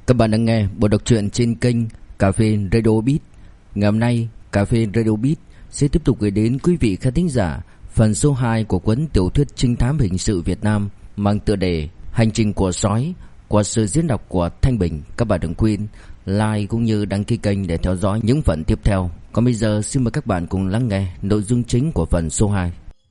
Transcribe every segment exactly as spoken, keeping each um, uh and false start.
Các bạn đang nghe bộ đọc truyện trên kênh Cà phê Radio Beat. Ngày hôm nay, Cà phê Radio Beat sẽ tiếp tục gửi đến quý vị khán thính giả phần số hai của cuốn tiểu thuyết trinh thám hình sự Việt Nam mang tựa đề Hành trình của sói qua sự diễn đọc của Thanh Bình. Các bạn đừng quên like cũng như đăng ký kênh để theo dõi những phần tiếp theo. Còn bây giờ xin mời các bạn cùng lắng nghe nội dung chính của phần số hai.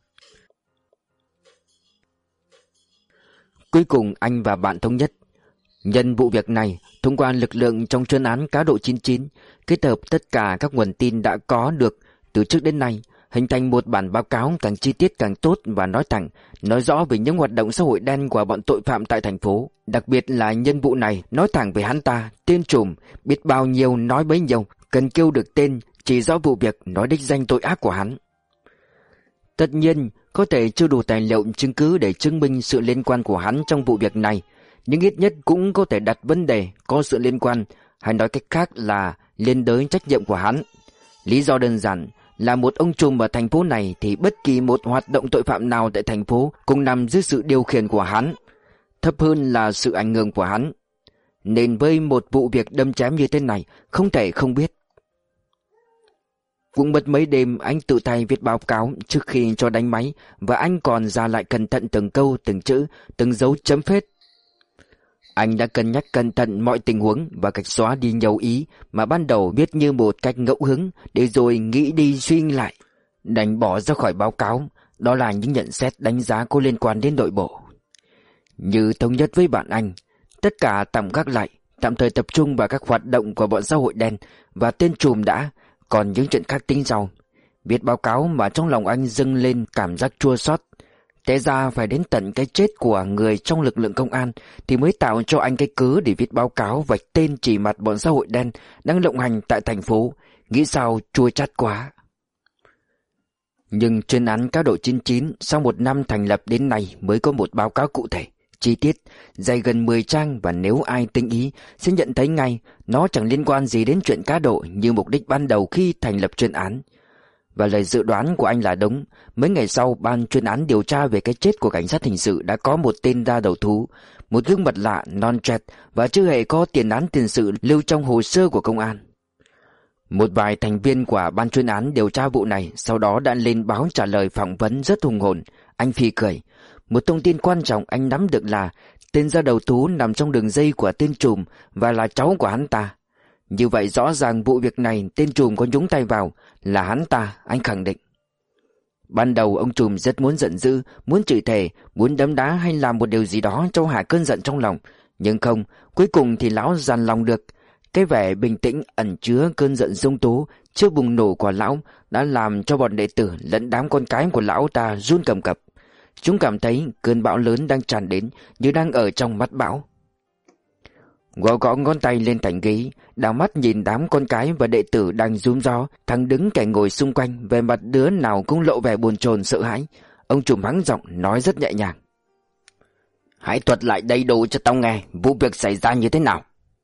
Cuối cùng anh và bạn thống nhất. Nhân vụ việc này, thông qua lực lượng trong chuyên án cá độ chín chín, kết hợp tất cả các nguồn tin đã có được từ trước đến nay, hình thành một bản báo cáo càng chi tiết càng tốt và nói thẳng, nói rõ về những hoạt động xã hội đen của bọn tội phạm tại thành phố. Đặc biệt là nhân vụ này, nói thẳng về hắn ta, tên trùm, biết bao nhiêu nói bấy nhiêu, cần kêu được tên, chỉ rõ vụ việc, nói đích danh tội ác của hắn. Tất nhiên, có thể chưa đủ tài liệu chứng cứ để chứng minh sự liên quan của hắn trong vụ việc này, nhưng ít nhất cũng có thể đặt vấn đề có sự liên quan, hay nói cách khác là liên đới trách nhiệm của hắn. Lý do đơn giản là một ông trùm ở thành phố này thì bất kỳ một hoạt động tội phạm nào tại thành phố cũng nằm dưới sự điều khiển của hắn, thấp hơn là sự ảnh hưởng của hắn. Nên với một vụ việc đâm chém như thế này, không thể không biết. Cũng mất mấy đêm anh tự tay viết báo cáo trước khi cho đánh máy, và anh còn ra lại cẩn thận từng câu, từng chữ, từng dấu chấm phết. Anh đã cân nhắc cẩn thận mọi tình huống và cách xóa đi nhiều ý mà ban đầu viết như một cách ngẫu hứng, để rồi nghĩ đi suy nghĩ lại, đành bỏ ra khỏi báo cáo. Đó là những nhận xét đánh giá có liên quan đến nội bộ. Như thống nhất với bạn anh, tất cả tạm gác lại, tạm thời tập trung vào các hoạt động của bọn xã hội đen và tên trùm đã, còn những chuyện khác tính sau. Viết báo cáo mà trong lòng anh dâng lên cảm giác chua xót. Té ra phải đến tận cái chết của người trong lực lượng công an thì mới tạo cho anh cái cớ để viết báo cáo vạch tên chỉ mặt bọn xã hội đen đang lộng hành tại thành phố. Nghĩ sao chua chát quá. Nhưng chuyên án cá độ chín chín sau một năm thành lập đến nay mới có một báo cáo cụ thể, chi tiết, dày gần mười trang, và nếu ai tinh ý sẽ nhận thấy ngay nó chẳng liên quan gì đến chuyện cá độ như mục đích ban đầu khi thành lập chuyên án. Và lời dự đoán của anh là đúng. Mấy ngày sau, ban chuyên án điều tra về cái chết của cảnh sát hình sự đã có một tên ra đầu thú, một gương mặt lạ, non trẻ và chưa hề có tiền án tiền sự lưu trong hồ sơ của công an. Một vài thành viên của ban chuyên án điều tra vụ này sau đó đã lên báo trả lời phỏng vấn rất hùng hồn. Anh phì cười. Một thông tin quan trọng anh nắm được là tên ra đầu thú nằm trong đường dây của tên trùm và là cháu của hắn ta. Như vậy rõ ràng vụ việc này tên trùm có nhúng tay vào là hắn ta, anh khẳng định. Ban đầu ông trùm rất muốn giận dữ, muốn chửi thề, muốn đấm đá hay làm một điều gì đó cho hạ cơn giận trong lòng. Nhưng không, cuối cùng thì lão dằn lòng được. Cái vẻ bình tĩnh ẩn chứa cơn giận giông tố trước bùng nổ của lão đã làm cho bọn đệ tử lẫn đám con cái của lão ta run cầm cập. Chúng cảm thấy cơn bão lớn đang tràn đến như đang ở trong mắt bão. Gõ gõ ngón tay lên thành ghế, đảo mắt nhìn đám con cái và đệ tử đang rúm gió, thằng đứng kẻ ngồi xung quanh, về mặt đứa nào cũng lộ vẻ buồn chồn sợ hãi. Ông trùm hắng giọng nói rất nhẹ nhàng: "Hãy thuật lại đầy đủ cho tao nghe vụ việc xảy ra như thế nào."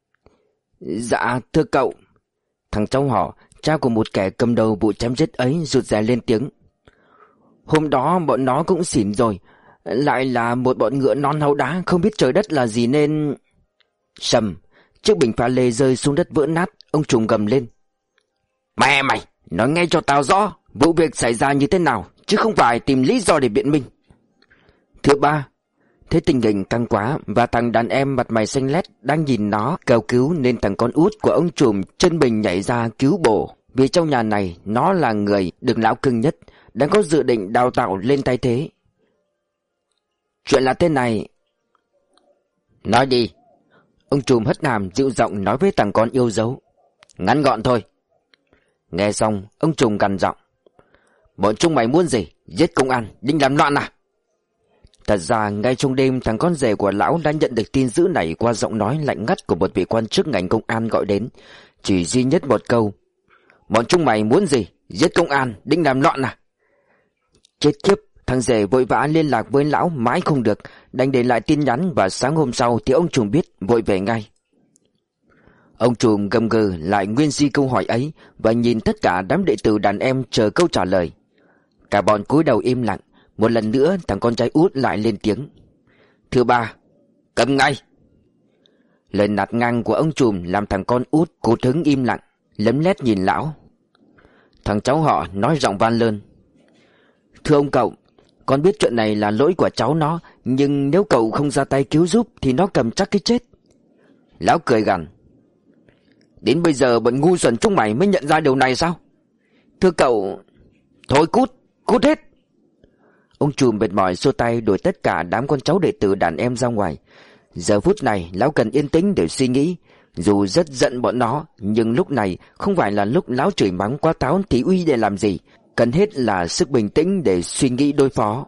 "Dạ thưa cậu." Thằng cháu họ, cha của một kẻ cầm đầu vụ chém giết ấy, rụt rè lên tiếng. "Hôm đó bọn nó cũng xỉn rồi, lại là một bọn ngựa non hau đá, không biết trời đất là gì nên..." Sầm, chiếc bình pha lê rơi xuống đất vỡ nát. Ông trùm gầm lên: "Mẹ mày, nói nghe cho tao rõ vụ việc xảy ra như thế nào, chứ không phải tìm lý do để biện minh." "Thưa ba." Thế tình hình căng quá, và thằng đàn em mặt mày xanh lét đang nhìn nó kêu cứu, nên thằng con út của ông trùm chân bình nhảy ra cứu bổ. Vì trong nhà này nó là người được lão cưng nhất, đang có dự định đào tạo lên thay thế. "Chuyện là thế này." "Nói đi." Ông trùm hất hàm dịu giọng nói với thằng con yêu dấu. "Ngắn gọn thôi." Nghe xong, ông trùm gằn giọng: "Bọn chúng mày muốn gì? Giết công an, định làm loạn à?" Thật ra ngay trong đêm, thằng con rể của lão đã nhận được tin dữ này qua giọng nói lạnh ngắt của một vị quan chức ngành công an gọi đến. Chỉ duy nhất một câu: "Bọn chúng mày muốn gì? Giết công an, định làm loạn à?" Chết kiếp, thằng rể vội vã liên lạc với lão mãi không được, đành để lại tin nhắn, và sáng hôm sau thì ông trùm biết, vội về ngay. Ông trùm gầm gừ lại nguyên si câu hỏi ấy và nhìn tất cả đám đệ tử đàn em chờ câu trả lời. Cả bọn cúi đầu im lặng. Một lần nữa thằng con trai út lại lên tiếng: "Thưa ba." "Cầm ngay." Lời nạt ngang của ông trùm làm thằng con út cố thứng im lặng, lấm lét nhìn lão. Thằng cháu họ nói giọng van lơn: "Thưa ông cậu, con biết chuyện này là lỗi của cháu nó, nhưng nếu cậu không ra tay cứu giúp thì nó cầm chắc cái chết." Lão cười gằn: "Đến bây giờ bọn ngu xuẩn chúng mày mới nhận ra điều này sao? Thưa cậu..." "Thôi cút, cút hết." Ông trùm mệt mỏi xua tay đuổi tất cả đám con cháu đệ tử đàn em ra ngoài. Giờ phút này lão cần yên tĩnh để suy nghĩ. Dù rất giận bọn nó, nhưng lúc này không phải là lúc lão chửi mắng quá táo thì uy để làm gì. Cần hết là sức bình tĩnh để suy nghĩ đối phó.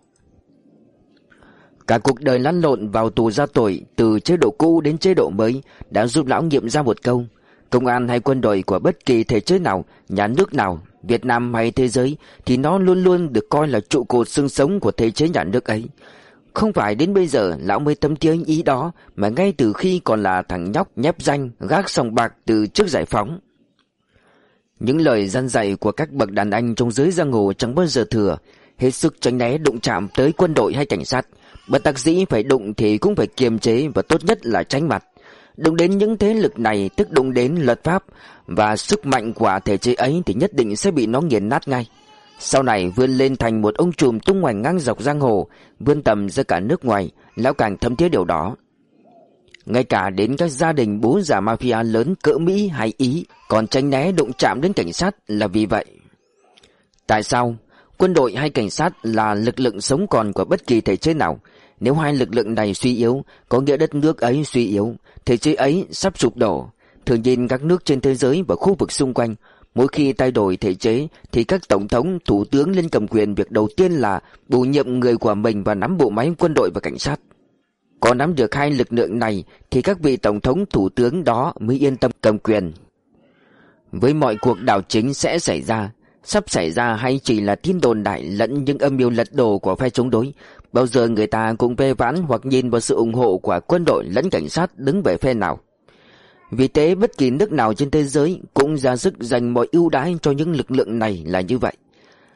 Cả cuộc đời lăn lộn vào tù ra tội, từ chế độ cũ đến chế độ mới, đã giúp lão nghiệm ra một câu: công an hay quân đội của bất kỳ thể chế nào, nhà nước nào, Việt Nam hay thế giới, thì nó luôn luôn được coi là trụ cột xương sống của thể chế nhà nước ấy. Không phải đến bây giờ lão mới tâm tiếng ý đó, mà ngay từ khi còn là thằng nhóc nhép danh gác sòng bạc từ trước giải phóng. Những lời răn dạy của các bậc đàn anh trong giới giang hồ chẳng bao giờ thừa. Hết sức tránh né đụng chạm tới quân đội hay cảnh sát. Bất đắc dĩ phải đụng thì cũng phải kiềm chế, và tốt nhất là tránh mặt. Đụng đến những thế lực này tức đụng đến luật pháp và sức mạnh của thể chế ấy thì nhất định sẽ bị nó nghiền nát ngay. Sau này vươn lên thành một ông trùm tung hoành ngang dọc giang hồ, vươn tầm ra cả nước ngoài, lão càng thấm thía điều đó. Ngay cả đến các gia đình bố già mafia lớn cỡ Mỹ hay Ý còn tránh né đụng chạm đến cảnh sát là vì vậy. Tại sao? Quân đội hay cảnh sát là lực lượng sống còn của bất kỳ thể chế nào. Nếu hai lực lượng này suy yếu, có nghĩa đất nước ấy suy yếu, thể chế ấy sắp sụp đổ. Thường nhìn các nước trên thế giới và khu vực xung quanh, mỗi khi thay đổi thể chế thì các tổng thống, thủ tướng lên cầm quyền, việc đầu tiên là bổ nhiệm người của mình và nắm bộ máy quân đội và cảnh sát. Có nắm được hai lực lượng này thì các vị tổng thống, thủ tướng đó mới yên tâm cầm quyền. Với mọi cuộc đảo chính sẽ xảy ra, sắp xảy ra hay chỉ là tin đồn đại lẫn những âm mưu lật đổ của phe chống đối, bao giờ người ta cũng phê phán hoặc nhìn vào sự ủng hộ của quân đội lẫn cảnh sát đứng về phe nào. Vì thế bất kỳ nước nào trên thế giới cũng ra sức dành mọi ưu đãi cho những lực lượng này là như vậy.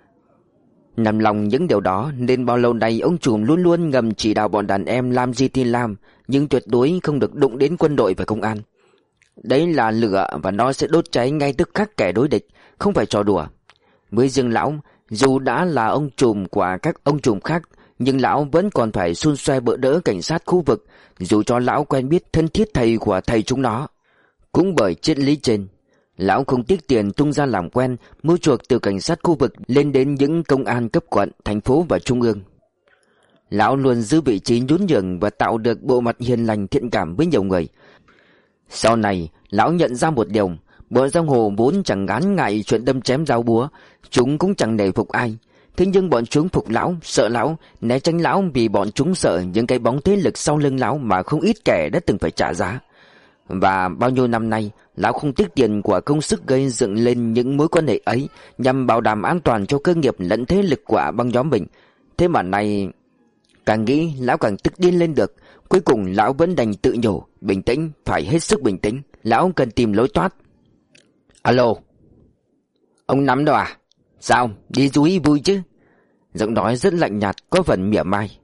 Nằm lòng những điều đó nên bao lâu nay ông trùm luôn luôn ngầm chỉ đạo bọn đàn em làm gì thì làm, nhưng tuyệt đối không được đụng đến quân đội và công an. Đấy là lửa và nó sẽ đốt cháy ngay tức khắc kẻ đối địch, không phải trò đùa. Với riêng lão, dù đã là ông trùm của các ông trùm khác, nhưng lão vẫn còn phải xun xoe bỡ đỡ cảnh sát khu vực, dù cho lão quen biết thân thiết thầy của thầy chúng nó. Cũng bởi triết lý trên, lão không tiếc tiền tung ra làm quen, mua chuộc từ cảnh sát khu vực lên đến những công an cấp quận, thành phố và trung ương. Lão luôn giữ vị trí nhún nhường và tạo được bộ mặt hiền lành thiện cảm với nhiều người. Sau này, lão nhận ra một điều: bọn giang hồ vốn chẳng ngán ngại chuyện đâm chém giao búa, chúng cũng chẳng nể phục ai. Thế nhưng bọn chúng phục lão, sợ lão, né tránh lão vì bọn chúng sợ những cái bóng thế lực sau lưng lão mà không ít kẻ đã từng phải trả giá. Và bao nhiêu năm nay, lão không tiếc tiền của công sức gây dựng lên những mối quan hệ ấy nhằm bảo đảm an toàn cho cơ nghiệp lẫn thế lực của băng nhóm mình. Thế mà nay, càng nghĩ lão càng tức điên lên được. Cuối cùng lão vẫn đành tự nhủ: bình tĩnh, phải hết sức bình tĩnh. Lão cần tìm lối thoát. Alo, ông Nắm đâu à? Sao, đi du ý vui chứ? Giọng nói rất lạnh nhạt, có phần mỉa mai.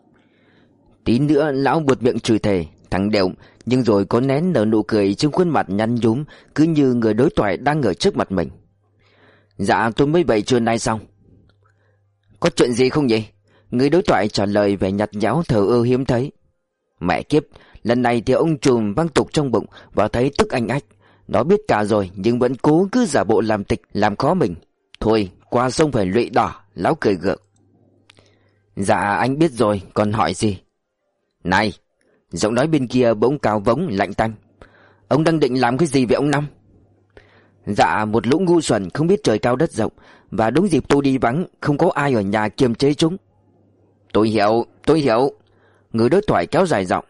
Tí nữa lão buột miệng chửi thề, thằng Đều, nhưng rồi có nén nở nụ cười trên khuôn mặt nhăn nhúm, cứ như người đối thoại đang ở trước mặt mình. Dạ tôi mới vậy trưa nay xong. Có chuyện gì không nhỉ? Người đối thoại trả lời vẻ nhạt nhẽo thờ ơ hiếm thấy. Mẹ kiếp, lần này thì ông trùm văng tục trong bụng và thấy tức anh ách. Nó biết cả rồi nhưng vẫn cố cứ giả bộ làm tịch, làm khó mình. Thôi, qua sông phải lụy đỏ. Lão cười gượng. Dạ anh biết rồi, còn hỏi gì? Này, giọng nói bên kia bỗng cao vống lạnh tanh. Ông đang định làm cái gì vậy ông Năm? Dạ một lũ ngu xuẩn không biết trời cao đất rộng, và đúng dịp tôi đi vắng, không có ai ở nhà kiềm chế chúng. Tôi hiểu, tôi hiểu. Người đối thoại kéo dài giọng.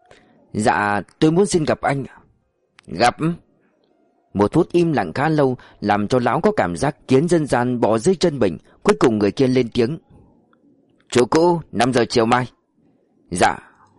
Dạ tôi muốn xin gặp anh. Gặp? Một phút im lặng khá lâu làm cho lão có cảm giác kiến dân gian bỏ dưới chân mình. Cuối cùng người kia lên tiếng. Chỗ cũ, năm giờ chiều mai. Dạ.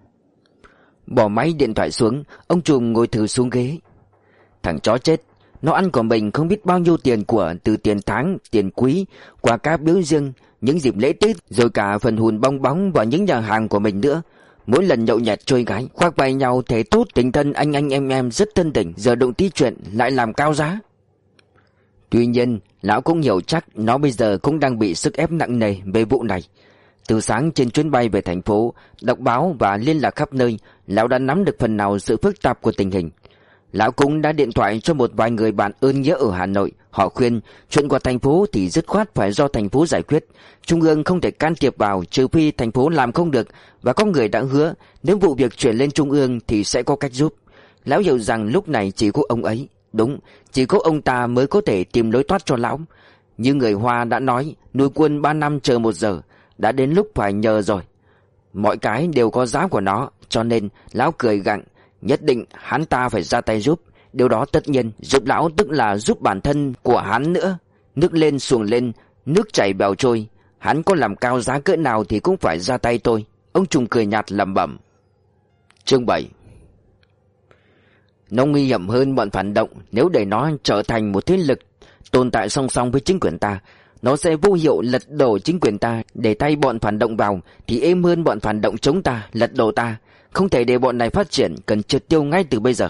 Bỏ máy điện thoại xuống, ông trùm ngồi thử xuống ghế. Thằng chó chết, nó ăn của mình không biết bao nhiêu tiền của, từ tiền tháng, tiền quý, quà cáp biếu riêng, những dịp lễ Tết, rồi cả phần hùn bong bóng vào những nhà hàng của mình nữa. Mỗi lần nhậu nhẹt chơi gái, khoác vai nhau thể tốt tình thân anh anh em em rất thân tình, giờ đụng tí chuyện lại làm cao giá. Tuy nhiên, lão cũng hiểu chắc nó bây giờ cũng đang bị sức ép nặng nề về vụ này. Từ sáng trên chuyến bay về thành phố, đọc báo và liên lạc khắp nơi, lão đã nắm được phần nào sự phức tạp của tình hình. Lão cũng đã điện thoại cho một vài người bạn ơn nghĩa ở Hà Nội. Họ khuyên chuyện của thành phố thì dứt khoát phải do thành phố giải quyết, trung ương không thể can thiệp vào trừ phi thành phố làm không được. Và có người đã hứa nếu vụ việc chuyển lên trung ương thì sẽ có cách giúp. Lão hiểu rằng lúc này chỉ có ông ấy, đúng, chỉ có ông ta mới có thể tìm lối thoát cho lão. Như người Hoa đã nói, nuôi quân ba năm chờ một giờ, đã đến lúc phải nhờ rồi. Mọi cái đều có giá của nó, cho nên lão cười gặng, nhất định hắn ta phải ra tay giúp. Điều đó tất nhiên giúp lão tức là giúp bản thân của hắn nữa. Nước lên xuồng lên, nước chảy bèo trôi, hắn có làm cao giá cỡ nào thì cũng phải ra tay thôi. Ông Trùng cười nhạt lẩm bẩm. Chương bảy. Nó nguy hiểm hơn bọn phản động nếu để nó trở thành một thế lực tồn tại song song với chính quyền ta. Nó sẽ vô hiệu lật đổ chính quyền ta, để tay bọn phản động vào thì êm hơn bọn phản động chống ta, lật đổ ta. Không thể để bọn này phát triển, cần triệt tiêu ngay từ bây giờ.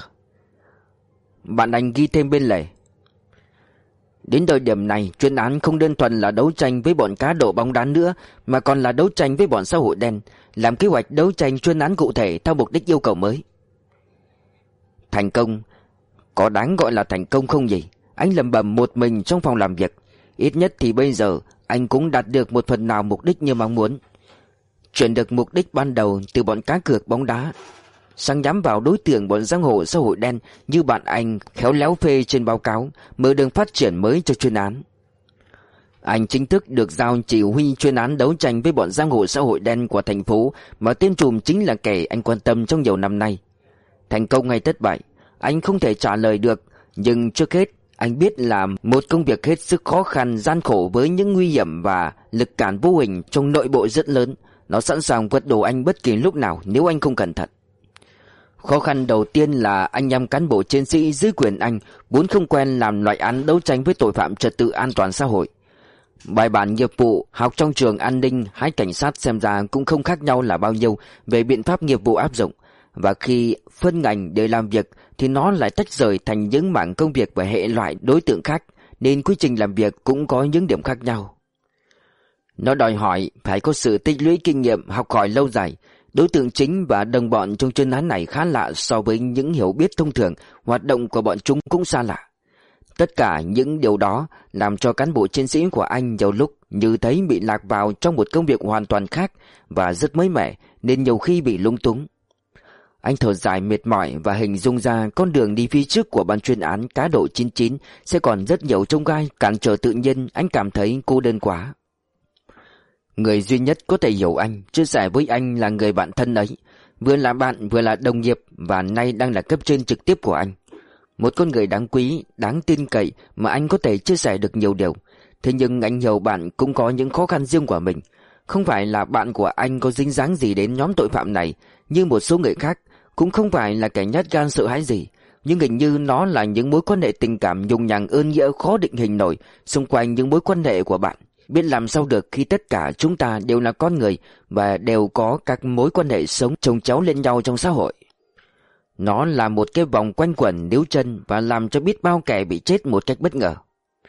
Bạn anh ghi thêm bên lề. Đến thời điểm này, chuyên án không đơn thuần là đấu tranh với bọn cá độ bóng đá nữa, mà còn là đấu tranh với bọn xã hội đen, làm kế hoạch đấu tranh chuyên án cụ thể theo mục đích yêu cầu mới. Thành công? Có đáng gọi là thành công không nhỉ? Anh lẩm bẩm một mình trong phòng làm việc. Ít nhất thì bây giờ anh cũng đạt được một phần nào mục đích như mong muốn. Chuyển được mục đích ban đầu từ bọn cá cược bóng đá sang nhắm vào đối tượng bọn giang hồ xã hội đen như bạn anh khéo léo phê trên báo cáo, mở đường phát triển mới cho chuyên án. Anh chính thức được giao chỉ huy chuyên án đấu tranh với bọn giang hồ xã hội đen của thành phố, mà tên trùm chính là kẻ anh quan tâm trong nhiều năm nay. Thành công hay thất bại, anh không thể trả lời được, nhưng trước hết anh biết là một công việc hết sức khó khăn, gian khổ với những nguy hiểm và lực cản vô hình trong nội bộ rất lớn. Nó sẵn sàng quật đổ anh bất kỳ lúc nào nếu anh không cẩn thận. Khó khăn đầu tiên là anh em cán bộ chiến sĩ dưới quyền anh vốn không quen làm loại án đấu tranh với tội phạm trật tự an toàn xã hội. Bài bản nghiệp vụ học trong trường an ninh hay cảnh sát xem ra cũng không khác nhau là bao nhiêu về biện pháp nghiệp vụ áp dụng. Và khi phân ngành để làm việc thì nó lại tách rời thành những mảng công việc và hệ loại đối tượng khác, nên quy trình làm việc cũng có những điểm khác nhau. Nó đòi hỏi phải có sự tích lũy kinh nghiệm học hỏi lâu dài. Đối tượng chính và đồng bọn trong chuyên án này khá lạ so với những hiểu biết thông thường, hoạt động của bọn chúng cũng xa lạ. Tất cả những điều đó làm cho cán bộ chiến sĩ của anh nhiều lúc như thấy bị lạc vào trong một công việc hoàn toàn khác và rất mới mẻ, nên nhiều khi bị lung túng. Anh thở dài mệt mỏi và hình dung ra con đường đi phía trước của ban chuyên án cá độ chín chín sẽ còn rất nhiều chông gai cản trở. Tự nhiên anh cảm thấy cô đơn quá. Người duy nhất có thể hiểu anh, chia sẻ với anh là người bạn thân ấy, vừa là bạn vừa là đồng nghiệp và nay đang là cấp trên trực tiếp của anh. Một con người đáng quý, đáng tin cậy mà anh có thể chia sẻ được nhiều điều. Thế nhưng anh hiểu bạn cũng có những khó khăn riêng của mình. Không phải là bạn của anh có dính dáng gì đến nhóm tội phạm này như một số người khác, cũng không phải là kẻ nhát gan sợ hãi gì, nhưng hình như nó là những mối quan hệ tình cảm nhung nhằng ơn nghĩa khó định hình nổi xung quanh những mối quan hệ của bạn. Biết làm sao được khi tất cả chúng ta đều là con người và đều có các mối quan hệ sống chồng chéo lên nhau trong xã hội. Nó là một cái vòng quanh quẩn níu chân và làm cho biết bao kẻ bị chết một cách bất ngờ.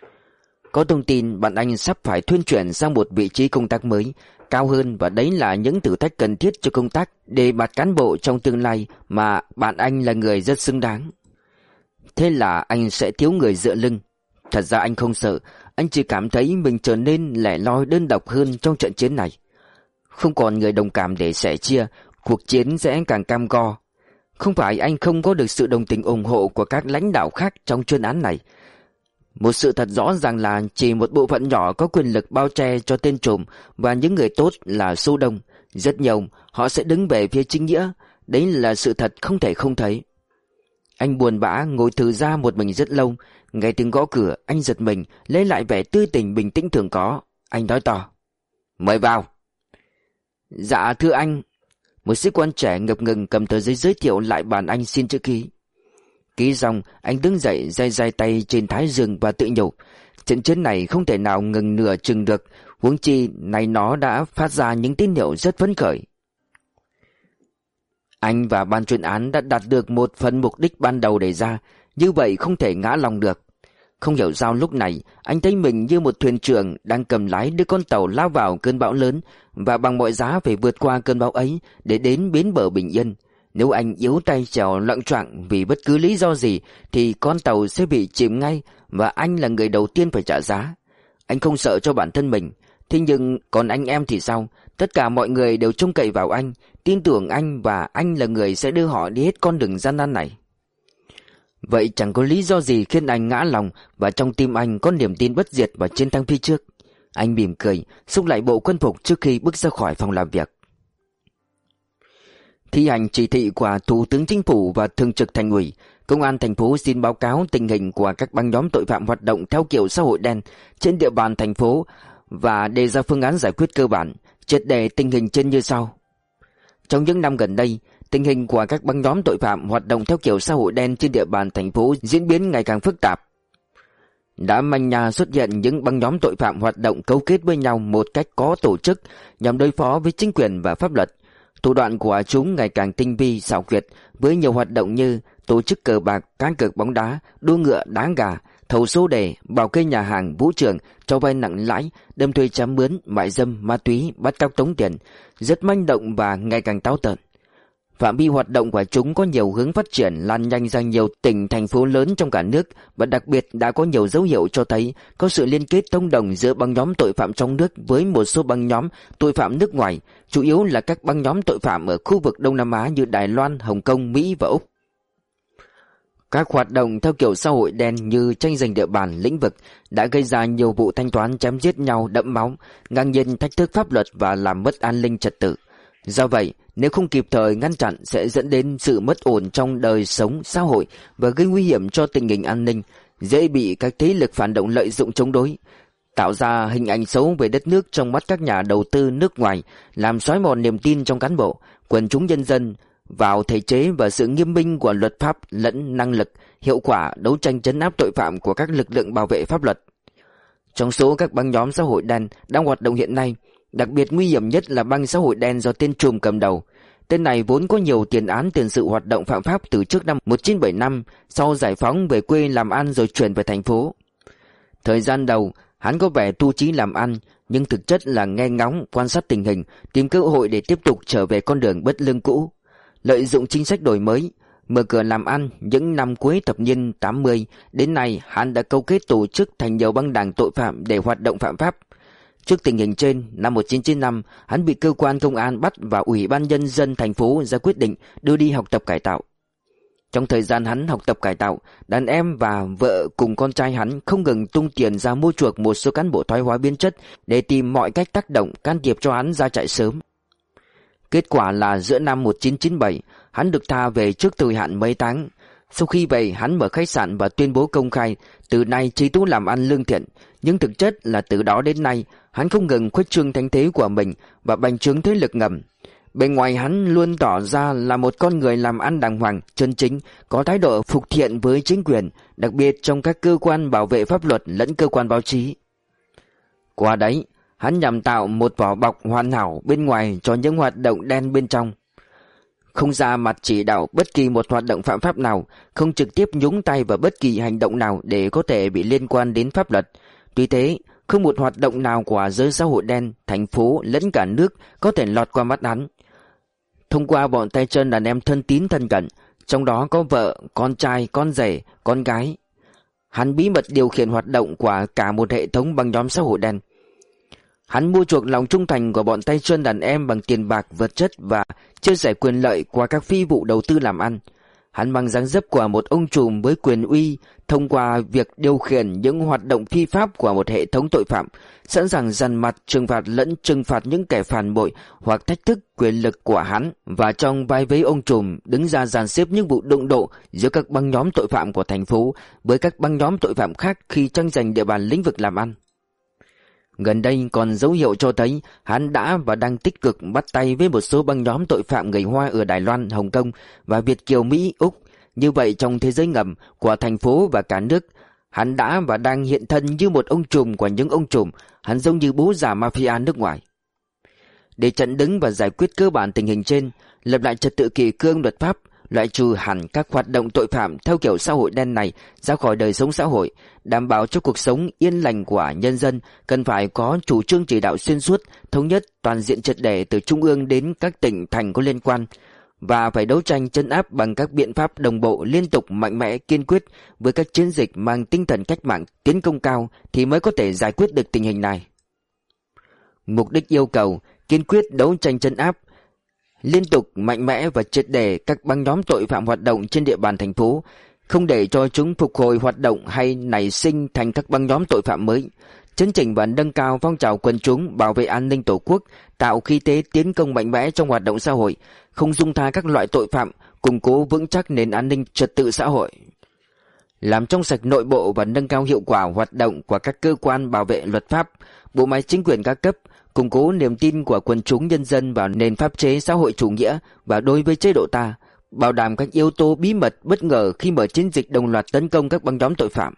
Có thông tin bạn anh sắp phải thuyên chuyển sang một vị trí công tác mới, cao hơn, và đấy là những thử thách cần thiết cho công tác để bạt cán bộ trong tương lai mà bạn anh là người rất xứng đáng. Thế là anh sẽ thiếu người dựa lưng. Thật ra anh không sợ, anh chỉ cảm thấy mình trở nên lẻ loi đơn độc hơn trong trận chiến này. Không còn người đồng cảm để sẻ chia, cuộc chiến sẽ càng cam go. Không phải anh không có được sự đồng tình ủng hộ của các lãnh đạo khác trong chuyên án này. Một sự thật rõ ràng là chỉ một bộ phận nhỏ có quyền lực bao che cho tên trùm, và những người tốt là số đông. Rất nhiều họ sẽ đứng về phía chính nghĩa. Đấy là sự thật không thể không thấy. Anh buồn bã ngồi thừ ra một mình rất lâu. Nghe tiếng gõ cửa, anh giật mình, lấy lại vẻ tươi tỉnh bình tĩnh thường có. Anh nói to: "Mời vào." "Dạ thưa anh." Một sĩ quan trẻ ngập ngừng cầm tờ giấy giới thiệu lại bàn anh xin chữ ký. Ký xong, anh đứng dậy day day tay trên thái dương và tự nhủ: trận chiến này không thể nào ngừng nửa chừng được, huống chi này nó đã phát ra những tín hiệu rất phấn khởi. Anh và ban chuyên án đã đạt được một phần mục đích ban đầu đề ra, như vậy không thể ngã lòng được. Không hiểu sao lúc này anh thấy mình như một thuyền trưởng đang cầm lái đưa con tàu lao vào cơn bão lớn, và bằng mọi giá phải vượt qua cơn bão ấy để đến bến bờ bình yên. Nếu anh yếu tay chèo loạng choạng vì bất cứ lý do gì thì con tàu sẽ bị chìm ngay, và anh là người đầu tiên phải trả giá. Anh không sợ cho bản thân mình, thế nhưng còn anh em thì sao? Tất cả mọi người đều trông cậy vào anh, tin tưởng anh, và anh là người sẽ đưa họ đi hết con đường gian nan này. Vậy chẳng có lý do gì khiến anh ngã lòng, và trong tim anh có niềm tin bất diệt và chiến thắng phía trước. Anh mỉm cười, xúc lại bộ quân phục trước khi bước ra khỏi phòng làm việc. Thi hành chỉ thị của Thủ tướng Chính phủ và Thường trực Thành ủy, Công an thành phố xin báo cáo tình hình của các băng nhóm tội phạm hoạt động theo kiểu xã hội đen trên địa bàn thành phố và đề ra phương án giải quyết cơ bản. Triệt để tình hình trên như sau. Trong những năm gần đây, tình hình của các băng nhóm tội phạm hoạt động theo kiểu xã hội đen trên địa bàn thành phố diễn biến ngày càng phức tạp. Đã manh nha xuất hiện những băng nhóm tội phạm hoạt động cấu kết với nhau một cách có tổ chức nhằm đối phó với chính quyền và pháp luật. Thủ đoạn của chúng ngày càng tinh vi, xảo quyệt, với nhiều hoạt động như tổ chức cờ bạc, cá cược bóng đá, đua ngựa, đá gà, thầu số đề, bảo kê nhà hàng, vũ trường, cho vay nặng lãi, đâm thuê chám mướn, mại dâm, ma túy, bắt cóc tống tiền, rất manh động và ngày càng táo tợn. Phạm vi hoạt động của chúng có nhiều hướng phát triển, lan nhanh ra nhiều tỉnh, thành phố lớn trong cả nước, và đặc biệt đã có nhiều dấu hiệu cho thấy có sự liên kết thông đồng giữa băng nhóm tội phạm trong nước với một số băng nhóm tội phạm nước ngoài, chủ yếu là các băng nhóm tội phạm ở khu vực Đông Nam Á như Đài Loan, Hồng Kông, Mỹ và Úc. Các hoạt động theo kiểu xã hội đen như tranh giành địa bàn, lĩnh vực đã gây ra nhiều vụ thanh toán chém giết nhau đẫm máu, ngang nhiên thách thức pháp luật và làm mất an ninh trật tự. Do vậy, nếu không kịp thời ngăn chặn sẽ dẫn đến sự mất ổn trong đời sống xã hội và gây nguy hiểm cho tình hình an ninh, dễ bị các thế lực phản động lợi dụng chống đối, tạo ra hình ảnh xấu về đất nước trong mắt các nhà đầu tư nước ngoài, làm xói mòn niềm tin trong cán bộ, quần chúng nhân dân vào thể chế và sự nghiêm minh của luật pháp lẫn năng lực, hiệu quả đấu tranh trấn áp tội phạm của các lực lượng bảo vệ pháp luật. Trong số các băng nhóm xã hội đen đang hoạt động hiện nay, đặc biệt nguy hiểm nhất là băng xã hội đen do tên trùm cầm đầu. Tên này vốn có nhiều tiền án tiền sự hoạt động phạm pháp từ trước năm một nghìn chín trăm bảy mươi lăm, sau giải phóng về quê làm ăn rồi chuyển về thành phố. Thời gian đầu, hắn có vẻ tu chí làm ăn, nhưng thực chất là nghe ngóng, quan sát tình hình, tìm cơ hội để tiếp tục trở về con đường bất lương cũ. Lợi dụng chính sách đổi mới, mở cửa làm ăn những năm cuối thập niên tám mươi, đến nay hắn đã câu kết tổ chức thành nhiều băng đảng tội phạm để hoạt động phạm pháp. Trước tình hình trên, năm một nghìn chín trăm chín mươi lăm, hắn bị cơ quan công an bắt và Ủy ban Nhân dân thành phố ra quyết định đưa đi học tập cải tạo. Trong thời gian hắn học tập cải tạo, đàn em và vợ cùng con trai hắn không ngừng tung tiền ra mua chuộc một số cán bộ thoái hóa biến chất để tìm mọi cách tác động can thiệp cho hắn ra trại sớm. Kết quả là giữa năm một nghìn chín trăm chín mươi bảy, hắn được tha về trước thời hạn mấy tháng. Sau khi về, hắn mở khách sạn và tuyên bố công khai từ nay trí tú làm ăn lương thiện, nhưng thực chất là từ đó đến nay hắn không ngừng khuếch trương thanh thế của mình và bành trướng thế lực ngầm. Bên ngoài hắn luôn tỏ ra là một con người làm ăn đàng hoàng, chân chính, có thái độ phục thiện với chính quyền, đặc biệt trong các cơ quan bảo vệ pháp luật lẫn cơ quan báo chí. Qua đấy, hắn nhằm tạo một vỏ bọc hoàn hảo bên ngoài cho những hoạt động đen bên trong. Không ra mặt chỉ đạo bất kỳ một hoạt động phạm pháp nào, không trực tiếp nhúng tay vào bất kỳ hành động nào để có thể bị liên quan đến pháp luật. Tuy thế, không một hoạt động nào của giới xã hội đen, thành phố lẫn cả nước có thể lọt qua mắt hắn. Thông qua bọn tay chân đàn em thân tín thân cận, trong đó có vợ, con trai, con rể, con gái, hắn bí mật điều khiển hoạt động của cả một hệ thống băng nhóm xã hội đen. Hắn mua chuộc lòng trung thành của bọn tay chân đàn em bằng tiền bạc, vật chất và chia sẻ quyền lợi qua các phi vụ đầu tư làm ăn. Hắn mang dáng dấp của một ông trùm với quyền uy thông qua việc điều khiển những hoạt động phi pháp của một hệ thống tội phạm, sẵn sàng dằn mặt trừng phạt lẫn trừng phạt những kẻ phản bội hoặc thách thức quyền lực của hắn, và trong vai vế ông trùm đứng ra dàn xếp những vụ đụng độ giữa các băng nhóm tội phạm của thành phố với các băng nhóm tội phạm khác khi tranh giành địa bàn lĩnh vực làm ăn. Gần đây còn dấu hiệu cho thấy hắn đã và đang tích cực bắt tay với một số băng nhóm tội phạm người Hoa ở Đài Loan, Hồng Kông và Việt kiều Mỹ, Úc. Như vậy trong thế giới ngầm của thành phố và cả nước, hắn đã và đang hiện thân như một ông trùm của những ông trùm, hắn giống như bố già mafia nước ngoài. để chặn đứng và giải quyết cơ bản tình hình trên, lập lại trật tự kỷ cương luật pháp, loại trừ hẳn các hoạt động tội phạm theo kiểu xã hội đen này ra khỏi đời sống xã hội, đảm bảo cho cuộc sống yên lành của nhân dân, cần phải có chủ trương chỉ đạo xuyên suốt, thống nhất, toàn diện triệt để từ trung ương đến các tỉnh thành có liên quan, và phải đấu tranh trấn áp bằng các biện pháp đồng bộ, liên tục, mạnh mẽ, kiên quyết với các chiến dịch mang tinh thần cách mạng, tiến công cao thì mới có thể giải quyết được tình hình này. Mục đích yêu cầu kiên quyết đấu tranh trấn áp liên tục, mạnh mẽ và triệt để các băng nhóm tội phạm hoạt động trên địa bàn thành phố, không để cho chúng phục hồi hoạt động hay nảy sinh thành các băng nhóm tội phạm mới. Chấn chỉnh và nâng cao phong trào quần chúng bảo vệ an ninh Tổ quốc, tạo khí thế tiến công mạnh mẽ trong hoạt động xã hội, không dung tha các loại tội phạm, củng cố vững chắc nền an ninh trật tự xã hội. Làm trong sạch nội bộ và nâng cao hiệu quả hoạt động của các cơ quan bảo vệ luật pháp, bộ máy chính quyền các cấp, củng cố niềm tin của quần chúng nhân dân vào nền pháp chế xã hội chủ nghĩa và đối với chế độ ta, bảo đảm các yếu tố bí mật bất ngờ khi mở chiến dịch đồng loạt tấn công các băng nhóm tội phạm.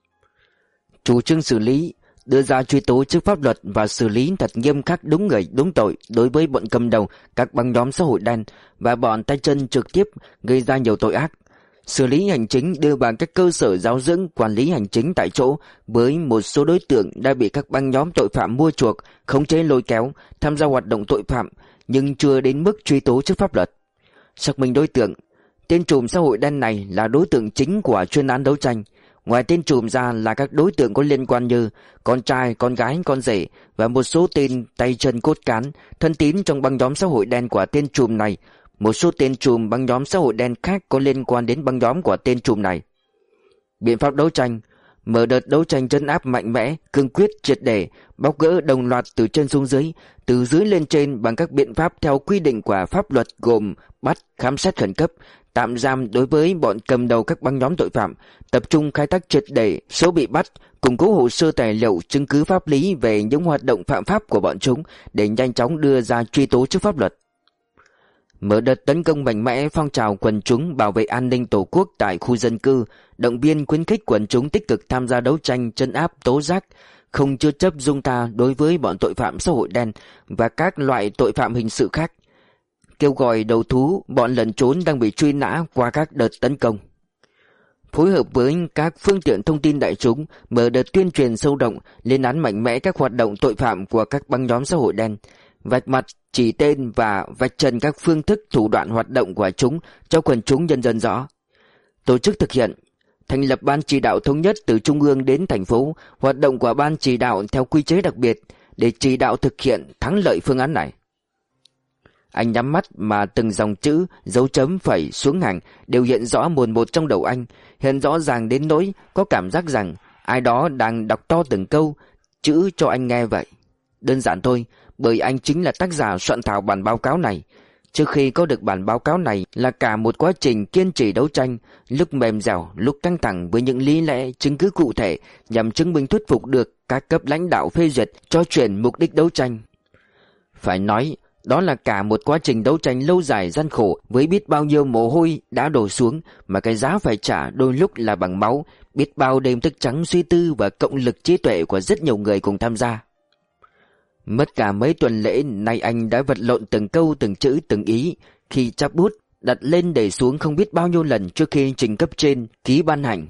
Chủ trương xử lý, đưa ra truy tố trước pháp luật và xử lý thật nghiêm khắc đúng người đúng tội đối với bọn cầm đầu các băng nhóm xã hội đen và bọn tay chân trực tiếp gây ra nhiều tội ác. Xử lý hành chính đưa vào các cơ sở giáo dưỡng quản lý hành chính tại chỗ với một số đối tượng đã bị các băng nhóm tội phạm mua chuộc, khống chế lôi kéo, tham gia hoạt động tội phạm nhưng chưa đến mức truy tố trước pháp luật. Xác minh đối tượng, tên trùm xã hội đen này là đối tượng chính của chuyên án đấu tranh. Ngoài tên trùm ra là các đối tượng có liên quan như con trai, con gái, con rể và một số tên tay chân cốt cán, thân tín trong băng nhóm xã hội đen của tên trùm này. Một số tên trùm băng nhóm xã hội đen khác có liên quan đến băng nhóm của tên trùm này. Biện pháp đấu tranh: mở đợt đấu tranh trấn áp mạnh mẽ, cương quyết, triệt để, bóc gỡ đồng loạt từ trên xuống dưới, từ dưới lên trên bằng các biện pháp theo quy định của pháp luật gồm bắt, khám xét khẩn cấp, tạm giam đối với bọn cầm đầu các băng nhóm tội phạm, tập trung khai thác triệt để số bị bắt, củng cố hồ sơ tài liệu chứng cứ pháp lý về những hoạt động phạm pháp của bọn chúng để nhanh chóng đưa ra truy tố trước pháp luật. Mở đợt tấn công mạnh mẽ phong trào quần chúng bảo vệ an ninh Tổ quốc tại khu dân cư, động viên khuyến khích quần chúng tích cực tham gia đấu tranh trấn áp tố giác, không chứa chấp dung tha đối với bọn tội phạm xã hội đen và các loại tội phạm hình sự khác. Kêu gọi đầu thú bọn lẩn trốn đang bị truy nã qua các đợt tấn công. Phối hợp với các phương tiện thông tin đại chúng, mở đợt tuyên truyền sâu rộng, lên án mạnh mẽ các hoạt động tội phạm của các băng nhóm xã hội đen, vạch mặt, chỉ tên và vạch trần các phương thức thủ đoạn hoạt động của chúng cho quần chúng nhân dân rõ. Tổ chức thực hiện: thành lập ban chỉ đạo thống nhất từ trung ương đến thành phố, hoạt động của ban chỉ đạo theo quy chế đặc biệt để chỉ đạo thực hiện thắng lợi phương án này. Anh nhắm mắt mà từng dòng chữ, dấu chấm, phẩy, xuống hàng đều hiện rõ mồn một trong đầu anh, hiện rõ ràng đến nỗi có cảm giác rằng ai đó đang đọc to từng câu chữ cho anh nghe vậy. Đơn giản thôi, bởi anh chính là tác giả soạn thảo bản báo cáo này. Trước khi có được bản báo cáo này là cả một quá trình kiên trì đấu tranh, lúc mềm dẻo, lúc căng thẳng với những lý lẽ, chứng cứ cụ thể nhằm chứng minh thuyết phục được các cấp lãnh đạo phê duyệt cho chuyển mục đích đấu tranh. Phải nói, đó là cả một quá trình đấu tranh lâu dài gian khổ với biết bao nhiêu mồ hôi đã đổ xuống mà cái giá phải trả đôi lúc là bằng máu, biết bao đêm thức trắng suy tư và cộng lực trí tuệ của rất nhiều người cùng tham gia. Mất cả mấy tuần lễ nay anh đã vật lộn từng câu từng chữ từng ý, khi chắp bút đặt lên để xuống không biết bao nhiêu lần trước khi trình cấp trên ký ban hành.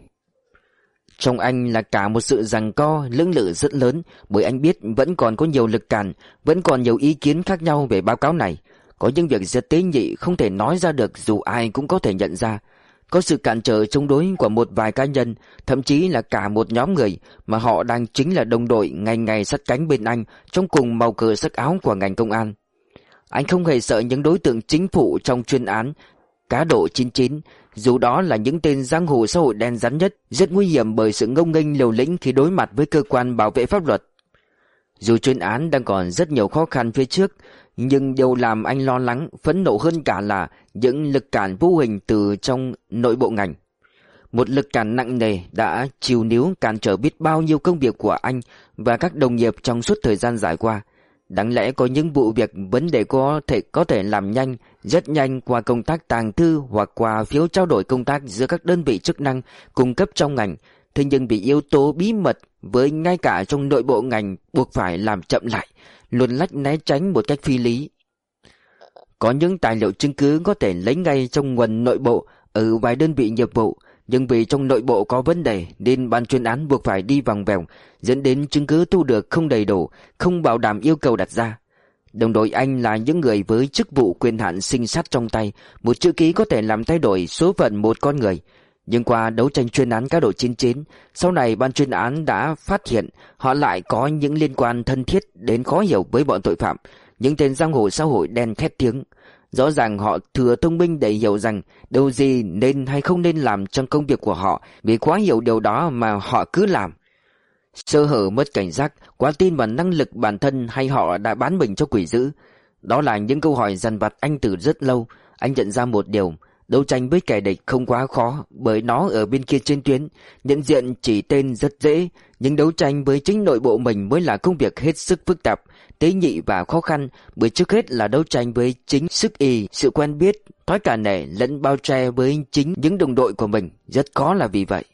Trong anh là cả một sự giằng co lưỡng lự rất lớn, bởi anh biết vẫn còn có nhiều lực cản, vẫn còn nhiều ý kiến khác nhau về báo cáo này. Có những việc rất tế nhị không thể nói ra được dù ai cũng có thể nhận ra. Có sự cản trở chống đối của một vài cá nhân, thậm chí là cả một nhóm người mà họ đang chính là đồng đội ngày ngày sát cánh bên anh trong cùng màu cờ sắc áo của ngành công an. Anh không hề sợ những đối tượng chính phủ trong chuyên án cá độ chín chín, dù đó là những tên giang hồ xã hội đen rắn nhất, rất nguy hiểm bởi sự ngông nghênh liều lĩnh khi đối mặt với cơ quan bảo vệ pháp luật. Dù chuyên án đang còn rất nhiều khó khăn phía trước, nhưng điều làm anh lo lắng, phẫn nộ hơn cả là những lực cản vô hình từ trong nội bộ ngành. Một lực cản nặng nề đã chịu níu cản trở biết bao nhiêu công việc của anh và các đồng nghiệp trong suốt thời gian dài qua. Đáng lẽ có những vụ việc vấn đề có thể có thể làm nhanh, rất nhanh qua công tác tàng thư hoặc qua phiếu trao đổi công tác giữa các đơn vị chức năng cung cấp trong ngành, thế nhưng vì yếu tố bí mật với ngay cả trong nội bộ ngành buộc phải làm chậm lại, luôn lách né tránh một cách phi lý. Có những tài liệu chứng cứ có thể lấy ngay trong nguồn nội bộ ở vài đơn vị nghiệp vụ, nhưng vì trong nội bộ có vấn đề nên ban chuyên án buộc phải đi vòng vèo, dẫn đến chứng cứ thu được không đầy đủ, không bảo đảm yêu cầu đặt ra. Đồng đội anh là những người với chức vụ quyền hạn sinh sát trong tay, một chữ ký có thể làm thay đổi số phận một con người. Nhưng qua đấu tranh chuyên án cá độ chín chín, sau này ban chuyên án đã phát hiện họ lại có những liên quan thân thiết đến khó hiểu với bọn tội phạm, những tên giang hồ xã hội đen khét tiếng. Rõ ràng họ thừa thông minh để hiểu rằng điều gì nên hay không nên làm trong công việc của họ, vì quá hiểu điều đó mà họ cứ làm. Sơ hở, mất cảnh giác, quá tin vào năng lực bản thân hay họ đã bán mình cho quỷ dữ. Đó là những câu hỏi dằn vặt anh từ rất lâu. Anh nhận ra một điều, đấu tranh với kẻ địch không quá khó, bởi nó ở bên kia trên tuyến, nhận diện chỉ tên rất dễ, nhưng đấu tranh với chính nội bộ mình mới là công việc hết sức phức tạp, tế nhị và khó khăn, bởi trước hết là đấu tranh với chính sức ì, sự quen biết, thói cả nể lẫn bao che với chính những đồng đội của mình, rất khó là vì vậy.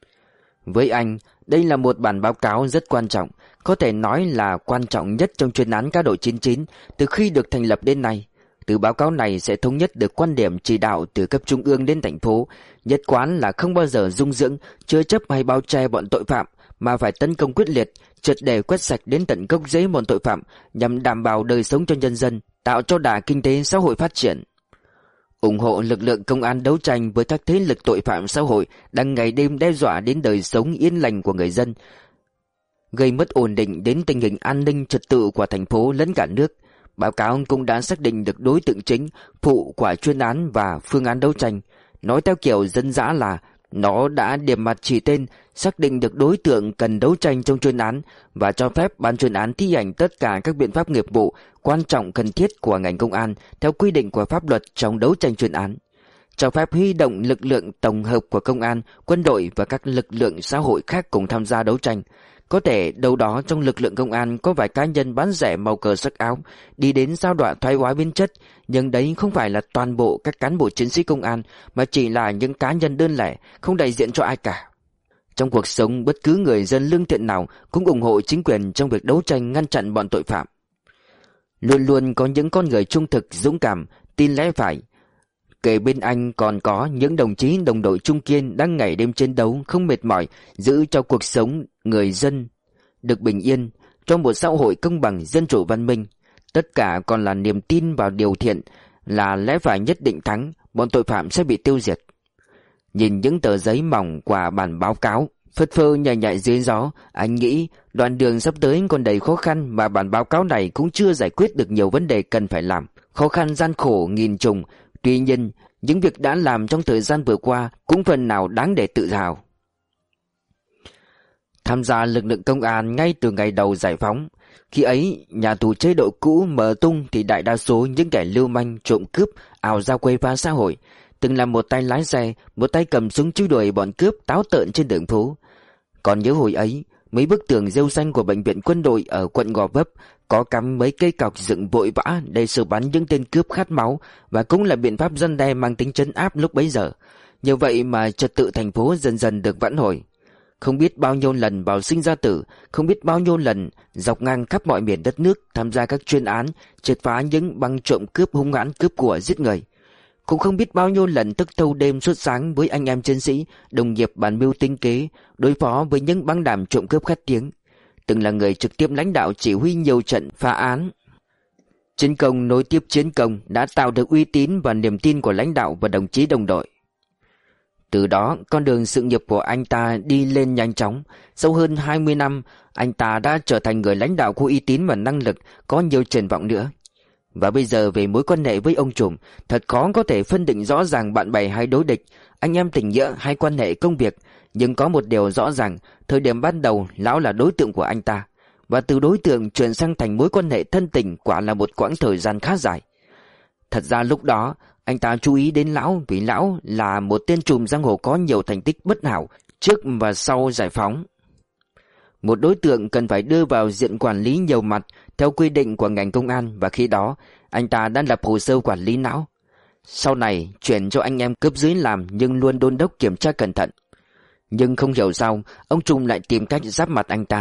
Với anh, đây là một bản báo cáo rất quan trọng, có thể nói là quan trọng nhất trong chuyên án cá độ chín chín từ khi được thành lập đến nay. Từ báo cáo này sẽ thống nhất được quan điểm chỉ đạo từ cấp trung ương đến thành phố, nhất quán là không bao giờ dung dưỡng, chứa chấp hay bao che bọn tội phạm, mà phải tấn công quyết liệt, triệt để quét sạch đến tận gốc rễ bọn tội phạm, nhằm đảm bảo đời sống cho nhân dân, tạo cho đà kinh tế xã hội phát triển. Ủng hộ lực lượng công an đấu tranh với các thế lực tội phạm xã hội đang ngày đêm đe dọa đến đời sống yên lành của người dân, gây mất ổn định đến tình hình an ninh trật tự của thành phố lẫn cả nước. Báo cáo cũng đã xác định được đối tượng chính, phụ của chuyên án và phương án đấu tranh. Nói theo kiểu dân dã là nó đã điểm mặt chỉ tên, xác định được đối tượng cần đấu tranh trong chuyên án và cho phép ban chuyên án thi hành tất cả các biện pháp nghiệp vụ quan trọng cần thiết của ngành công an theo quy định của pháp luật trong đấu tranh chuyên án. Cho phép huy động lực lượng tổng hợp của công an, quân đội và các lực lượng xã hội khác cùng tham gia đấu tranh. Có thể đâu đó trong lực lượng công an có vài cá nhân bán rẻ màu cờ sắc áo, đi đến giai đoạn thoái hóa biến chất, nhưng đấy không phải là toàn bộ các cán bộ chiến sĩ công an, mà chỉ là những cá nhân đơn lẻ, không đại diện cho ai cả. Trong cuộc sống, bất cứ người dân lương thiện nào cũng ủng hộ chính quyền trong việc đấu tranh ngăn chặn bọn tội phạm. Luôn luôn có những con người trung thực, dũng cảm, tin lẽ phải. Kể bên anh còn có những đồng chí đồng đội trung kiên đang ngày đêm chiến đấu không mệt mỏi, giữ cho cuộc sống người dân được bình yên, trong một xã hội công bằng, dân chủ, văn minh. Tất cả còn là niềm tin vào điều thiện, là lẽ phải nhất định thắng, bọn tội phạm sẽ bị tiêu diệt. Nhìn những tờ giấy mỏng của bản báo cáo phất phơ nhảy nhảy dưới gió, anh nghĩ đoạn đường sắp tới còn đầy khó khăn, mà bản báo cáo này cũng chưa giải quyết được nhiều vấn đề cần phải làm. Khó khăn gian khổ nghìn trùng, tuy nhiên những việc đã làm trong thời gian vừa qua cũng phần nào đáng để tự hào. Tham gia lực lượng công an ngay từ ngày đầu giải phóng, khi ấy nhà tù chế độ cũ mở tung thì đại đa số những kẻ lưu manh, trộm cướp ào ra quấy phá xã hội, từng là một tay lái xe, một tay cầm súng truy đuổi bọn cướp táo tợn trên đường phố. Còn nhớ hồi ấy, mấy bức tường rêu xanh của bệnh viện quân đội ở quận Gò Vấp có cắm mấy cây cọc dựng vội vã để xử bắn những tên cướp khát máu, và cũng là biện pháp răn đe mang tính trấn áp lúc bấy giờ. Nhờ vậy mà trật tự thành phố dần dần được vãn hồi. Không biết bao nhiêu lần vào sinh ra tử, không biết bao nhiêu lần dọc ngang khắp mọi miền đất nước tham gia các chuyên án, triệt phá những băng trộm cướp hung hãn, cướp của giết người. Cũng không biết bao nhiêu lần thức thâu đêm suốt sáng với anh em chiến sĩ, đồng nghiệp bàn mưu tinh kế, đối phó với những băng đảng trộm cướp khét tiếng. Từng là người trực tiếp lãnh đạo chỉ huy nhiều trận phá án. Chiến công nối tiếp chiến công đã tạo được uy tín và niềm tin của lãnh đạo và đồng chí đồng đội. Từ đó, con đường sự nghiệp của anh ta đi lên nhanh chóng. Sau hơn hai mươi năm, anh ta đã trở thành người lãnh đạo có uy tín và năng lực, có nhiều triển vọng nữa. Và bây giờ về mối quan hệ với ông trùm, thật khó có thể phân định rõ ràng bạn bè hay đối địch, anh em tình nghĩa hay quan hệ công việc. Nhưng có một điều rõ ràng, thời điểm ban đầu lão là đối tượng của anh ta, và từ đối tượng chuyển sang thành mối quan hệ thân tình quả là một quãng thời gian khá dài. Thật ra lúc đó anh ta chú ý đến lão vì lão là một tên trùm giang hồ có nhiều thành tích bất hảo trước và sau giải phóng. Một đối tượng cần phải đưa vào diện quản lý nhiều mặt theo quy định của ngành công an, và khi đó anh ta đã lập hồ sơ quản lý lão. Sau này chuyển cho anh em cấp dưới làm, nhưng luôn đôn đốc kiểm tra cẩn thận. Nhưng không hiểu sao ông trùm lại tìm cách giáp mặt anh ta.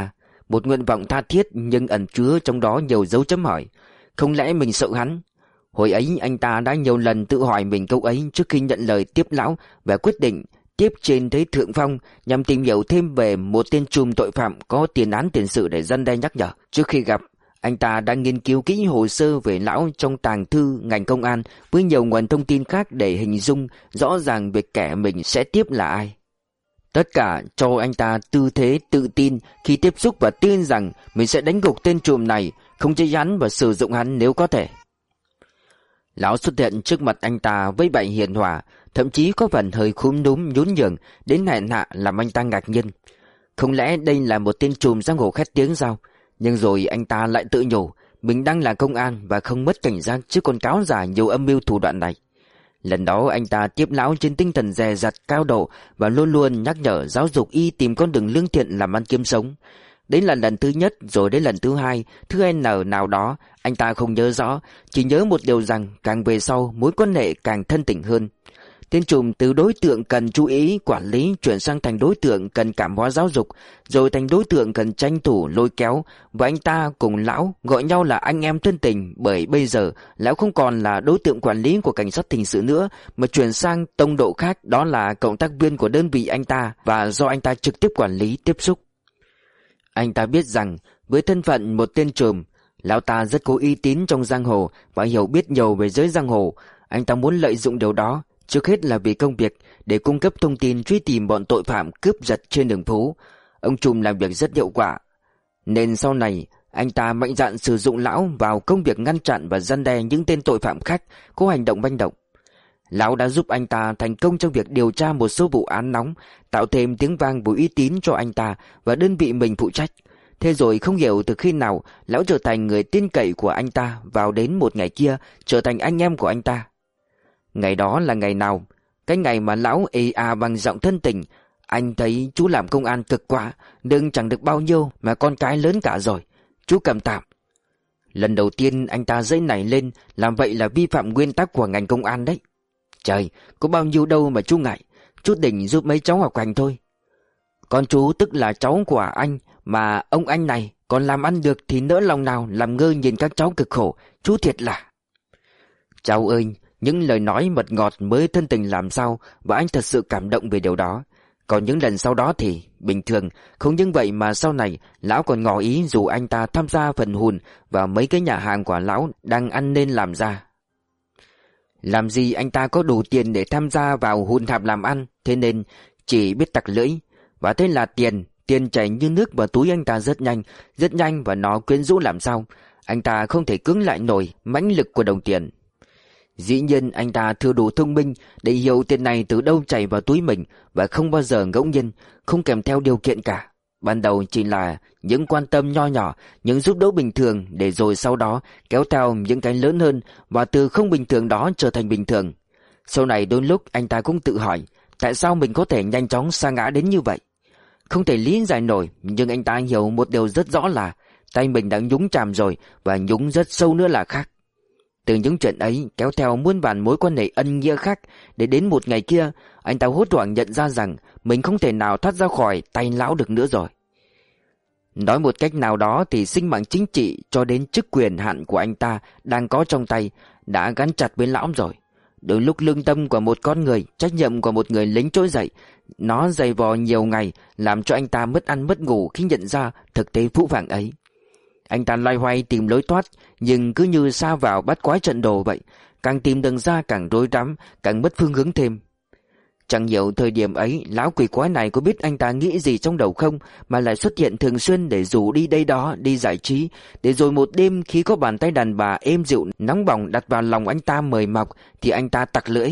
một nguyện vọng tha thiết nhưng ẩn chứa trong đó nhiều dấu chấm hỏi. Không lẽ mình sợ hắn? Hồi ấy anh ta đã nhiều lần tự hỏi mình câu ấy trước khi nhận lời tiếp lão và quyết định tiếp trên thế thượng phong nhằm tìm hiểu thêm về một tên trùm tội phạm có tiền án tiền sự để răn đe nhắc nhở. Trước khi gặp, anh ta đã nghiên cứu kỹ hồ sơ về lão trong tàng thư ngành công an với nhiều nguồn thông tin khác để hình dung rõ ràng về kẻ mình sẽ tiếp là ai. Tất cả cho anh ta tư thế tự tin khi tiếp xúc và tin rằng mình sẽ đánh gục tên trùm này, không chế hắn và sử dụng hắn nếu có thể. Lão xuất hiện trước mặt anh ta với vẻ hiền hòa, thậm chí có phần hơi khúm núm nhún nhường đến hèn hạ làm anh ta ngạc nhiên. Không lẽ đây là một tên trùm giang hồ khét tiếng sao? Nhưng rồi anh ta lại tự nhủ mình đang là công an và không mất cảnh giác trước con cáo già nhiều âm mưu thủ đoạn này. Lần đó anh ta tiếp lão trên tinh thần dè dặt cao độ và luôn luôn nhắc nhở giáo dục y tìm con đường lương thiện làm ăn kiếm sống. Đấy là lần thứ nhất, rồi đến lần thứ hai, thứ N nào đó, anh ta không nhớ rõ, chỉ nhớ một điều rằng càng về sau mối quan hệ càng thân tình hơn. Tên trùm từ đối tượng cần chú ý quản lý chuyển sang thành đối tượng cần cảm hóa giáo dục, rồi thành đối tượng cần tranh thủ lôi kéo, và anh ta cùng lão gọi nhau là anh em thân tình, bởi bây giờ lão không còn là đối tượng quản lý của cảnh sát hình sự nữa mà chuyển sang tông độ khác, đó là cộng tác viên của đơn vị anh ta và do anh ta trực tiếp quản lý tiếp xúc. Anh ta biết rằng với thân phận một tên trùm, lão ta rất có uy tín trong giang hồ và hiểu biết nhiều về giới giang hồ. Anh ta muốn lợi dụng điều đó, trước hết là vì công việc, để cung cấp thông tin truy tìm bọn tội phạm cướp giật trên đường phố. Ông trùm làm việc rất hiệu quả, nên sau này anh ta mạnh dạn sử dụng lão vào công việc ngăn chặn và răn đe những tên tội phạm khác có hành động manh động. Lão đã giúp anh ta thành công trong việc điều tra một số vụ án nóng, tạo thêm tiếng vang và uy tín cho anh ta và đơn vị mình phụ trách. Thế rồi không hiểu từ khi nào lão trở thành người tin cậy của anh ta, vào đến một ngày kia trở thành anh em của anh ta. Ngày đó là ngày nào? Cái ngày mà lão ê à bằng giọng thân tình: anh thấy chú làm công an cực quá, nhưng chẳng được bao nhiêu mà con cái lớn cả rồi, chú cầm tạm. Lần đầu tiên anh ta giãy nảy lên, làm vậy là vi phạm nguyên tắc của ngành công an đấy. Trời, có bao nhiêu đâu mà chú ngại, chú định giúp mấy cháu học hành thôi. Con chú tức là cháu của anh, mà ông anh này còn làm ăn được thì nỡ lòng nào làm ngơ nhìn các cháu cực khổ, chú thiệt là. Cháu ơi, những lời nói mật ngọt mới thân tình làm sao, và anh thật sự cảm động về điều đó. Còn những lần sau đó thì bình thường, không những vậy mà sau này lão còn ngỏ ý rủ anh ta tham gia phần hùn vào mấy cái nhà hàng của lão đang ăn nên làm ra. Làm gì anh ta có đủ tiền để tham gia vào hùn hạp làm ăn, thế nên chỉ biết tặc lưỡi. Và thế là tiền, tiền chảy như nước vào túi anh ta rất nhanh, rất nhanh và nó quyến rũ làm sao. Anh ta không thể cưỡng lại nổi mãnh lực của đồng tiền. Dĩ nhiên anh ta thừa đủ thông minh để hiểu tiền này từ đâu chảy vào túi mình, và không bao giờ ngẫu nhiên, không kèm theo điều kiện cả. Ban đầu chỉ là những quan tâm nho nhỏ, những giúp đỡ bình thường, để rồi sau đó kéo theo những cái lớn hơn, và từ không bình thường đó trở thành bình thường. Sau này đôi lúc anh ta cũng tự hỏi tại sao mình có thể nhanh chóng sa ngã đến như vậy. Không thể lý giải nổi, nhưng anh ta hiểu một điều rất rõ là tay mình đã nhúng chàm rồi, và nhúng rất sâu nữa là khác. Từ những chuyện ấy kéo theo muôn vàn mối quan hệ ân nghĩa khác, để đến một ngày kia anh ta hốt hoảng nhận ra rằng mình không thể nào thoát ra khỏi tay lão được nữa rồi. Nói một cách nào đó thì sinh mạng chính trị cho đến chức quyền hạn của anh ta đang có trong tay đã gắn chặt với lão rồi. Đôi lúc lương tâm của một con người, trách nhiệm của một người lính trỗi dậy, nó dày vò nhiều ngày, làm cho anh ta mất ăn mất ngủ khi nhận ra thực tế phũ phàng ấy. Anh ta loay hoay tìm lối thoát, nhưng cứ như sa vào bắt quái trận đồ vậy, càng tìm đường ra càng rối rắm, càng mất phương hướng thêm. Chẳng hiểu thời điểm ấy lão quỷ quái này có biết anh ta nghĩ gì trong đầu không, mà lại xuất hiện thường xuyên để rủ đi đây đó, đi giải trí, để rồi một đêm khi có bàn tay đàn bà êm dịu nóng bỏng đặt vào lòng anh ta mời mọc thì anh ta tặc lưỡi.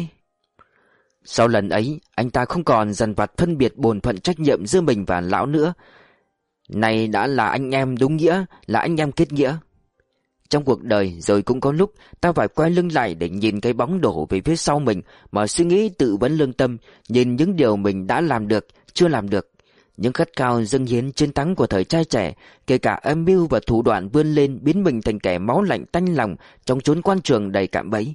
Sau lần ấy anh ta không còn dằn vặt phân biệt bổn phận trách nhiệm giữa mình và lão nữa. Này đã là anh em đúng nghĩa, là anh em kết nghĩa. Trong cuộc đời rồi cũng có lúc ta phải quay lưng lại để nhìn cái bóng đổ về phía sau mình, mà suy nghĩ tự vấn lương tâm, nhìn những điều mình đã làm được, chưa làm được, những khát khao dâng hiến chiến thắng của thời trai trẻ, kể cả âm mưu và thủ đoạn vươn lên biến mình thành kẻ máu lạnh tanh lòng trong chốn quan trường đầy cạm bẫy,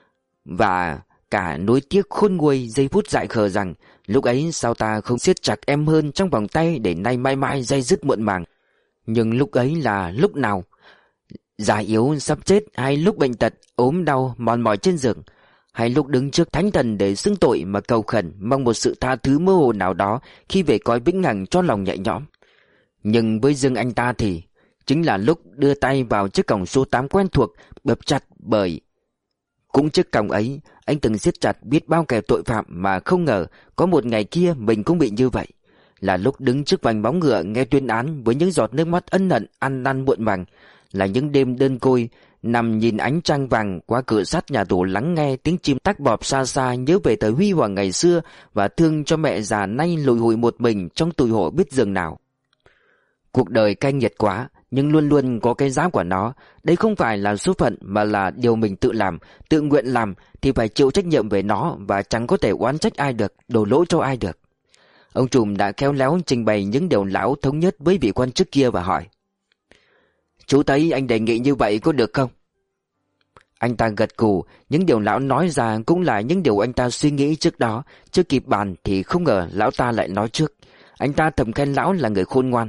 và cả nỗi tiếc khôn nguôi giây phút dại khờ rằng lúc ấy sao ta không siết chặt em hơn trong vòng tay để nay mãi mãi day dứt muộn màng. Nhưng lúc ấy là lúc nào? Già yếu sắp chết, hay lúc bệnh tật, ốm đau, mòn mỏi trên giường, hay lúc đứng trước thánh thần để xưng tội mà cầu khẩn, mong một sự tha thứ mơ hồ nào đó khi về cõi vĩnh hằng cho lòng nhẹ nhõm. Nhưng với riêng anh ta thì chính là lúc đưa tay vào chiếc còng số tám quen thuộc, bập chặt bởi cũng chiếc còng ấy, anh từng siết chặt biết bao kẻ tội phạm mà không ngờ có một ngày kia mình cũng bị như vậy. Là lúc đứng trước vành móng ngựa nghe tuyên án với những giọt nước mắt ân hận ăn năn muộn màng, là những đêm đơn côi nằm nhìn ánh trăng vàng qua cửa sắt nhà tù, lắng nghe tiếng chim tắc bọp xa xa, nhớ về thời huy hoàng ngày xưa và thương cho mẹ già nay lùi hụi một mình trong tủi hổ biết giường nào. Cuộc đời cay nghiệt quá, nhưng luôn luôn có cái giá của nó. Đây không phải là số phận mà là điều mình tự làm, tự nguyện làm thì phải chịu trách nhiệm về nó, và chẳng có thể oán trách ai được, đổ lỗi cho ai được. Ông trùm đã khéo léo trình bày những điều lão thống nhất với vị quan chức kia và hỏi: "Chú thấy anh đề nghị như vậy có được không?" Anh ta gật gù. Những điều lão nói ra cũng là những điều anh ta suy nghĩ trước đó. Chưa kịp bàn thì không ngờ lão ta lại nói trước. Anh ta thầm khen lão là người khôn ngoan.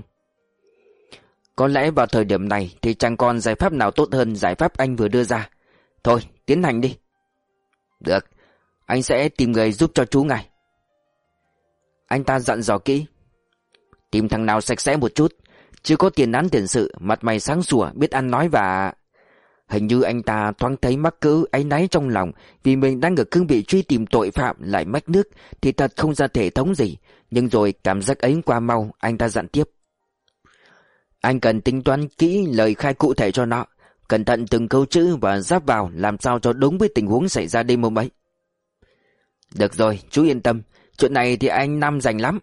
"Có lẽ vào thời điểm này thì chẳng còn giải pháp nào tốt hơn giải pháp anh vừa đưa ra. Thôi, tiến hành đi." "Được, anh sẽ tìm người giúp cho chú ngay." Anh ta dặn dò kỹ: "Tìm thằng nào sạch sẽ một chút, chưa có tiền án tiền sự, mặt mày sáng sủa, biết ăn nói và..." Hình như anh ta thoáng thấy mắc cỡ áy náy trong lòng vì mình đang ở cương vị truy tìm tội phạm lại mách nước thì thật không ra thể thống gì. Nhưng rồi cảm giác ấy qua mau, anh ta dặn tiếp: "Anh cần tính toán kỹ lời khai cụ thể cho nó, cẩn thận từng câu chữ và ráp vào làm sao cho đúng với tình huống xảy ra đêm hôm ấy." "Được rồi, chú yên tâm, chuyện này thì anh Năm rành lắm."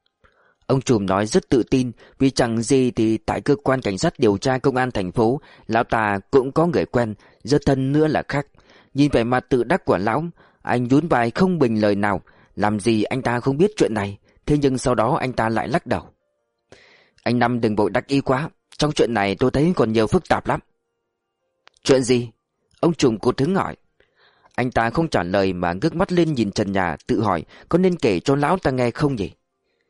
Ông trùm nói rất tự tin, vì chẳng gì thì tại cơ quan cảnh sát điều tra công an thành phố, lão ta cũng có người quen, rất thân nữa là khác. Nhìn vẻ mặt tự đắc của lão, anh nhún vai không bình lời nào. Làm gì anh ta không biết chuyện này. Thế nhưng sau đó anh ta lại lắc đầu: "Anh Năm đừng vội đắc ý quá, trong chuyện này tôi thấy còn nhiều phức tạp lắm." "Chuyện gì?" Ông trùm cụt hứng hỏi. Anh ta không trả lời mà ngước mắt lên nhìn trần nhà, tự hỏi có nên kể cho lão ta nghe không nhỉ.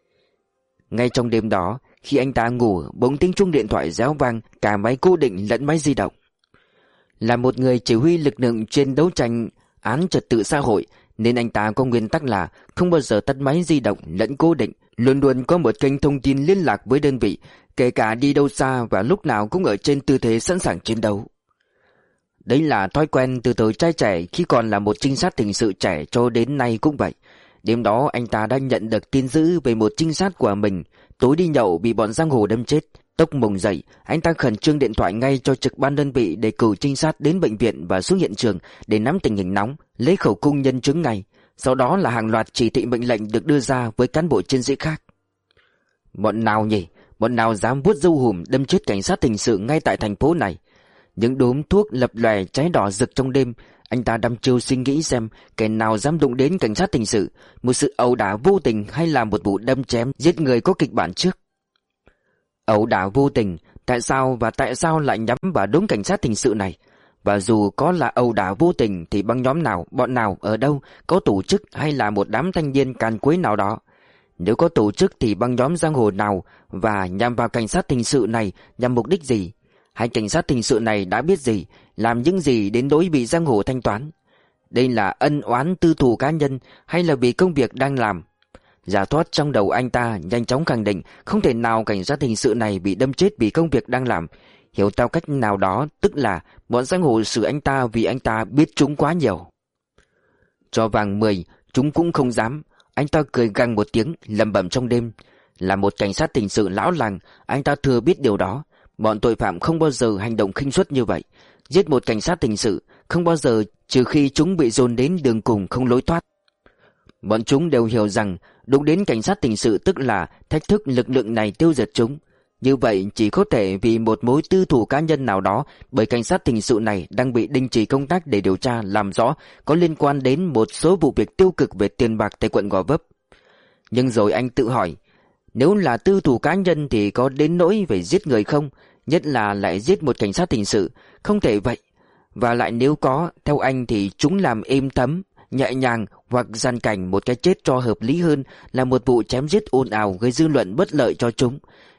Ngay trong đêm đó, khi anh ta ngủ, bỗng tiếng chuông điện thoại réo vang, cả máy cố định lẫn máy di động. Là một người chỉ huy lực lượng trên đấu tranh án trật tự xã hội, nên anh ta có nguyên tắc là không bao giờ tắt máy di động lẫn cố định, luôn luôn có một kênh thông tin liên lạc với đơn vị, kể cả đi đâu xa và lúc nào cũng ở trên tư thế sẵn sàng chiến đấu. Đấy là thói quen từ thời trai trẻ khi còn là một trinh sát hình sự trẻ cho đến nay cũng vậy. Đêm đó anh ta đã nhận được tin dữ về một trinh sát của mình tối đi nhậu bị bọn giang hồ đâm chết. Tốc mùng dậy, anh ta khẩn trương điện thoại ngay cho trực ban đơn vị để cử trinh sát đến bệnh viện và xuống hiện trường để nắm tình hình nóng, lấy khẩu cung nhân chứng ngay. Sau đó là hàng loạt chỉ thị mệnh lệnh được đưa ra với cán bộ chiến sĩ khác. Bọn nào nhỉ? Bọn nào dám vuốt râu hùm đâm chết cảnh sát hình sự ngay tại thành phố này? Những đốm thuốc lập lòe cháy đỏ rực trong đêm. Anh ta đăm chiêu suy nghĩ xem kẻ nào dám đụng đến cảnh sát hình sự, một sự ẩu đả vô tình hay là một vụ đâm chém giết người có kịch bản trước. Ẩu đả vô tình, tại sao và tại sao lại nhắm vào đống cảnh sát hình sự này? Và dù có là ẩu đả vô tình thì băng nhóm nào, bọn nào, ở đâu, có tổ chức hay là một đám thanh niên càn quấy nào đó? Nếu có tổ chức thì băng nhóm giang hồ nào, và nhằm vào cảnh sát hình sự này nhằm mục đích gì? Hay cảnh sát hình sự này đã biết gì, làm những gì đến nỗi bị giang hồ thanh toán? Đây là ân oán tư thù cá nhân hay là vì công việc đang làm? Giả thoát trong đầu anh ta nhanh chóng khẳng định không thể nào cảnh sát hình sự này bị đâm chết vì công việc đang làm. Hiểu theo cách nào đó, tức là bọn giang hồ xử anh ta vì anh ta biết chúng quá nhiều. Cho vàng mười, chúng cũng không dám. Anh ta cười gằn một tiếng, lẩm bẩm trong đêm. Là một cảnh sát hình sự lão làng, anh ta thừa biết điều đó. Bọn tội phạm không bao giờ hành động khinh suất như vậy. Giết một cảnh sát hình sự không bao giờ, trừ khi chúng bị dồn đến đường cùng không lối thoát. Bọn chúng đều hiểu rằng đụng đến cảnh sát hình sự tức là thách thức lực lượng này tiêu diệt chúng. Như vậy chỉ có thể vì một mối tư thù cá nhân nào đó, bởi cảnh sát hình sự này đang bị đình chỉ công tác để điều tra làm rõ có liên quan đến một số vụ việc tiêu cực về tiền bạc tại quận Gò Vấp. Nhưng rồi anh tự hỏi, nếu là tư thù cá nhân thì có đến nỗi phải giết người không? Nhất là lại giết một cảnh sát hình sự, không thể vậy. Và lại nếu có, theo anh thì chúng làm êm thấm, nhẹ nhàng hoặc gian cảnh một cái chết cho hợp lý hơn là một vụ chém giết ồn ào gây dư luận bất lợi cho chúng.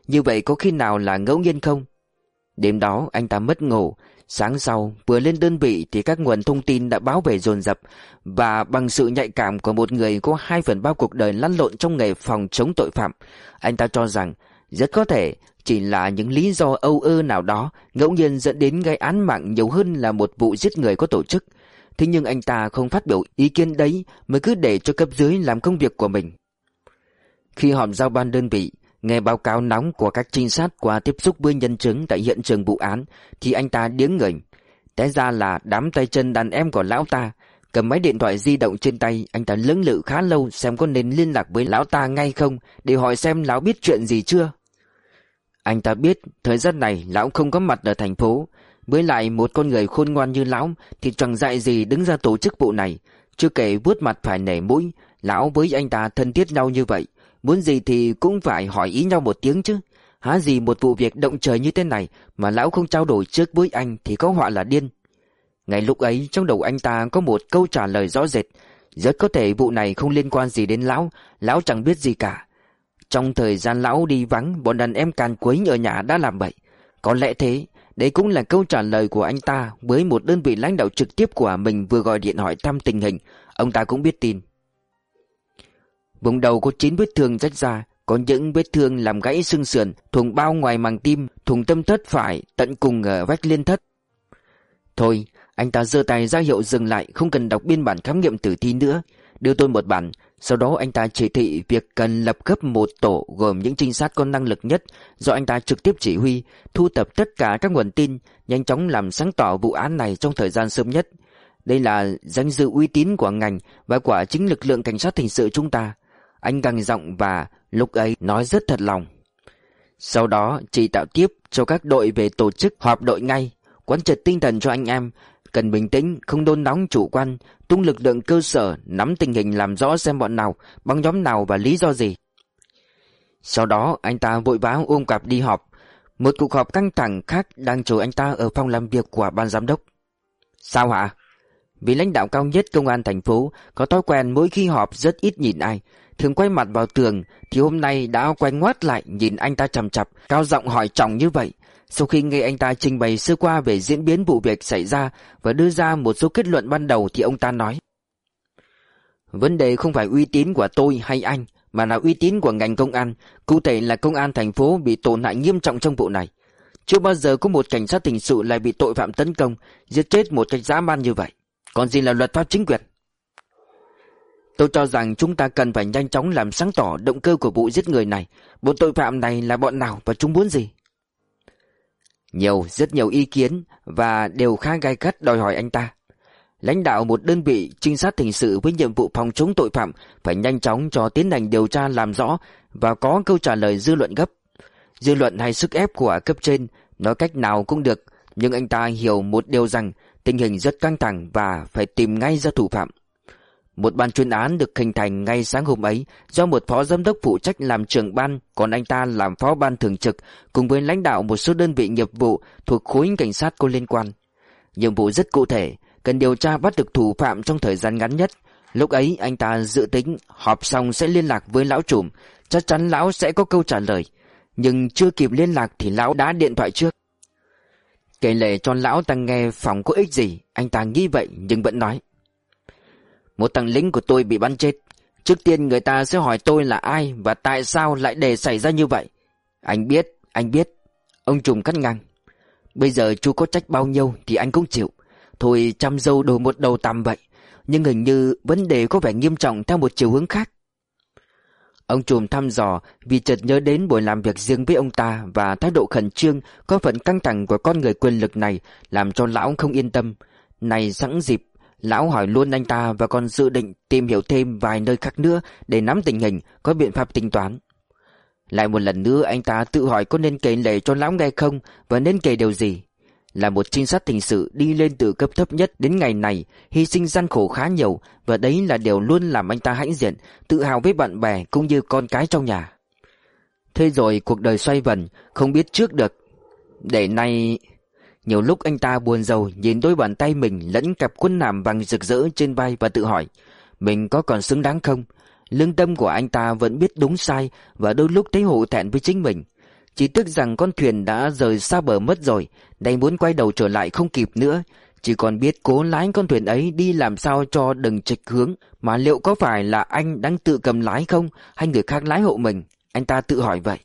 Như vậy có khi nào là ngẫu nhiên không? Đêm đó anh ta mất ngủ. Sáng sau vừa lên đơn vị thì các nguồn thông tin đã báo về dồn dập, và bằng sự nhạy cảm của một người có hai phần ba cuộc đời lăn lộn trong nghề phòng chống tội phạm, anh ta cho rằng rất có thể chỉ là những lý do âu ơ nào đó ngẫu nhiên dẫn đến gây án mạng nhiều hơn là một vụ giết người có tổ chức. Thế nhưng anh ta không phát biểu ý kiến đấy, mới cứ để cho cấp dưới làm công việc của mình. Khi họp giao ban đơn vị, nghe báo cáo nóng của các trinh sát qua tiếp xúc với nhân chứng tại hiện trường vụ án, thì anh ta điếng người. Té ra là đám tay chân đàn em của lão ta. Cầm máy điện thoại di động trên tay, anh ta lưỡng lự khá lâu xem có nên liên lạc với lão ta ngay không, để hỏi xem lão biết chuyện gì chưa. Anh ta biết thời gian này lão không có mặt ở thành phố. Với lại một con người khôn ngoan như lão thì chẳng dại gì đứng ra tổ chức vụ này. Chưa kể vuốt mặt phải nể mũi, lão với anh ta thân thiết nhau như vậy, muốn gì thì cũng phải hỏi ý nhau một tiếng chứ. Há gì một vụ việc động trời như thế này mà lão không trao đổi trước với anh thì có họa là điên. Ngay lúc ấy trong đầu anh ta có một câu trả lời rõ rệt. Rất có thể vụ này không liên quan gì đến lão, lão chẳng biết gì cả. Trong thời gian lão đi vắng, bọn đàn em càn quấy ở nhà đã làm vậy. Có lẽ thế, đấy cũng là câu trả lời của anh ta với một đơn vị lãnh đạo trực tiếp của mình vừa gọi điện hỏi thăm tình hình. Ông ta cũng biết tin. Vùng đầu có chín vết thương rách ra, có những vết thương làm gãy xương sườn, thủng bao ngoài màng tim, thủng tâm thất phải, tận cùng ở vách liên thất. Thôi, anh ta giơ tay ra hiệu dừng lại, không cần đọc biên bản khám nghiệm tử thi nữa. Đưa tôi một bản. Sau đó anh ta chỉ thị việc cần lập gấp một tổ gồm những trinh sát có năng lực nhất do anh ta trực tiếp chỉ huy, thu thập tất cả các nguồn tin, nhanh chóng làm sáng tỏ vụ án này trong thời gian sớm nhất. Đây là danh dự uy tín của ngành và của chính lực lượng cảnh sát hình sự chúng ta. Anh gằn giọng và lúc ấy nói rất thật lòng. Sau đó chỉ tạo tiếp cho các đội về tổ chức họp đội ngay, quán triệt tinh thần cho anh em. Cần bình tĩnh, không đôn nóng chủ quan, tung lực lượng cơ sở, nắm tình hình làm rõ xem bọn nào, băng nhóm nào và lý do gì. Sau đó anh ta vội vã ôm cặp đi họp. Một cuộc họp căng thẳng khác đang chờ anh ta ở phòng làm việc của ban giám đốc. Sao hả? Vị lãnh đạo cao nhất công an thành phố có thói quen mỗi khi họp rất ít nhìn ai, thường quay mặt vào tường, thì hôm nay đã quay ngoắt lại nhìn anh ta chằm chằm, cao giọng hỏi trọng như vậy. Sau khi nghe anh ta trình bày sơ qua về diễn biến vụ việc xảy ra và đưa ra một số kết luận ban đầu thì ông ta nói: vấn đề không phải uy tín của tôi hay anh, mà là uy tín của ngành công an, cụ thể là công an thành phố bị tổn hại nghiêm trọng trong vụ này. Chưa bao giờ có một cảnh sát hình sự lại bị tội phạm tấn công, giết chết một cách dã man như vậy. Còn gì là luật pháp chính quyền? Tôi cho rằng chúng ta cần phải nhanh chóng làm sáng tỏ động cơ của vụ giết người này. Bọn tội phạm này là bọn nào và chúng muốn gì? Nhiều, rất nhiều ý kiến và đều khá gay gắt đòi hỏi anh ta. Lãnh đạo một đơn vị trinh sát hình sự với nhiệm vụ phòng chống tội phạm phải nhanh chóng cho tiến hành điều tra làm rõ và có câu trả lời dư luận gấp. Dư luận hay sức ép của cấp trên nói cách nào cũng được, nhưng anh ta hiểu một điều rằng tình hình rất căng thẳng và phải tìm ngay ra thủ phạm. Một ban chuyên án được hình thành ngay sáng hôm ấy do một phó giám đốc phụ trách làm trưởng ban, còn anh ta làm phó ban thường trực cùng với lãnh đạo một số đơn vị nghiệp vụ thuộc khối cảnh sát có liên quan. Nhiệm vụ rất cụ thể, cần điều tra bắt được thủ phạm trong thời gian ngắn nhất. Lúc ấy anh ta dự tính họp xong sẽ liên lạc với lão trùm, chắc chắn lão sẽ có câu trả lời. Nhưng chưa kịp liên lạc thì lão đã điện thoại trước. Kể lể cho lão ta nghe phòng có ích gì, anh ta nghĩ vậy nhưng vẫn nói: một thằng lính của tôi bị bắn chết. Trước tiên người ta sẽ hỏi tôi là ai và tại sao lại để xảy ra như vậy. Anh biết, anh biết. Ông trùm cắt ngang. Bây giờ chú có trách bao nhiêu thì anh cũng chịu. Thôi chăm dâu đổi một đầu tằm vậy. Nhưng hình như vấn đề có vẻ nghiêm trọng theo một chiều hướng khác. Ông trùm thăm dò vì chợt nhớ đến buổi làm việc riêng với ông ta và thái độ khẩn trương, có phần căng thẳng của con người quyền lực này làm cho lão không yên tâm. Này sẵn dịp, lão hỏi luôn anh ta và còn dự định tìm hiểu thêm vài nơi khác nữa để nắm tình hình, có biện pháp tính toán. Lại một lần nữa anh ta tự hỏi có nên kể lể cho lão nghe không và nên kể điều gì. Là một trinh sát hình sự đi lên từ cấp thấp nhất đến ngày này, hy sinh gian khổ khá nhiều, và đấy là điều luôn làm anh ta hãnh diện, tự hào với bạn bè cũng như con cái trong nhà. Thế rồi cuộc đời xoay vần, không biết trước được. Để nay... Nhiều lúc anh ta buồn rầu nhìn đôi bàn tay mình lẫn cặp quân hàm vàng rực rỡ trên vai và tự hỏi mình có còn xứng đáng không. Lương tâm của anh ta vẫn biết đúng sai và đôi lúc thấy hổ thẹn với chính mình. Chỉ tiếc rằng con thuyền đã rời xa bờ mất rồi, nay muốn quay đầu trở lại không kịp nữa. Chỉ còn biết cố lái con thuyền ấy đi làm sao cho đừng chệch hướng. Mà liệu có phải là anh đang tự cầm lái không, hay người khác lái hộ mình? Anh ta tự hỏi vậy.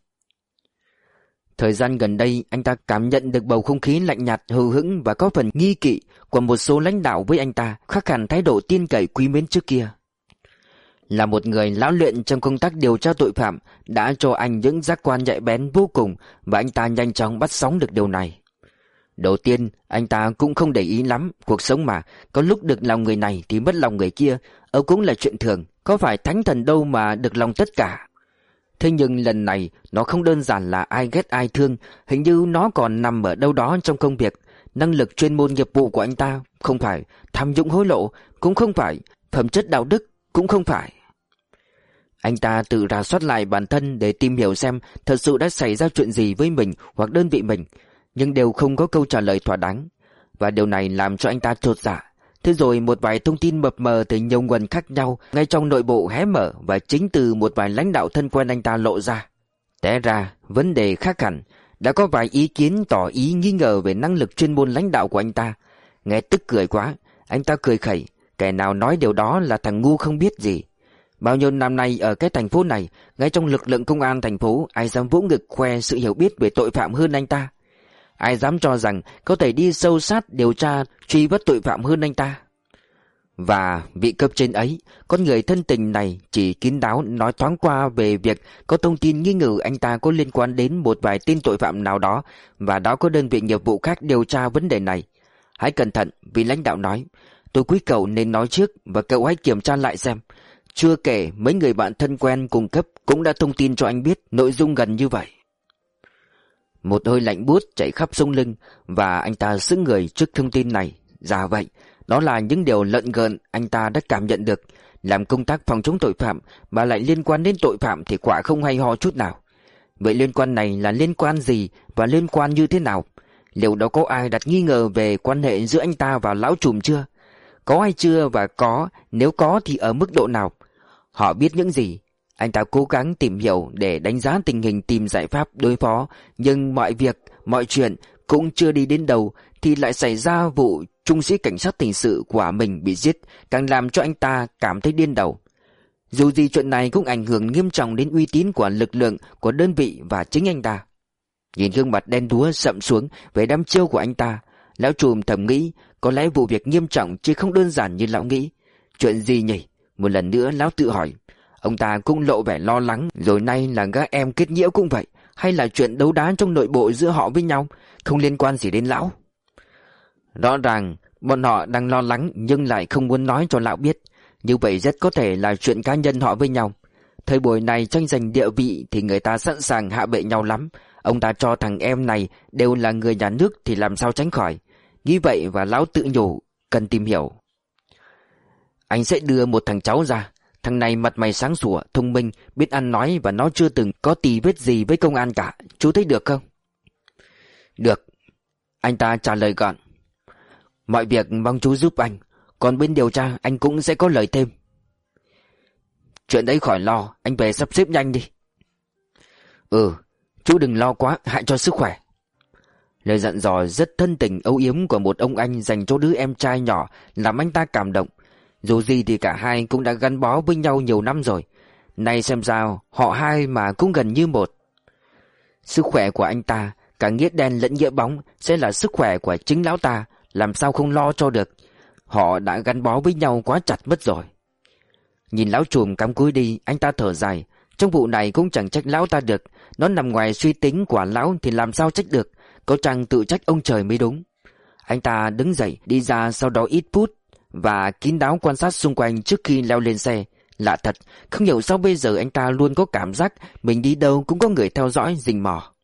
Thời gian gần đây, anh ta cảm nhận được bầu không khí lạnh nhạt, hờ hững và có phần nghi kỵ của một số lãnh đạo với anh ta, khác hẳn thái độ tin cậy quý mến trước kia. Là một người lão luyện trong công tác điều tra tội phạm đã cho anh những giác quan nhạy bén vô cùng, và anh ta nhanh chóng bắt sóng được điều này. Đầu tiên, anh ta cũng không để ý lắm, cuộc sống mà, có lúc được lòng người này thì mất lòng người kia, âu cũng là chuyện thường, có phải thánh thần đâu mà được lòng tất cả. Thế nhưng lần này nó không đơn giản là ai ghét ai thương, hình như nó còn nằm ở đâu đó trong công việc, năng lực chuyên môn nghiệp vụ của anh ta, không phải tham nhũng hối lộ, cũng không phải phẩm chất đạo đức, cũng không phải. Anh ta tự rà soát lại bản thân để tìm hiểu xem thật sự đã xảy ra chuyện gì với mình hoặc đơn vị mình, nhưng đều không có câu trả lời thỏa đáng, và điều này làm cho anh ta chột dạ. Thế rồi một vài thông tin mập mờ từ nhiều nguồn khác nhau ngay trong nội bộ hé mở, và chính từ một vài lãnh đạo thân quen anh ta lộ ra. Té ra vấn đề khác hẳn, đã có vài ý kiến tỏ ý nghi ngờ về năng lực chuyên môn lãnh đạo của anh ta. Nghe tức cười quá, anh ta cười khẩy, kẻ nào nói điều đó là thằng ngu không biết gì. Bao nhiêu năm nay ở cái thành phố này, ngay trong lực lượng công an thành phố, ai dám vỗ ngực khoe sự hiểu biết về tội phạm hơn anh ta? Ai dám cho rằng có thể đi sâu sát điều tra truy bắt tội phạm hơn anh ta? Và vị cấp trên ấy, con người thân tình này chỉ kín đáo nói thoáng qua về việc có thông tin nghi ngờ anh ta có liên quan đến một vài tên tội phạm nào đó, và đó có đơn vị nghiệp vụ khác điều tra vấn đề này. Hãy cẩn thận, vị lãnh đạo nói, tôi quý cậu nên nói trước, và cậu hãy kiểm tra lại xem. Chưa kể mấy người bạn thân quen cùng cấp cũng đã thông tin cho anh biết nội dung gần như vậy. Một hơi lạnh buốt chảy khắp sống lưng, và anh ta sững người trước thông tin này. Dạ vậy, đó là những điều lợn gợn anh ta đã cảm nhận được. Làm công tác phòng chống tội phạm mà lại liên quan đến tội phạm thì quả không hay ho chút nào. Vậy liên quan này là liên quan gì và liên quan như thế nào? Liệu đó có ai đặt nghi ngờ về quan hệ giữa anh ta và lão trùm chưa? Có hay chưa, và có, nếu có thì ở mức độ nào? Họ biết những gì? Anh ta cố gắng tìm hiểu để đánh giá tình hình, tìm giải pháp đối phó, nhưng mọi việc, mọi chuyện cũng chưa đi đến đầu thì lại xảy ra vụ trung sĩ cảnh sát hình sự của mình bị giết, càng làm cho anh ta cảm thấy điên đầu. Dù gì chuyện này cũng ảnh hưởng nghiêm trọng đến uy tín của lực lượng, của đơn vị và chính anh ta. Nhìn gương mặt đen đúa sậm xuống về đám chiêu của anh ta, lão trùm thầm nghĩ có lẽ vụ việc nghiêm trọng chứ không đơn giản như lão nghĩ. Chuyện gì nhỉ? Một lần nữa lão tự hỏi. Ông ta cũng lộ vẻ lo lắng, rồi nay là các em kết nghĩa cũng vậy, hay là chuyện đấu đá trong nội bộ giữa họ với nhau, không liên quan gì đến lão. Rõ ràng bọn họ đang lo lắng nhưng lại không muốn nói cho lão biết. Như vậy rất có thể là chuyện cá nhân họ với nhau. Thời buổi này tranh giành địa vị thì người ta sẵn sàng hạ bệ nhau lắm. Ông ta cho thằng em này đều là người nhà nước thì làm sao tránh khỏi. Nghĩ vậy và lão tự nhủ cần tìm hiểu. Anh sẽ đưa một thằng cháu ra. Thằng này mặt mày sáng sủa, thông minh, biết ăn nói, và nó chưa từng có tì vết gì với công an cả. Chú thấy được không? Được, anh ta trả lời gọn. Mọi việc mong chú giúp anh, còn bên điều tra anh cũng sẽ có lời thêm. Chuyện đấy khỏi lo, anh về sắp xếp nhanh đi. Ừ, chú đừng lo quá, hại cho sức khỏe. Lời dặn dò rất thân tình âu yếm của một ông anh dành cho đứa em trai nhỏ làm anh ta cảm động. Dù gì thì cả hai cũng đã gắn bó với nhau nhiều năm rồi. Nay xem sao, họ hai mà cũng gần như một. Sức khỏe của anh ta, cả nghĩa đen lẫn nghĩa bóng, sẽ là sức khỏe của chính lão ta, làm sao không lo cho được. Họ đã gắn bó với nhau quá chặt mất rồi. Nhìn lão trùm cắm cúi đi, anh ta thở dài. Trong vụ này cũng chẳng trách lão ta được. Nó nằm ngoài suy tính của lão thì làm sao trách được. Có chăng tự trách ông trời mới đúng. Anh ta đứng dậy đi ra sau đó ít phút, và kín đáo quan sát xung quanh trước khi leo lên xe. Lạ thật, không hiểu sao bây giờ anh ta luôn có cảm giác mình đi đâu cũng có người theo dõi rình mò.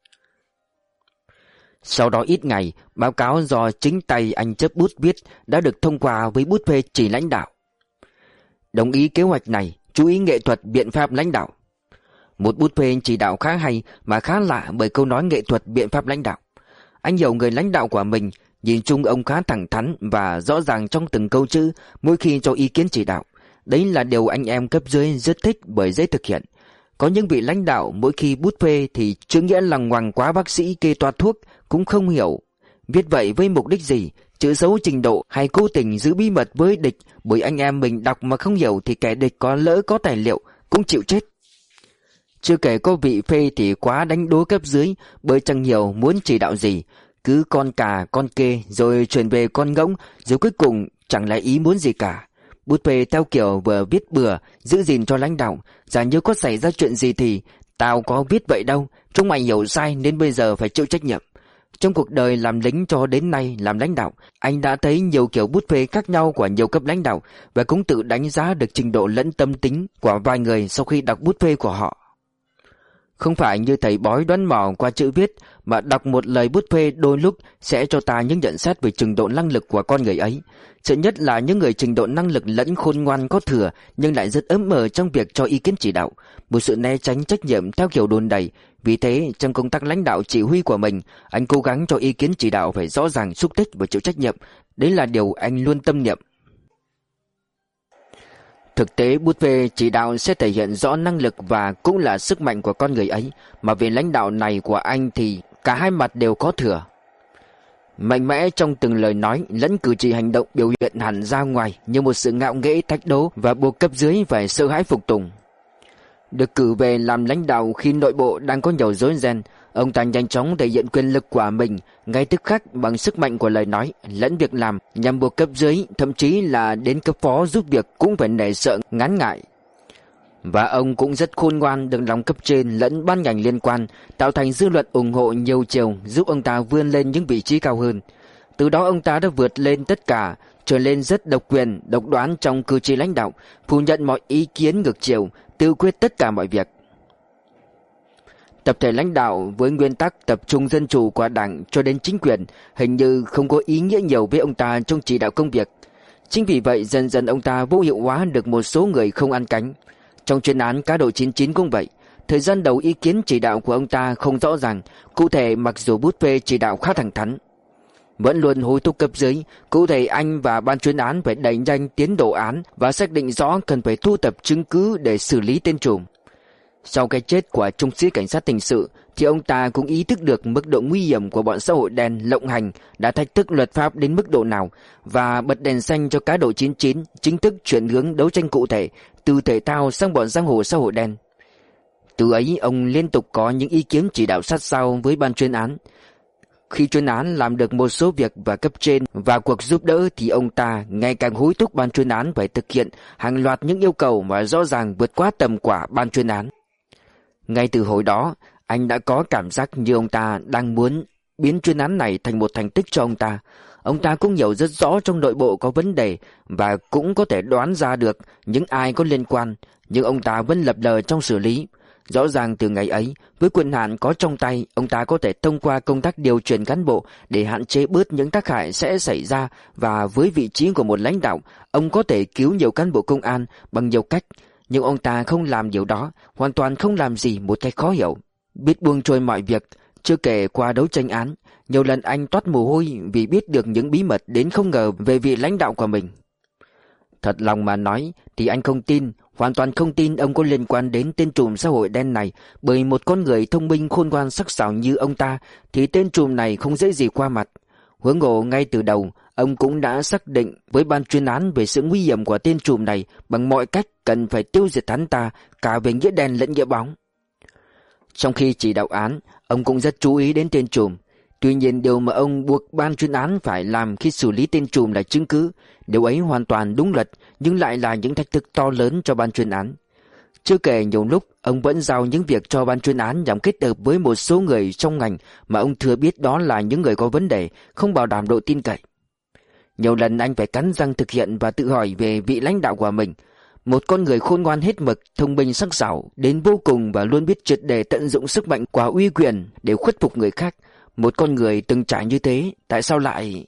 Sau đó ít ngày, báo cáo do chính tay anh chấp bút viết đã được thông qua với bút phê chỉ lãnh đạo. Đồng ý kế hoạch này, chú ý nghệ thuật biện pháp lãnh đạo. Một bút phê chỉ đạo khá hay mà khá lạ bởi câu nói nghệ thuật biện pháp lãnh đạo. Anh hiểu người lãnh đạo của mình, nhìn chung ông khá thẳng thắn và rõ ràng trong từng câu chữ mỗi khi cho ý kiến chỉ đạo. Đấy là điều anh em cấp dưới rất thích bởi dễ thực hiện. Có những vị lãnh đạo mỗi khi bút phê thì chữ nghĩa lằng ngoằng quá bác sĩ kê toa thuốc cũng không hiểu. Viết vậy với mục đích gì? Chữ xấu trình độ hay cố tình giữ bí mật với địch, bởi anh em mình đọc mà không hiểu thì kẻ địch có lỡ có tài liệu cũng chịu chết. Chưa kể có vị phê thì quá đánh đố cấp dưới, bởi chẳng hiểu muốn chỉ đạo gì, cứ con cà con kê rồi chuyển về con ngỗng, rồi cuối cùng chẳng lại ý muốn gì cả. Bút phê theo kiểu vừa viết bừa, giữ gìn cho lãnh đạo, giả như có xảy ra chuyện gì thì tao có viết vậy đâu, chúng mày hiểu sai nên bây giờ phải chịu trách nhiệm. Trong cuộc đời làm lính cho đến nay làm lãnh đạo, anh đã thấy nhiều kiểu bút phê khác nhau của nhiều cấp lãnh đạo, và cũng tự đánh giá được trình độ lẫn tâm tính của vài người sau khi đọc bút phê của họ. Không phải như thầy bói đoán mò qua chữ viết, mà đọc một lời bút phê đôi lúc sẽ cho ta những nhận xét về trình độ năng lực của con người ấy. Sợ nhất là những người trình độ năng lực lẫn khôn ngoan có thừa, nhưng lại rất ấm mờ trong việc cho ý kiến chỉ đạo, một sự né tránh trách nhiệm theo kiểu đồn đầy. Vì thế, trong công tác lãnh đạo chỉ huy của mình, anh cố gắng cho ý kiến chỉ đạo phải rõ ràng, xúc tích và chịu trách nhiệm. Đấy là điều anh luôn tâm niệm. Thực tế, bút phê chỉ đạo sẽ thể hiện rõ năng lực và cũng là sức mạnh của con người ấy, mà về lãnh đạo này của anh thì cả hai mặt đều có thừa. Mạnh mẽ trong từng lời nói lẫn cử chỉ hành động biểu hiện hẳn ra ngoài như một sự ngạo nghễ thách đố và buộc cấp dưới phải sợ hãi phục tùng. Được cử về làm lãnh đạo khi nội bộ đang có nhiều rối ren, ông ta nhanh chóng thể hiện quyền lực của mình ngay tức khắc bằng sức mạnh của lời nói lẫn việc làm, nhằm buộc cấp dưới, thậm chí là đến cấp phó giúp việc cũng phải nể sợ ngán ngại. Và ông cũng rất khôn ngoan được lòng cấp trên lẫn ban ngành liên quan, tạo thành dư luận ủng hộ nhiều chiều, giúp ông ta vươn lên những vị trí cao hơn. Từ đó ông ta đã vượt lên tất cả, trở lên rất độc quyền, độc đoán trong cử chỉ lãnh đạo, phủ nhận mọi ý kiến ngược chiều, tự quyết tất cả mọi việc. Tập thể lãnh đạo với nguyên tắc tập trung dân chủ của đảng cho đến chính quyền hình như không có ý nghĩa nhiều với ông ta trong chỉ đạo công việc. Chính vì vậy dần dần ông ta vô hiệu hóa được một số người không ăn cánh. Trong chuyên án cá độ chín chín cũng vậy. Thời gian đầu ý kiến chỉ đạo của ông ta không rõ ràng, cụ thể mặc dù bút phê chỉ đạo khá thẳng thắn, vẫn luôn hối thúc cấp dưới, cụ thể anh và ban chuyên án phải đẩy nhanh tiến độ án và xác định rõ cần phải thu thập chứng cứ để xử lý tên trùm. Sau cái chết của trung sĩ cảnh sát hình sự thì ông ta cũng ý thức được mức độ nguy hiểm của bọn xã hội đen lộng hành đã thách thức luật pháp đến mức độ nào, và bật đèn xanh cho cá độ chín chín chính thức chuyển hướng đấu tranh cụ thể từ thể thao sang bọn giang hồ xã hội đen. Từ ấy ông liên tục có những ý kiến chỉ đạo sát sao với ban chuyên án. Khi chuyên án làm được một số việc và cấp trên và cuộc giúp đỡ thì ông ta ngày càng hối thúc ban chuyên án phải thực hiện hàng loạt những yêu cầu mà rõ ràng vượt quá tầm quả ban chuyên án. Ngay từ hồi đó, anh đã có cảm giác như ông ta đang muốn biến chuyên án này thành một thành tích cho ông ta. Ông ta cũng hiểu rất rõ trong nội bộ có vấn đề và cũng có thể đoán ra được những ai có liên quan, nhưng ông ta vẫn lập lờ trong xử lý. Rõ ràng từ ngày ấy, với quyền hạn có trong tay, ông ta có thể thông qua công tác điều chuyển cán bộ để hạn chế bớt những tác hại sẽ xảy ra, và với vị trí của một lãnh đạo, ông có thể cứu nhiều cán bộ công an bằng nhiều cách. Nhưng ông ta không làm điều đó, hoàn toàn không làm gì một cách khó hiểu. Biết buông trôi mọi việc, chưa kể qua đấu tranh án, nhiều lần anh toát mồ hôi vì biết được những bí mật đến không ngờ về vị lãnh đạo của mình. Thật lòng mà nói thì anh không tin, hoàn toàn không tin ông có liên quan đến tên trùm xã hội đen này, bởi một con người thông minh khôn ngoan sắc sảo như ông ta thì tên trùm này không dễ gì qua mặt. Huống hồ ngay từ đầu, ông cũng đã xác định với ban chuyên án về sự nguy hiểm của tên trùm này, bằng mọi cách cần phải tiêu diệt hắn ta, cả về nghĩa đen lẫn nghĩa bóng. Trong khi chỉ đạo án, ông cũng rất chú ý đến tên trùm. Tuy nhiên điều mà ông buộc ban chuyên án phải làm khi xử lý tên trùm là chứng cứ. Điều ấy hoàn toàn đúng luật, nhưng lại là những thách thức to lớn cho ban chuyên án. Chưa kể nhiều lúc ông vẫn giao những việc cho ban chuyên án nhằm kết hợp với một số người trong ngành mà ông thừa biết đó là những người có vấn đề, không bảo đảm độ tin cậy. Nhiều lần anh phải cắn răng thực hiện và tự hỏi về vị lãnh đạo của mình. Một con người khôn ngoan hết mực, thông minh sắc sảo đến vô cùng và luôn biết triệt để tận dụng sức mạnh của uy quyền để khuất phục người khác. Một con người từng trải như thế, tại sao lại...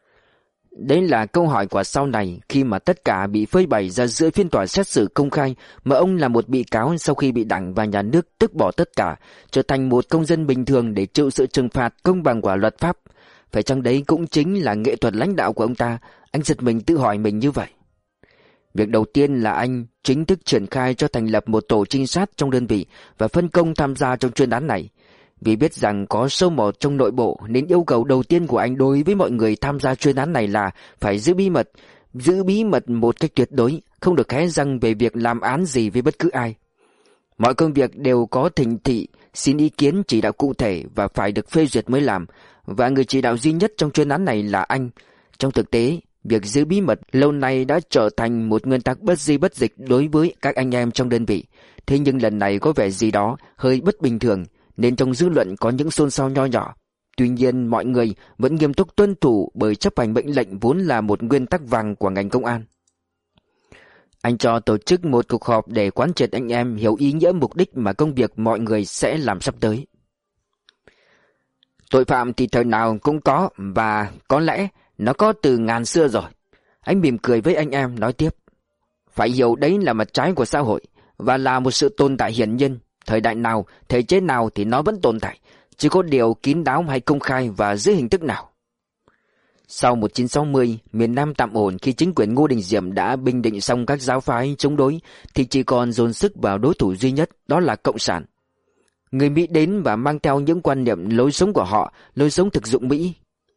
Đấy là câu hỏi của sau này, khi mà tất cả bị phơi bày ra giữa phiên tòa xét xử công khai, mà ông là một bị cáo sau khi bị Đảng và Nhà nước tước bỏ tất cả, trở thành một công dân bình thường để chịu sự trừng phạt công bằng của luật pháp. Phải chăng đấy cũng chính là nghệ thuật lãnh đạo của ông ta? Anh giật mình tự hỏi mình như vậy. Việc đầu tiên là anh chính thức triển khai cho thành lập một tổ trinh sát trong đơn vị và phân công tham gia trong chuyên án này. Vì biết rằng có sâu mọt trong nội bộ nên yêu cầu đầu tiên của anh đối với mọi người tham gia chuyên án này là phải giữ bí mật, giữ bí mật một cách tuyệt đối, không được hé răng về việc làm án gì với bất cứ ai. Mọi công việc đều có thỉnh thị, xin ý kiến chỉ đạo cụ thể và phải được phê duyệt mới làm, và người chỉ đạo duy nhất trong chuyên án này là anh. Trong thực tế, việc giữ bí mật lâu nay đã trở thành một nguyên tắc bất di bất dịch đối với các anh em trong đơn vị. Thế nhưng lần này có vẻ gì đó hơi bất bình thường, nên trong dư luận có những xôn xao nho nhỏ. Tuy nhiên mọi người vẫn nghiêm túc tuân thủ bởi chấp hành mệnh lệnh vốn là một nguyên tắc vàng của ngành công an. Anh cho tổ chức một cuộc họp để quán triệt anh em hiểu ý nghĩa mục đích mà công việc mọi người sẽ làm sắp tới. Tội phạm thì thời nào cũng có, và có lẽ nó có từ ngàn xưa rồi. Anh mỉm cười với anh em nói tiếp. Phải hiểu đấy là mặt trái của xã hội và là một sự tồn tại hiển nhiên. Thời đại nào, thể chế nào thì nó vẫn tồn tại, chỉ có điều kín đáo hay công khai và dưới hình thức nào. Sau một nghìn chín trăm sáu mươi, miền Nam tạm ổn khi chính quyền Ngô Đình Diệm đã bình định xong các giáo phái chống đối, thì chỉ còn dồn sức vào đối thủ duy nhất, đó là Cộng sản. Người Mỹ đến và mang theo những quan niệm lối sống của họ, lối sống thực dụng Mỹ.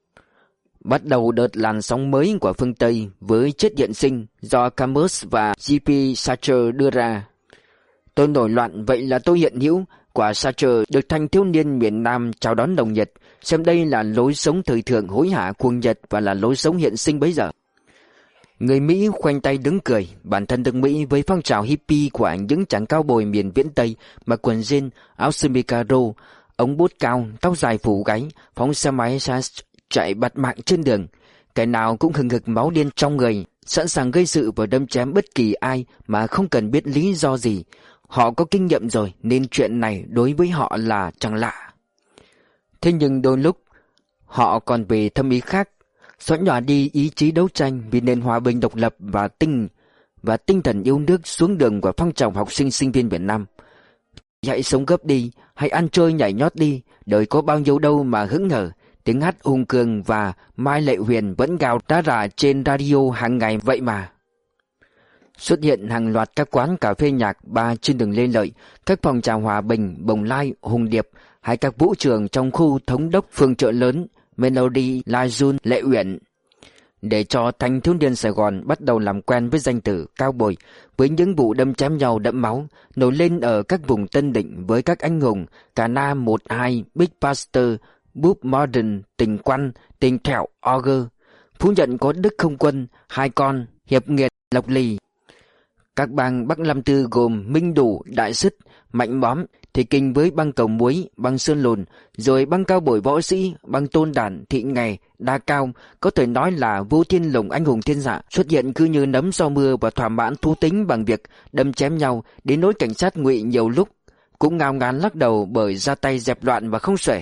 Bắt đầu đợt làn sóng mới của phương Tây với chất điện sinh do Camus và giê pê Sartre đưa ra. Tôi nổi loạn vậy là tôi hiện hữu của Sartre được thanh thiếu niên miền Nam chào đón nồng nhiệt, xem đây là lối sống thời thượng hối hả cuồng nhiệt và là lối sống hiện sinh bấy giờ. Người Mỹ khoanh tay đứng cười, bản thân nước Mỹ với phong trào hippie của những chàng cao bồi miền viễn Tây mặc quần jean, áo sơ mi caro, ống bút cao, tóc dài phủ gáy, phóng xe máy chạy bạt mạng trên đường. Cái nào cũng hừng hực máu điên trong người, sẵn sàng gây sự và đâm chém bất kỳ ai mà không cần biết lý do gì. Họ có kinh nghiệm rồi nên chuyện này đối với họ là chẳng lạ. Thế nhưng đôi lúc họ còn về thâm ý khác, xóa nhòa đi ý chí đấu tranh vì nền hòa bình độc lập và tinh và tinh thần yêu nước xuống đường của phong trào học sinh sinh viên Việt Nam. Hãy sống gấp đi, hãy ăn chơi nhảy nhót đi, đời có bao nhiêu đâu mà hững hờ. Tiếng hát hùng cường và Mai Lệ Huyền vẫn gào tá rả trên radio hàng ngày vậy mà. Xuất hiện hàng loạt các quán cà phê nhạc bar trên đường Lê Lợi, các phòng trà Hòa Bình, Bồng Lai, Hùng Điệp, hay các vũ trường trong khu Thống Đốc phường Chợ Lớn, Melody, La Jun, Lệ Uyển. Để cho thanh thiếu niên Sài Gòn bắt đầu làm quen với danh từ cao bồi, với những vụ đâm chém nhau đẫm máu nổi lên ở các vùng Tân Định với các anh hùng Cà Na một hai, Big Pastor, Bob Marden, Tình Quan, Tình Thẹo, Auger. Phú Nhuận có Đức Không Quân, Hai Con, Hiệp Nghiệt, Lộc Lì. Các bang Bắc Lâm Tư gồm Minh Đủ, Đại Sứt, Mạnh Bóm, thì kinh với băng Cầu Muối, băng Sơn Lồn, rồi băng cao bồi võ sĩ, băng Tôn Đản, Thị Nghè, Đa Cao, có thể nói là vô thiên lùng anh hùng thiên hạ, xuất hiện cứ như nấm sau mưa và thỏa mãn thú tính bằng việc đâm chém nhau, đến nỗi cảnh sát Ngụy nhiều lúc cũng ngao ngán lắc đầu bởi ra tay dẹp loạn và không xuể.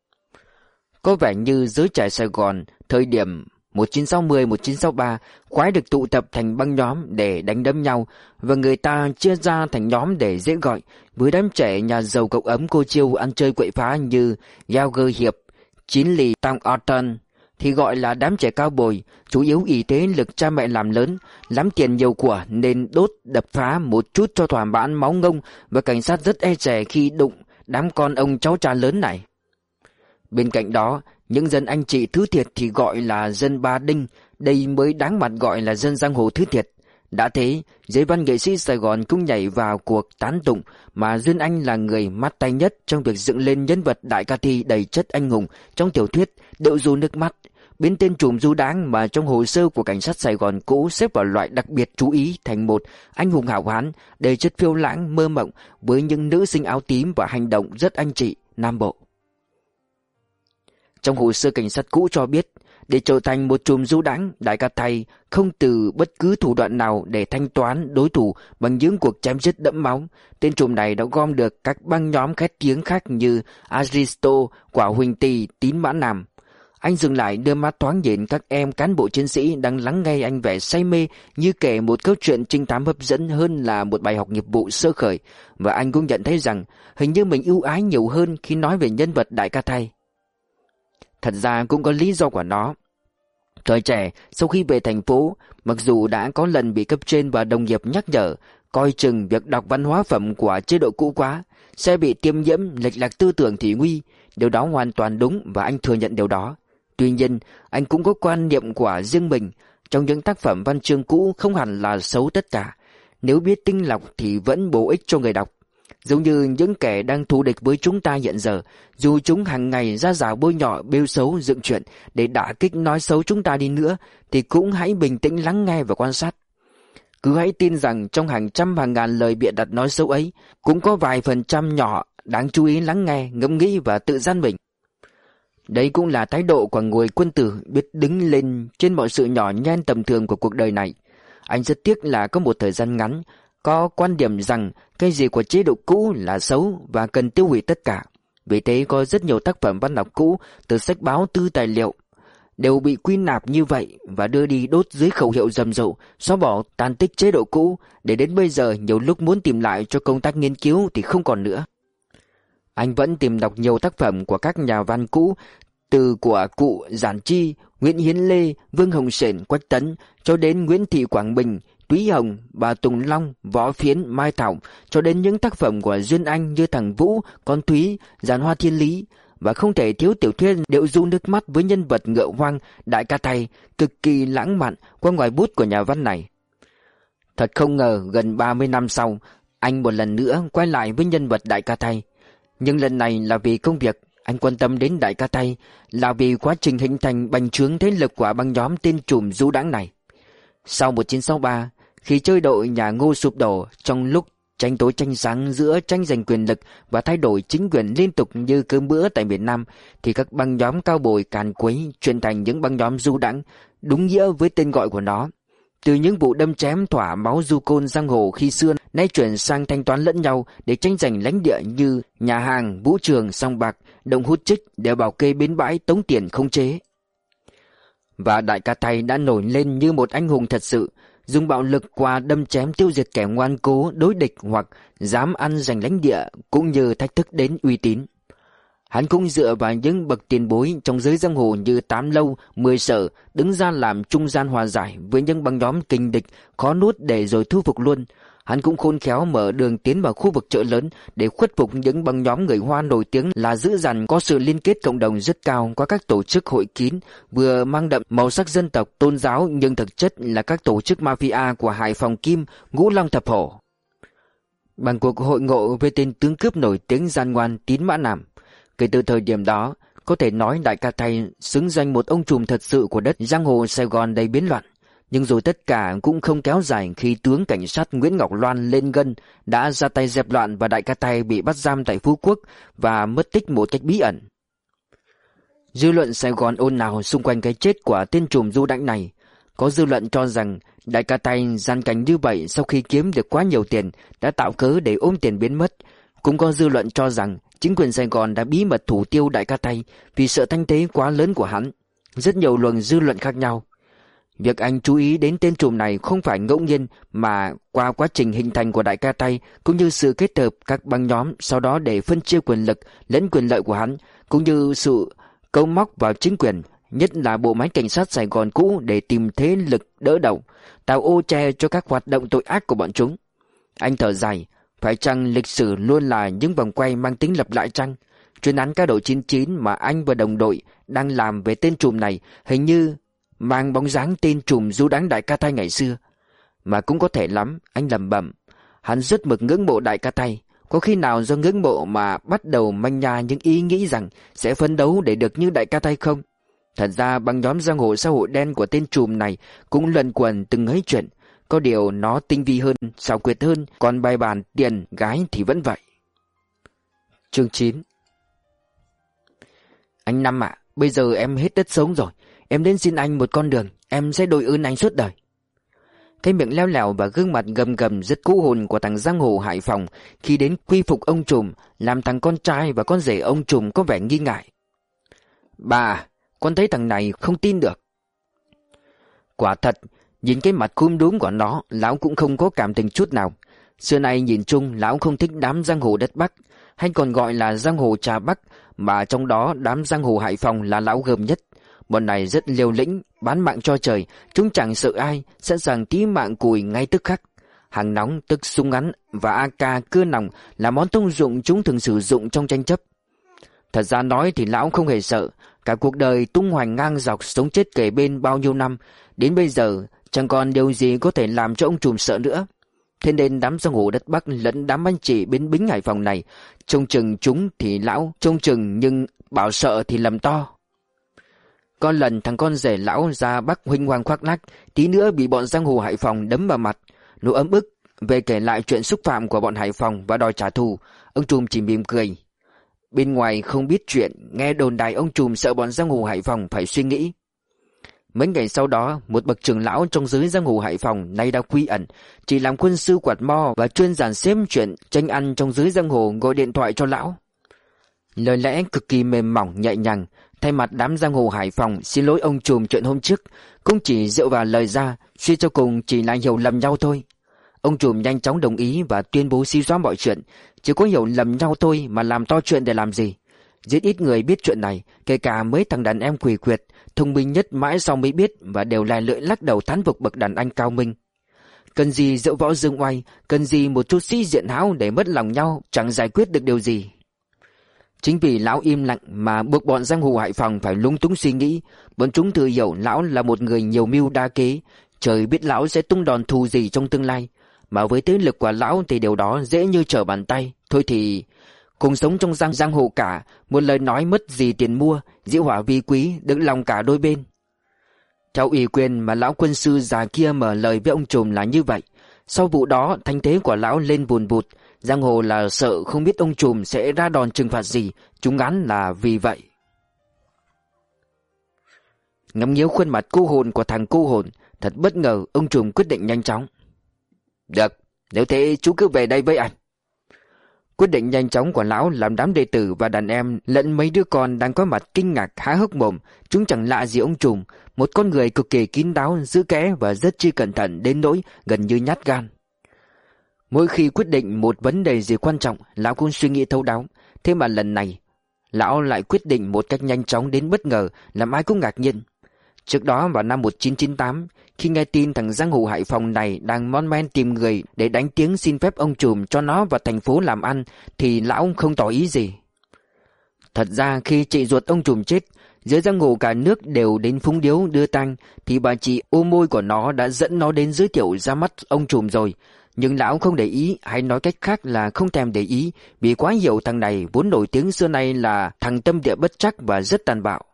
Có vẻ như giới trẻ Sài Gòn thời điểm một nghìn chín trăm sáu mươi, một nghìn chín trăm sáu mươi ba khoái được tụ tập thành băng nhóm để đánh đấm nhau, và người ta chia ra thành nhóm để dễ gọi. Với đám trẻ nhà giàu cậu ấm cô chiêu ăn chơi quậy phá như Gallagher Hiệp, Chín Lì, Tam Orton thì gọi là đám trẻ cao bồi, chủ yếu ỷ thế lực cha mẹ làm lớn, lắm tiền nhiều của nên đốt đập phá một chút cho thỏa mãn máu ngông, và cảnh sát rất e dè khi đụng đám con ông cháu cha lớn này. Bên cạnh đó, những dân anh chị thứ thiệt thì gọi là dân Ba Đinh, đây mới đáng mặt gọi là dân giang hồ thứ thiệt. Đã thế, giới văn nghệ sĩ Sài Gòn cũng nhảy vào cuộc tán tụng, mà Duyên Anh là người mắt tay nhất trong việc dựng lên nhân vật đại ca thi đầy chất anh hùng trong tiểu thuyết Điệu Du Nước Mắt, biến tên trùm du đáng mà trong hồ sơ của cảnh sát Sài Gòn cũ xếp vào loại đặc biệt chú ý thành một anh hùng hảo hán đầy chất phiêu lãng mơ mộng với những nữ sinh áo tím và hành động rất anh chị Nam Bộ. Trong hồ sơ cảnh sát cũ cho biết, để trở thành một trùm du đãng, đại ca Thầy không từ bất cứ thủ đoạn nào để thanh toán đối thủ bằng những cuộc chém giết đẫm máu. Tên trùm này đã gom được các băng nhóm khét tiếng khác như Aristo, Quả Huỳnh Tỳ, Tín Mã Nam. Anh dừng lại đưa mắt thoáng nhìn các em cán bộ chiến sĩ đang lắng nghe anh vẻ say mê như kể một câu chuyện trinh thám hấp dẫn hơn là một bài học nghiệp vụ sơ khởi, và anh cũng nhận thấy rằng hình như mình ưu ái nhiều hơn khi nói về nhân vật đại ca Thầy. Thật ra cũng có lý do của nó. Thời trẻ, sau khi về thành phố, mặc dù đã có lần bị cấp trên và đồng nghiệp nhắc nhở coi chừng việc đọc văn hóa phẩm của chế độ cũ quá sẽ bị tiêm nhiễm lệch lạc tư tưởng thị nguy, điều đó hoàn toàn đúng và anh thừa nhận điều đó. Tuy nhiên, anh cũng có quan niệm của riêng mình, trong những tác phẩm văn chương cũ không hẳn là xấu tất cả, nếu biết tinh lọc thì vẫn bổ ích cho người đọc. Giống như những kẻ đang thù địch với chúng ta hiện giờ, dù chúng hàng ngày ra dảo bôi nhọ, bêu xấu, dựng chuyện để đả kích nói xấu chúng ta đi nữa, thì cũng hãy bình tĩnh lắng nghe và quan sát. Cứ hãy tin rằng trong hàng trăm hàng ngàn lời bịa đặt nói xấu ấy, cũng có vài phần trăm nhỏ đáng chú ý lắng nghe, ngẫm nghĩ và tự gian mình. Đây cũng là thái độ của người quân tử biết đứng lên trên mọi sự nhỏ nhen tầm thường của cuộc đời này. Anh rất tiếc là có một thời gian ngắn có quan điểm rằng cái gì của chế độ cũ là xấu và cần tiêu hủy tất cả. Vì thế có rất nhiều tác phẩm văn học cũ, từ sách báo tư tài liệu, đều bị quy nạp như vậy và đưa đi đốt dưới khẩu hiệu rầm rộ xóa bỏ tàn tích chế độ cũ, để đến bây giờ nhiều lúc muốn tìm lại cho công tác nghiên cứu thì không còn nữa. Anh vẫn tìm đọc nhiều tác phẩm của các nhà văn cũ, từ của cụ Giản Chi, Nguyễn Hiến Lê, Vương Hồng Sển, Quách Tấn cho đến Nguyễn Thị Quảng Bình, Túy Hồng, bà Tùng Long, Võ Phiến, Mai Thảo, cho đến những tác phẩm của Duyên Anh như Thằng Vũ, Con Thúy, Giàn Hoa Thiên Lý. Và không thể thiếu tiểu thuyết điệu du nước mắt với nhân vật ngựa hoang Đại Ca Tay, cực kỳ lãng mạn qua ngoài bút của nhà văn này. Thật không ngờ gần ba mươi năm sau, anh một lần nữa quay lại với nhân vật Đại Ca Tay. Nhưng lần này là vì công việc. Anh quan tâm đến Đại Ca Tay là vì quá trình hình thành bành trướng thế lực của băng nhóm tên trùm du đãng này. Sau một nghìn chín trăm sáu mươi ba, khi chơi đội nhà Ngô sụp đổ, trong lúc tranh tối tranh sáng giữa tranh giành quyền lực và thay đổi chính quyền liên tục như cơm bữa tại miền Nam, thì các băng nhóm cao bồi càn quấy chuyển thành những băng nhóm du đãng, đúng nghĩa với tên gọi của nó. Từ những vụ đâm chém thỏa máu du côn giang hồ khi xưa, nay chuyển sang thanh toán lẫn nhau để tranh giành lãnh địa như nhà hàng, vũ trường, sòng bạc, động hút chích đều bảo kê bến bãi tống tiền không chế. Và Đại Ca Tay đã nổi lên như một anh hùng thật sự, dùng bạo lực qua đâm chém tiêu diệt kẻ ngoan cố đối địch hoặc dám ăn giành lãnh địa, cũng như thách thức đến uy tín. Hắn cũng dựa vào những bậc tiền bối trong giới giang hồ như Tám Lâu, Mười Sở đứng ra làm trung gian hòa giải với những băng nhóm kình địch khó nuốt để rồi thu phục luôn. Hắn cũng khôn khéo mở đường tiến vào khu vực chợ lớn để khuất phục những băng nhóm người Hoa nổi tiếng là dữ dằn, có sự liên kết cộng đồng rất cao qua các tổ chức hội kín, vừa mang đậm màu sắc dân tộc tôn giáo nhưng thực chất là các tổ chức mafia của Hải Phòng Kim, Ngũ Long Thập Hổ. Bằng cuộc hội ngộ với tên tướng cướp nổi tiếng gian ngoan Tín Mã Nằm, kể từ thời điểm đó, có thể nói Đại Ca Tay xứng danh một ông trùm thật sự của đất giang hồ Sài Gòn đầy biến loạn. Nhưng rồi tất cả cũng không kéo dài khi tướng cảnh sát Nguyễn Ngọc Loan lên gân đã ra tay dẹp loạn và Đại Ca Tay bị bắt giam tại Phú Quốc và mất tích một cách bí ẩn. Dư luận Sài Gòn ồn ào xung quanh cái chết của tên trùm du đãng này. Có dư luận cho rằng Đại Ca Tay gian cảnh như vậy sau khi kiếm được quá nhiều tiền đã tạo cớ để ôm tiền biến mất. Cũng có dư luận cho rằng chính quyền Sài Gòn đã bí mật thủ tiêu Đại Ca Tay vì sợ thanh thế quá lớn của hắn. Rất nhiều luồng dư luận khác nhau. Việc anh chú ý đến tên trùm này không phải ngẫu nhiên, mà qua quá trình hình thành của Đại Ca Tay cũng như sự kết hợp các băng nhóm sau đó để phân chia quyền lực lẫn quyền lợi của hắn, cũng như sự câu móc vào chính quyền, nhất là bộ máy cảnh sát Sài Gòn cũ để tìm thế lực đỡ đầu, tạo ô che cho các hoạt động tội ác của bọn chúng. Anh thở dài, phải chăng lịch sử luôn là những vòng quay mang tính lặp lại chăng? Chuyên án Cá Độ chín chín mà anh và đồng đội đang làm về tên trùm này hình như mang bóng dáng tên trùm du đãng Đại Ca Tay ngày xưa. Mà cũng có thể lắm, anh lẩm bẩm. Hắn rất mực ngưỡng mộ Đại Ca Tay. Có khi nào do ngưỡng mộ mà bắt đầu manh nha những ý nghĩ rằng sẽ phấn đấu để được như Đại Ca Tay không? Thật ra băng nhóm giang hồ xã hội đen của tên trùm này cũng luẩn quẩn từng ấy chuyện. Có điều nó tinh vi hơn, xảo quyệt hơn, còn bài bản tiền, gái thì vẫn vậy. Chương chín. Anh Năm ạ, à, bây giờ em hết đất sống rồi. Em đến xin anh một con đường, em sẽ đội ơn anh suốt đời. Cái miệng leo lẻo và gương mặt gầm gầm rất cú hồn của thằng giang hồ Hải Phòng khi đến quy phục ông trùm, làm thằng con trai và con rể ông trùm có vẻ nghi ngại. Bà, con thấy thằng này không tin được. Quả thật, nhìn cái mặt khum đúm của nó, lão cũng không có cảm tình chút nào. Xưa nay nhìn chung, lão không thích đám giang hồ đất Bắc, hay còn gọi là giang hồ trà Bắc, mà trong đó đám giang hồ Hải Phòng là lão gờm nhất. Bọn này rất liều lĩnh, bán mạng cho trời. Chúng chẳng sợ ai, sẵn sàng tí mạng cùi ngay tức khắc. Hàng nóng tức súng ngắn và a ca cưa nòng là món thông dụng chúng thường sử dụng trong tranh chấp. Thật ra nói thì lão không hề sợ. Cả cuộc đời tung hoành ngang dọc sống chết kề bên bao nhiêu năm, đến bây giờ chẳng còn điều gì có thể làm cho ông trùm sợ nữa. Thế nên đám giang hồ đất Bắc lẫn đám anh chị bên Bính Hải Phòng này, trông chừng chúng thì lão trông chừng, nhưng bảo sợ thì lầm to. Có lần thằng con rể lão ra Bắc huỳnh hoang khoác lác, tí nữa bị bọn giang hồ Hải Phòng đấm vào mặt. Nó ấm ức về kể lại chuyện xúc phạm của bọn Hải Phòng và đòi trả thù. Ông trùm chỉ mỉm cười. Bên ngoài không biết chuyện, nghe đồn đại ông trùm sợ bọn giang hồ Hải Phòng phải suy nghĩ. Mấy ngày sau đó, một bậc trưởng lão trong giới giang hồ Hải Phòng nay đã quy ẩn, chỉ làm quân sư quạt mo và chuyên dàn xếp chuyện tranh ăn trong giới giang hồ gọi điện thoại cho lão. Lời lẽ cực kỳ mềm mỏng nhẹ nhàng, thay mặt đám giang hồ Hải Phòng xin lỗi ông trùm chuyện hôm trước, cũng chỉ dựa vào lời ra, suy cho cùng chỉ là hiểu lầm nhau thôi. Ông trùm nhanh chóng đồng ý và tuyên bố xí xóa mọi chuyện, chỉ có hiểu lầm nhau thôi mà làm to chuyện để làm gì. Rất ít người biết chuyện này, kể cả mấy thằng đàn em quỷ quyệt, thông minh nhất mãi sau mới biết và đều lại lưỡi lắc đầu thán phục bậc đàn anh cao minh. Cần gì diệu võ dương oai, cần gì một chút sĩ diện hão để mất lòng nhau, chẳng giải quyết được điều gì. Chính vì lão im lặng mà buộc bọn giang hồ Hải Phòng phải lung túng suy nghĩ. Bọn chúng tự hiểu lão là một người nhiều mưu đa kế, trời biết lão sẽ tung đòn thù gì trong tương lai. Mà với thế lực của lão thì điều đó dễ như trở bàn tay. Thôi thì cùng sống trong giang giang hồ cả, một lời nói mất gì tiền mua, diễu hỏa vi quý, được lòng cả đôi bên. Theo ủy quyền mà lão quân sư già kia mở lời với ông trùm là như vậy. Sau vụ đó thanh thế của lão lên vùn vụt, giang hồ là sợ không biết ông trùm sẽ ra đòn trừng phạt gì, chúng ngắn là vì vậy. Ngắm nghía khuôn mặt cô hồn của thằng cô hồn, thật bất ngờ ông trùm quyết định nhanh chóng. Được, nếu thế chú cứ về đây với anh. Quyết định nhanh chóng của lão làm đám đệ tử và đàn em lẫn mấy đứa con đang có mặt kinh ngạc há hốc mồm. Chúng chẳng lạ gì ông trùm, một con người cực kỳ kín đáo, giữ kẽ và rất chi cẩn thận đến nỗi gần như nhát gan. Mỗi khi quyết định một vấn đề gì quan trọng, lão cũng suy nghĩ thấu đáo. Thế mà lần này, lão lại quyết định một cách nhanh chóng đến bất ngờ, làm ai cũng ngạc nhiên. Trước đó vào năm một nghìn chín trăm chín mươi tám, khi nghe tin thằng giang hồ Hải Phòng này đang mon men tìm người để đánh tiếng xin phép ông trùm cho nó vào thành phố làm ăn, thì lão không tỏ ý gì. Thật ra khi chị ruột ông trùm chết, giới giang hồ cả nước đều đến phúng điếu đưa tang, thì bà chị ô môi của nó đã dẫn nó đến giới thiệu ra mắt ông trùm rồi. Nhưng lão không để ý, hay nói cách khác là không thèm để ý, vì quá hiểu thằng này vốn nổi tiếng xưa nay là thằng tâm địa bất trắc và rất tàn bạo.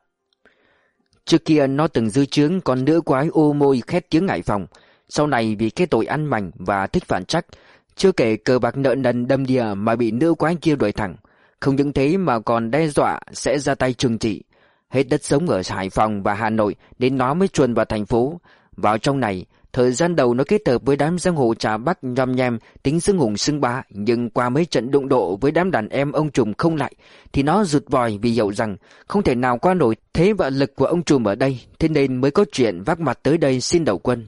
Trước kia nó từng dư chướng con nữ quái ô môi khét tiếng Hải Phòng, sau này vì cái tội ăn mảnh và thích phản trắc, chưa kể cờ bạc nợ nần đâm đìa mà bị nữ quái kia đuổi thẳng. Không những thế mà còn đe dọa sẽ ra tay trừng trị. Hết đất sống ở Hải Phòng và Hà Nội đến nó mới chuồn vào thành phố. Vào trong này, thời gian đầu nó kết hợp với đám giang hồ trà Bắc nhom nhem tính xưng hùng xưng bá, nhưng qua mấy trận đụng độ với đám đàn em ông trùm không lại thì nó rụt vòi vì hiểu rằng không thể nào qua nổi thế và lực của ông trùm ở đây, thế nên mới có chuyện vác mặt tới đây xin đầu quân.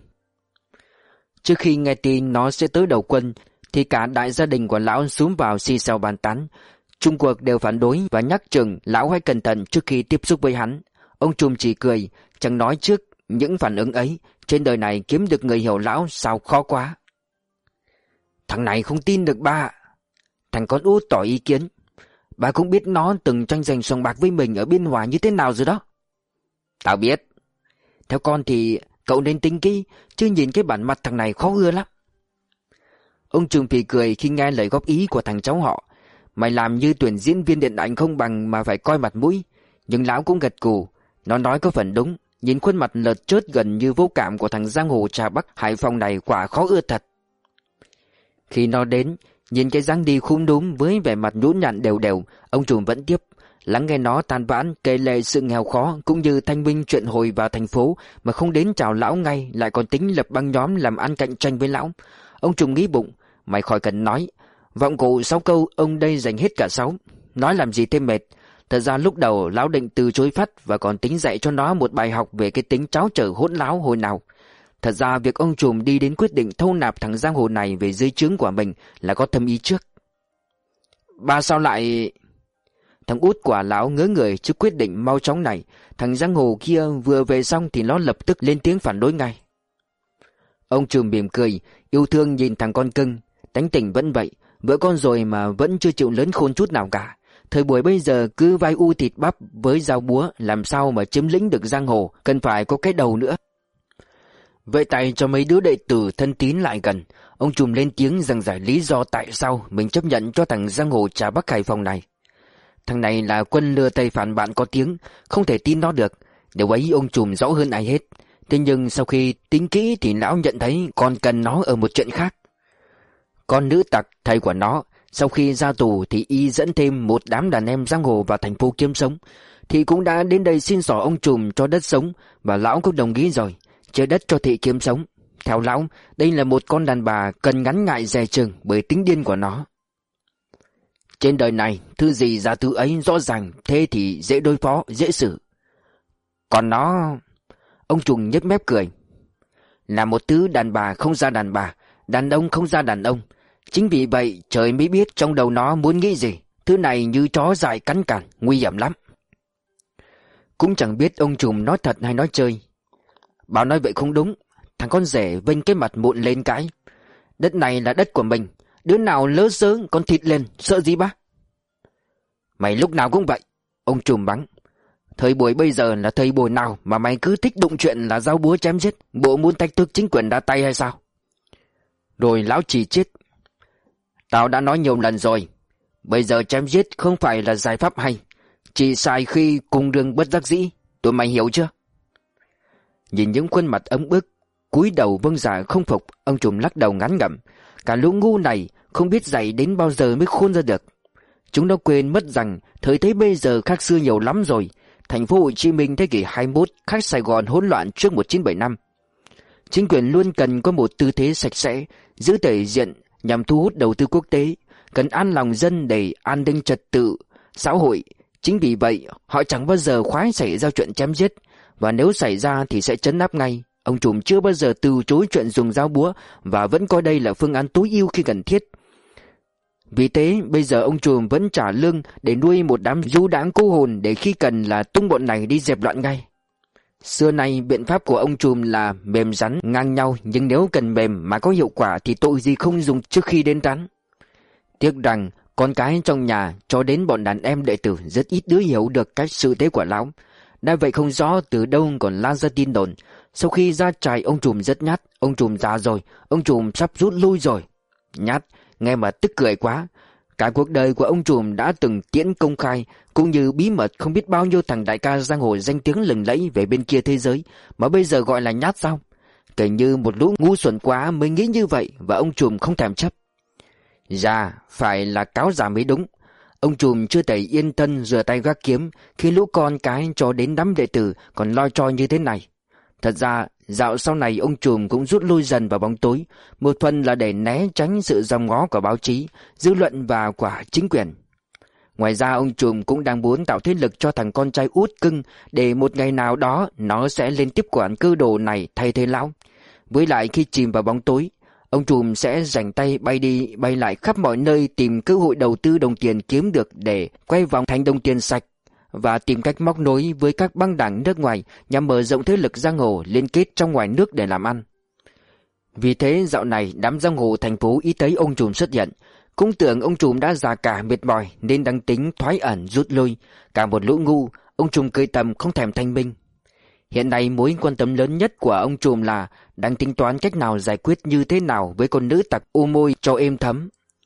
Trước khi nghe tin nó sẽ tới đầu quân thì cả đại gia đình của lão xúm vào xì xào bàn tán. Trung cuộc đều phản đối và nhắc chừng lão hãy cẩn thận trước khi tiếp xúc với hắn. Ông trùm chỉ cười, chẳng nói trước những phản ứng ấy. Trên đời này kiếm được người hiểu lão sao khó quá. Thằng này không tin được ba. Thằng con út tỏ ý kiến. Bà cũng biết nó từng tranh giành sòng bạc với mình ở Biên Hòa như thế nào rồi đó. Tao biết. Theo con thì cậu nên tính kỹ, chứ nhìn cái bản mặt thằng này khó ưa lắm. Ông trùm phì cười khi nghe lời góp ý của thằng cháu họ. Mày làm như tuyển diễn viên điện ảnh không bằng mà phải coi mặt mũi. Nhưng lão cũng gật gù. Nó nói có phần đúng. Nhìn khuôn mặt lợt chớt gần như vô cảm của thằng giang hồ trà Bắc Hải Phòng này quả khó ưa thật. Khi nó đến, nhìn cái dáng đi khúm núm với vẻ mặt nhũn nhặn đều đều, ông trùm vẫn tiếp lắng nghe nó than vãn kể lể sự nghèo khó cũng như thanh minh chuyện hồi vào thành phố mà không đến chào lão ngay, lại còn tính lập băng nhóm làm ăn cạnh tranh với lão. Ông trùm nghĩ bụng, mày khỏi cần nói, vọng cổ sáu câu ông đây dành hết cả sáu, nói làm gì thêm mệt. Thật ra lúc đầu lão định từ chối phát và còn tính dạy cho nó một bài học về cái tính tráo trở hỗn láo hồi nào. Thật ra việc ông trùm đi đến quyết định thâu nạp thằng giang hồ này về dưới trướng của mình là có thâm ý trước. Ba sao lại... Thằng út của lão ngớ người trước quyết định mau chóng này. Thằng giang hồ kia vừa về xong thì nó lập tức lên tiếng phản đối ngay. Ông Trùm mỉm cười, yêu thương nhìn thằng con cưng. Tánh tình vẫn vậy, vợ con rồi mà vẫn chưa chịu lớn khôn chút nào cả. Thời buổi bây giờ cứ vai u thịt bắp với dao búa, làm sao mà chiếm lĩnh được giang hồ, cần phải có cái đầu nữa. Vậy tay cho mấy đứa đệ tử thân tín lại gần, ông Trùm lên tiếng giảng giải lý do tại sao mình chấp nhận cho thằng giang hồ Trà Bắc Hải Phòng này. Thằng này là quân lừa Tây phản bạn có tiếng, không thể tin nó được. Điều ấy ông Trùm rõ hơn ai hết. Thế nhưng sau khi tính kỹ thì lão nhận thấy còn cần nó ở một chuyện khác. Con nữ tặc thầy của nó, sau khi ra tù thì y dẫn thêm một đám đàn em giang hồ vào thành phố kiếm sống, thì cũng đã đến đây xin xỏ ông Trùm cho đất sống, và lão cũng đồng ý rồi, chia đất cho thị kiếm sống. Theo lão, đây là một con đàn bà cần ngắn ngại dè chừng bởi tính điên của nó. Trên đời này, thứ gì ra thứ ấy rõ ràng, thế thì dễ đối phó, dễ xử. Còn nó... Ông Trùm nhếch mép cười. Là một thứ đàn bà không ra đàn bà, đàn ông không ra đàn ông. Chính vì vậy trời mới biết trong đầu nó muốn nghĩ gì. Thứ này như chó dại cắn cản, nguy hiểm lắm. Cũng chẳng biết ông Trùm nói thật hay nói chơi. Bảo nói vậy không đúng. Thằng con rể vênh cái mặt mụn lên cái. Đất này là đất của mình, đứa nào lỡ sớ con thịt lên, sợ gì bác? Mày lúc nào cũng vậy, ông Trùm bắn. Thời buổi bây giờ là thời buổi nào mà mày cứ thích đụng chuyện là dao búa chém giết, bộ muốn thách thức chính quyền đa tay hay sao? Rồi lão chỉ chết. Tao đã nói nhiều lần rồi, bây giờ chém giết không phải là giải pháp hay, chỉ xài khi cùng đường bất đắc dĩ, tụi mày hiểu chưa? Nhìn những khuôn mặt ấm ức, cúi đầu vâng dạ không phục, ông Trùm lắc đầu ngán ngẩm. Cả lũ ngu này không biết dạy đến bao giờ mới khôn ra được. Chúng nó quên mất rằng thời thế bây giờ khác xưa nhiều lắm rồi. Thành phố Hồ Chí Minh thế kỷ hai mươi mốt khác Sài Gòn hỗn loạn trước một nghìn chín trăm bảy mươi lăm. Chính quyền luôn cần có một tư thế sạch sẽ, giữ thể diện nhằm thu hút đầu tư quốc tế, cần an lòng dân để an ninh trật tự xã hội. Chính vì vậy họ chẳng bao giờ khoái xảy ra chuyện chém giết, và nếu xảy ra thì sẽ trấn áp ngay. Ông Trùm chưa bao giờ từ chối chuyện dùng dao búa và vẫn coi đây là phương án tối ưu khi cần thiết. Vì thế bây giờ ông Trùm vẫn trả lương để nuôi một đám du đãng cô hồn, để khi cần là tung bọn này đi dẹp loạn ngay. Xưa nay biện pháp của ông Trùm là mềm rắn ngang nhau, nhưng nếu cần mềm mà có hiệu quả thì tội gì không dùng trước khi đến rắn. Tiếc rằng con cái trong nhà cho đến bọn đàn em đệ tử rất ít đứa hiểu được cách xử thế của lão. Đã vậy không rõ từ đâu còn lan ra tin đồn sau khi ra trại ông Trùm rất nhát, ông Trùm già rồi, ông Trùm sắp rút lui rồi. Nhát, nghe mà tức cười quá. Cả cuộc đời của ông Trùm đã từng tiễn công khai cũng như bí mật không biết bao nhiêu thằng đại ca giang hồ danh tiếng lừng lẫy về bên kia thế giới, mà bây giờ gọi là nhát sao? Kể như một lũ ngu xuẩn quá mới nghĩ như vậy, và ông Trùm không thèm chấp. Dạ, phải là cáo già mới đúng. Ông Trùm chưa thể yên thân rửa tay gác kiếm khi lũ con cái cho đến đám đệ tử còn lo cho như thế này. Thật ra dạo sau này ông Trùm cũng rút lui dần vào bóng tối, một phần là để né tránh sự dòm ngó của báo chí, dư luận và của chính quyền. Ngoài ra ông Trùm cũng đang muốn tạo thế lực cho thằng con trai út cưng, để một ngày nào đó nó sẽ lên tiếp quản cơ đồ này thay thế lão. Với lại khi chìm vào bóng tối, ông Trùm sẽ rảnh tay bay đi bay lại khắp mọi nơi tìm cơ hội đầu tư đồng tiền kiếm được để quay vòng thành đồng tiền sạch, và tìm cách móc nối với các băng đảng nước ngoài nhằm mở rộng thế lực giang hồ liên kết trong ngoài nước để làm ăn. Vì thế dạo này đám giang hồ thành phố ý thấy ông Trùm xuất hiện, cũng tưởng ông Trùm đã già cả mệt mỏi nên đang tính thoái ẩn rút lui. Cả một lũ ngu, ông Trùm cười tầm không thèm thanh minh. Hiện nay mối quan tâm lớn nhất của ông Trùm là đang tính toán cách nào giải quyết như thế nào với con nữ tặc u môi cho êm thấm.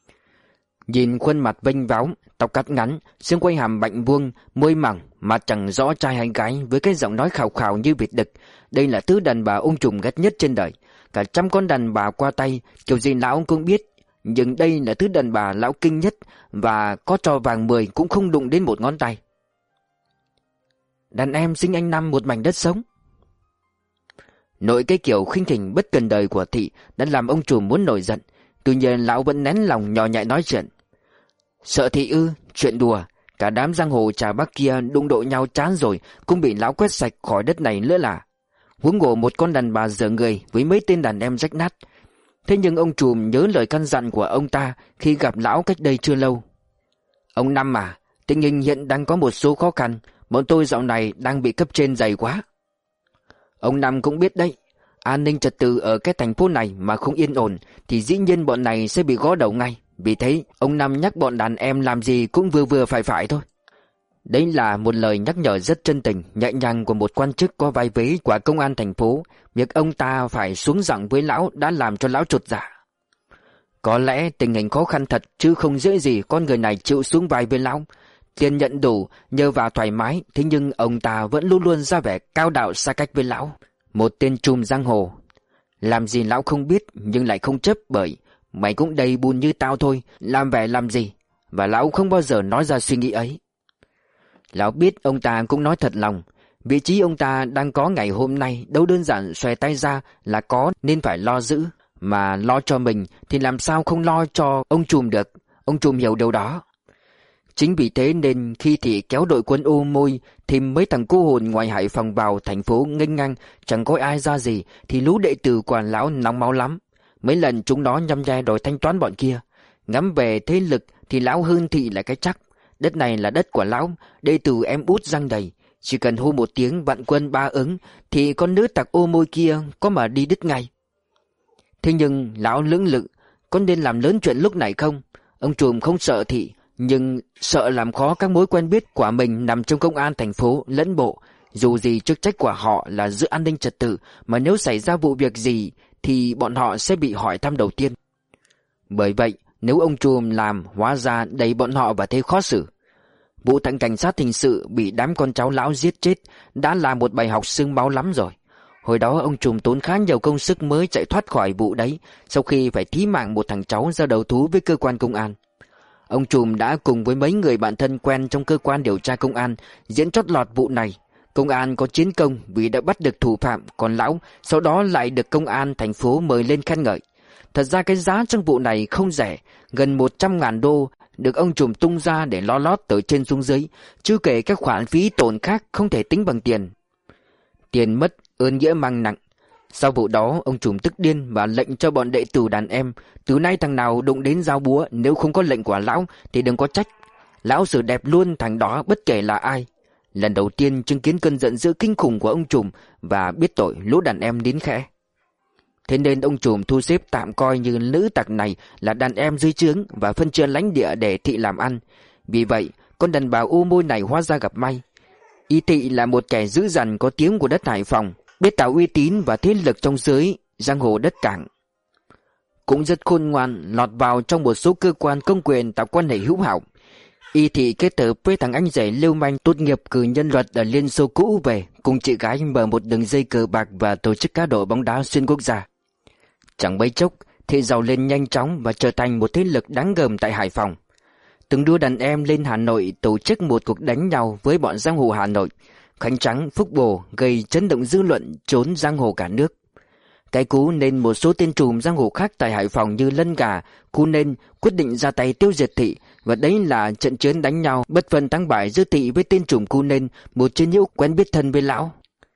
Nhìn khuôn mặt vênh váo, tóc cắt ngắn, xương quai hàm bạnh vuông, môi mỏng mà chẳng rõ trai hay gái, với cái giọng nói khào khào như vịt đực, đây là thứ đàn bà ông Trùm ghét nhất trên đời. Cả trăm con đàn bà qua tay, kiểu gì lão cũng biết, nhưng đây là thứ đàn bà lão kinh nhất, và có cho vàng mười cũng không đụng đến một ngón tay. Đàn em sinh anh năm một mảnh đất sống. Nội cái kiểu khinh khỉnh bất cần đời của thị đã làm ông Trùm muốn nổi giận. Tuy nhiên lão vẫn nén lòng nhỏ nhại nói chuyện. Sợ thị ư? Chuyện đùa. Cả đám giang hồ Trà Bắc kia đụng độ nhau chán rồi cũng bị lão quét sạch khỏi đất này nữa là. Huống hồ một con đàn bà dở người với mấy tên đàn em rách nát. Thế nhưng ông Trùm nhớ lời căn dặn của ông ta khi gặp lão cách đây chưa lâu. Ông Năm à, Tình hình hiện đang có một số khó khăn, bọn tôi dạo này đang bị cấp trên dày quá. Ông Năm cũng biết đấy, an ninh trật tự ở cái thành phố này mà không yên ổn thì dĩ nhiên bọn này sẽ bị gõ đầu ngay. Vì thế ông Năm nhắc bọn đàn em làm gì cũng vừa vừa phải phải thôi. Đấy là một lời nhắc nhở rất chân tình, nhẹ nhàng của một quan chức có vai vế của công an thành phố. Việc ông ta phải xuống giọng với lão đã làm cho lão chột dạ. Có lẽ tình hình khó khăn thật chứ không dễ gì con người này chịu xuống vai với lão. Tiền nhận đủ, nhờ vào thoải mái, thế nhưng ông ta vẫn luôn luôn ra vẻ cao đạo xa cách với lão. Một tên trùm giang hồ. Làm gì lão không biết nhưng lại không chấp, bởi mày cũng đầy bùn như tao thôi, làm vẻ làm gì. Và lão không bao giờ nói ra suy nghĩ ấy. Lão biết ông ta cũng nói thật lòng. Vị trí ông ta đang có ngày hôm nay đâu đơn giản xòe tay ra là có nên phải lo giữ. Mà lo cho mình thì làm sao không lo cho ông trùm được. Ông trùm hiểu điều đó. Chính vì thế nên khi Thị kéo đội quân ô môi thêm mấy thằng cô hồn ngoài Hải Phòng vào thành phố nghênh ngang chẳng có ai ra gì, thì lũ đệ tử quản lão nóng máu lắm. Mấy lần chúng nó nhăm nhe đòi thanh toán bọn kia. Ngắm về thế lực thì lão hơn Thị là cái chắc. Đất này là đất của lão, đệ tử em út răng đầy. Chỉ cần hô một tiếng vạn quân ba ứng thì con nữ tặc ô môi kia có mà đi đứt ngay. Thế nhưng lão lưỡng lự, có nên làm lớn chuyện lúc này không? Ông trùm không sợ Thị, nhưng sợ làm khó các mối quen biết của mình nằm trong công an thành phố lẫn bộ. Dù gì chức trách của họ là giữ an ninh trật tự, mà nếu xảy ra vụ việc gì thì bọn họ sẽ bị hỏi thăm đầu tiên. Bởi vậy nếu ông trùm làm, hóa ra đẩy bọn họ vào thế khó xử. Vụ thằng cảnh sát hình sự bị đám con cháu lão giết chết đã là một bài học xương máu lắm rồi. Hồi đó ông trùm tốn khá nhiều công sức mới chạy thoát khỏi vụ đấy, sau khi phải thí mạng một thằng cháu ra đầu thú với cơ quan công an. Ông trùm đã cùng với mấy người bạn thân quen trong cơ quan điều tra công an diễn chót lọt vụ này. Công an có chiến công vì đã bắt được thủ phạm, còn lão sau đó lại được công an thành phố mời lên khen ngợi. Thật ra cái giá trong vụ này không rẻ, gần một trăm ngàn đô được ông trùm tung ra để lo lót từ trên xuống dưới, chưa kể các khoản phí tổn khác không thể tính bằng tiền. Tiền mất, ơn nghĩa mang nặng. Sau vụ đó ông trùm tức điên và lệnh cho bọn đệ tử đàn em, từ nay thằng nào đụng đến dao búa nếu không có lệnh của lão thì đừng có trách. Lão xử đẹp luôn thằng đó bất kể là ai. Lần đầu tiên chứng kiến cơn giận dữ kinh khủng của ông trùm và biết tội lũ đàn em nín khẽ. Thế nên ông trùm thu xếp tạm coi như nữ tặc này là đàn em dưới trướng và phân chia lãnh địa để Thị làm ăn. Vì vậy con đàn bà u môi này hóa ra gặp may. Y Thị là một kẻ dữ dằn có tiếng của đất Hải Phòng, biết tạo uy tín và thế lực trong giới giang hồ đất cảng. Cũng rất khôn ngoan, lọt vào trong một số cơ quan công quyền tạo quan hệ hữu hảo. Y Thị kết hợp với thằng anh rể lưu manh tốt nghiệp cử nhân luật ở Liên Xô cũ về, cùng chị gái mở một đường dây cờ bạc và tổ chức cá độ bóng đá xuyên quốc gia. Chẳng mấy chốc, Thị giàu lên nhanh chóng và trở thành một thế lực đáng gờm tại Hải Phòng. Từng đưa đàn em lên Hà Nội tổ chức một cuộc đánh nhau với bọn giang hồ Hà Nội, Khánh Trắng, Phúc Bồ, gây chấn động dư luận trốn giang hồ cả nước. Cái cú nên một số tên trùm giang hồ khác tại Hải Phòng như Lân Gà, Cú Nên quyết định ra tay tiêu diệt Thị, và đấy là trận chiến đánh nhau bất phân thắng bại giữa Thị với tên trùm Cú Nên, một chiến hữu quen biết thân với lão.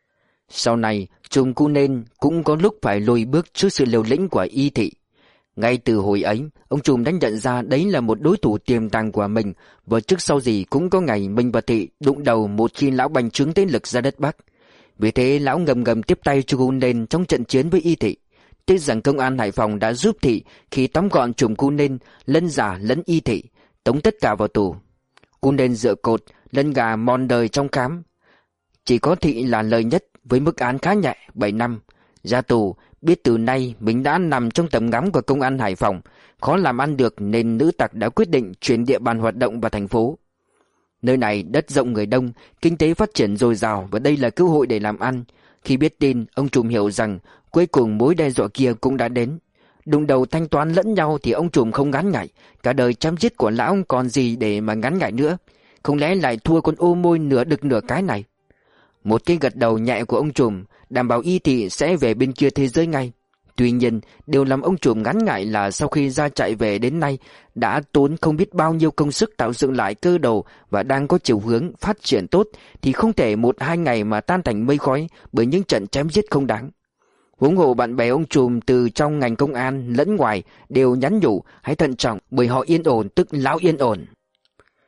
Sau này, trùm Cú Nên cũng có lúc phải lùi bước trước sự liều lĩnh của Y Thị. Ngay từ hồi ấy, ông trùm đã nhận ra đấy là một đối thủ tiềm tàng của mình, và trước sau gì cũng có ngày mình và Thị đụng đầu một khi lão bành trướng thế lực ra đất Bắc. Vì thế lão ngầm ngầm tiếp tay cho Cú Nên trong trận chiến với Y Thị. Tiếc rằng công an Hải Phòng đã giúp Thị khi tóm gọn trùm Cú Nên, Lân Giả lẫn Y Thị, tống tất cả vào tù. Cú Nên dựa cột, Lân Gà mòn đời trong khám. Chỉ có Thị là lời nhất với mức án khá nhẹ, bảy năm. Ra tù, biết từ nay mình đã nằm trong tầm ngắm của công an Hải Phòng, khó làm ăn được nên nữ tặc đã quyết định chuyển địa bàn hoạt động vào thành phố. Nơi này đất rộng người đông, kinh tế phát triển dồi dào và đây là cơ hội để làm ăn. Khi biết tin, ông trùm hiểu rằng cuối cùng mối đe dọa kia cũng đã đến. Đụng đầu thanh toán lẫn nhau thì ông trùm không ngán ngại, cả đời chém giết của lão còn gì để mà ngán ngại nữa. Không lẽ lại thua con ô môi nửa đực nửa cái này? Một cái gật đầu nhẹ của ông trùm đảm bảo Y Thị sẽ về bên kia thế giới ngay. Tuy nhiên, điều làm ông trùm ngán ngại là sau khi ra chạy về đến nay đã tốn không biết bao nhiêu công sức tạo dựng lại cơ đồ và đang có chiều hướng phát triển tốt thì không thể một hai ngày mà tan thành mây khói bởi những trận chém giết không đáng. Huống hồ bạn bè ông trùm từ trong ngành công an lẫn ngoài đều nhắn nhủ hãy thận trọng bởi họ yên ổn tức lão yên ổn.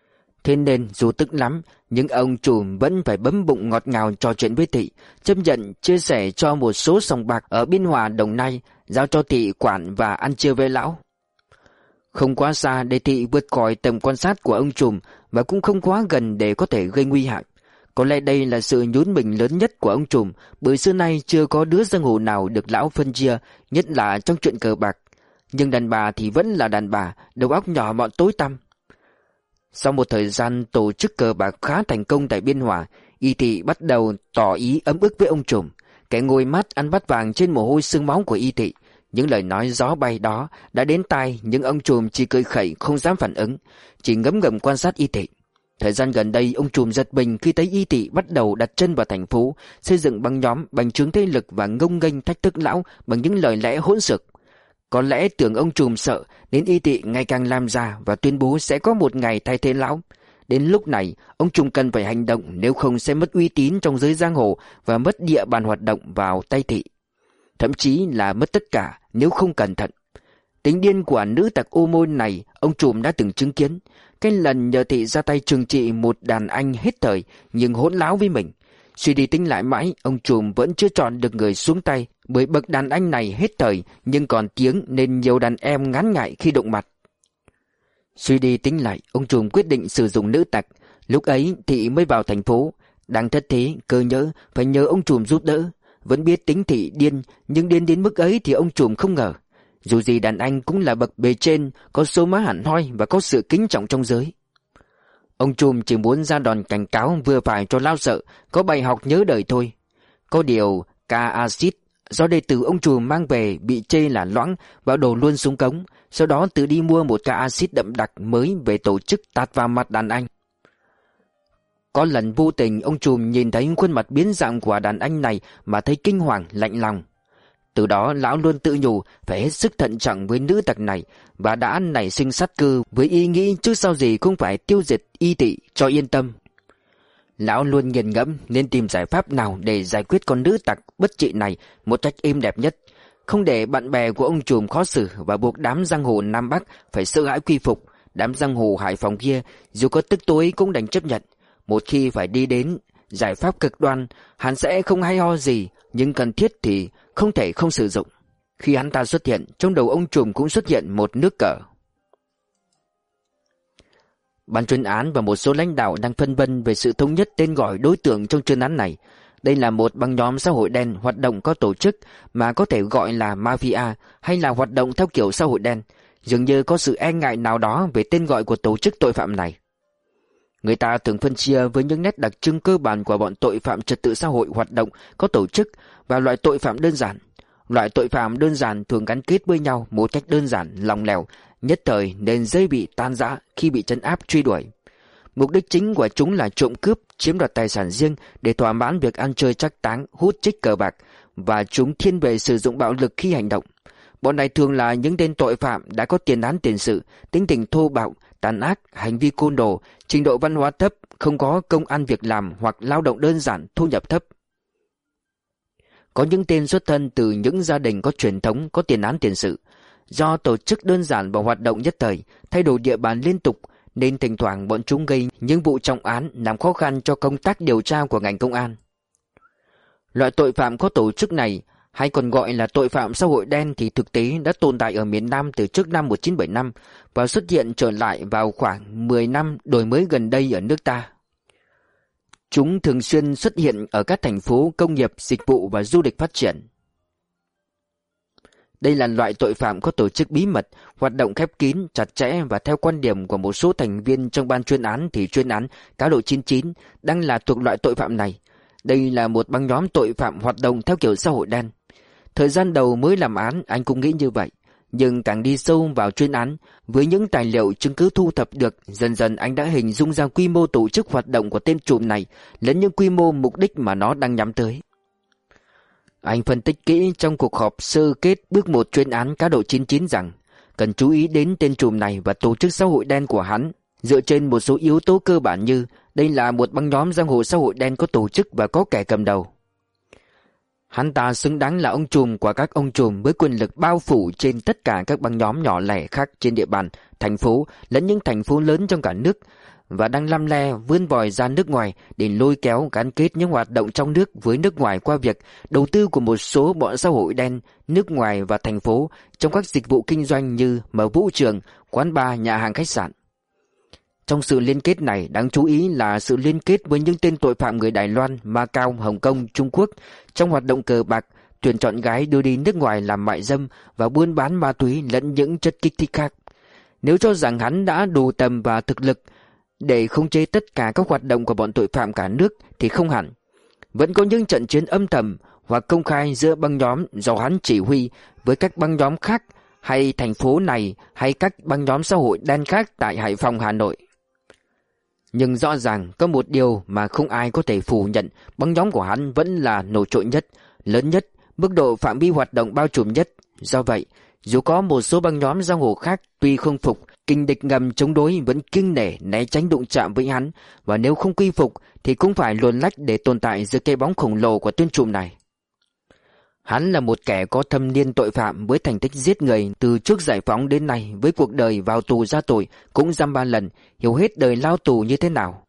Thế nên dù tức lắm, nhưng ông trùm vẫn phải bấm bụng ngọt ngào trò chuyện với Thị, chấp nhận chia sẻ cho một số sòng bạc ở Biên Hòa, Đồng Nai, giao cho Thị quản và ăn chia với lão. Không quá xa để Thị vượt khỏi tầm quan sát của ông trùm, và cũng không quá gần để có thể gây nguy hại. Có lẽ đây là sự nhún mình lớn nhất của ông trùm, bởi xưa nay chưa có đứa giang hồ nào được lão phân chia, nhất là trong chuyện cờ bạc. Nhưng đàn bà thì vẫn là đàn bà, đầu óc nhỏ mọn tối tăm. Sau một thời gian tổ chức cờ bạc khá thành công tại Biên Hòa, Y Thị bắt đầu tỏ ý ấm ức với ông trùm. Kẻ ngồi mắt ăn bát vàng trên mồ hôi xương máu của Y Thị. Những lời nói gió bay đó đã đến tai, nhưng ông trùm chỉ cười khẩy không dám phản ứng, chỉ ngấm ngầm quan sát Y Thị. Thời gian gần đây, ông trùm giật mình khi thấy Y Thị bắt đầu đặt chân vào thành phố, xây dựng băng nhóm, bành trướng thế lực và ngông nghênh thách thức lão bằng những lời lẽ hỗn xược. Có lẽ tưởng ông trùm sợ nên Y Thị ngày càng làm ra và tuyên bố sẽ có một ngày thay thế lão. Đến lúc này, ông trùm cần phải hành động, nếu không sẽ mất uy tín trong giới giang hồ và mất địa bàn hoạt động vào tay Thị. Thậm chí là mất tất cả nếu không cẩn thận. Tính điên của nữ tặc ô môi này ông trùm đã từng chứng kiến. Cái lần nhờ Thị ra tay trừng trị một đàn anh hết thời nhưng hỗn láo với mình. Suy đi tính lại mãi, ông trùm vẫn chưa chọn được người xuống tay, bởi bậc đàn anh này hết thời nhưng còn tiếng nên nhiều đàn em ngán ngại khi đụng mặt. Suy đi tính lại, ông trùm quyết định sử dụng nữ tặc. Lúc ấy Thị mới vào thành phố, đang thất thế, cơ nhỡ phải nhờ ông trùm giúp đỡ. Vẫn biết tính Thị điên, nhưng điên đến mức ấy thì ông trùm không ngờ. Dù gì đàn anh cũng là bậc bề trên, có số má hẳn hoi và có sự kính trọng trong giới. Ông trùm chỉ muốn ra đòn cảnh cáo vừa phải cho lão sợ, có bài học nhớ đời thôi. Có điều ca axit do đệ tử ông trùm mang về bị chê là loãng và đổ luôn xuống cống, sau đó tự đi mua một ca axit đậm đặc mới về tổ chức tạt vào mặt đàn anh. Có lần vô tình ông trùm nhìn thấy khuôn mặt biến dạng của đàn anh này mà thấy kinh hoàng lạnh lòng. Từ đó lão luôn tự nhủ phải hết sức thận trọng với nữ tặc này, và đã nảy sinh sát cơ với ý nghĩ trước sau gì cũng phải tiêu diệt Y Thị cho yên tâm. Lão luôn nghiền ngẫm nên tìm giải pháp nào để giải quyết con nữ tặc bất trị này một cách êm đẹp nhất, không để bạn bè của ông trùm khó xử và buộc đám giang hồ Nam Bắc phải sợ hãi quy phục. Đám giang hồ Hải Phòng kia dù có tức tối cũng đành chấp nhận. Một khi phải đi đến giải pháp cực đoan, hắn sẽ không hay ho gì, nhưng cần thiết thì không thể không sử dụng. Khi hắn ta xuất hiện, trong đầu ông trùm cũng xuất hiện một nước cờ. Ban chuyên án và một số lãnh đạo đang phân vân về sự thống nhất tên gọi đối tượng trong chuyên án này. Đây là một băng nhóm xã hội đen hoạt động có tổ chức mà có thể gọi là mafia hay là hoạt động theo kiểu xã hội đen. Dường như có sự e ngại nào đó về tên gọi của tổ chức tội phạm này. Người ta thường phân chia với những nét đặc trưng cơ bản của bọn tội phạm trật tự xã hội hoạt động có tổ chức và loại tội phạm đơn giản. Loại tội phạm đơn giản thường gắn kết với nhau một cách đơn giản, lỏng lẻo, nhất thời nên dễ bị tan rã khi bị trấn áp truy đuổi. Mục đích chính của chúng là trộm cướp, chiếm đoạt tài sản riêng để thỏa mãn việc ăn chơi trác táng, hút chích cờ bạc, và chúng thiên về sử dụng bạo lực khi hành động. Bọn này thường là những tên tội phạm đã có tiền án tiền sự, tính tình thô bạo, tàn ác, hành vi côn đồ, trình độ văn hóa thấp, không có công ăn việc làm hoặc lao động đơn giản, thu nhập thấp. Có những tên xuất thân từ những gia đình có truyền thống, có tiền án tiền sự. Do tổ chức đơn giản và hoạt động nhất thời, thay đổi địa bàn liên tục, nên thỉnh thoảng bọn chúng gây những vụ trọng án làm khó khăn cho công tác điều tra của ngành công an. Loại tội phạm có tổ chức này, hay còn gọi là tội phạm xã hội đen, thì thực tế đã tồn tại ở miền Nam từ trước năm một nghìn chín trăm bảy mươi lăm và xuất hiện trở lại vào khoảng mười năm đổi mới gần đây ở nước ta. Chúng thường xuyên xuất hiện ở các thành phố công nghiệp, dịch vụ và du lịch phát triển. Đây là loại tội phạm có tổ chức bí mật, hoạt động khép kín, chặt chẽ, và theo quan điểm của một số thành viên trong ban chuyên án thì chuyên án Cá độ chín chín đang là thuộc loại tội phạm này. Đây là một băng nhóm tội phạm hoạt động theo kiểu xã hội đen. Thời gian đầu mới làm án anh cũng nghĩ như vậy, nhưng càng đi sâu vào chuyên án, với những tài liệu chứng cứ thu thập được, dần dần anh đã hình dung ra quy mô tổ chức hoạt động của tên trùm này lẫn những quy mô mục đích mà nó đang nhắm tới. Anh phân tích kỹ trong cuộc họp sơ kết bước một chuyên án Cá độ chín chín rằng cần chú ý đến tên trùm này và tổ chức xã hội đen của hắn dựa trên một số yếu tố cơ bản như đây là một băng nhóm giang hồ xã hội đen có tổ chức và có kẻ cầm đầu. Hắn ta xứng đáng là ông trùm của các ông trùm với quyền lực bao phủ trên tất cả các băng nhóm nhỏ lẻ khác trên địa bàn thành phố lẫn những thành phố lớn trong cả nước, và đang lăm le vươn vòi ra nước ngoài để lôi kéo gắn kết những hoạt động trong nước với nước ngoài qua việc đầu tư của một số bọn xã hội đen nước ngoài và thành phố trong các dịch vụ kinh doanh như mở vũ trường, quán bar, nhà hàng, khách sạn. Trong sự liên kết này, đáng chú ý là sự liên kết với những tên tội phạm người Đài Loan, Macau, Hồng Kông, Trung Quốc trong hoạt động cờ bạc, tuyển chọn gái đưa đi nước ngoài làm mại dâm và buôn bán ma túy lẫn những chất kích thích khác. Nếu cho rằng hắn đã đủ tầm và thực lực để khống chế tất cả các hoạt động của bọn tội phạm cả nước thì không hẳn. Vẫn có những trận chiến âm thầm hoặc công khai giữa băng nhóm do hắn chỉ huy với các băng nhóm khác hay thành phố này hay các băng nhóm xã hội đen khác tại Hải Phòng, Hà Nội. Nhưng rõ ràng có một điều mà không ai có thể phủ nhận, băng nhóm của hắn vẫn là nổi trội nhất, lớn nhất, mức độ phạm vi hoạt động bao trùm nhất. Do vậy, dù có một số băng nhóm giang hồ khác tuy không phục, kình địch ngầm chống đối vẫn kiêng nể né tránh đụng chạm với hắn, và nếu không quy phục thì cũng phải luồn lách để tồn tại dưới cái bóng khổng lồ của tên trùm này. Hắn là một kẻ có thâm niên tội phạm với thành tích giết người từ trước giải phóng đến nay, với cuộc đời vào tù ra tội cũng dăm ba lần, hiểu hết đời lao tù như thế nào.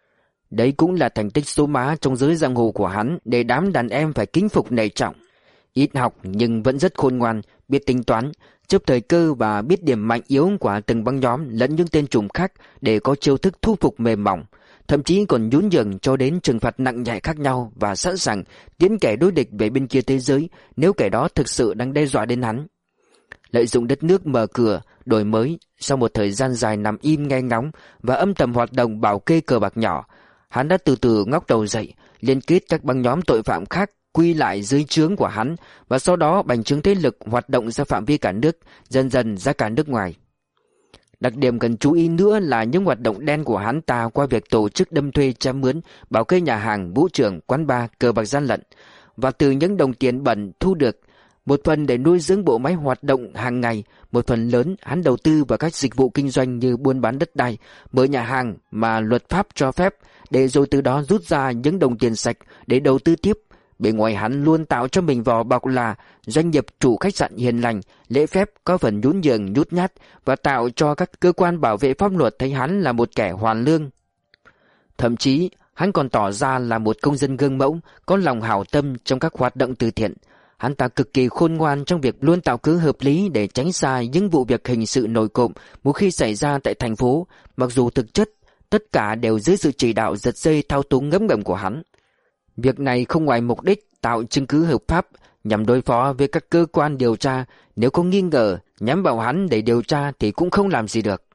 Đấy cũng là thành tích số má trong giới giang hồ của hắn để đám đàn em phải kính phục nể trọng. Ít học nhưng vẫn rất khôn ngoan, biết tính toán, chấp thời cơ và biết điểm mạnh yếu của từng băng nhóm lẫn những tên trùm khác để có chiêu thức thu phục mềm mỏng, thậm chí còn nhún nhường cho đến trừng phạt nặng nhẹ khác nhau và sẵn sàng tiến kẻ đối địch về bên kia thế giới nếu kẻ đó thực sự đang đe dọa đến hắn. Lợi dụng đất nước mở cửa, đổi mới, sau một thời gian dài nằm im nghe ngóng và âm thầm hoạt động bảo kê cờ bạc nhỏ, hắn đã từ từ ngóc đầu dậy, liên kết các băng nhóm tội phạm khác quy lại dưới trướng của hắn và sau đó bành trướng thế lực hoạt động ra phạm vi cả nước, dần dần ra cả nước ngoài. Đặc điểm cần chú ý nữa là những hoạt động đen của hắn ta qua việc tổ chức đâm thuê cho mướn, bảo kê nhà hàng, vũ trường, quán bar, cờ bạc gian lận, và từ những đồng tiền bẩn thu được, một phần để nuôi dưỡng bộ máy hoạt động hàng ngày, một phần lớn hắn đầu tư vào các dịch vụ kinh doanh như buôn bán đất đai, mở nhà hàng mà luật pháp cho phép, để rồi từ đó rút ra những đồng tiền sạch để đầu tư tiếp. Bề ngoài hắn luôn tạo cho mình vỏ bọc là doanh nghiệp chủ khách sạn hiền lành, lễ phép, có phần nhún nhường nhút nhát, và tạo cho các cơ quan bảo vệ pháp luật thấy hắn là một kẻ hoàn lương. Thậm chí hắn còn tỏ ra là một công dân gương mẫu, có lòng hảo tâm trong các hoạt động từ thiện. Hắn ta cực kỳ khôn ngoan trong việc luôn tạo cớ hợp lý để tránh xa những vụ việc hình sự nổi cộm mỗi khi xảy ra tại thành phố, mặc dù thực chất tất cả đều dưới sự chỉ đạo giật dây thao túng ngấm ngầm của hắn. Việc này không ngoài mục đích tạo chứng cứ hợp pháp nhằm đối phó với các cơ quan điều tra, nếu có nghi ngờ nhắm vào hắn để điều tra thì cũng không làm gì được.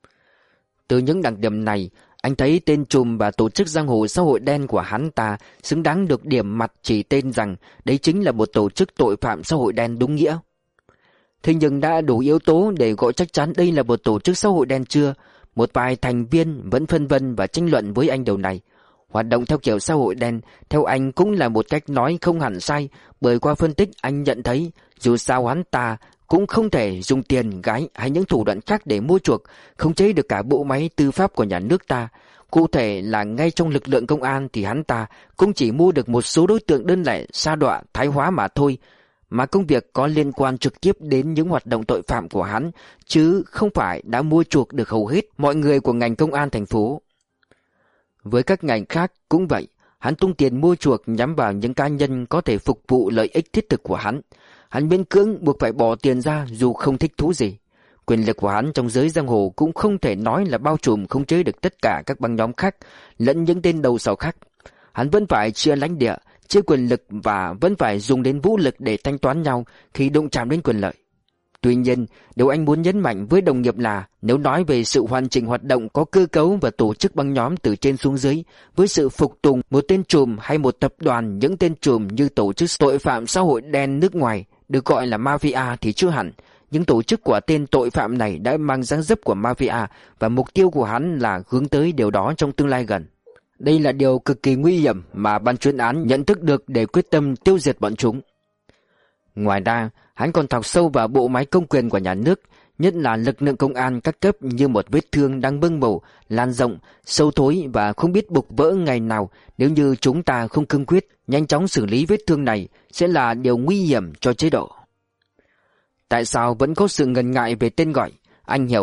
Từ những đặc điểm này, anh thấy tên trùm và tổ chức giang hồ xã hội đen của hắn ta xứng đáng được điểm mặt chỉ tên rằng đấy chính là một tổ chức tội phạm xã hội đen đúng nghĩa. Thế nhưng đã đủ yếu tố để gọi chắc chắn đây là một tổ chức xã hội đen chưa? Một vài thành viên vẫn phân vân và tranh luận với anh điều này. Hoạt động theo kiểu xã hội đen, theo anh cũng là một cách nói không hẳn sai, bởi qua phân tích anh nhận thấy dù sao hắn ta cũng không thể dùng tiền, gái hay những thủ đoạn khác để mua chuộc, khống chế được cả bộ máy tư pháp của nhà nước ta. Cụ thể là ngay trong lực lượng công an thì hắn ta cũng chỉ mua được một số đối tượng đơn lẻ, sa đọa, thái hóa mà thôi, mà công việc có liên quan trực tiếp đến những hoạt động tội phạm của hắn, chứ không phải đã mua chuộc được hầu hết mọi người của ngành công an thành phố. Với các ngành khác cũng vậy, hắn tung tiền mua chuộc nhắm vào những cá nhân có thể phục vụ lợi ích thiết thực của hắn. Hắn miễn cưỡng buộc phải bỏ tiền ra dù không thích thú gì. Quyền lực của hắn trong giới giang hồ cũng không thể nói là bao trùm khống chế được tất cả các băng nhóm khác lẫn những tên đầu sỏ khác. Hắn vẫn phải chia lãnh địa, chia quyền lực và vẫn phải dùng đến vũ lực để thanh toán nhau khi đụng chạm đến quyền lợi. Tuy nhiên, điều anh muốn nhấn mạnh với đồng nghiệp là nếu nói về sự hoàn chỉnh hoạt động có cơ cấu và tổ chức băng nhóm từ trên xuống dưới, với sự phục tùng một tên trùm hay một tập đoàn những tên trùm như tổ chức tội phạm xã hội đen nước ngoài được gọi là mafia thì chưa hẳn. Những tổ chức của tên tội phạm này đã mang dáng dấp của mafia và mục tiêu của hắn là hướng tới điều đó trong tương lai gần. Đây là điều cực kỳ nguy hiểm mà ban chuyên án nhận thức được để quyết tâm tiêu diệt bọn chúng. Ngoài ra, hắn còn thọc sâu vào bộ máy công quyền của nhà nước, nhất là lực lượng công an các cấp như một vết thương đang bưng bầu, lan rộng, sâu thối và không biết bục vỡ ngày nào. Nếu như chúng ta không cương quyết, nhanh chóng xử lý vết thương này sẽ là điều nguy hiểm cho chế độ. Tại sao vẫn có sự ngần ngại về tên gọi? Anh hiểu,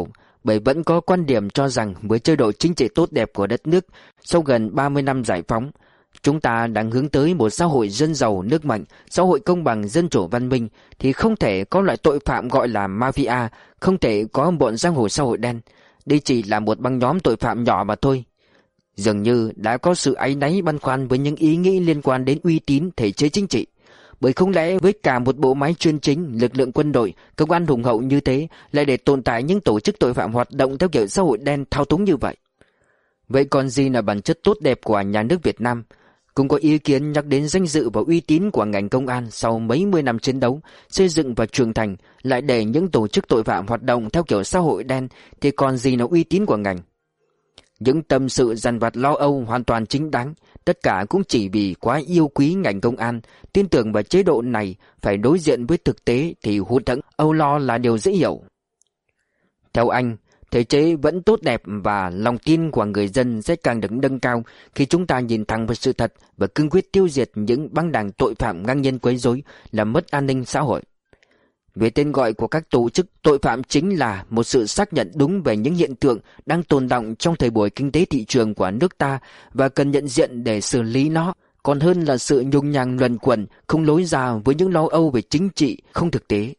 bởi vẫn có quan điểm cho rằng với chế độ chính trị tốt đẹp của đất nước sau gần ba mươi năm giải phóng, chúng ta đang hướng tới một xã hội dân giàu nước mạnh, xã hội công bằng, dân chủ văn minh, thì không thể có loại tội phạm gọi là mafia, không thể có bọn giang hồ xã hội đen. Đây chỉ là một băng nhóm tội phạm nhỏ mà thôi. Dường như đã có sự áy náy băn khoăn với những ý nghĩ liên quan đến uy tín thể chế chính trị. Bởi không lẽ với cả một bộ máy chuyên chính, lực lượng quân đội, công an hùng hậu như thế, lại để tồn tại những tổ chức tội phạm hoạt động theo kiểu xã hội đen thao túng như vậy? Vậy còn gì là bản chất tốt đẹp của nhà nước Việt Nam? Cũng có ý kiến nhắc đến danh dự và uy tín của ngành công an sau mấy mươi năm chiến đấu, xây dựng và trưởng thành, lại để những tổ chức tội phạm hoạt động theo kiểu xã hội đen, thì còn gì là uy tín của ngành? Những tâm sự dằn vặt lo âu hoàn toàn chính đáng, tất cả cũng chỉ vì quá yêu quý ngành công an, tin tưởng vào chế độ này phải đối diện với thực tế thì hụt hẫng âu lo là điều dễ hiểu. Theo anh, thể chế vẫn tốt đẹp và lòng tin của người dân sẽ càng được nâng cao khi chúng ta nhìn thẳng vào sự thật và cương quyết tiêu diệt những băng đảng tội phạm ngang nhiên quấy rối, làm mất an ninh xã hội. Về tên gọi của các tổ chức tội phạm chính là một sự xác nhận đúng về những hiện tượng đang tồn đọng trong thời buổi kinh tế thị trường của nước ta và cần nhận diện để xử lý nó, còn hơn là sự nhung nhằng luẩn quẩn không lối ra với những lo âu về chính trị không thực tế.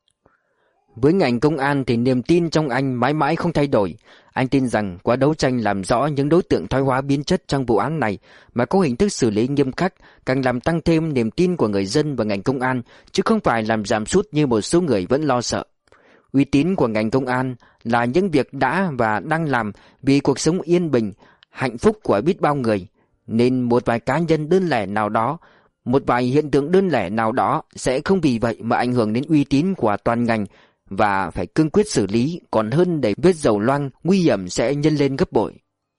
Với ngành công an thì niềm tin trong anh mãi mãi không thay đổi. Anh tin rằng qua đấu tranh làm rõ những đối tượng thoái hóa biến chất trong vụ án này mà có hình thức xử lý nghiêm khắc càng làm tăng thêm niềm tin của người dân và ngành công an, chứ không phải làm giảm sút như một số người vẫn lo sợ. Uy tín của ngành công an là những việc đã và đang làm vì cuộc sống yên bình, hạnh phúc của biết bao người, nên một vài cá nhân đơn lẻ nào đó, một vài hiện tượng đơn lẻ nào đó sẽ không vì vậy mà ảnh hưởng đến uy tín của toàn ngành, và phải cương quyết xử lý, còn hơn để vết dầu loang nguy hiểm sẽ nhân lên gấp bội.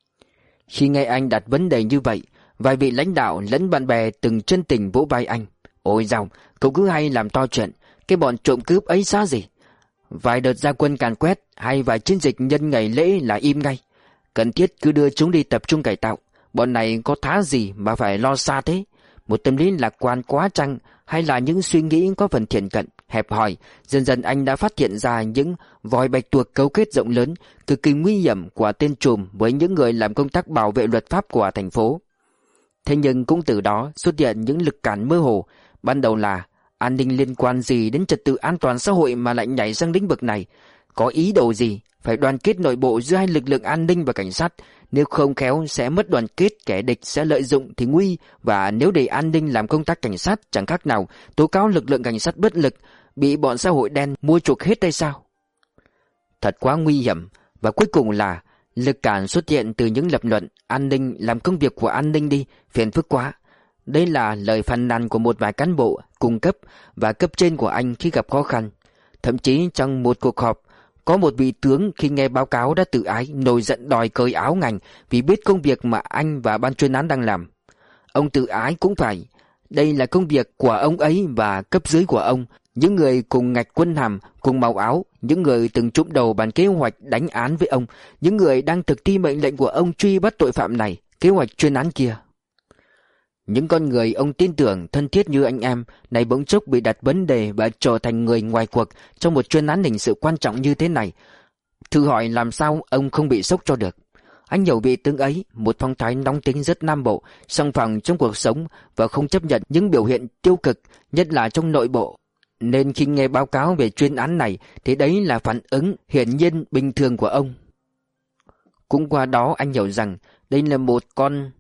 Khi nghe anh đặt vấn đề như vậy, vài vị lãnh đạo lẫn bạn bè từng chân tình vỗ vai anh. Ôi dào, cậu cứ hay làm to chuyện, cái bọn trộm cướp ấy xa gì? Vài đợt ra quân càn quét hay vài chiến dịch nhân ngày lễ là im ngay. Cần thiết cứ đưa chúng đi tập trung cải tạo. Bọn này có thá gì mà phải lo xa thế? Một tâm lý lạc quan quá chăng, hay là những suy nghĩ có phần thiển cận, hẹp hòi? Dần dần anh đã phát hiện ra những vòi bạch tuộc cấu kết rộng lớn, cực kỳ nguy hiểm của tên trùm với những người làm công tác bảo vệ luật pháp của thành phố. Thế nhưng cũng từ đó xuất hiện những lực cản mơ hồ. Ban đầu là an ninh liên quan gì đến trật tự an toàn xã hội mà lại nhảy sang lĩnh vực này? Có ý đồ gì? Phải đoàn kết nội bộ giữa hai lực lượng an ninh và cảnh sát. Nếu không khéo sẽ mất đoàn kết, kẻ địch sẽ lợi dụng thì nguy. Và nếu để an ninh làm công tác cảnh sát chẳng khác nào tố cáo lực lượng cảnh sát bất lực, bị bọn xã hội đen mua chuộc hết hay sao? Thật quá nguy hiểm. Và cuối cùng là lực cản xuất hiện từ những lập luận an ninh làm công việc của an ninh đi, phiền phức quá. Đây là lời phàn nàn của một vài cán bộ cung cấp và cấp trên của anh khi gặp khó khăn. Thậm chí trong một cuộc họp, có một vị tướng khi nghe báo cáo đã tự ái nổi giận đòi cởi áo ngành vì biết công việc mà anh và ban chuyên án đang làm. Ông tự ái cũng phải. Đây là công việc của ông ấy và cấp dưới của ông, những người cùng ngạch quân hàm, cùng màu áo, những người từng trụm đầu bàn kế hoạch đánh án với ông, những người đang thực thi mệnh lệnh của ông truy bắt tội phạm này, kế hoạch chuyên án kia. Những con người ông tin tưởng thân thiết như anh em này bỗng chốc bị đặt vấn đề và trở thành người ngoài cuộc trong một chuyên án hình sự quan trọng như thế này. Thử hỏi làm sao ông không bị sốc cho được. Anh hiểu vị tướng ấy, một phong thái nóng tính rất nam bộ, song phẳng trong cuộc sống và không chấp nhận những biểu hiện tiêu cực, nhất là trong nội bộ. Nên khi nghe báo cáo về chuyên án này thì đấy là phản ứng hiển nhiên bình thường của ông. Cũng qua đó anh hiểu rằng đây là một con...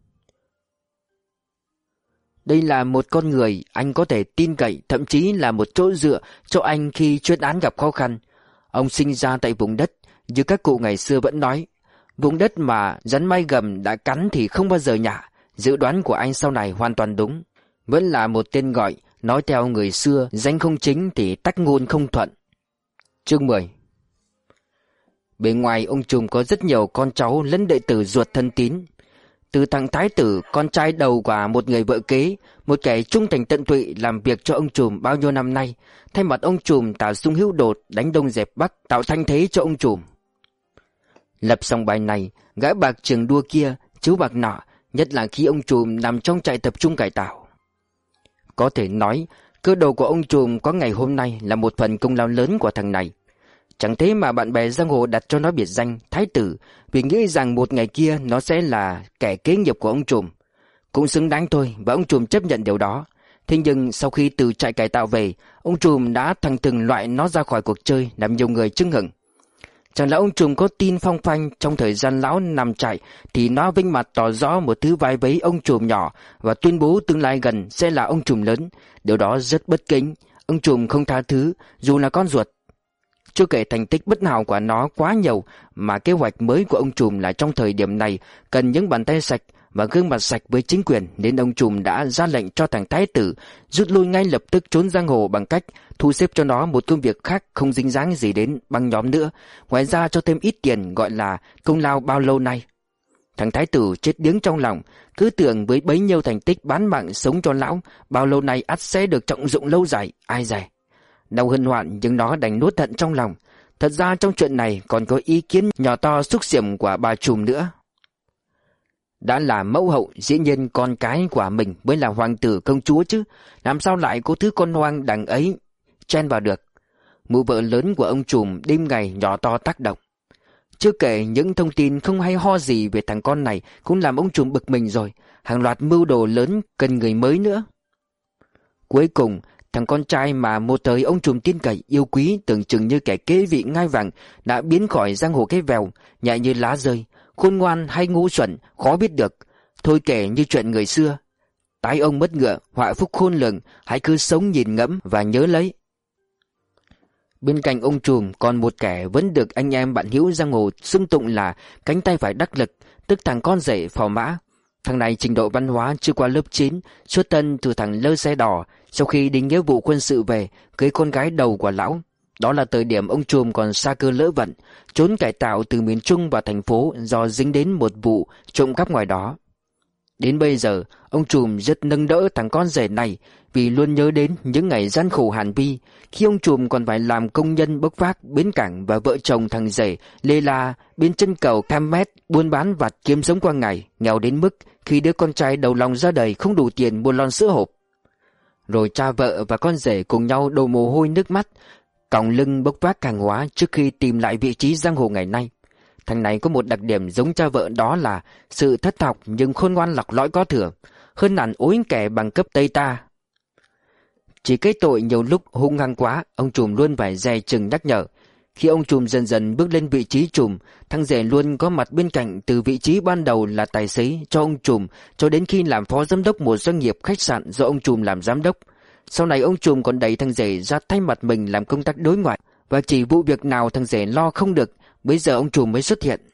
Đây là một con người anh có thể tin cậy, thậm chí là một chỗ dựa cho anh khi chuyên án gặp khó khăn. Ông sinh ra tại vùng đất, như các cụ ngày xưa vẫn nói, vùng đất mà rắn mai gầm đã cắn thì không bao giờ nhả. Dự đoán của anh sau này hoàn toàn đúng. Vẫn là một tên gọi, nói theo người xưa, danh không chính thì tắc ngôn không thuận. Chương mười. Bề ngoài ông trùm có rất nhiều con cháu lẫn đệ tử ruột thân tín. Từ thằng thái tử, con trai đầu của một người vợ kế, một kẻ trung thành tận tụy làm việc cho ông trùm bao nhiêu năm nay, thay mặt ông trùm tạo xung hữu đột, đánh đông dẹp bắc, tạo thanh thế cho ông trùm. Lập xong bài này, gã bạc trường đua kia, chú bạc nọ, nhất là khi ông trùm nằm trong trại tập trung cải tạo. Có thể nói, cơ đồ của ông trùm có ngày hôm nay là một phần công lao lớn của thằng này. Chẳng thế mà bạn bè giang hồ đặt cho nó biệt danh Thái Tử, vì nghĩ rằng một ngày kia nó sẽ là kẻ kế nghiệp của ông trùm. Cũng xứng đáng thôi, và ông trùm chấp nhận điều đó. Thế nhưng sau khi từ trại cải tạo về, ông trùm đã thằng thừng loại nó ra khỏi cuộc chơi, làm nhiều người chưng hửng. Chẳng lẽ ông trùm có tin phong phanh trong thời gian lão nằm trại thì nó vinh mặt tỏ rõ một thứ vai vế ông trùm nhỏ và tuyên bố tương lai gần sẽ là ông trùm lớn. Điều đó rất bất kính. Ông trùm không tha thứ dù là con ruột. Chưa kể thành tích bất hảo của nó quá nhiều, mà kế hoạch mới của ông trùm là trong thời điểm này cần những bàn tay sạch và gương mặt sạch với chính quyền, nên ông trùm đã ra lệnh cho thằng Thái Tử rút lui ngay lập tức trốn giang hồ bằng cách thu xếp cho nó một công việc khác không dính dáng gì đến băng nhóm nữa, ngoài ra cho thêm ít tiền gọi là công lao bao lâu nay. Thằng Thái Tử chết điếng trong lòng, cứ tưởng với bấy nhiêu thành tích bán mạng sống cho lão, bao lâu nay ắt sẽ được trọng dụng lâu dài, ai dè. Đau hân hoạn nhưng nó đành nuốt hận trong lòng. Thật ra trong chuyện này còn có ý kiến nhỏ to xúc xỉm của bà trùm nữa. Đã là mẫu hậu, dĩ nhiên con cái của mình mới là hoàng tử công chúa chứ, làm sao lại có thứ con hoang đằng ấy chen vào được. Mụ vợ lớn của ông trùm đêm ngày nhỏ to tác động. Chưa kể những thông tin không hay ho gì về thằng con này cũng làm ông trùm bực mình rồi. Hàng loạt mưu đồ lớn cần người mới nữa. Cuối cùng thằng con trai mà một thời ông trùm tin cậy yêu quý, tưởng chừng như kẻ kế vị ngai vàng, đã biến khỏi giang hồ cái vèo, nhẹ như lá rơi. Khôn ngoan hay ngu xuẩn khó biết được. Thôi kể như chuyện người xưa, tái ông mất ngựa, họa phúc khôn lường. Hãy cứ sống nhìn ngẫm và nhớ lấy. Bên cạnh ông trùm còn một kẻ vẫn được anh em bạn hữu giang hồ xưng tụng là cánh tay phải đắc lực, tức thằng con rể Phò Mã. Thằng này trình độ văn hóa chưa qua lớp chín, xuất thân từ thằng lơ xe đỏ. Sau khi đi nghĩa vụ quân sự về, cưới con gái đầu của lão. Đó là thời điểm ông trùm còn xa cơ lỡ vận, trốn cải tạo từ miền Trung vào thành phố do dính đến một vụ trộm cắp ngoài đó. Đến bây giờ, ông trùm rất nâng đỡ thằng con rể này vì luôn nhớ đến những ngày gian khổ hàn vi, khi ông trùm còn phải làm công nhân bốc vác bến cảng và vợ chồng thằng rể lê la bên chân cầu Camet buôn bán vặt kiếm sống qua ngày, nghèo đến mức khi đứa con trai đầu lòng ra đời không đủ tiền mua lon sữa hộp. Rồi cha vợ và con rể cùng nhau đổ mồ hôi nước mắt, còng lưng bốc vác hàng hóa trước khi tìm lại vị trí giang hồ ngày nay. Thằng này có một đặc điểm giống cha vợ, đó là sự thất học nhưng khôn ngoan lọc lõi có thừa, hơn hẳn ối kẻ bằng cấp Tây ta. Chỉ cái tội nhiều lúc hung hăng quá, ông trùm luôn phải dè chừng nhắc nhở. Khi ông trùm dần dần bước lên vị trí trùm, thằng rể luôn có mặt bên cạnh, từ vị trí ban đầu là tài xế cho ông trùm cho đến khi làm phó giám đốc một doanh nghiệp khách sạn do ông trùm làm giám đốc. Sau này ông trùm còn đẩy thằng rể ra thay mặt mình làm công tác đối ngoại, và chỉ vụ việc nào thằng rể lo không được, bây giờ ông trùm mới xuất hiện.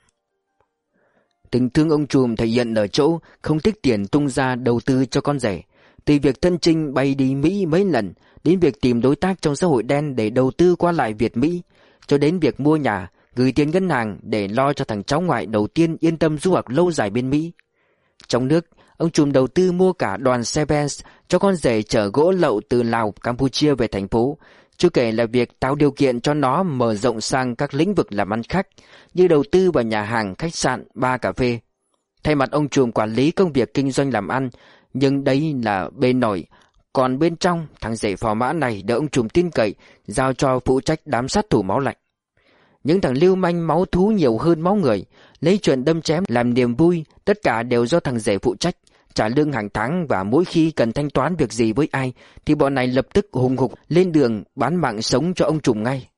Tình thương ông trùm thể hiện ở chỗ không tiếc tiền tung ra đầu tư cho con rể. Từ việc thân chinh bay đi Mỹ mấy lần, đến việc tìm đối tác trong xã hội đen để đầu tư qua lại Việt Mỹ, cho đến việc mua nhà, gửi tiền ngân hàng để lo cho thằng cháu ngoại đầu tiên yên tâm du học lâu dài bên Mỹ. Trong nước, ông trùm đầu tư mua cả đoàn xe Benz cho con rể chở gỗ lậu từ Lào, Campuchia về thành phố, chưa kể là việc tạo điều kiện cho nó mở rộng sang các lĩnh vực làm ăn khác, như đầu tư vào nhà hàng, khách sạn, bar cà phê. Thay mặt ông trùm quản lý công việc kinh doanh làm ăn, nhưng đấy là bên nổi. Còn bên trong, thằng rể Phò Mã này được ông trùm tin cậy, giao cho phụ trách đám sát thủ máu lạnh. Những thằng lưu manh máu thú nhiều hơn máu người, lấy chuyện đâm chém làm niềm vui, tất cả đều do thằng rể phụ trách, trả lương hàng tháng, và mỗi khi cần thanh toán việc gì với ai thì bọn này lập tức hùng hục lên đường bán mạng sống cho ông trùm ngay.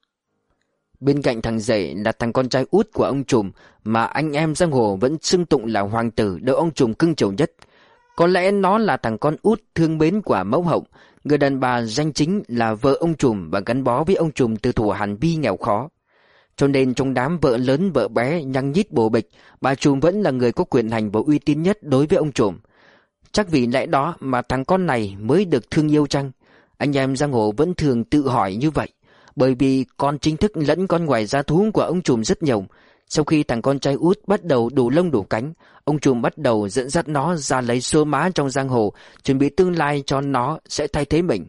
Bên cạnh thằng rể là thằng con trai út của ông trùm mà anh em giang hồ vẫn xưng tụng là hoàng tử, được ông trùm cưng chiều nhất. Có lẽ nó là thằng con út thương mến của mẫu hậu, người đàn bà danh chính là vợ ông trùm và gắn bó với ông trùm từ thuở hàn vi nghèo khó. Cho nên trong đám vợ lớn vợ bé nhăng nhít bồ bịch, bà trùm vẫn là người có quyền hành và uy tín nhất đối với ông trùm. Chắc vì lẽ đó mà thằng con này mới được thương yêu chăng? Anh em giang hồ vẫn thường tự hỏi như vậy, bởi vì con chính thức lẫn con ngoài giá thú của ông trùm rất nhiều. Sau khi thằng con trai út bắt đầu đủ lông đủ cánh, ông trùm bắt đầu dẫn dắt nó ra lấy số má trong giang hồ, chuẩn bị tương lai cho nó sẽ thay thế mình.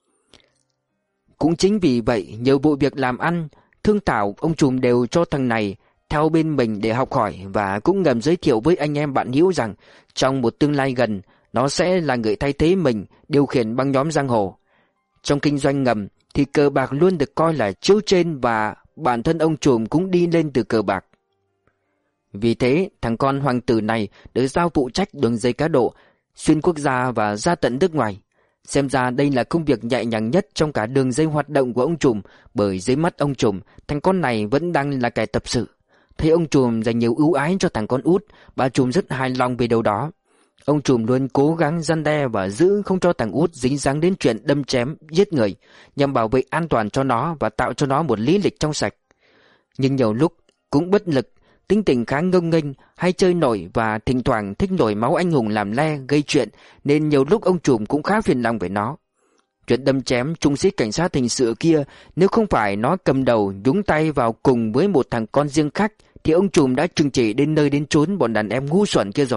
Cũng chính vì vậy, nhiều vụ việc làm ăn, thương thảo ông trùm đều cho thằng này theo bên mình để học hỏi, và cũng ngầm giới thiệu với anh em bạn hữu rằng trong một tương lai gần, nó sẽ là người thay thế mình điều khiển băng nhóm giang hồ. Trong kinh doanh ngầm thì cờ bạc luôn được coi là chiếu trên và bản thân ông trùm cũng đi lên từ cờ bạc. Vì thế thằng con hoàng tử này được giao phụ trách đường dây cá độ xuyên quốc gia và ra tận nước ngoài. Xem ra đây là công việc nhẹ nhàng nhất trong cả đường dây hoạt động của ông trùm, bởi dưới mắt ông trùm, thằng con này vẫn đang là kẻ tập sự. Thấy ông trùm dành nhiều ưu ái cho thằng con út, bà trùm rất hài lòng về điều đó. Ông trùm luôn cố gắng răn đe và giữ không cho thằng út dính dáng đến chuyện đâm chém, giết người, nhằm bảo vệ an toàn cho nó và tạo cho nó một lý lịch trong sạch. Nhưng nhiều lúc cũng bất lực, tính tình khá ngông nghênh, hay chơi nổi và thỉnh thoảng thích nổi máu anh hùng làm le gây chuyện, nên nhiều lúc ông trùm cũng khá phiền lòng về nó. Chuyện đâm chém trung sĩ cảnh sát hình sự kia, nếu không phải nó cầm đầu nhúng tay vào cùng với một thằng con riêng khác, thì ông trùm đã trừng trị đến nơi đến chốn bọn đàn em ngu xuẩn kia rồi.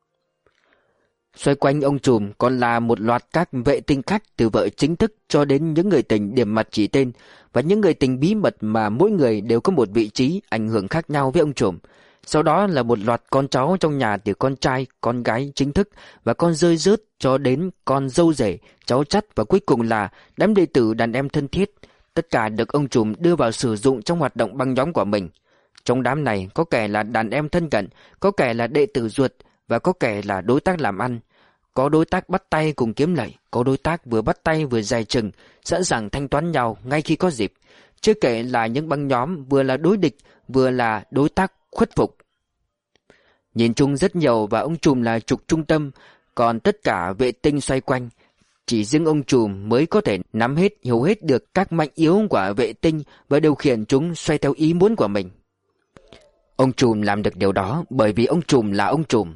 Xoay quanh ông trùm còn là một loạt các vệ tinh khác, từ vợ chính thức cho đến những người tình điểm mặt chỉ tên, và những người tình bí mật mà mỗi người đều có một vị trí ảnh hưởng khác nhau với ông trùm. Sau đó là một loạt con cháu trong nhà, từ con trai, con gái chính thức và con rơi rớt cho đến con dâu rể, cháu chắt, và cuối cùng là đám đệ tử đàn em thân thiết. Tất cả được ông trùm đưa vào sử dụng trong hoạt động băng nhóm của mình. Trong đám này có kẻ là đàn em thân cận, có kẻ là đệ tử ruột, và có kẻ là đối tác làm ăn. Có đối tác bắt tay cùng kiếm lợi, có đối tác vừa bắt tay vừa dè chừng, sẵn sàng thanh toán nhau ngay khi có dịp. Chưa kể là những băng nhóm vừa là đối địch, vừa là đối tác khuất phục. Nhìn chung rất nhiều và ông trùm là trục trung tâm, còn tất cả vệ tinh xoay quanh. Chỉ riêng ông trùm mới có thể nắm hết, hiểu hết được các mạnh yếu của vệ tinh và điều khiển chúng xoay theo ý muốn của mình. Ông trùm làm được điều đó bởi vì ông trùm là ông trùm.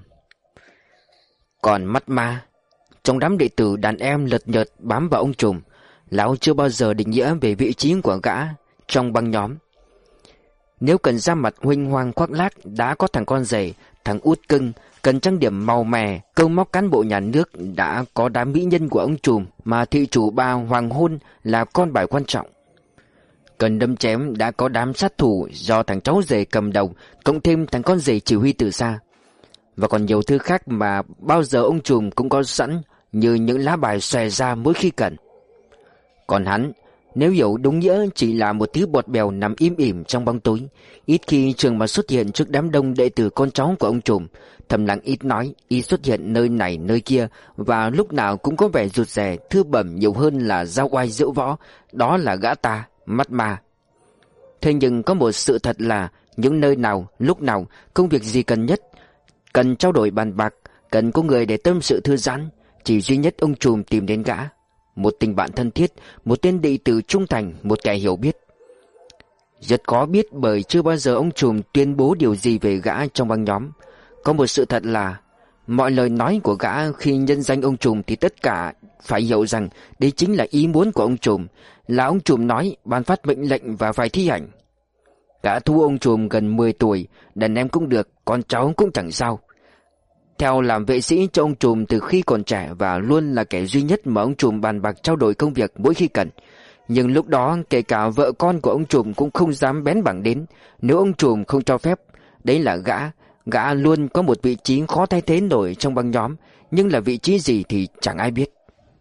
Còn mắt ma, trong đám đệ tử đàn em lật nhật bám vào ông trùm, lão chưa bao giờ định nghĩa về vị trí của gã trong băng nhóm. Nếu cần ra mặt huênh hoang khoác lác, đã có thằng con rể, thằng út cưng, cần trang điểm màu mè, câu móc cán bộ nhà nước, đã có đám mỹ nhân của ông trùm mà thị chủ ba hoàng hôn là con bài quan trọng. Cần đâm chém, đã có đám sát thủ do thằng cháu rể cầm đầu, cộng thêm thằng con rể chỉ huy từ xa. Và còn nhiều thứ khác mà bao giờ ông trùm cũng có sẵn, như những lá bài xòe ra mỗi khi cần. Còn hắn, nếu hiểu đúng nghĩa, chỉ là một thứ bọt bèo nằm im ỉm trong bóng tối, ít khi trường mà xuất hiện trước đám đông đệ tử con cháu của ông trùm. Thầm lặng ít nói, ít xuất hiện nơi này nơi kia, và lúc nào cũng có vẻ rụt rè, thư bẩm nhiều hơn là giao oai diễu võ. Đó là gã ta, mắt ma. Thế nhưng có một sự thật là, những nơi nào, lúc nào, công việc gì cần nhất, cần trao đổi bàn bạc, cần có người để tâm sự thư giãn, chỉ duy nhất ông trùm tìm đến gã. Một tình bạn thân thiết, một tên đệ tử trung thành, một kẻ hiểu biết. Rất khó biết bởi chưa bao giờ ông trùm tuyên bố điều gì về gã trong băng nhóm. Có một sự thật là, mọi lời nói của gã khi nhân danh ông trùm thì tất cả phải hiểu rằng đây chính là ý muốn của ông trùm, là ông trùm nói, ban phát mệnh lệnh và phải thi hành. Gã thu ông trùm gần mười tuổi, đàn em cũng được, con cháu cũng chẳng sao. Theo làm vệ sĩ cho ông trùm từ khi còn trẻ, và luôn là kẻ duy nhất mà ông trùm bàn bạc trao đổi công việc mỗi khi cần. Nhưng lúc đó kể cả vợ con của ông trùm cũng không dám bén bảng đến, nếu ông trùm không cho phép. Đấy là gã, gã luôn có một vị trí khó thay thế nổi trong băng nhóm, nhưng là vị trí gì thì chẳng ai biết.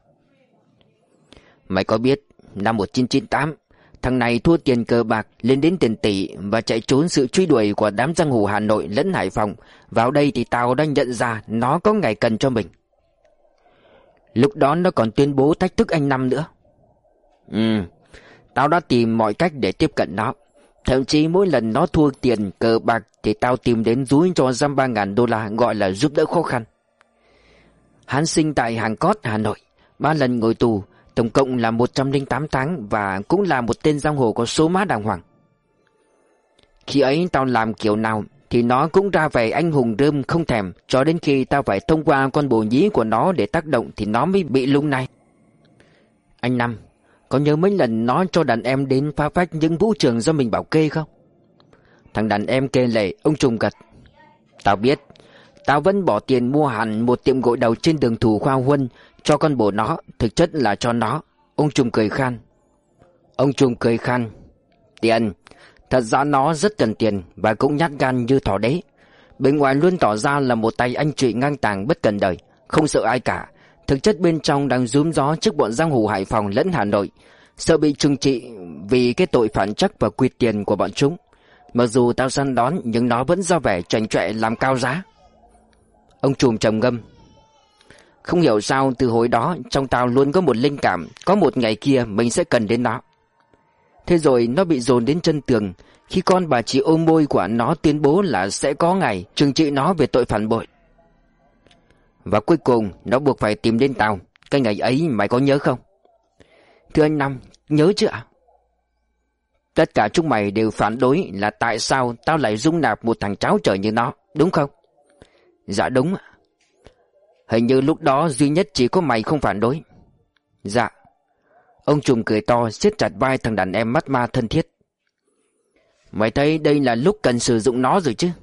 Mày có biết, năm một nghìn chín trăm chín mươi tám, thằng này thua tiền cờ bạc lên đến tiền tỷ và chạy trốn sự truy đuổi của đám giang hồ Hà Nội lẫn Hải Phòng. Vào đây thì tao đã nhận ra nó có ngày cần cho mình. Lúc đó nó còn tuyên bố thách thức anh Năm nữa. Ừ, tao đã tìm mọi cách để tiếp cận nó. Thậm chí mỗi lần nó thua tiền cờ bạc thì tao tìm đến dúi cho dăm ba ngàn đô la, gọi là giúp đỡ khó khăn. Hắn sinh tại Hàng Cót, Hà Nội, ba lần ngồi tù, tổng cộng là một trăm lẻ tám tháng, và cũng là một tên giang hồ có số má đàng hoàng. Khi ấy tao làm kiểu nào thì nó cũng ra vẻ anh hùng rơm không thèm, cho đến khi tao phải thông qua con bồ nhí của nó để tác động thì nó mới bị lung này. Anh Năm, có nhớ mấy lần nó cho đàn em đến phá phách những vũ trường do mình bảo kê không? Thằng đàn em kê lệ, ông trùm gật. Tao biết, tao vẫn bỏ tiền mua hẳn một tiệm gội đầu trên đường Thủ Khoa Huân cho con bồ nó, thực chất là cho nó. Ông trùm cười khan. Ông trùm cười khan. Tiền, thật ra nó rất cần tiền và cũng nhát gan như thỏ đế. Bên ngoài luôn tỏ ra là một tay anh chị ngang tàng bất cần đời, không sợ ai cả. Thực chất bên trong đang rúm gió trước bọn giang hồ Hải Phòng lẫn Hà Nội. sợ bị trừng trị vì cái tội phản trắc và quyệt tiền của bọn chúng. Mặc dù tao săn đón nhưng nó vẫn ra vẻ chảnh chọe làm cao giá. Ông trùm trầm ngâm. Không hiểu sao từ hồi đó trong tao luôn có một linh cảm, có một ngày kia mình sẽ cần đến nó. Thế rồi nó bị dồn đến chân tường khi con bà chị ôm môi của nó tuyên bố là sẽ có ngày trừng trị nó về tội phản bội. Và cuối cùng nó buộc phải tìm đến tao. Cái ngày ấy mày có nhớ không? Thưa anh Năm, nhớ chứ ạ? Tất cả chúng mày đều phản đối là tại sao tao lại dung nạp một thằng cháu trời như nó, đúng không? Dạ đúng ạ. Hình như lúc đó duy nhất chỉ có mày không phản đối. Dạ. Ông trùm cười to siết chặt vai thằng đàn em mắt ma thân thiết. Mày thấy đây là lúc cần sử dụng nó rồi chứ?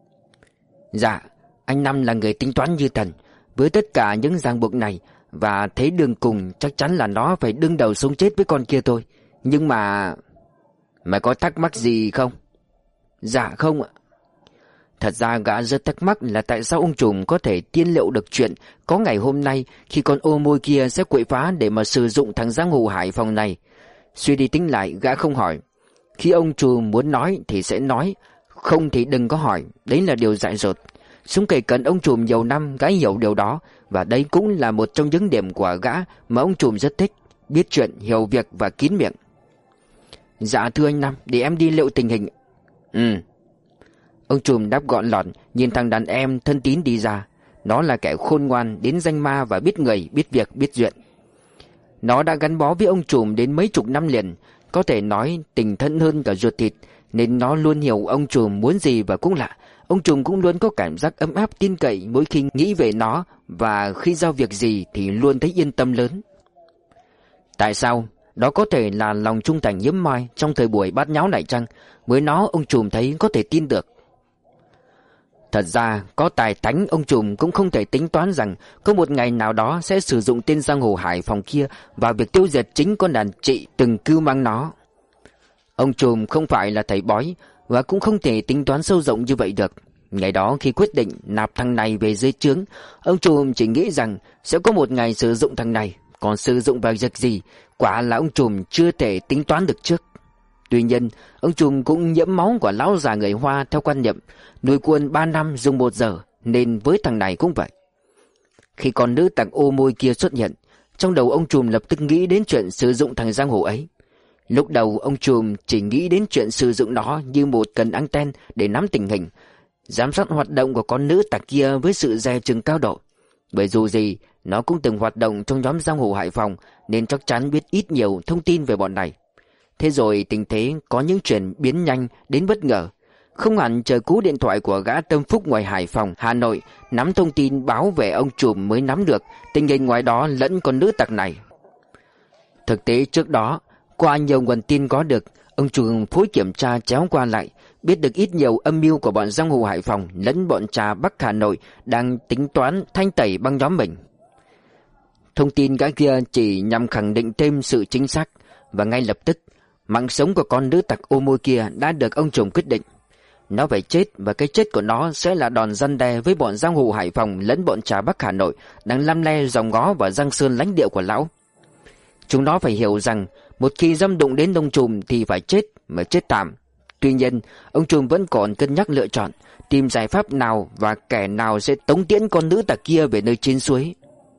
Dạ. Anh Năm là người tính toán như thần. Với tất cả những ràng buộc này, và thế đường cùng chắc chắn là nó phải đương đầu sống chết với con kia thôi. Nhưng mà... Mày có thắc mắc gì không? Dạ không ạ. Thật ra gã rất thắc mắc là tại sao ông trùm có thể tiên liệu được chuyện có ngày hôm nay khi con ô môi kia sẽ quậy phá để mà sử dụng thằng giang hồ Hải Phòng này. Suy đi tính lại gã không hỏi. Khi ông trùm muốn nói thì sẽ nói, không thì đừng có hỏi. Đấy là điều dại dột. Súng cày cận ông trùm nhiều năm gã hiểu điều đó, và đây cũng là một trong những điểm của gã mà ông trùm rất thích. Biết chuyện, hiểu việc và kín miệng. Dạ thưa anh Năm, để em đi liệu tình hình. Ừ. Ông trùm đáp gọn lọt, nhìn thằng đàn em thân tín đi ra. Nó là kẻ khôn ngoan đến danh ma và biết người, biết việc, biết duyện. Nó đã gắn bó với ông trùm đến mấy chục năm liền, có thể nói tình thân hơn cả ruột thịt, nên nó luôn hiểu ông trùm muốn gì. Và cũng lạ, ông trùm cũng luôn có cảm giác ấm áp tin cậy mỗi khi nghĩ về nó, và khi giao việc gì thì luôn thấy yên tâm lớn. Tại sao? Đó có thể là lòng trung thành hiếm hoi trong thời buổi bát nháo này chăng? Với nó ông trùm thấy có thể tin được. Thật ra có tài tánh ông trùm cũng không thể tính toán rằng có một ngày nào đó sẽ sử dụng tên giang hồ Hải Phòng kia vào việc tiêu diệt chính con đàn chị từng cưu mang nó. Ông trùm không phải là thầy bói và cũng không thể tính toán sâu rộng như vậy được. Ngày đó khi quyết định nạp thằng này về dưới trướng, ông trùm chỉ nghĩ rằng sẽ có một ngày sử dụng thằng này, còn sử dụng vào việc gì quả là ông trùm chưa thể tính toán được trước. Tuy nhiên, ông trùm cũng nhiễm máu của lão già người Hoa theo quan niệm nuôi quân ba năm dùng một giờ, nên với thằng này cũng vậy. Khi con nữ tặc ô môi kia xuất hiện, trong đầu ông trùm lập tức nghĩ đến chuyện sử dụng thằng giang hồ ấy. Lúc đầu ông trùm chỉ nghĩ đến chuyện sử dụng nó như một cần anten để nắm tình hình, giám sát hoạt động của con nữ tặc kia với sự dè chừng cao độ. Bởi dù gì, nó cũng từng hoạt động trong nhóm giang hồ Hải Phòng, nên chắc chắn biết ít nhiều thông tin về bọn này. Thế rồi tình thế có những chuyển biến nhanh đến bất ngờ. Không hẳn chờ cú điện thoại của gã Tâm Phúc ngoài Hải Phòng, Hà Nội nắm thông tin báo về ông trùm mới nắm được tình hình ngoài đó lẫn con nữ tặc này. Thực tế trước đó, qua nhiều nguồn tin có được, ông trùm phối kiểm tra chéo qua lại, biết được ít nhiều âm mưu của bọn giang hồ Hải Phòng lẫn bọn trà Bắc Hà Nội đang tính toán thanh tẩy băng nhóm mình. Thông tin gã kia chỉ nhằm khẳng định thêm sự chính xác, và ngay lập tức mạng sống của con nữ tặc ô môi kia đã được ông trùm quyết định. Nó phải chết, và cái chết của nó sẽ là đòn răn đe với bọn giang hồ Hải Phòng lẫn bọn trà Bắc Hà Nội đang lăm le dòng ngó vào Giang Sơn lãnh địa của lão. Chúng nó phải hiểu rằng một khi dâm đụng đến ông trùm thì phải chết, mà chết tạm. Tuy nhiên, ông trùm vẫn còn cân nhắc lựa chọn tìm giải pháp nào và kẻ nào sẽ tống tiễn con nữ tặc kia về nơi chín suối.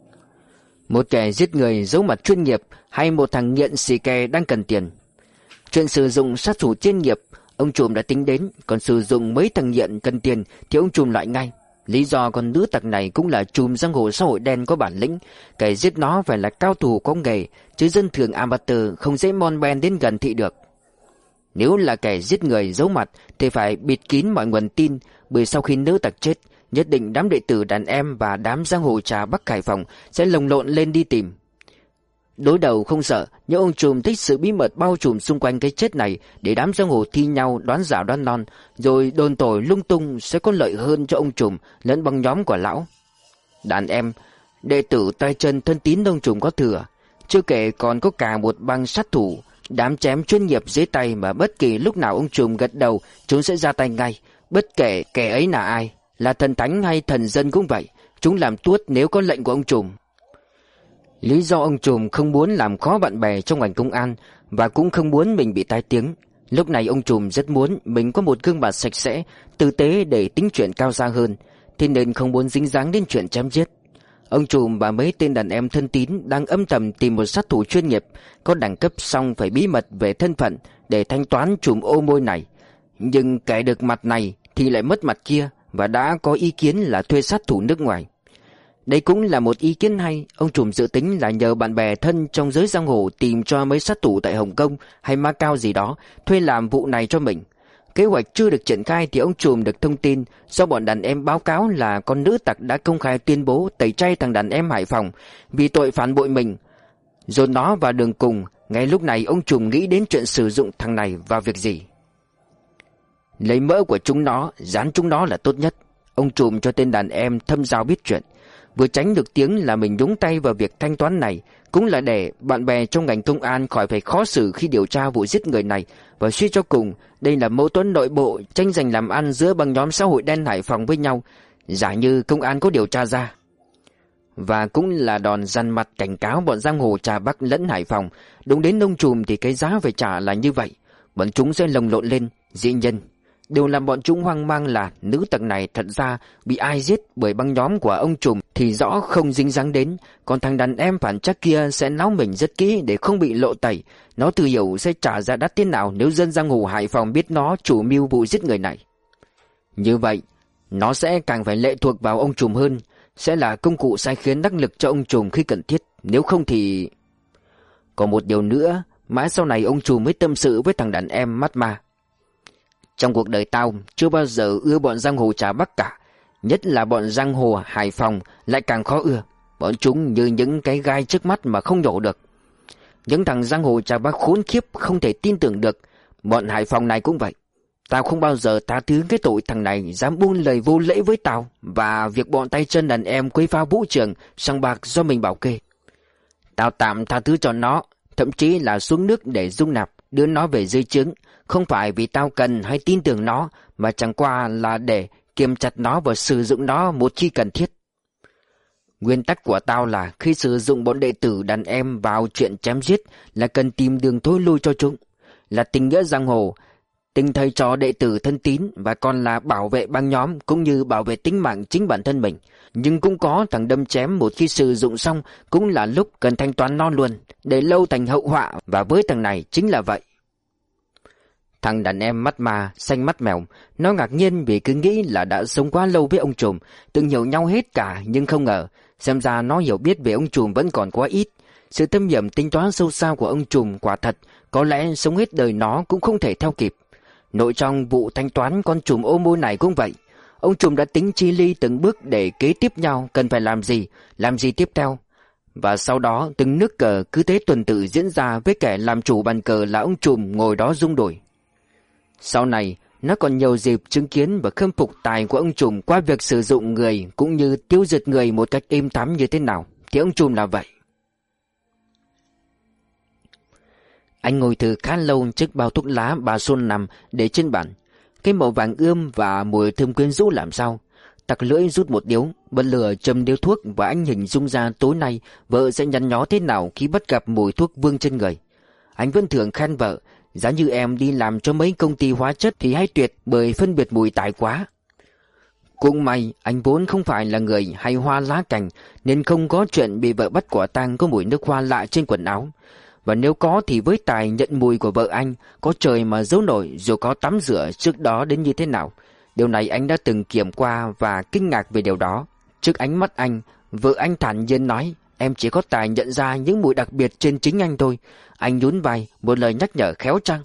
Một kẻ giết người giấu mặt chuyên nghiệp hay một thằng nghiện xì ke đang cần tiền. Chuyện sử dụng sát thủ chuyên nghiệp ông trùm đã tính đến, còn sử dụng mấy thằng nghiện cần tiền thì ông trùm loại ngay. Lý do con nữ tặc này cũng là trùm giang hồ xã hội đen có bản lĩnh, kẻ giết nó phải là cao thủ có nghề, chứ dân thường amateur không dễ mon ben đến gần thị được. Nếu là kẻ giết người giấu mặt thì phải bịt kín mọi nguồn tin, bởi sau khi nữ tặc chết, nhất định đám đệ tử đàn em và đám giang hồ trà Bắc Hải Phòng sẽ lồng lộn lên đi tìm. Đối đầu không sợ, nhưng ông trùm thích sự bí mật bao trùm xung quanh cái chết này để đám giang hồ thi nhau đoán giả đoán non, rồi đồn tội lung tung sẽ có lợi hơn cho ông trùm lẫn băng nhóm của lão. Đàn em, đệ tử tay chân thân tín ông trùm có thừa, chưa kể còn có cả một băng sát thủ, đám chém chuyên nghiệp dưới tay mà bất kỳ lúc nào ông trùm gật đầu chúng sẽ ra tay ngay, bất kể kẻ ấy là ai, là thần thánh hay thần dân cũng vậy, chúng làm tuốt nếu có lệnh của ông trùm. Lý do ông trùm không muốn làm khó bạn bè trong ngành công an và cũng không muốn mình bị tai tiếng. Lúc này ông trùm rất muốn mình có một gương mặt sạch sẽ, tử tế để tính chuyện cao xa hơn, thế nên không muốn dính dáng đến chuyện chém giết. Ông trùm và mấy tên đàn em thân tín đang âm thầm tìm một sát thủ chuyên nghiệp, có đẳng cấp song phải bí mật về thân phận để thanh toán chùm ô môi này. Nhưng kẻ được mặt này thì lại mất mặt kia, và đã có ý kiến là thuê sát thủ nước ngoài. Đây cũng là một ý kiến hay. Ông trùm dự tính là nhờ bạn bè thân trong giới giang hồ tìm cho mấy sát thủ tại Hồng Kông hay Macau gì đó, thuê làm vụ này cho mình. Kế hoạch chưa được triển khai thì ông trùm được thông tin do bọn đàn em báo cáo là con nữ tặc đã công khai tuyên bố tẩy chay thằng đàn em Hải Phòng vì tội phản bội mình, dồn nó vào đường cùng. Ngay lúc này ông trùm nghĩ đến chuyện sử dụng thằng này vào việc gì. Lấy mỡ của chúng nó, dán chúng nó là tốt nhất. Ông trùm cho tên đàn em thâm giao biết chuyện, vừa tránh được tiếng là mình nhúng tay vào việc thanh toán này, cũng là để bạn bè trong ngành công an khỏi phải khó xử khi điều tra vụ giết người này. Và suy cho cùng, đây là mâu thuẫn nội bộ, tranh giành làm ăn giữa băng nhóm xã hội đen Hải Phòng với nhau, giả như công an có điều tra ra. Và cũng là đòn dằn mặt cảnh cáo bọn giang hồ Trà Bắc lẫn Hải Phòng. Đúng đến ông trùm thì cái giá phải trả là như vậy. Bọn chúng sẽ lồng lộn lên. Dĩ nhiên, điều làm bọn chúng hoang mang là nữ tặc này thật ra bị ai giết bởi băng nhóm của ông trùm thì rõ không dính dáng đến. Còn thằng đàn em phản chắc kia sẽ náo mình rất kỹ để không bị lộ tẩy. Nó tự hiểu sẽ trả giá đắt thế nào nếu dân giang hồ Hải Phòng biết nó chủ mưu vụ giết người này. Như vậy, nó sẽ càng phải lệ thuộc vào ông trùm hơn, sẽ là công cụ sai khiến đắc lực cho ông trùm khi cần thiết. Nếu không thì... Còn một điều nữa, mãi sau này ông trùm mới tâm sự với thằng đàn em mắt ma. Trong cuộc đời tao chưa bao giờ ưa bọn giang hồ Trà Bắc cả, nhất là bọn giang hồ Hải Phòng lại càng khó ưa. Bọn chúng như những cái gai trước mắt mà không nhổ được. Những thằng giang hồ Trà Bắc khốn khiếp không thể tin tưởng được. Bọn Hải Phòng này cũng vậy. Tao không bao giờ tha thứ cái tội thằng này dám buông lời vô lễ với tao, và việc bọn tay chân đàn em quấy phá vũ trường sòng bạc do mình bảo kê. Tao tạm tha thứ cho nó, thậm chí là xuống nước để dung nạp, đưa nó về dưới trướng. Không phải vì tao cần hay tin tưởng nó, mà chẳng qua là để kiềm chặt nó và sử dụng nó một khi cần thiết. Nguyên tắc của tao là khi sử dụng bọn đệ tử đàn em vào chuyện chém giết là cần tìm đường thối lui cho chúng. Là tình nghĩa giang hồ, tình thầy trò đệ tử thân tín, và còn là bảo vệ băng nhóm cũng như bảo vệ tính mạng chính bản thân mình. Nhưng cũng có thằng đâm chém một khi sử dụng xong cũng là lúc cần thanh toán non luôn, để lâu thành hậu họa, và với thằng này chính là vậy. Thằng đàn em mắt ma, xanh mắt mèo, nó ngạc nhiên vì cứ nghĩ là đã sống quá lâu với ông trùm, từng hiểu nhau hết cả, nhưng không ngờ, xem ra nó hiểu biết về ông trùm vẫn còn quá ít. Sự thâm hiểm tính toán sâu xa của ông trùm quả thật, có lẽ sống hết đời nó cũng không thể theo kịp. Nội trong vụ thanh toán con trùm ô môi này cũng vậy. Ông trùm đã tính chi ly từng bước để kế tiếp nhau cần phải làm gì, làm gì tiếp theo. Và sau đó từng nước cờ cứ thế tuần tự diễn ra với kẻ làm chủ bàn cờ là ông trùm ngồi đó rung đổi. Sau này, nó còn nhiều dịp chứng kiến và khâm phục tài của ông trùm qua việc sử dụng người cũng như tiêu diệt người một cách êm thắm như thế nào, thì ông trùm là vậy. Anh ngồi thử khá lâu trước bao thuốc lá bà Xuân nằm để trên bàn. Cái màu vàng ươm và mùi thơm quyến rũ làm sao. Tặc lưỡi rút một điếu, bật lửa châm điếu thuốc, và anh hình dung ra tối nay vợ sẽ nhăn nhó thế nào khi bắt gặp mùi thuốc vương trên người. Anh vẫn thường khen vợ, giá như em đi làm cho mấy công ty hóa chất thì hay tuyệt, bởi phân biệt mùi tài quá. Cũng may anh vốn không phải là người hay hoa lá cành, nên không có chuyện bị vợ bắt quả tang có mùi nước hoa lạ trên quần áo. Và nếu có thì với tài nhận mùi của vợ anh, có trời mà giấu nổi dù có tắm rửa trước đó đến như thế nào. Điều này anh đã từng kiểm qua và kinh ngạc về điều đó. Trước ánh mắt anh, vợ anh thản nhiên nói, em chỉ có tài nhận ra những mùi đặc biệt trên chính anh thôi. Anh nhún vai, một lời nhắc nhở khéo chăng.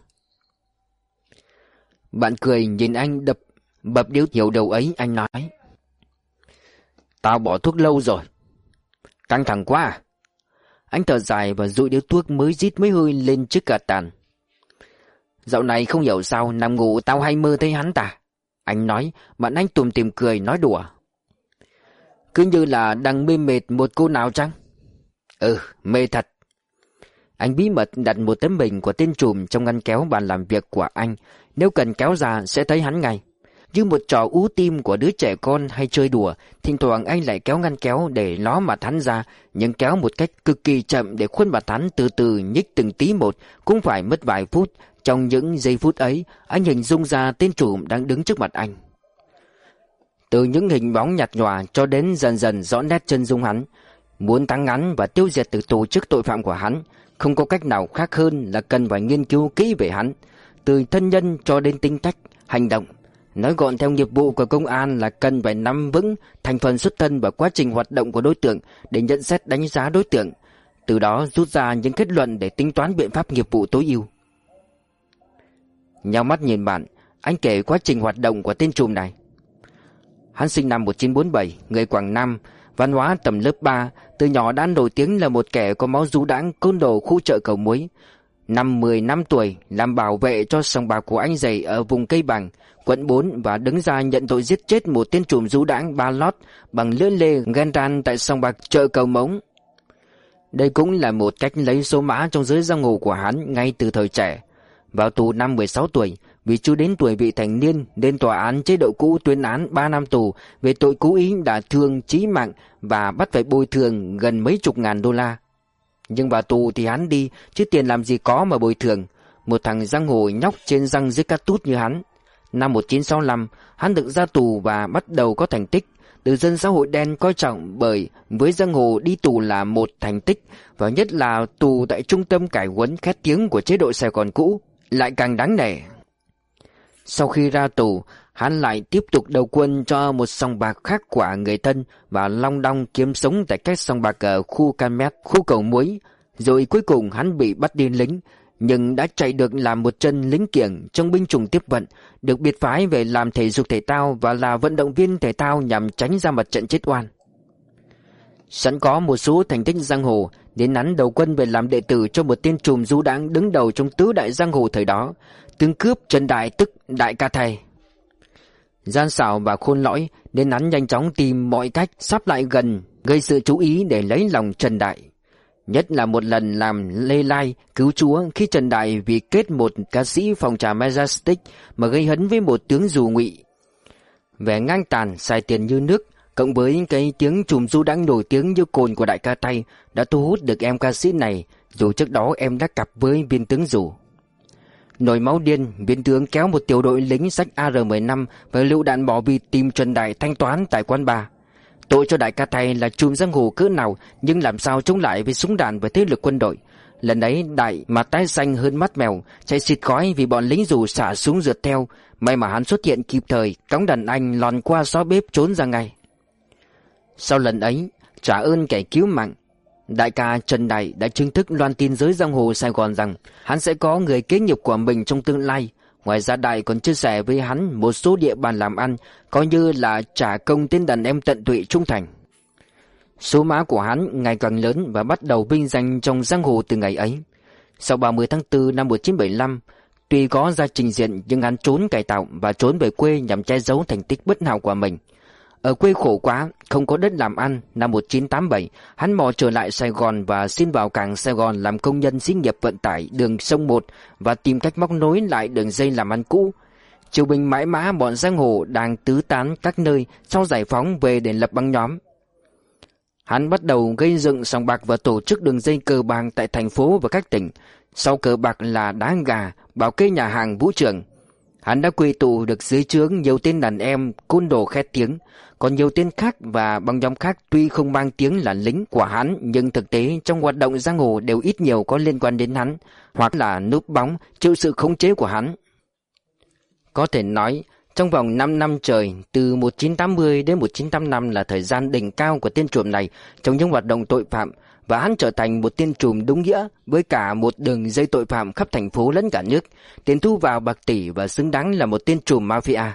Bạn cười nhìn anh đập bập điếu hiểu đầu ấy. Anh nói, tao bỏ thuốc lâu rồi. Căng thẳng quá à? Anh thở dài và dụi điếu thuốc mới rít mấy hơi lên chiếc cà tàn. Dạo này không hiểu sao nằm ngủ tao hay mơ thấy hắn ta. Anh nói, bạn anh tủm tỉm cười nói đùa. Cứ như là đang mê mệt một cô nào chăng? Ừ, mê thật. Anh bí mật đặt một tấm hình của tên trùm trong ngăn kéo bàn làm việc của anh. Nếu cần kéo ra sẽ thấy hắn ngay. Như một trò ú tim của đứa trẻ con hay chơi đùa, thỉnh thoảng anh lại kéo ngăn kéo để ló mặt hắn ra, nhưng kéo một cách cực kỳ chậm để khuôn mặt hắn từ từ nhích từng tí một, cũng phải mất vài phút. Trong những giây phút ấy, anh hình dung ra tên trùm đang đứng trước mặt anh. Từ những hình bóng nhạt nhòa cho đến dần dần rõ nét chân dung hắn. Muốn táng ngắn và tiêu diệt từ tổ chức tội phạm của hắn, không có cách nào khác hơn là cần phải nghiên cứu kỹ về hắn, từ thân nhân cho đến tính cách, hành động. Nói gọn theo nghiệp vụ của công an là cần phải nắm vững thành phần xuất thân và quá trình hoạt động của đối tượng để nhận xét đánh giá đối tượng, từ đó rút ra những kết luận để tính toán biện pháp nghiệp vụ tối ưu. Nhào mắt nhìn bạn, anh kể quá trình hoạt động của tên trùm này. Hắn sinh năm một nghìn chín trăm bốn mươi bảy, người Quảng Nam, văn hóa tầm lớp ba, từ nhỏ đã nổi tiếng là một kẻ có máu du đãng côn đồ khu chợ Cầu Muối. Năm mười năm tuổi, làm bảo vệ cho sòng bạc của anh rể ở vùng Cây Bằng, quận bốn và đứng ra nhận tội giết chết một tên trùm du đãng ba lót bằng lưỡi lê ghen ran tại sòng bạc chợ Cầu Mống. Đây cũng là một cách lấy số mã trong giới giang hồ của hắn ngay từ thời trẻ. Vào tù năm mười sáu tuổi, vì chưa đến tuổi vị thành niên nên tòa án chế độ cũ tuyên án ba năm tù về tội cố ý đả thương chí mạng và bắt phải bồi thường gần mấy chục ngàn đô la. Nhưng vào tù thì hắn đi, chứ tiền làm gì có mà bồi thường. Một thằng giang hồ nhóc trên răng dưới cát tút như hắn. Năm một nghìn chín trăm sáu mươi lăm, hắn được ra tù và bắt đầu có thành tích. Từ dân xã hội đen coi trọng bởi với giang hồ đi tù là một thành tích, và nhất là tù tại trung tâm cải huấn khét tiếng của chế độ Sài Gòn cũ lại càng đáng nể. Sau khi ra tù, hắn lại tiếp tục đầu quân cho một sòng bạc khác của người thân và long đong kiếm sống tại các sòng bạc ở khu Can Mét, khu Cầu Muối. Rồi cuối cùng hắn bị bắt đi lính, nhưng đã chạy được làm một chân lính kiểng trong binh chủng tiếp vận, được biệt phái về làm thể dục thể thao và là vận động viên thể thao nhằm tránh ra mặt trận chết oan. Sẵn có một số thành tích giang hồ, đến hắn đầu quân về làm đệ tử cho một tên trùm du đãng đứng đầu trong tứ đại giang hồ thời đó, tướng cướp Trần Đại, tức Đại Ca Thầy. Gian xảo và khôn lõi nên hắn nhanh chóng tìm mọi cách sắp lại gần, gây sự chú ý để lấy lòng Trần Đại. Nhất là một lần làm lê lai cứu chúa khi Trần Đại vì kết một ca sĩ phòng trà Majestic mà gây hấn với một tướng dù Ngụy. Vẻ ngang tàn, xài tiền như nước, cộng với cái tiếng trùm du đãng nổi tiếng như cồn của Đại Ca Tây đã thu hút được em ca sĩ này, dù trước đó em đã cặp với viên tướng dù. Nổi máu điên, viên tướng kéo một tiểu đội lính xách A R mười lăm và lựu đạn bỏ đi tìm Trần Đại thanh toán tại quán bar. Tội cho Đại Ca Tây là trùm giang hồ cỡ nào, nhưng làm sao chống lại với súng đạn và thế lực quân đội. Lần ấy Đại mặt tái xanh hơn mắt mèo, chạy xịt khói vì bọn lính dù xả súng rượt theo. May mà hắn xuất hiện kịp thời, cõng đàn anh lòn qua xó bếp trốn ra ngay. Sau lần ấy, trả ơn kẻ cứu mạng, đại ca Trần Đại đã chính thức loan tin giới giang hồ Sài Gòn rằng hắn sẽ có người kế nghiệp của mình trong tương lai. Ngoài ra Đại còn chia sẻ với hắn một số địa bàn làm ăn, coi như là trả công tên đàn em tận tụy trung thành. Số mã của hắn ngày càng lớn và bắt đầu vinh danh trong giang hồ từ ngày ấy. Sau ba mươi tháng tư năm một nghìn chín trăm bảy mươi lăm, tuy có ra trình diện nhưng hắn trốn cải tạo và trốn về quê nhằm che giấu thành tích bất hảo của mình. Ở quê khổ quá, không có đất làm ăn, năm một nghìn chín trăm tám mươi bảy, hắn mò trở lại Sài Gòn và xin vào cảng Sài Gòn làm công nhân xí nghiệp vận tải đường sông một và tìm cách móc nối lại đường dây làm ăn cũ. Triều Bình mãi mã bọn giang hồ đang tứ tán các nơi sau giải phóng về để lập băng nhóm. Hắn bắt đầu gây dựng sòng bạc và tổ chức đường dây cờ bạc tại thành phố và các tỉnh. Sau cờ bạc là đá gà, bảo kê nhà hàng vũ trường. Hắn đã quy tụ được dưới trướng nhiều tên đàn em côn đồ khét tiếng, còn nhiều tên khác và băng nhóm khác tuy không mang tiếng là lính của hắn nhưng thực tế trong hoạt động giang hồ đều ít nhiều có liên quan đến hắn, hoặc là núp bóng chịu sự khống chế của hắn. Có thể nói, trong vòng năm năm trời, từ một nghìn chín trăm tám mươi đến một nghìn chín trăm tám mươi lăm là thời gian đỉnh cao của tên trùm này trong những hoạt động tội phạm, và hắn trở thành một tên trùm đúng nghĩa với cả một đường dây tội phạm khắp thành phố lẫn cả nước, tiền thu vào bạc tỷ và xứng đáng là một tên trùm mafia.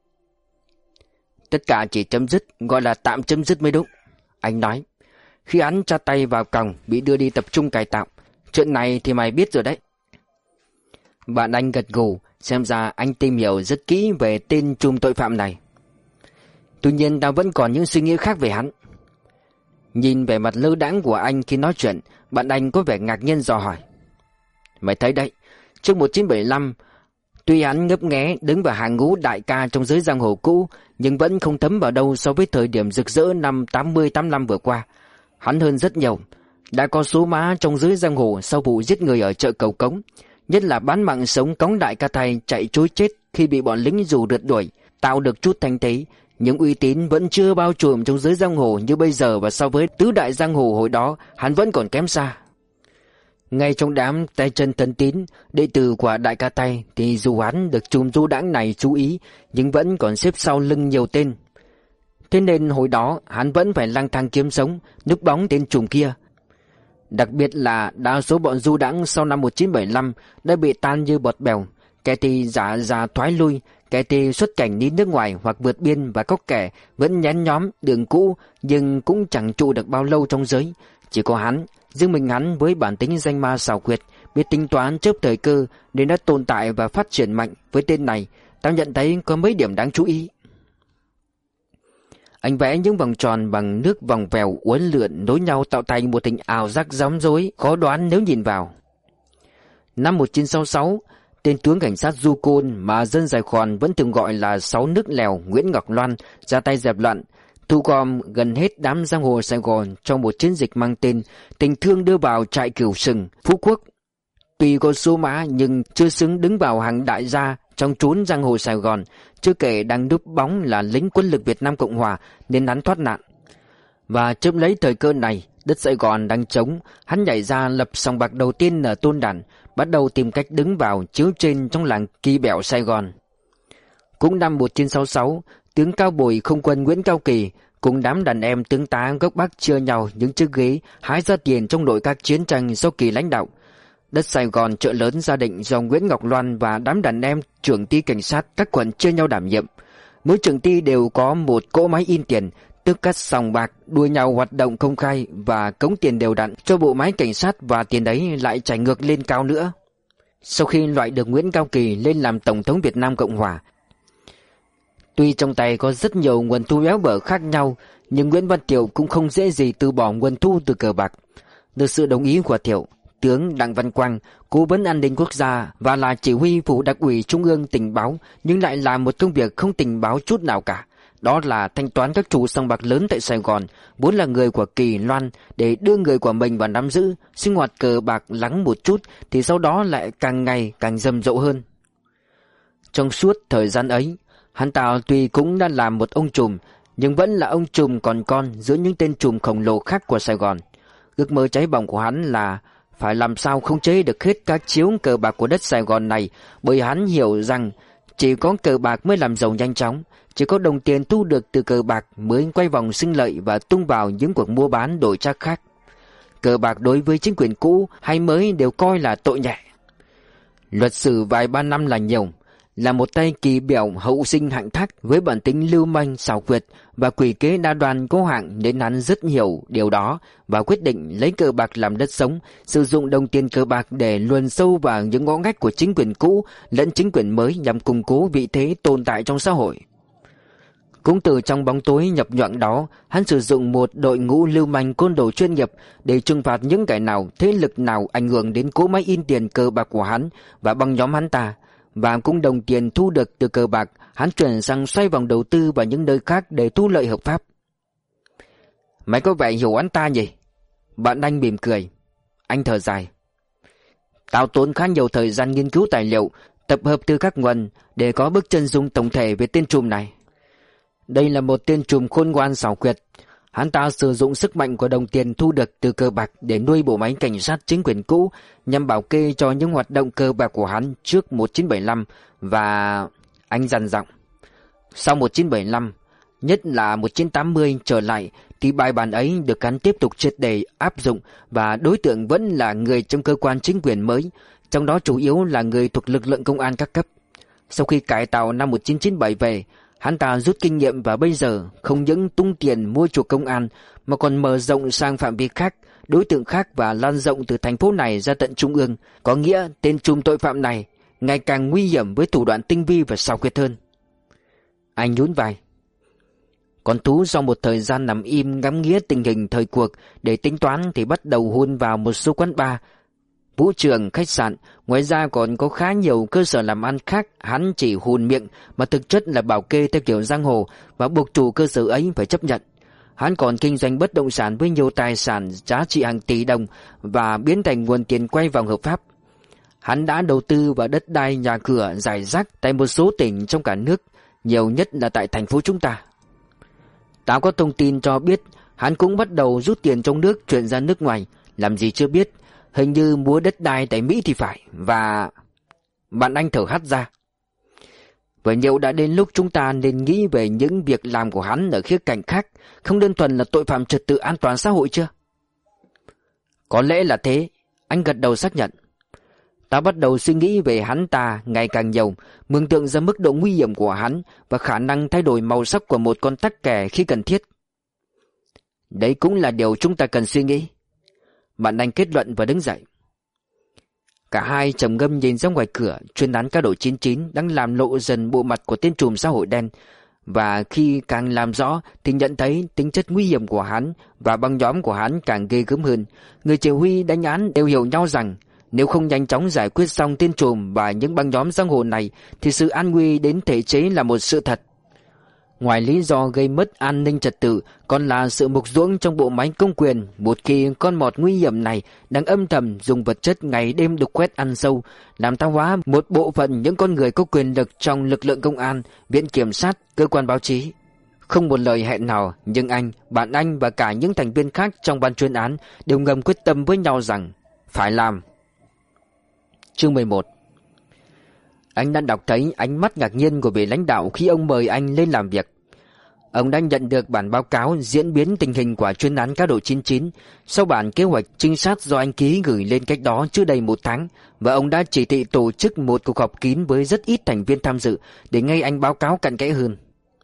Tất cả chỉ chấm dứt, gọi là tạm chấm dứt mới đúng. Anh nói, khi hắn tra tay vào còng bị đưa đi tập trung cải tạo. Chuyện này thì mày biết rồi đấy. Bạn anh gật gù, xem ra anh tìm hiểu rất kỹ về tên trùm tội phạm này. Tuy nhiên tao vẫn còn những suy nghĩ khác về hắn. Nhìn vẻ mặt lơ đãng của anh khi nói chuyện, bạn anh có vẻ ngạc nhiên dò hỏi. Mày thấy đấy, trước một nghìn chín trăm bảy mươi lăm, Tuy hắn ngấp nghé đứng vào hàng ngũ đại ca trong giới giang hồ cũ, nhưng vẫn không thấm vào đâu so với thời điểm rực rỡ năm tám mươi tám năm vừa qua. Hắn hơn rất nhiều, đã có số má trong giới giang hồ sau vụ giết người ở chợ Cầu Cống, nhất là bán mạng sống cõng đại ca thay chạy trối chết khi bị bọn lính dù rượt đuổi, tạo được chút thanh thế. Những uy tín vẫn chưa bao trùm trong giới giang hồ như bây giờ, và so với tứ đại giang hồ hồi đó, hắn vẫn còn kém xa. Ngay trong đám tay chân thân tín, đệ tử của đại ca tay, thì dù hắn được chùm du đãng này chú ý, nhưng vẫn còn xếp sau lưng nhiều tên. Thế nên hồi đó hắn vẫn phải lang thang kiếm sống, núp bóng tên trùm kia. Đặc biệt là đa số bọn du đãng sau năm một nghìn chín trăm bảy mươi lăm đã bị tan như bọt bèo, kẻ thì giả già thoái lui, kẻ thì xuất cảnh đi nước ngoài hoặc vượt biên, và có kẻ vẫn nhén nhóm đường cũ nhưng cũng chẳng trụ được bao lâu trong giới. Chỉ có hắn, riêng mình hắn với bản tính danh ma xảo quyệt, biết tính toán chớp thời cơ nên đã tồn tại và phát triển mạnh. Với tên này, tao nhận thấy có mấy điểm đáng chú ý. Anh vẽ những vòng tròn bằng nước vòng vèo uốn lượn nối nhau tạo thành một hình ảo giác rắm rối, khó đoán nếu nhìn vào. Năm một nghìn chín trăm sáu mươi sáu, tên tướng cảnh sát du côn mà dân Sài Gòn vẫn thường gọi là Sáu Nước Lèo Nguyễn Ngọc Loan ra tay dẹp loạn, thu gom gần hết đám giang hồ Sài Gòn trong một chiến dịch mang tên Tình Thương đưa vào trại Cửu Sừng, Phú Quốc. Tuy có số mã nhưng chưa xứng đứng vào hàng đại gia trong chốn giang hồ Sài Gòn, chưa kể đang núp bóng là lính quân lực Việt Nam Cộng Hòa nên hắn thoát nạn. Và chớp lấy thời cơ này, đất Sài Gòn đang trống, hắn nhảy ra lập sòng bạc đầu tiên ở Tôn Đản, bắt đầu tìm cách đứng vào chiếu trên trong làng Kỳ Bẻo Sài Gòn. Cũng năm một nghìn chín trăm sáu mươi sáu, tướng cao bồi không quân Nguyễn Cao Kỳ cùng đám đàn em tướng tá gốc Bắc chia nhau những chiếc ghế hái ra tiền trong nội các chiến tranh do Kỳ lãnh đạo. Đất Sài Gòn chợ lớn gia định do Nguyễn Ngọc Loan và đám đàn em trưởng ty cảnh sát các quận chia nhau đảm nhiệm. Mỗi trưởng ty đều có một cỗ máy in tiền, tức các sòng bạc đua nhau hoạt động công khai và cống tiền đều đặn cho bộ máy cảnh sát, và tiền đấy lại chảy ngược lên cao nữa. Sau khi loại được Nguyễn Cao Kỳ lên làm Tổng thống Việt Nam Cộng Hòa, tuy trong tay có rất nhiều nguồn thu béo bở khác nhau, nhưng Nguyễn Văn Thiệu cũng không dễ gì từ bỏ nguồn thu từ cờ bạc. Được sự đồng ý của Thiệu, tướng Đặng Văn Quang, cố vấn an ninh quốc gia và là chỉ huy vụ đặc ủy Trung ương tình báo, nhưng lại làm một công việc không tình báo chút nào cả. Đó là thanh toán các chủ sòng bạc lớn tại Sài Gòn, vốn là người của Kỳ Loan, để đưa người của mình vào nắm giữ. Sinh hoạt cờ bạc lắng một chút thì sau đó lại càng ngày càng rầm rộ hơn. Trong suốt thời gian ấy, hắn ta tuy cũng đã làm một ông trùm, nhưng vẫn là ông trùm còn con giữa những tên trùm khổng lồ khác của Sài Gòn. Ước mơ cháy bỏng của hắn là phải làm sao không chế được hết các chiếu cờ bạc của đất Sài Gòn này, bởi hắn hiểu rằng chỉ có cờ bạc mới làm giàu nhanh chóng, chỉ có đồng tiền thu được từ cờ bạc mới quay vòng sinh lợi và tung vào những cuộc mua bán đổi trác khác. Cờ bạc đối với chính quyền cũ hay mới đều coi là tội nhẹ. Luật sử vài ba năm là nhiều, là một tay Kỳ Bẻo hậu sinh hạng thác với bản tính lưu manh xảo quyệt và quỷ kế đa đoan cố hạng, nên hắn rất hiểu điều đó và quyết định lấy cờ bạc làm đất sống, sử dụng đồng tiền cờ bạc để luồn sâu vào những ngõ ngách của chính quyền cũ lẫn chính quyền mới nhằm củng cố vị thế tồn tại trong xã hội. Cũng từ trong bóng tối nhập nhoạng đó, hắn sử dụng một đội ngũ lưu manh côn đồ chuyên nghiệp để trừng phạt những kẻ nào, thế lực nào ảnh hưởng đến cỗ máy in tiền cờ bạc của hắn và băng nhóm hắn ta. Và cũng đồng tiền thu được từ cờ bạc, hắn chuyển sang xoay vòng đầu tư vào những nơi khác để thu lợi hợp pháp. Mày có vẻ hiểu hắn ta nhỉ? Bạn anh mỉm cười. Anh thở dài. Tao tốn khá nhiều thời gian nghiên cứu tài liệu, tập hợp từ các nguồn để có bức chân dung tổng thể về tên trùm này. Đây là một tên trùm khôn ngoan xảo quyệt. Hắn ta sử dụng sức mạnh của đồng tiền thu được từ cờ bạc để nuôi bộ máy cảnh sát chính quyền cũ, nhằm bảo kê cho những hoạt động cờ bạc của hắn trước một nghìn chín trăm bảy mươi lăm. Và anh dằn giọng, sau một nghìn chín trăm bảy mươi lăm, nhất là một nghìn chín trăm tám mươi trở lại, thì bài bản ấy được hắn tiếp tục triệt để áp dụng, và đối tượng vẫn là người trong cơ quan chính quyền mới, trong đó chủ yếu là người thuộc lực lượng công an các cấp. Sau khi cải tạo năm một nghìn chín trăm chín mươi bảy về, hắn ta rút kinh nghiệm và bây giờ không những tung tiền mua chuộc công an mà còn mở rộng sang phạm vi khác, đối tượng khác, và lan rộng từ thành phố này ra tận trung ương. Có nghĩa tên trùm tội phạm này ngày càng nguy hiểm với thủ đoạn tinh vi và xảo quyệt hơn. Anh nhún vai. Con Tú sau một thời gian nằm im ngắm nghía tình hình thời cuộc để tính toán thì bắt đầu hôn vào một số quán bar, vũ trường, khách sạn. Ngoài ra còn có khá nhiều cơ sở làm ăn khác hắn chỉ hùn miệng mà thực chất là bảo kê theo kiểu giang hồ và buộc chủ cơ sở ấy phải chấp nhận. Hắn còn kinh doanh bất động sản với nhiều tài sản giá trị hàng tỷ đồng và biến thành nguồn tiền quay vòng hợp pháp. Hắn đã đầu tư vào đất đai nhà cửa rải rác tại một số tỉnh trong cả nước, nhiều nhất là tại thành phố chúng ta. Tao có thông tin cho biết hắn cũng bắt đầu rút tiền trong nước chuyển ra nước ngoài, làm gì chưa biết, hình như mua đất đai tại Mỹ thì phải. Và... Bạn Anh thở hắt ra. Vậy nhiều đã đến lúc chúng ta nên nghĩ về những việc làm của hắn ở khía cạnh khác, không đơn thuần là tội phạm trật tự an toàn xã hội chưa? Có lẽ là thế, anh gật đầu xác nhận. Ta bắt đầu suy nghĩ về hắn ta ngày càng nhiều, mường tượng ra mức độ nguy hiểm của hắn và khả năng thay đổi màu sắc của một con tắc kè khi cần thiết. Đấy cũng là điều chúng ta cần suy nghĩ. Bạn Anh kết luận và đứng dậy. Cả hai trầm ngâm nhìn ra ngoài cửa. Chuyên án cao độ chín chín đang làm lộ dần bộ mặt của tên trùm xã hội đen, và khi càng làm rõ thì nhận thấy tính chất nguy hiểm của hắn và băng nhóm của hắn càng ghê gớm hơn. Người chỉ huy đánh án đều hiểu nhau rằng nếu không nhanh chóng giải quyết xong tên trùm và những băng nhóm giang hồ này thì sự an nguy đến thể chế là một sự thật. Ngoài lý do gây mất an ninh trật tự còn là sự mục ruỗng trong bộ máy công quyền, một khi con mọt nguy hiểm này đang âm thầm dùng vật chất ngày đêm đục khoét ăn sâu, làm tha hóa một bộ phận những con người có quyền lực trong lực lượng công an, viện kiểm sát, cơ quan báo chí. Không một lời hẹn nào, nhưng anh, bạn anh và cả những thành viên khác trong ban chuyên án đều ngầm quyết tâm với nhau rằng phải làm. Chương mười một. Anh đã đọc thấy ánh mắt ngạc nhiên của vị lãnh đạo khi ông mời anh lên làm việc. Ông đã nhận được bản báo cáo diễn biến tình hình của chuyên án cao độ chín chín sau bản kế hoạch trinh sát do anh ký gửi lên cách đó chưa đầy một tháng, và ông đã chỉ thị tổ chức một cuộc họp kín với rất ít thành viên tham dự để nghe anh báo cáo cặn kẽ hơn.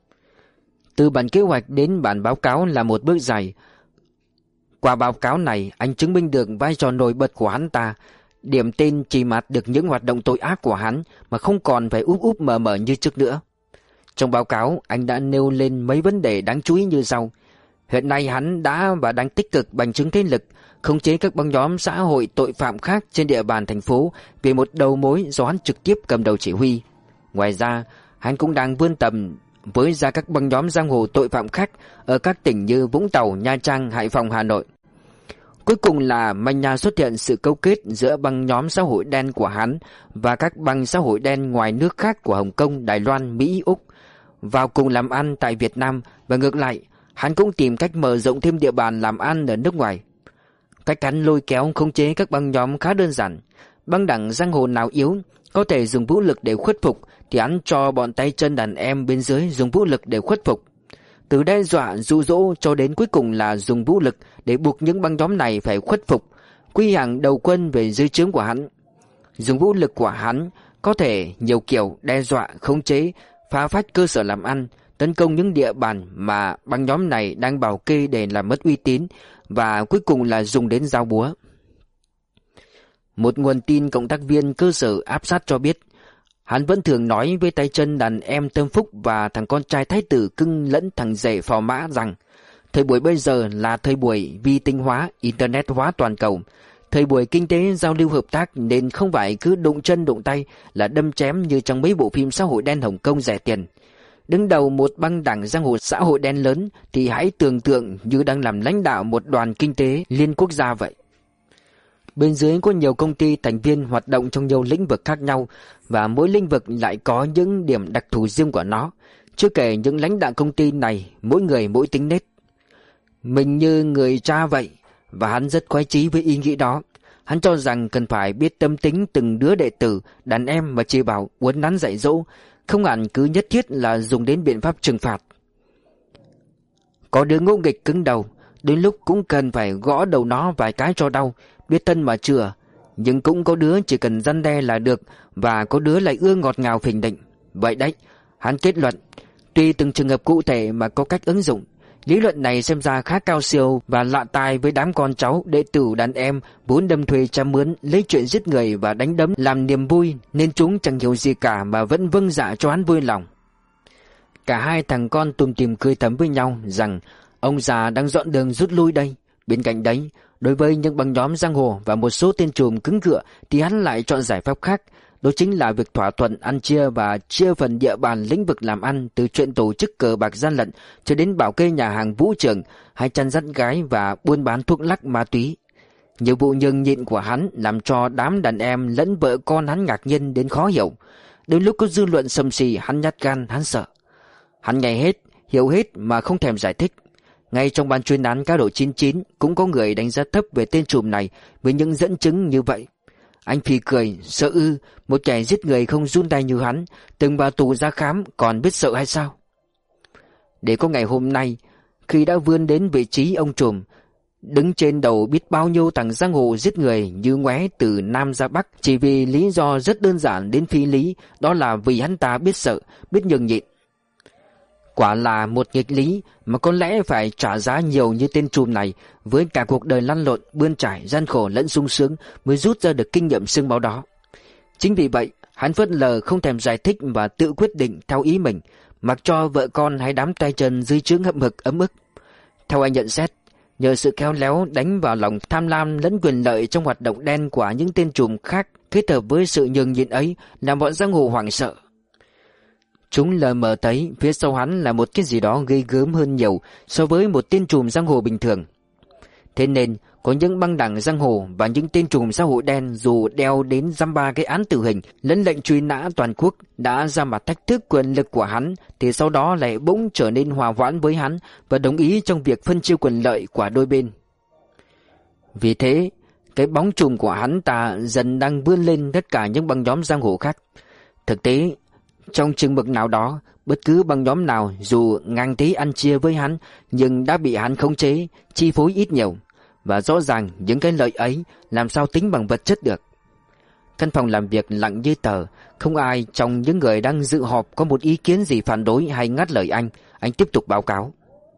Từ bản kế hoạch đến bản báo cáo là một bước dài. Qua báo cáo này, anh chứng minh được vai trò nổi bật của hắn ta, điểm tên chỉ mặt được những hoạt động tội ác của hắn mà không còn phải úp úp mờ mờ như trước nữa. Trong báo cáo, anh đã nêu lên mấy vấn đề đáng chú ý như sau. Hiện nay hắn đã và đang tích cực bành trướng thế lực, khống chế các băng nhóm xã hội tội phạm khác trên địa bàn thành phố về một đầu mối do hắn trực tiếp cầm đầu chỉ huy. Ngoài ra, hắn cũng đang vươn tầm với ra các băng nhóm giang hồ tội phạm khác ở các tỉnh như Vũng Tàu, Nha Trang, Hải Phòng, Hà Nội. Cuối cùng là manh nha xuất hiện sự cấu kết giữa băng nhóm xã hội đen của hắn và các băng xã hội đen ngoài nước khác của Hồng Kông, Đài Loan, Mỹ, Úc vào cùng làm ăn tại Việt Nam, và ngược lại, hắn cũng tìm cách mở rộng thêm địa bàn làm ăn ở nước ngoài. Cách hắn lôi kéo khống chế các băng nhóm khá đơn giản. Băng đảng giang hồ nào yếu, có thể dùng vũ lực để khuất phục thì hắn cho bọn tay chân đàn em bên dưới dùng vũ lực để khuất phục. Từ đe dọa, dụ dỗ cho đến cuối cùng là dùng vũ lực để buộc những băng nhóm này phải khuất phục, quy hàng đầu quân về dưới trướng của hắn. Dùng vũ lực của hắn có thể nhiều kiểu: đe dọa, khống chế, phá phách cơ sở làm ăn, tấn công những địa bàn mà băng nhóm này đang bảo kê để làm mất uy tín, và cuối cùng là dùng đến dao búa. Một nguồn tin cộng tác viên cơ sở áp sát cho biết, hắn vẫn thường nói với tay chân đàn em Tâm Phúc và thằng con trai thái tử cưng lẫn thằng rể Phò Mã rằng thời buổi bây giờ là thời buổi vi tinh hóa, internet hóa toàn cầu, thời buổi kinh tế giao lưu hợp tác, nên không phải cứ đụng chân đụng tay là đâm chém như trong mấy bộ phim xã hội đen Hồng Kông rẻ tiền. Đứng đầu một băng đảng giang hồ xã hội đen lớn thì hãy tưởng tượng như đang làm lãnh đạo một đoàn kinh tế liên quốc gia vậy. Bên dưới có nhiều công ty thành viên hoạt động trong nhiều lĩnh vực khác nhau, và mỗi lĩnh vực lại có những điểm đặc thù riêng của nó. Chưa kể những lãnh đạo công ty này mỗi người mỗi tính nết. Mình như người cha vậy, và hắn rất khoái chí với ý nghĩ đó. Hắn cho rằng cần phải biết tâm tính từng đứa đệ tử, đàn em mà chỉ bảo uốn nắn dạy dỗ, không hẳn cứ nhất thiết là dùng đến biện pháp trừng phạt. Có đứa ngỗ nghịch cứng đầu, đến lúc cũng cần phải gõ đầu nó vài cái cho đau, biết thân mà chừa. Nhưng cũng có đứa chỉ cần răn đe là được, và có đứa lại ưa ngọt ngào phình định. Vậy đấy, hắn kết luận, tùy từng trường hợp cụ thể mà có cách ứng dụng. Lý luận này xem ra khá cao siêu và lạ tai với đám con cháu, đệ tử đàn em vốn đâm thuê cha mướn, lấy chuyện giết người và đánh đấm làm niềm vui, nên chúng chẳng hiểu gì cả mà vẫn vâng dạ cho hắn vui lòng. Cả hai thằng con tùm tìm cười thầm với nhau rằng ông già đang dọn đường rút lui đây. Bên cạnh đấy, Đối với những băng nhóm giang hồ và một số tên trùm cứng cựa thì hắn lại chọn giải pháp khác. Đó chính là việc thỏa thuận ăn chia và chia phần địa bàn lĩnh vực làm ăn, từ chuyện tổ chức cờ bạc gian lận cho đến bảo kê nhà hàng vũ trường hay chăn dắt gái và buôn bán thuốc lắc ma túy. Nhiều vụ nhường nhịn của hắn làm cho đám đàn em lẫn vợ con hắn ngạc nhiên đến khó hiểu. Đến lúc có dư luận sầm sì, hắn nhát gan, hắn sợ. Hắn nghe hết, hiểu hết mà không thèm giải thích. Ngay trong ban chuyên án cá độ chín chín cũng có người đánh giá thấp về tên trùm này với những dẫn chứng như vậy. Anh phì cười, sợ ư, một kẻ giết người không run tay như hắn, từng vào tù ra khám còn biết sợ hay sao? Để có ngày hôm nay, khi đã vươn đến vị trí ông trùm, đứng trên đầu biết bao nhiêu thằng giang hồ giết người như ngoé từ Nam ra Bắc, chỉ vì lý do rất đơn giản đến phi lý, đó là vì hắn ta biết sợ, biết nhường nhịn. Quả là một nghịch lý mà có lẽ phải trả giá nhiều như tên trùm này, với cả cuộc đời lăn lộn, bươn trải, gian khổ lẫn sung sướng mới rút ra được kinh nghiệm xương máu đó. Chính vì vậy, hắn phớt lờ không thèm giải thích và tự quyết định theo ý mình, mặc cho vợ con hay đám tay chân dưới trướng hậm hực ấm ức. Theo anh nhận xét, nhờ sự khéo léo đánh vào lòng tham lam lẫn quyền lợi trong hoạt động đen của những tên trùm khác, kết hợp với sự nhường nhịn ấy, làm bọn giang hồ hoảng sợ. Chúng lờ mờ thấy phía sau hắn là một cái gì đó ghê gớm hơn nhiều so với một tên trùm giang hồ bình thường. Thế nên có những băng đảng giang hồ và những tên trùm xã hội đen dù đeo đến dăm ba cái án tử hình lẫn lệnh truy nã toàn quốc đã ra mặt thách thức quyền lực của hắn, thì sau đó lại bỗng trở nên hòa hoãn với hắn và đồng ý trong việc phân chia quyền lợi của đôi bên. Vì thế, cái bóng trùm của hắn ta dần đang vươn lên tất cả những băng nhóm giang hồ khác. Thực tế, trong chừng mực nào đó, bất cứ băng nhóm nào dù ngang thế ăn chia với hắn nhưng đã bị hắn khống chế, chi phối ít nhiều. Và rõ ràng những cái lợi ấy làm sao tính bằng vật chất được. Căn phòng làm việc lặng như tờ, không ai trong những người đang dự họp có một ý kiến gì phản đối hay ngắt lời anh. Anh tiếp tục báo cáo.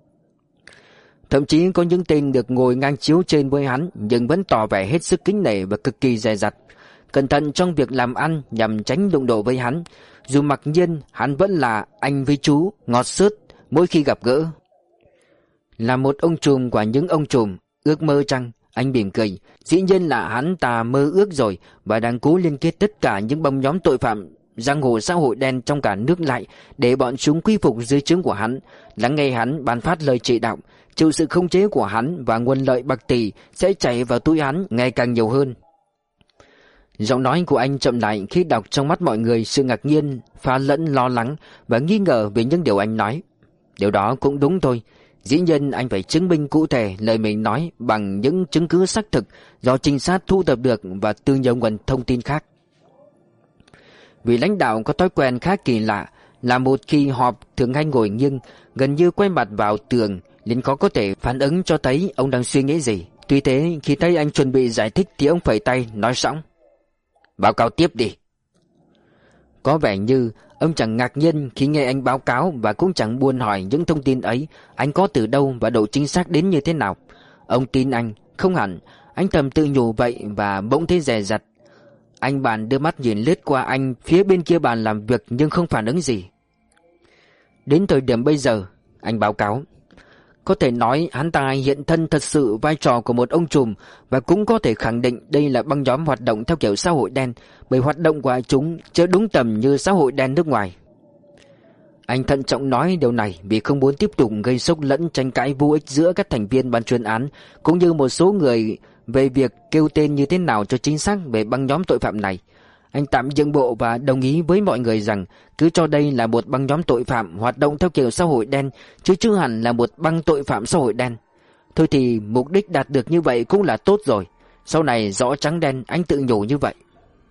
Thậm chí có những tên được ngồi ngang chiếu trên với hắn nhưng vẫn tỏ vẻ hết sức kính nể và cực kỳ dè dặt, cẩn thận trong việc làm ăn nhằm tránh đụng độ với hắn. Dù mặc nhiên hắn vẫn là anh với chú, ngọt xớt mỗi khi gặp gỡ. Là một ông trùm của những ông trùm, ước mơ chăng? Anh mỉm cười. Dĩ nhiên là hắn ta mơ ước rồi, và đang cố liên kết tất cả những băng nhóm tội phạm giang hồ xã hội đen trong cả nước lại, để bọn chúng quy phục dưới trướng của hắn, lắng nghe hắn ban phát lời chỉ đạo, chịu sự khống chế của hắn, và nguồn lợi bạc tỷ sẽ chảy vào túi hắn ngày càng nhiều hơn. Giọng nói của anh chậm lại khi đọc trong mắt mọi người sự ngạc nhiên, pha lẫn lo lắng và nghi ngờ về những điều anh nói. Điều đó cũng đúng thôi. Dĩ nhiên anh phải chứng minh cụ thể lời mình nói bằng những chứng cứ xác thực do trinh sát thu thập được và từ nhiều nguồn thông tin khác. Vị lãnh đạo có thói quen khá kỳ lạ là một khi họp thường hay ngồi nghiêng, gần như quay mặt vào tường, nên khó có thể phản ứng cho thấy ông đang suy nghĩ gì. Tuy thế, khi thấy anh chuẩn bị giải thích thì ông phẩy tay nói sõng: "Báo cáo tiếp đi." Có vẻ như ông chẳng ngạc nhiên khi nghe anh báo cáo, và cũng chẳng buồn hỏi những thông tin ấy anh có từ đâu và độ chính xác đến như thế nào. Ông tin anh, không hẳn. Anh thầm tự nhủ vậy và bỗng thấy dè dặt. Anh bàn đưa mắt nhìn lướt qua anh phía bên kia bàn làm việc nhưng không phản ứng gì. Đến thời điểm bây giờ, anh báo cáo, có thể nói hắn ta hiện thân thật sự vai trò của một ông trùm, và cũng có thể khẳng định đây là băng nhóm hoạt động theo kiểu xã hội đen, bởi hoạt động của chúng chưa đúng tầm như xã hội đen nước ngoài. Anh thận trọng nói điều này vì không muốn tiếp tục gây sốc lẫn tranh cãi vô ích giữa các thành viên ban chuyên án cũng như một số người về việc kêu tên như thế nào cho chính xác về băng nhóm tội phạm này. Anh tạm nhượng bộ và đồng ý với mọi người rằng cứ cho đây là một băng nhóm tội phạm hoạt động theo kiểu xã hội đen, chứ chưa hẳn là một băng tội phạm xã hội đen. Thôi thì mục đích đạt được như vậy cũng là tốt rồi. Sau này rõ trắng đen, anh tự nhủ như vậy.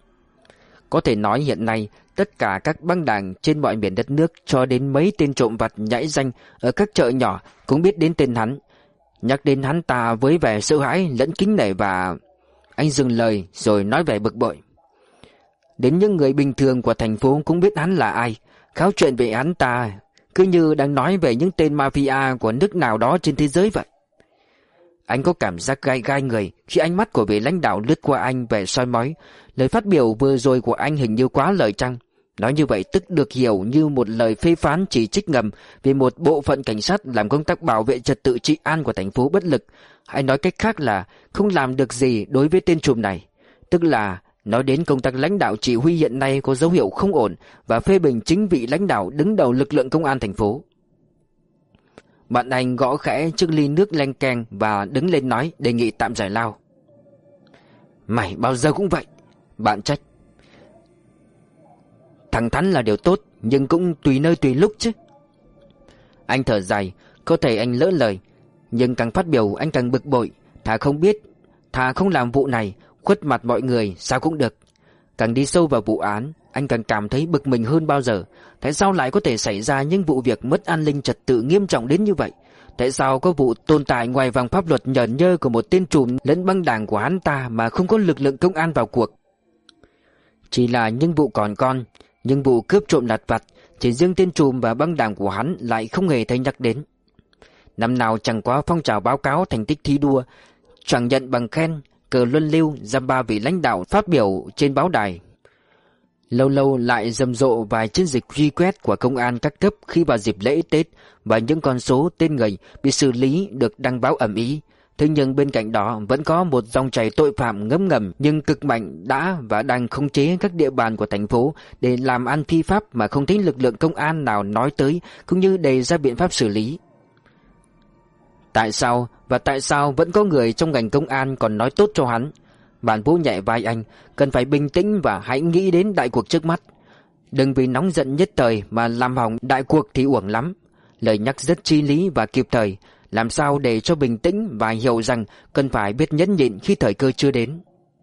Có thể nói hiện nay tất cả các băng đảng trên mọi miền đất nước, cho đến mấy tên trộm vặt nhãi danh ở các chợ nhỏ cũng biết đến tên hắn. Nhắc đến hắn ta với vẻ sợ hãi lẫn kính nể, và anh dừng lời rồi nói vẻ bực bội. Đến những người bình thường của thành phố cũng biết hắn là ai. Kháo chuyện về hắn ta cứ như đang nói về những tên mafia của nước nào đó trên thế giới vậy. Anh có cảm giác gai gai người khi ánh mắt của vị lãnh đạo lướt qua anh vẻ soi mói. Lời phát biểu vừa rồi của anh hình như quá lời chăng? Nói như vậy tức được hiểu như một lời phê phán chỉ trích ngầm về một bộ phận cảnh sát làm công tác bảo vệ trật tự trị an của thành phố bất lực, hay nói cách khác là không làm được gì đối với tên trùm này. Tức là nói đến công tác lãnh đạo chỉ huy hiện nay có dấu hiệu không ổn và phê bình chính vị lãnh đạo đứng đầu lực lượng công an thành phố. Bạn Anh gõ khẽ chiếc ly nước leng keng và đứng lên nói, đề nghị tạm giải lao. Mày bao giờ cũng vậy, bạn trách. Thẳng thắn là điều tốt, nhưng cũng tùy nơi tùy lúc chứ. Anh thở dài, có thể anh lỡ lời, nhưng càng phát biểu anh càng bực bội. Thà không biết, thà không làm vụ này, khuất mặt mọi người sao cũng được. Càng đi sâu vào vụ án, anh càng cảm thấy bực mình hơn bao giờ. Tại sao lại có thể xảy ra những vụ việc mất an ninh trật tự nghiêm trọng đến như vậy? Tại sao có vụ tồn tại ngoài vòng pháp luật nhởn nhơ của một tên trùm lẫn băng đảng của hắn ta mà không có lực lượng công an vào cuộc? Chỉ là những vụ còn con, những vụ cướp trộm lặt vặt, chỉ riêng tên trùm và băng đảng của hắn lại không hề thấy nhắc đến. Năm nào chẳng có phong trào báo cáo thành tích thi đua, chẳng nhận bằng khen, cờ luân lưu, dăm ba vị lãnh đạo phát biểu trên báo đài. Lâu lâu lại rầm rộ vài chiến dịch truy quét của công an các cấp khi vào dịp lễ Tết, và những con số tên người bị xử lý được đăng báo ầm ĩ. Thế nhưng bên cạnh đó vẫn có một dòng chảy tội phạm ngấm ngầm nhưng cực mạnh đã và đang khống chế các địa bàn của thành phố để làm ăn phi pháp mà không thấy lực lượng công an nào nói tới cũng như đề ra biện pháp xử lý. Tại sao và tại sao vẫn có người trong ngành công an còn nói tốt cho hắn? Bạn vỗ nhẹ vai anh, cần phải bình tĩnh và hãy nghĩ đến đại cuộc trước mắt. Đừng vì nóng giận nhất thời mà làm hỏng đại cuộc thì uổng lắm. Lời nhắc rất chi lý và kịp thời. Làm sao để cho bình tĩnh và hiểu rằng cần phải biết nhẫn nhịn khi thời cơ chưa đến.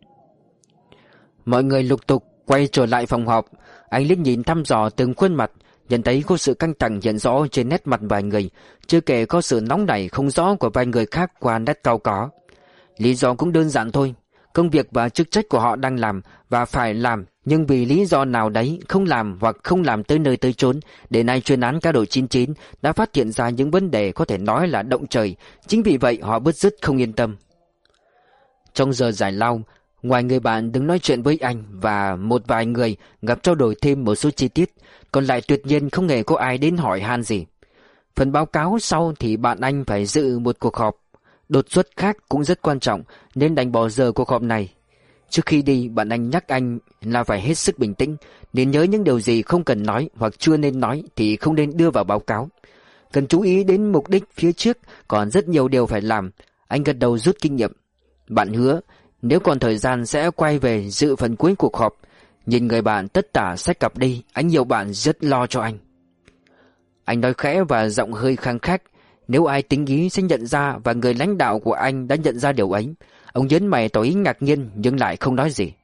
Mọi người lục tục quay trở lại phòng họp. Anh liếc nhìn thăm dò từng khuôn mặt, nhận thấy có sự căng thẳng hiện rõ trên nét mặt vài người, chưa kể có sự nóng nảy không rõ của vài người khác qua nét cau có. Lý do cũng đơn giản thôi. Công việc và chức trách của họ đang làm và phải làm, nhưng vì lý do nào đấy không làm hoặc không làm tới nơi tới chốn. Đến nay chuyên án cá độ chín chín đã phát hiện ra những vấn đề có thể nói là động trời. Chính vì vậy họ bứt rứt không yên tâm. Trong giờ giải lao, ngoài người bạn đứng nói chuyện với anh và một vài người gặp trao đổi thêm một số chi tiết, còn lại tuyệt nhiên không hề có ai đến hỏi han gì. Phần báo cáo sau thì bạn anh phải dự một cuộc họp đột xuất khác cũng rất quan trọng, nên đành bỏ giờ cuộc họp này. Trước khi đi, bạn anh nhắc anh là phải hết sức bình tĩnh, nên nhớ những điều gì không cần nói hoặc chưa nên nói thì không nên đưa vào báo cáo. Cần chú ý đến mục đích phía trước, còn rất nhiều điều phải làm. Anh gật đầu rút kinh nghiệm. Bạn hứa nếu còn thời gian sẽ quay về dự phần cuối cuộc họp. Nhìn người bạn tất tả xách cặp đi, anh nhiều bạn rất lo cho anh. Anh nói khẽ và giọng hơi khăng khắc. Nếu ai tính ý sẽ nhận ra, và người lãnh đạo của anh đã nhận ra điều ấy. Ông nhấn mày tỏ ý ngạc nhiên nhưng lại không nói gì.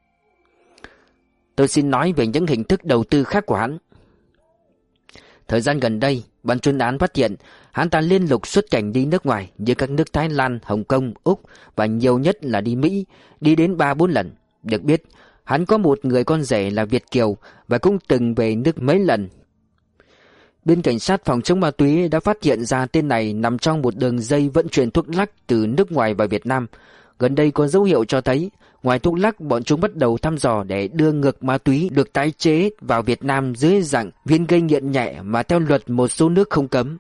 Tôi xin nói về những hình thức đầu tư khác của hắn. Thời gian gần đây, ban chuyên án phát hiện hắn ta liên tục xuất cảnh đi nước ngoài như các nước Thái Lan, Hồng Kông, Úc và nhiều nhất là đi Mỹ, đi đến ba bốn lần. Được biết, hắn có một người con rể là Việt kiều và cũng từng về nước mấy lần. Bên cảnh sát phòng chống ma túy đã phát hiện ra tên này nằm trong một đường dây vận chuyển thuốc lắc từ nước ngoài vào Việt Nam. Gần đây có dấu hiệu cho thấy, ngoài thuốc lắc, bọn chúng bắt đầu thăm dò để đưa ngược ma túy được tái chế vào Việt Nam dưới dạng viên gây nghiện nhẹ mà theo luật một số nước không cấm.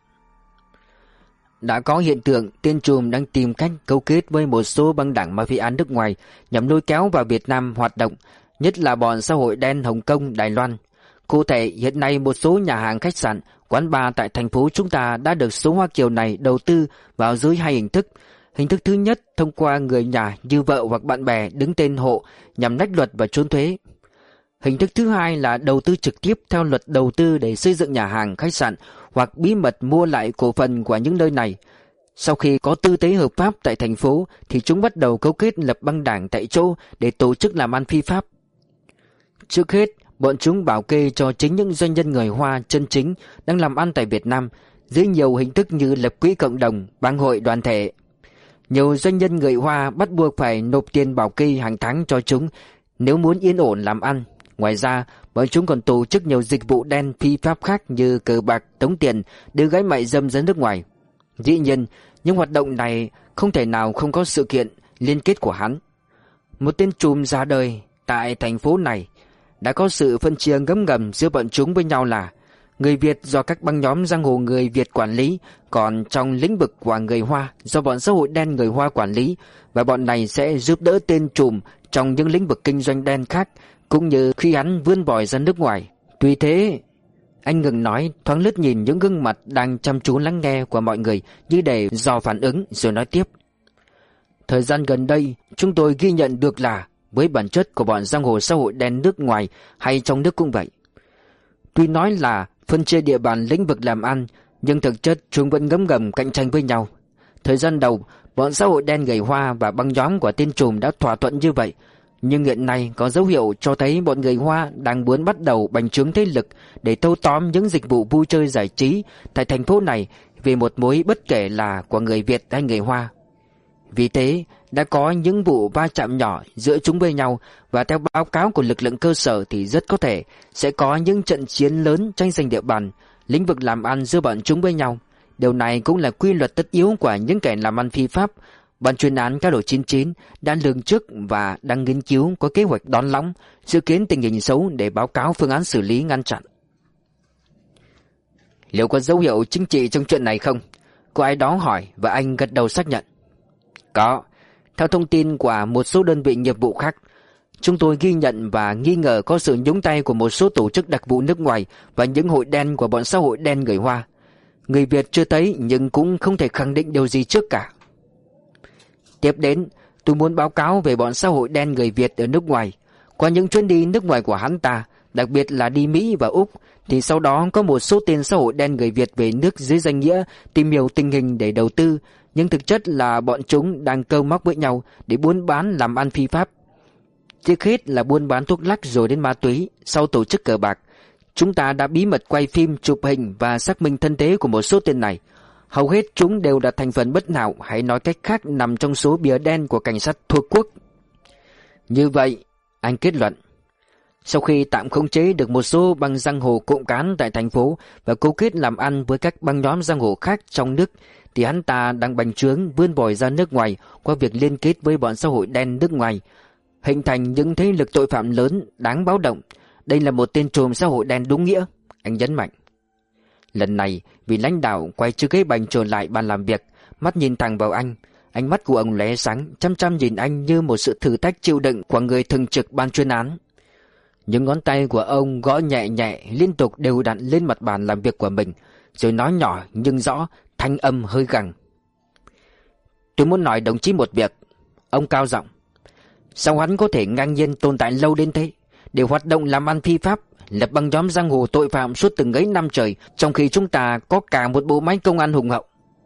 Đã có hiện tượng tên trùm đang tìm cách cấu kết với một số băng đảng mafia nước ngoài nhằm lôi kéo vào Việt Nam hoạt động, nhất là bọn xã hội đen Hồng Kông, Đài Loan. Cụ thể, hiện nay một số nhà hàng, khách sạn, quán bar tại thành phố chúng ta đã được số Hoa Kiều này đầu tư vào dưới hai hình thức. Hình thức thứ nhất thông qua người nhà như vợ hoặc bạn bè đứng tên hộ nhằm lách luật và trốn thuế. Hình thức thứ hai là đầu tư trực tiếp theo luật đầu tư để xây dựng nhà hàng, khách sạn hoặc bí mật mua lại cổ phần của những nơi này. Sau khi có tư tế hợp pháp tại thành phố thì chúng bắt đầu cấu kết lập băng đảng tại chỗ để tổ chức làm ăn phi pháp. Trước hết, bọn chúng bảo kê cho chính những doanh nhân người Hoa chân chính đang làm ăn tại Việt Nam dưới nhiều hình thức như lập quỹ cộng đồng, bang hội, đoàn thể. Nhiều doanh nhân người Hoa bắt buộc phải nộp tiền bảo kê hàng tháng cho chúng nếu muốn yên ổn làm ăn. Ngoài ra, bọn chúng còn tổ chức nhiều dịch vụ đen phi pháp khác như cờ bạc, tống tiền, đưa gái mại dâm ra nước ngoài. Dĩ nhiên, những hoạt động này không thể nào không có sự kiện liên kết của hắn. Một tên trùm ra đời tại thành phố này đã có sự phân chia ngấm ngầm giữa bọn chúng với nhau là người Việt do các băng nhóm giang hồ người Việt quản lý, còn trong lĩnh vực của người Hoa do bọn xã hội đen người Hoa quản lý, và bọn này sẽ giúp đỡ tên trùm trong những lĩnh vực kinh doanh đen khác, cũng như khi hắn vươn vòi ra nước ngoài. Tuy thế, anh ngừng nói, thoáng lướt nhìn những gương mặt đang chăm chú lắng nghe của mọi người như để dò phản ứng, rồi nói tiếp. Thời gian gần đây, chúng tôi ghi nhận được là với bản chất của bọn giang hồ xã hội đen nước ngoài hay trong nước cũng vậy. Tuy nói là phân chia địa bàn lĩnh vực làm ăn, nhưng thực chất chúng vẫn ngấm ngầm cạnh tranh với nhau. Thời gian đầu, bọn xã hội đen người Hoa và băng nhóm của tên trùm đã thỏa thuận như vậy, nhưng hiện nay có dấu hiệu cho thấy bọn người Hoa đang muốn bắt đầu bành trướng thế lực để thâu tóm những dịch vụ vui chơi giải trí tại thành phố này vì một mối bất kể là của người Việt hay người Hoa. Vì thế, đã có những vụ va chạm nhỏ giữa chúng với nhau, và theo báo cáo của lực lượng cơ sở thì rất có thể sẽ có những trận chiến lớn tranh giành địa bàn, lĩnh vực làm ăn giữa bọn chúng với nhau. Điều này cũng là quy luật tất yếu của những kẻ làm ăn phi pháp. Ban chuyên án Cao độ chín chín đã lường trước và đang nghiên cứu có kế hoạch đón lõng, dự kiến tình hình xấu để báo cáo phương án xử lý ngăn chặn. Liệu có dấu hiệu chính trị trong chuyện này không? Có ai đó hỏi và anh gật đầu xác nhận. Có. Theo thông tin của một số đơn vị nghiệp vụ khác, chúng tôi ghi nhận và nghi ngờ có sự nhúng tay của một số tổ chức đặc vụ nước ngoài và những hội đen của bọn xã hội đen người Hoa. Người Việt chưa thấy nhưng cũng không thể khẳng định điều gì trước cả. Tiếp đến, tôi muốn báo cáo về bọn xã hội đen người Việt ở nước ngoài. Qua những chuyến đi nước ngoài của hắn ta, đặc biệt là đi Mỹ và Úc, thì sau đó có một số tên xã hội đen người Việt về nước dưới danh nghĩa tìm hiểu tình hình để đầu tư, nhưng thực chất là bọn chúng đang câu móc với nhau để buôn bán làm ăn phi pháp. Trước hết là buôn bán thuốc lắc rồi đến ma túy, sau tổ chức cờ bạc. Chúng ta đã bí mật quay phim, chụp hình và xác minh thân thế của một số tên này. Hầu hết chúng đều là thành phần bất hảo, hay nói cách khác nằm trong số bìa đen của cảnh sát thuộc quốc. Như vậy, anh kết luận, sau khi tạm khống chế được một số băng giang hồ cộng cán tại thành phố và cấu kết làm ăn với các băng nhóm giang hồ khác trong nước, thì hắn ta đang bành trướng vươn vòi ra nước ngoài qua việc liên kết với bọn xã hội đen nước ngoài, hình thành những thế lực tội phạm lớn đáng báo động. Đây là một tên trùm xã hội đen đúng nghĩa, anh nhấn mạnh. Lần này, vị lãnh đạo quay chiếc ghế bành trở lại bàn làm việc, mắt nhìn thẳng vào anh. Ánh mắt của ông lóe sáng, chăm chăm nhìn anh như một sự thử thách chịu đựng của người thường trực ban chuyên án. Những ngón tay của ông gõ nhẹ nhẹ liên tục đều đặn lên mặt bàn làm việc của mình, rồi nói nhỏ nhưng rõ, thanh âm hơi gằn. Tôi muốn nói đồng chí một việc. Ông cao giọng. Sao hắn có thể ngang nhiên tồn tại lâu đến thế, để hoạt động làm ăn phi pháp, lập băng nhóm giang hồ tội phạm suốt từng ấy năm trời, trong khi chúng ta có cả một bộ máy công an hùng hậu?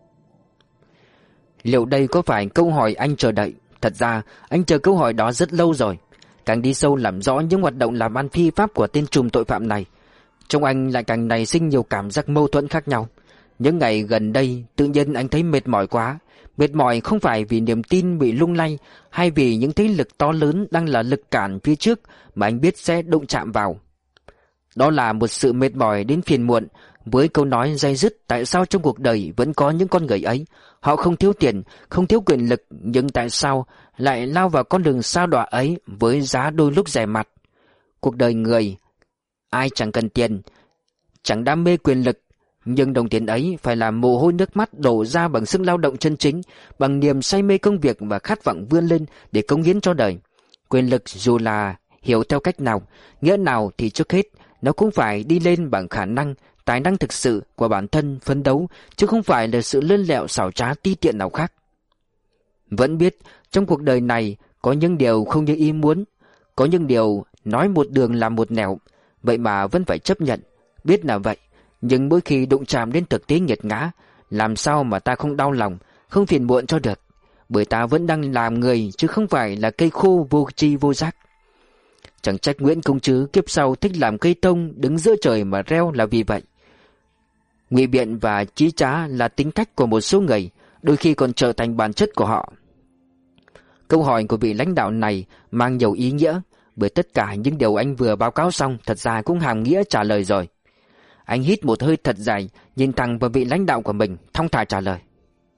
Liệu đây có phải câu hỏi anh chờ đợi? Thật ra anh chờ câu hỏi đó rất lâu rồi. Càng đi sâu làm rõ những hoạt động làm ăn phi pháp của tên trùm tội phạm này, trong anh lại càng nảy sinh nhiều cảm giác mâu thuẫn khác nhau. Những ngày gần đây tự nhiên anh thấy mệt mỏi quá. Mệt mỏi không phải vì niềm tin bị lung lay, hay vì những thế lực to lớn đang là lực cản phía trước mà anh biết sẽ đụng chạm vào. Đó là một sự mệt mỏi đến phiền muộn, với câu nói day dứt tại sao trong cuộc đời vẫn có những con người ấy. Họ không thiếu tiền, không thiếu quyền lực, nhưng tại sao lại lao vào con đường sa đọa ấy với giá đôi lúc rẻ mạt? Cuộc đời người, ai chẳng cần tiền, chẳng đam mê quyền lực, nhưng đồng tiền ấy phải là mồ hôi nước mắt đổ ra bằng sức lao động chân chính, bằng niềm say mê công việc và khát vọng vươn lên để cống hiến cho đời. Quyền lực dù là hiểu theo cách nào, nghĩa nào thì trước hết nó cũng phải đi lên bằng khả năng, tài năng thực sự của bản thân phấn đấu, chứ không phải là sự lươn lẹo xảo trá ti tiện nào khác. Vẫn biết trong cuộc đời này có những điều không như ý muốn, có những điều nói một đường làm một nẻo, vậy mà vẫn phải chấp nhận. Biết là vậy, nhưng mỗi khi đụng chạm đến thực tế nghiệt ngã, làm sao mà ta không đau lòng, không phiền muộn cho được, bởi ta vẫn đang làm người chứ không phải là cây khô vô tri vô giác. Chẳng trách Nguyễn Công Trứ kiếp sau thích làm cây tông đứng giữa trời mà reo là vì vậy. Ngụy biện và chí trá là tính cách của một số người, đôi khi còn trở thành bản chất của họ. Câu hỏi của vị lãnh đạo này mang nhiều ý nghĩa, bởi tất cả những điều anh vừa báo cáo xong thật ra cũng hàm nghĩa trả lời rồi. Anh hít một hơi thật dài, nhìn thẳng vào vị lãnh đạo của mình, thong thả trả lời.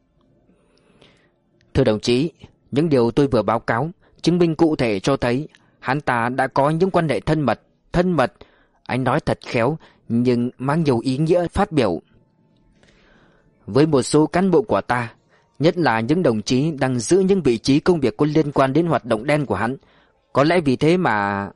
Thưa đồng chí, những điều tôi vừa báo cáo chứng minh cụ thể cho thấy hắn ta đã có những quan hệ thân mật, thân mật. Anh nói thật khéo nhưng mang nhiều ý nghĩa phát biểu. Với một số cán bộ của ta, nhất là những đồng chí đang giữ những vị trí công việc có liên quan đến hoạt động đen của hắn. Có lẽ vì thế mà...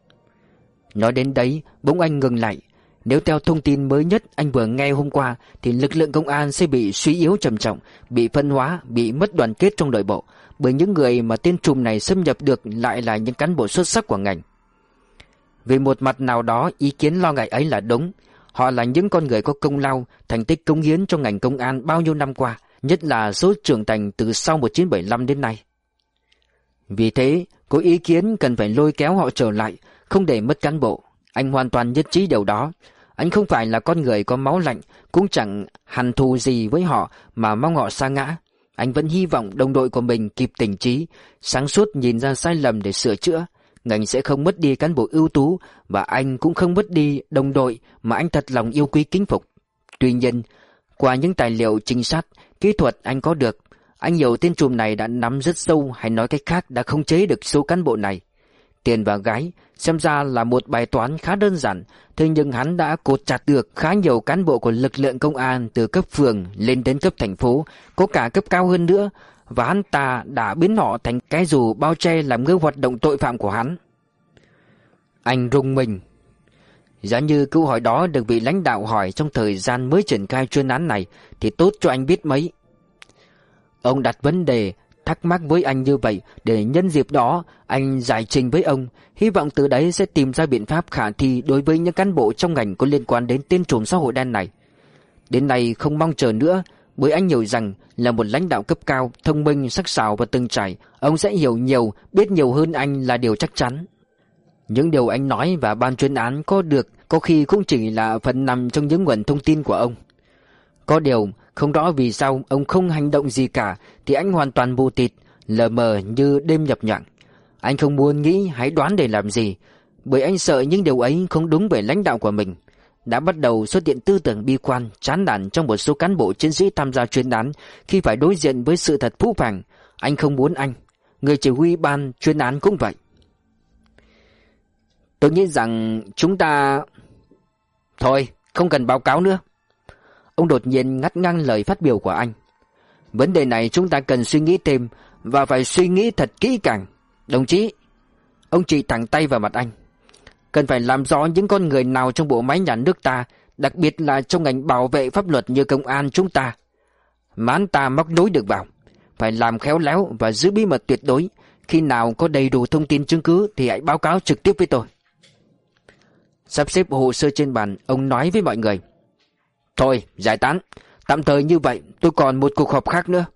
Nói đến đấy, bỗng anh ngừng lại. Nếu theo thông tin mới nhất anh vừa nghe hôm qua thì lực lượng công an sẽ bị suy yếu trầm trọng, bị phân hóa, bị mất đoàn kết trong nội bộ, bởi những người mà tên trùm này xâm nhập được lại là những cán bộ xuất sắc của ngành. Về một mặt nào đó, ý kiến lo ngại ấy là đúng. Họ là những con người có công lao, thành tích cống hiến cho ngành công an bao nhiêu năm qua, nhất là số trưởng thành từ sau một nghìn chín trăm bảy mươi lăm đến nay. Vì thế, có ý kiến cần phải lôi kéo họ trở lại, không để mất cán bộ. Anh hoàn toàn nhất trí điều đó. Anh không phải là con người có máu lạnh, cũng chẳng hằn thù gì với họ mà mong họ sa ngã. Anh vẫn hy vọng đồng đội của mình kịp tỉnh trí, sáng suốt nhìn ra sai lầm để sửa chữa. Ngành sẽ không mất đi cán bộ ưu tú, và anh cũng không mất đi đồng đội mà anh thật lòng yêu quý kính phục. Tuy nhiên, qua những tài liệu trinh sát, kỹ thuật anh có được, anh hiểu tên trùm này đã nắm rất sâu, hay nói cách khác đã khống chế được số cán bộ này. Tiền và gái xem ra là một bài toán khá đơn giản, thế nhưng hắn đã cột chặt được khá nhiều cán bộ của lực lượng công an từ cấp phường lên đến cấp thành phố, có cả cấp cao hơn nữa, và hắn ta đã biến họ thành cái dù bao che làm ngơ hoạt động tội phạm của hắn. Anh rùng mình. Giá như câu hỏi đó được vị lãnh đạo hỏi trong thời gian mới triển khai chuyên án này thì tốt cho anh biết mấy. Ông đặt vấn đề thắc mắc với anh như vậy để nhân dịp đó anh giải trình với ông, hy vọng từ đấy sẽ tìm ra biện pháp khả thi đối với những cán bộ trong ngành có liên quan đến tên trùm xã hội đen này. Đến nay không mong chờ nữa, bởi anh hiểu rằng là một lãnh đạo cấp cao, thông minh, sắc sảo và từng trải, ông sẽ hiểu nhiều, biết nhiều hơn anh là điều chắc chắn. Những điều anh nói và ban chuyên án có được có khi cũng chỉ là phần nằm trong những nguồn thông tin của ông. Có điều không rõ vì sao ông không hành động gì cả thì anh hoàn toàn mù tịt, lờ mờ như đêm nhập nhằng. Anh không muốn nghĩ hay đoán để làm gì, bởi anh sợ những điều ấy không đúng về lãnh đạo của mình. Đã bắt đầu xuất hiện tư tưởng bi quan, chán nản trong một số cán bộ chiến sĩ tham gia chuyên án khi phải đối diện với sự thật phũ phàng. Anh không muốn anh, người chỉ huy ban chuyên án cũng vậy. Tôi nghĩ rằng chúng ta... Thôi, không cần báo cáo nữa. Ông đột nhiên ngắt ngang lời phát biểu của anh. Vấn đề này chúng ta cần suy nghĩ thêm, và phải suy nghĩ thật kỹ càng. Đồng chí, ông chỉ thẳng tay vào mặt anh. Cần phải làm rõ những con người nào trong bộ máy nhà nước ta, đặc biệt là trong ngành bảo vệ pháp luật như công an chúng ta, mà anh ta móc nối được vào. Phải làm khéo léo và giữ bí mật tuyệt đối. Khi nào có đầy đủ thông tin chứng cứ thì hãy báo cáo trực tiếp với tôi. Sắp xếp hồ sơ trên bàn, ông nói với mọi người. Thôi, giải tán. Tạm thời như vậy, tôi còn một cuộc họp khác nữa.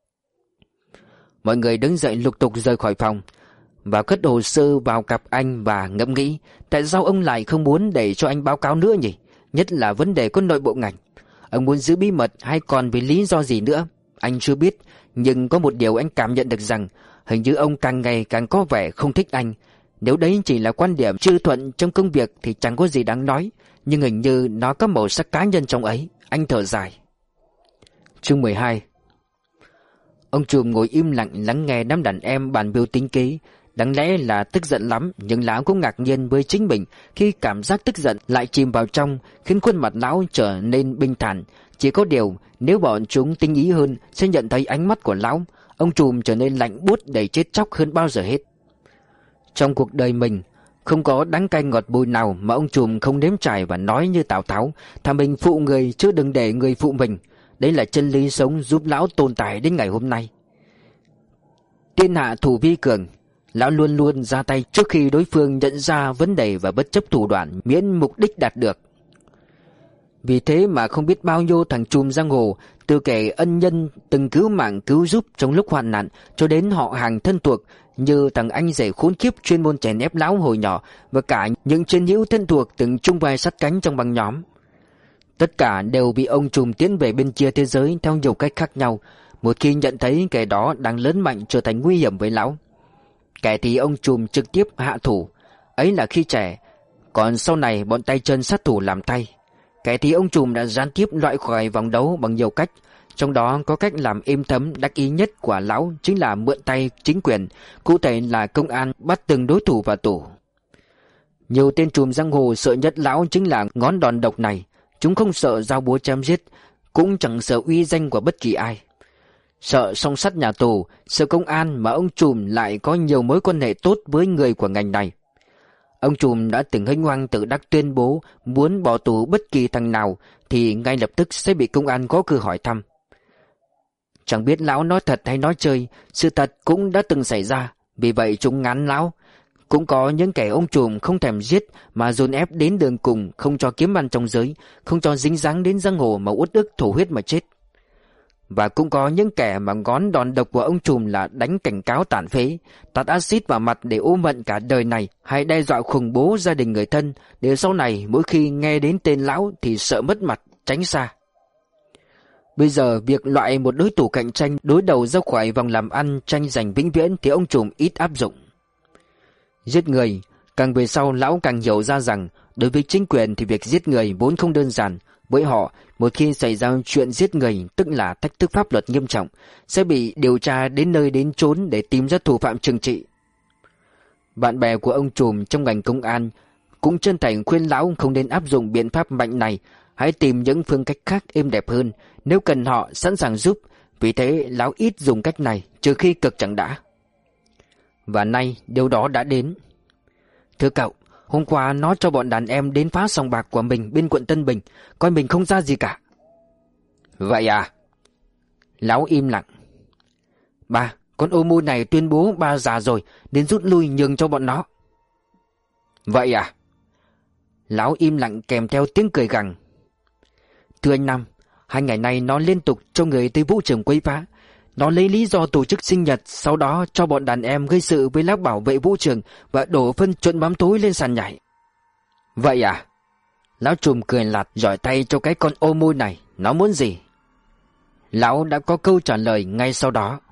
Mọi người đứng dậy lục tục rời khỏi phòng và cất hồ sơ vào cặp anh và ngẫm nghĩ tại sao ông lại không muốn để cho anh báo cáo nữa nhỉ? Nhất là vấn đề có nội bộ ngành. Ông muốn giữ bí mật hay còn vì lý do gì nữa? Anh chưa biết, nhưng có một điều anh cảm nhận được rằng hình như ông càng ngày càng có vẻ không thích anh. Nếu đấy chỉ là quan điểm chưa thuận trong công việc thì chẳng có gì đáng nói, nhưng hình như nó có màu sắc cá nhân trong ấy. Anh thở dài. Chương mười hai. Ông trùm ngồi im lặng lắng nghe đám đàn em bàn biêu tính kế. Đáng lẽ là tức giận lắm, nhưng lão cũng ngạc nhiên với chính mình khi cảm giác tức giận lại chìm vào trong, khiến khuôn mặt lão trở nên bình thản. Chỉ có điều, nếu bọn chúng tinh ý hơn sẽ nhận thấy ánh mắt của lão. Ông trùm trở nên lạnh buốt đầy chết chóc hơn bao giờ hết. Trong cuộc đời mình, không có đắng cay ngọt bùi nào mà ông trùm không nếm trải và nói như Tào Tháo: thà mình phụ người chứ đừng để người phụ mình. Đấy là chân lý sống giúp lão tồn tại đến ngày hôm nay. Thiên hạ thủ vi cường, lão luôn luôn ra tay trước khi đối phương nhận ra vấn đề và bất chấp thủ đoạn miễn mục đích đạt được. Vì thế mà không biết bao nhiêu thằng trùm giang hồ, từ kẻ ân nhân từng cứu mạng cứu giúp trong lúc hoạn nạn cho đến họ hàng thân thuộc như thằng anh rể khốn kiếp chuyên môn chèn ép lão hồi nhỏ, và cả những chiến hữu thân thuộc từng chung vai sát cánh trong băng nhóm. Tất cả đều bị ông trùm tiến về bên kia thế giới theo nhiều cách khác nhau. Một khi nhận thấy kẻ đó đang lớn mạnh trở thành nguy hiểm với lão, kẻ thì ông trùm trực tiếp hạ thủ, ấy là khi trẻ, còn sau này bọn tay chân sát thủ làm thay. Kẻ thì ông trùm đã gián tiếp loại khỏi vòng đấu bằng nhiều cách, trong đó có cách làm êm thấm đắc ý nhất của lão chính là mượn tay chính quyền, cụ thể là công an bắt từng đối thủ vào tù. Nhiều tên trùm giang hồ sợ nhất lão chính là ngón đòn độc này. Chúng không sợ dao búa chém giết, cũng chẳng sợ uy danh của bất kỳ ai. Sợ song sắt nhà tù, sợ công an, mà ông trùm lại có nhiều mối quan hệ tốt với người của ngành này. Ông trùm đã từng hênh hoang tự đắc tuyên bố muốn bỏ tù bất kỳ thằng nào thì ngay lập tức sẽ bị công an có cử hỏi thăm. Chẳng biết lão nói thật hay nói chơi, sự thật cũng đã từng xảy ra, vì vậy chúng ngán lão. Cũng có những kẻ ông trùm không thèm giết mà dồn ép đến đường cùng, không cho kiếm ăn trong giới, không cho dính dáng đến giang hồ mà uất ức thổ huyết mà chết. Và cũng có những kẻ mà ngón đòn độc của ông trùm là đánh cảnh cáo tàn phế, tạt axit vào mặt để ôm hận cả đời này, hay đe dọa khủng bố gia đình người thân, để sau này mỗi khi nghe đến tên lão thì sợ mất mặt, tránh xa. Bây giờ việc loại một đối thủ cạnh tranh đối đầu ra khỏi vòng làm ăn tranh giành vĩnh viễn thì ông trùm ít áp dụng. Giết người, càng về sau lão càng hiểu ra rằng đối với chính quyền thì việc giết người vốn không đơn giản. Với họ, một khi xảy ra chuyện giết người tức là thách thức pháp luật nghiêm trọng, sẽ bị điều tra đến nơi đến chốn để tìm ra thủ phạm trừng trị. Bạn bè của ông trùm trong ngành công an cũng chân thành khuyên lão không nên áp dụng biện pháp mạnh này, hãy tìm những phương cách khác êm đẹp hơn, nếu cần họ sẵn sàng giúp. Vì thế lão ít dùng cách này trừ khi cực chẳng đã. Và nay điều đó đã đến. Thưa cậu, hôm qua nó cho bọn đàn em đến phá sòng bạc của mình bên quận Tân Bình, coi mình không ra gì cả. Vậy à? Lão im lặng. Ba, con ô mưu này tuyên bố ba già rồi nên rút lui nhường cho bọn nó. Vậy à? Lão im lặng kèm theo tiếng cười gằn. Thưa anh Năm, hai ngày nay nó liên tục cho người tới vũ trường quấy phá. Nó lấy lý do tổ chức sinh nhật, sau đó cho bọn đàn em gây sự với lão bảo vệ vũ trường và đổ phân trộn bám tối lên sàn nhảy. Vậy à? Lão trùm cười lạt giỏi tay cho cái con ô môi này. Nó muốn gì? Lão đã có câu trả lời ngay sau đó.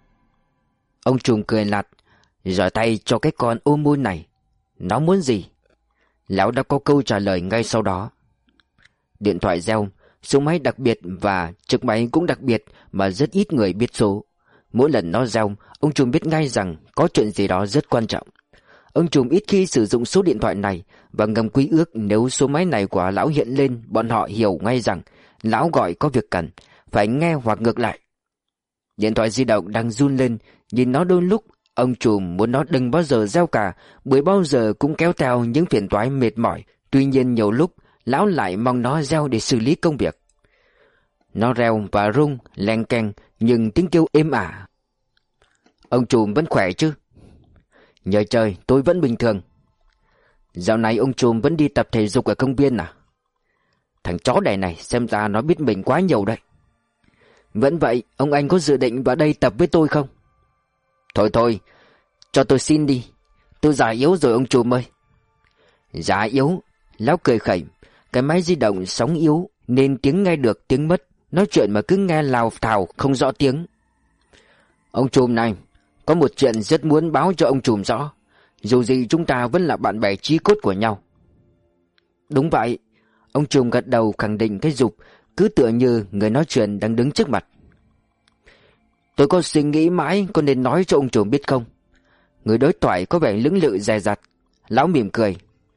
Ông trùm cười lạt giỏi tay cho cái con ô môi này. Nó muốn gì? Lão đã có câu trả lời ngay sau đó. Điện thoại reo. Số máy đặc biệt và trực máy cũng đặc biệt mà rất ít người biết số. Mỗi lần nó reo, ông trùm biết ngay rằng có chuyện gì đó rất quan trọng. Ông trùm ít khi sử dụng số điện thoại này và ngầm quy ước nếu số máy này của lão hiện lên, bọn họ hiểu ngay rằng lão gọi có việc cần, phải nghe hoặc ngược lại. Điện thoại di động đang run lên, nhìn nó đôi lúc ông trùm muốn nó đừng bao giờ reo cả, bởi bao giờ cũng kéo theo những phiền toái mệt mỏi. Tuy nhiên nhiều lúc lão lại mong nó reo để xử lý công việc. Nó reo và rung, len keng, nhưng tiếng kêu êm ả. Ông trùm vẫn khỏe chứ? Nhờ trời, tôi vẫn bình thường. Dạo này ông trùm vẫn đi tập thể dục ở công viên à? Thằng chó đẻ này xem ra nó biết mình quá nhiều đấy. Vẫn vậy, ông anh có dự định vào đây tập với tôi không? Thôi thôi, cho tôi xin đi. Tôi già yếu rồi ông trùm ơi. Già yếu? Lão cười khẩy. Cái máy di động sóng yếu nên tiếng nghe được tiếng mất, nói chuyện mà cứ nghe lào thào không rõ tiếng. Ông trùm này, có một chuyện rất muốn báo cho ông trùm rõ. Dù gì chúng ta vẫn là bạn bè chí cốt của nhau. Đúng vậy. Ông trùm gật đầu khẳng định cái dục, cứ tựa như người nói chuyện đang đứng trước mặt. Tôi có suy nghĩ mãi có nên nói cho ông trùm biết không? Người đối thoại có vẻ lưỡng lự dè dặt. Lão mỉm cười.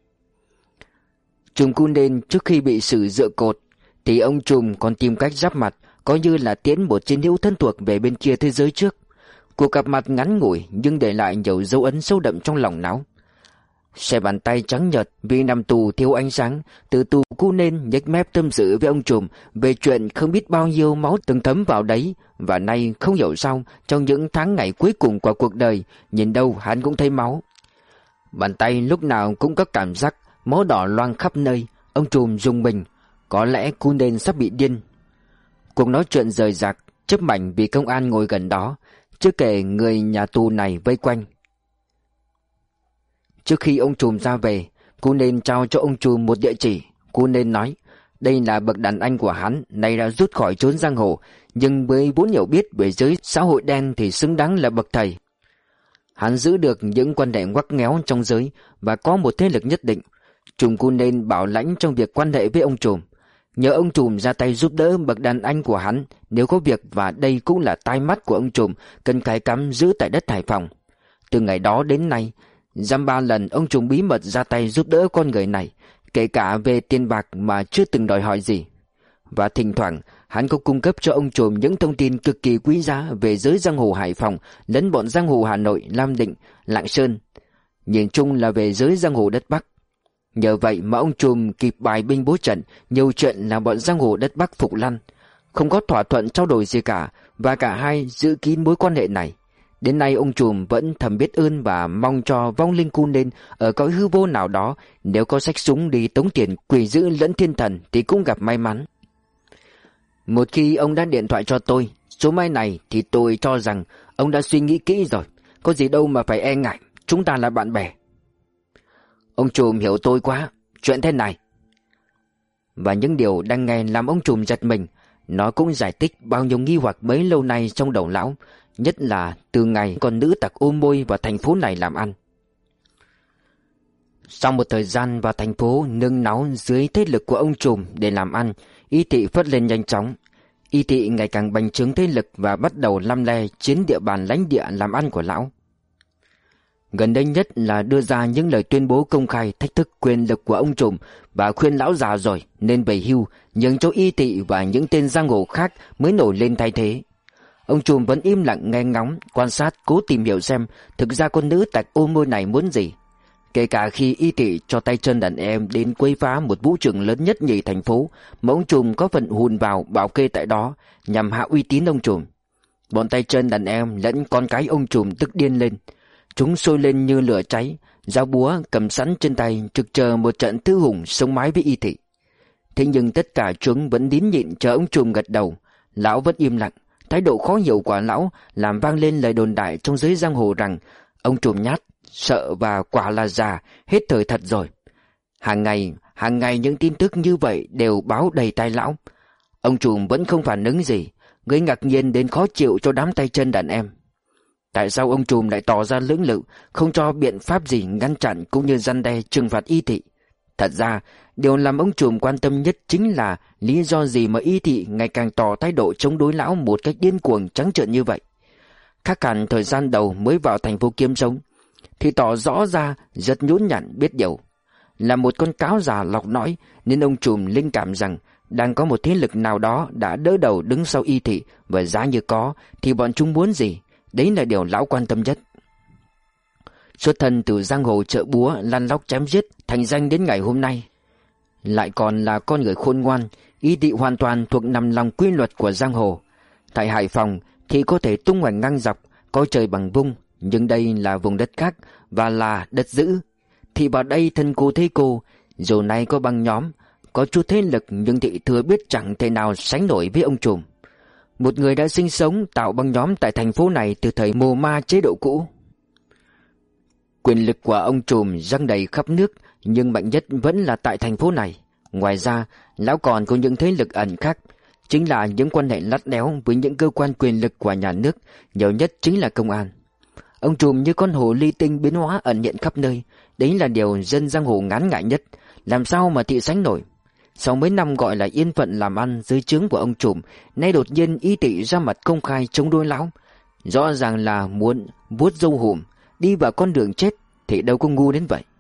Trùm cu nên trước khi bị xử dựa cột thì ông trùm còn tìm cách giáp mặt, coi như là tiễn một chiến hữu thân thuộc về bên kia thế giới trước. Cuộc gặp mặt ngắn ngủi nhưng để lại nhiều dấu ấn sâu đậm trong lòng não. Xe bàn tay trắng nhợt vì nằm tù thiếu ánh sáng, từ tù cu nên nhếch mép tâm sự với ông trùm về chuyện không biết bao nhiêu máu từng thấm vào đấy. Và nay không hiểu sao, trong những tháng ngày cuối cùng của cuộc đời, nhìn đâu hắn cũng thấy máu. Bàn tay lúc nào cũng có cảm giác máu đỏ loang khắp nơi. Ông trùm rùng mình, có lẽ cu nên sắp bị điên. Cuộc nói chuyện rời rạc, chớp mảnh vì công an ngồi gần đó, chưa kể người nhà tù này vây quanh. Trước khi ông trùm ra về, cu nên trao cho ông trùm một địa chỉ. Cu nên nói đây là bậc đàn anh của hắn, nay đã rút khỏi chốn giang hồ, nhưng với vốn hiểu biết về giới xã hội đen thì xứng đáng là bậc thầy. Hắn giữ được những quan hệ ngoắc nghéo trong giới và có một thế lực nhất định. Trùm cu nên bảo lãnh trong việc quan hệ với ông trùm, nhờ ông trùm ra tay giúp đỡ bậc đàn anh của hắn nếu có việc, và đây cũng là tai mắt của ông trùm cần cài cắm giữ tại đất Hải Phòng. Từ ngày đó đến nay, Dăm ba lần ông trùm bí mật ra tay giúp đỡ con người này, kể cả về tiền bạc mà chưa từng đòi hỏi gì. Và thỉnh thoảng hắn có cung cấp cho ông trùm những thông tin cực kỳ quý giá về giới giang hồ Hải Phòng lẫn bọn giang hồ Hà Nội, Nam Định, Lạng Sơn, nhìn chung là về giới giang hồ đất Bắc. Nhờ vậy mà ông trùm kịp bài binh bố trận, nhiều chuyện là bọn giang hồ đất Bắc phục lăn, không có thỏa thuận trao đổi gì cả, và cả hai giữ kín mối quan hệ này. Đến nay ông trùm vẫn thầm biết ơn và mong cho vong linh cu nên ở cõi hư vô nào đó, nếu có xách súng đi tống tiền quỷ dữ lẫn thiên thần thì cũng gặp may mắn. Một khi ông đã điện thoại cho tôi số máy này thì tôi cho rằng ông đã suy nghĩ kỹ rồi, có gì đâu mà phải e ngại, chúng ta là bạn bè. Ông trùm hiểu tôi quá, chuyện thế này. Và những điều đang nghe làm ông trùm giật mình. Nó cũng giải thích bao nhiêu nghi hoặc mấy lâu nay trong đầu lão, nhất là từ ngày con nữ tặc ôm môi vào thành phố này làm ăn. Sau một thời gian vào thành phố nương náu dưới thế lực của ông trùm để làm ăn, Y Thị phất lên nhanh chóng. Y Thị ngày càng bành trướng thế lực và bắt đầu lăm le chiếm địa bàn lãnh địa làm ăn của lão. Gần đây nhất là đưa ra những lời tuyên bố công khai thách thức quyền lực của ông trùm và khuyên lão già rồi nên về hưu, nhường cho Y Thị và những tên giang hồ khác mới nổi lên thay thế. Ông trùm vẫn im lặng nghe ngóng, quan sát, cố tìm hiểu xem thực ra con nữ tặc ôm môi này muốn gì. Kể cả khi Y Thị cho tay chân đàn em đến quấy phá một vũ trường lớn nhất nhì thành phố, mà ông trùm có phần hùn vào bảo kê tại đó nhằm hạ uy tín ông trùm. Bọn tay chân đàn em lẫn con cái ông trùm tức điên lên. Chúng sôi lên như lửa cháy, dao búa cầm sẵn trên tay trực chờ một trận thư hùng sống mái với Y Thị. Thế nhưng tất cả chúng vẫn nín nhịn chờ ông trùm gật đầu. Lão vẫn im lặng. Thái độ khó hiểu của lão làm vang lên lời đồn đại trong giới giang hồ rằng ông trùm nhát, sợ và quả là già, hết thời thật rồi. Hàng ngày, hàng ngày những tin tức như vậy đều báo đầy tai lão. Ông trùm vẫn không phản ứng gì, gây ngạc nhiên đến khó chịu cho đám tay chân đàn em. Tại sao ông trùm lại tỏ ra lưỡng lự, không cho biện pháp gì ngăn chặn cũng như răn đe trừng phạt Y Thị? Thật ra, điều làm ông trùm quan tâm nhất chính là lý do gì mà Y Thị ngày càng tỏ thái độ chống đối lão một cách điên cuồng trắng trợn như vậy. Khác hẳn thời gian đầu mới vào thành phố kiếm sống, thì tỏ rõ ra rất nhún nhặn biết điều. Là một con cáo già lọc nõi nên ông trùm linh cảm rằng đang có một thế lực nào đó đã đỡ đầu đứng sau Y Thị, và giá như có thì bọn chúng muốn gì, đấy là điều lão quan tâm nhất. Xuất thân từ giang hồ chợ búa lăn lóc chém giết thành danh đến ngày hôm nay, lại còn là con người khôn ngoan, Y Thị hoàn toàn thuộc nằm lòng quy luật của giang hồ. Tại Hải Phòng thì có thể tung hoành ngang dọc, coi trời bằng vung, nhưng đây là vùng đất khác và là đất giữ. Thì vào đây thân cô thế cô, dù nay có băng nhóm, có chút thế lực, nhưng Thị thừa biết chẳng thể nào sánh nổi với ông trùm. Một người đã sinh sống tạo băng nhóm tại thành phố này từ thời mồ ma chế độ cũ. Quyền lực của ông trùm giăng đầy khắp nước, nhưng mạnh nhất vẫn là tại thành phố này. Ngoài ra, lão còn có những thế lực ẩn khác, chính là những quan hệ lắt léo với những cơ quan quyền lực của nhà nước, nhiều nhất chính là công an. Ông trùm như con hồ ly tinh biến hóa ẩn hiện khắp nơi, đấy là điều dân giang hồ ngán ngại nhất, làm sao mà Thị sánh nổi. Sau mấy năm gọi là yên phận làm ăn dưới trướng của ông trùm, nay đột nhiên Y Thị ra mặt công khai chống đối lão, rõ ràng là muốn vuốt râu hùm, đi vào con đường chết, thì đâu có ngu đến vậy.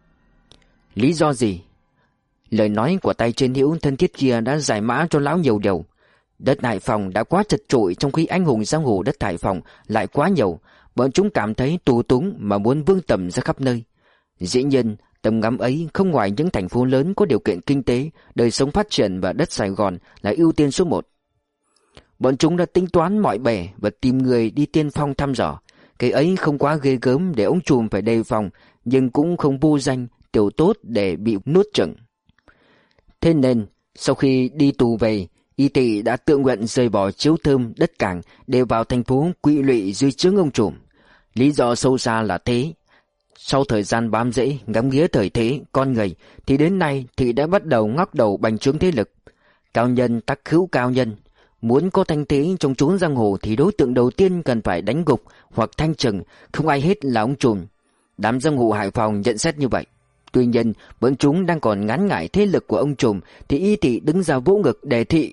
Lý do gì? Lời nói của tay trên hữu thân thiết kia đã giải mã cho lão nhiều điều. Đất Hải Phòng đã quá chật chội, trong khi anh hùng giang hồ đất Hải Phòng lại quá nhiều. Bọn chúng cảm thấy tù túng mà muốn vương tầm ra khắp nơi. Dĩ nhiên, tầm ngắm ấy không ngoài những thành phố lớn có điều kiện kinh tế, đời sống phát triển và đất Sài Gòn là ưu tiên số một. Bọn chúng đã tính toán mọi bề và tìm người đi tiên phong thăm dò. Cái ấy không quá ghê gớm để ông trùm phải đề phòng, nhưng cũng không vô danh, tiểu tốt để bị nuốt chửng. Thế nên, sau khi đi tù về, Y Thị đã tự nguyện rời bỏ chiếu thơm đất cảng để vào thành phố quỵ lụy dưới trướng ông trùm. Lý do sâu xa là thế. Sau thời gian bám rễ, ngắm nghía thời thế, con người, thì đến nay Thị đã bắt đầu ngóc đầu bành trướng thế lực. Cao nhân tắc hữu cao nhân. Muốn có thanh thế trong chốn giang hồ thì đối tượng đầu tiên cần phải đánh gục hoặc thanh trừng, không ai hết là ông trùm. Đám giang hồ Hải Phòng nhận xét như vậy. Tuy nhiên, bọn chúng đang còn ngán ngại thế lực của ông trùm thì Y Thị đứng ra vỗ ngực đề thị.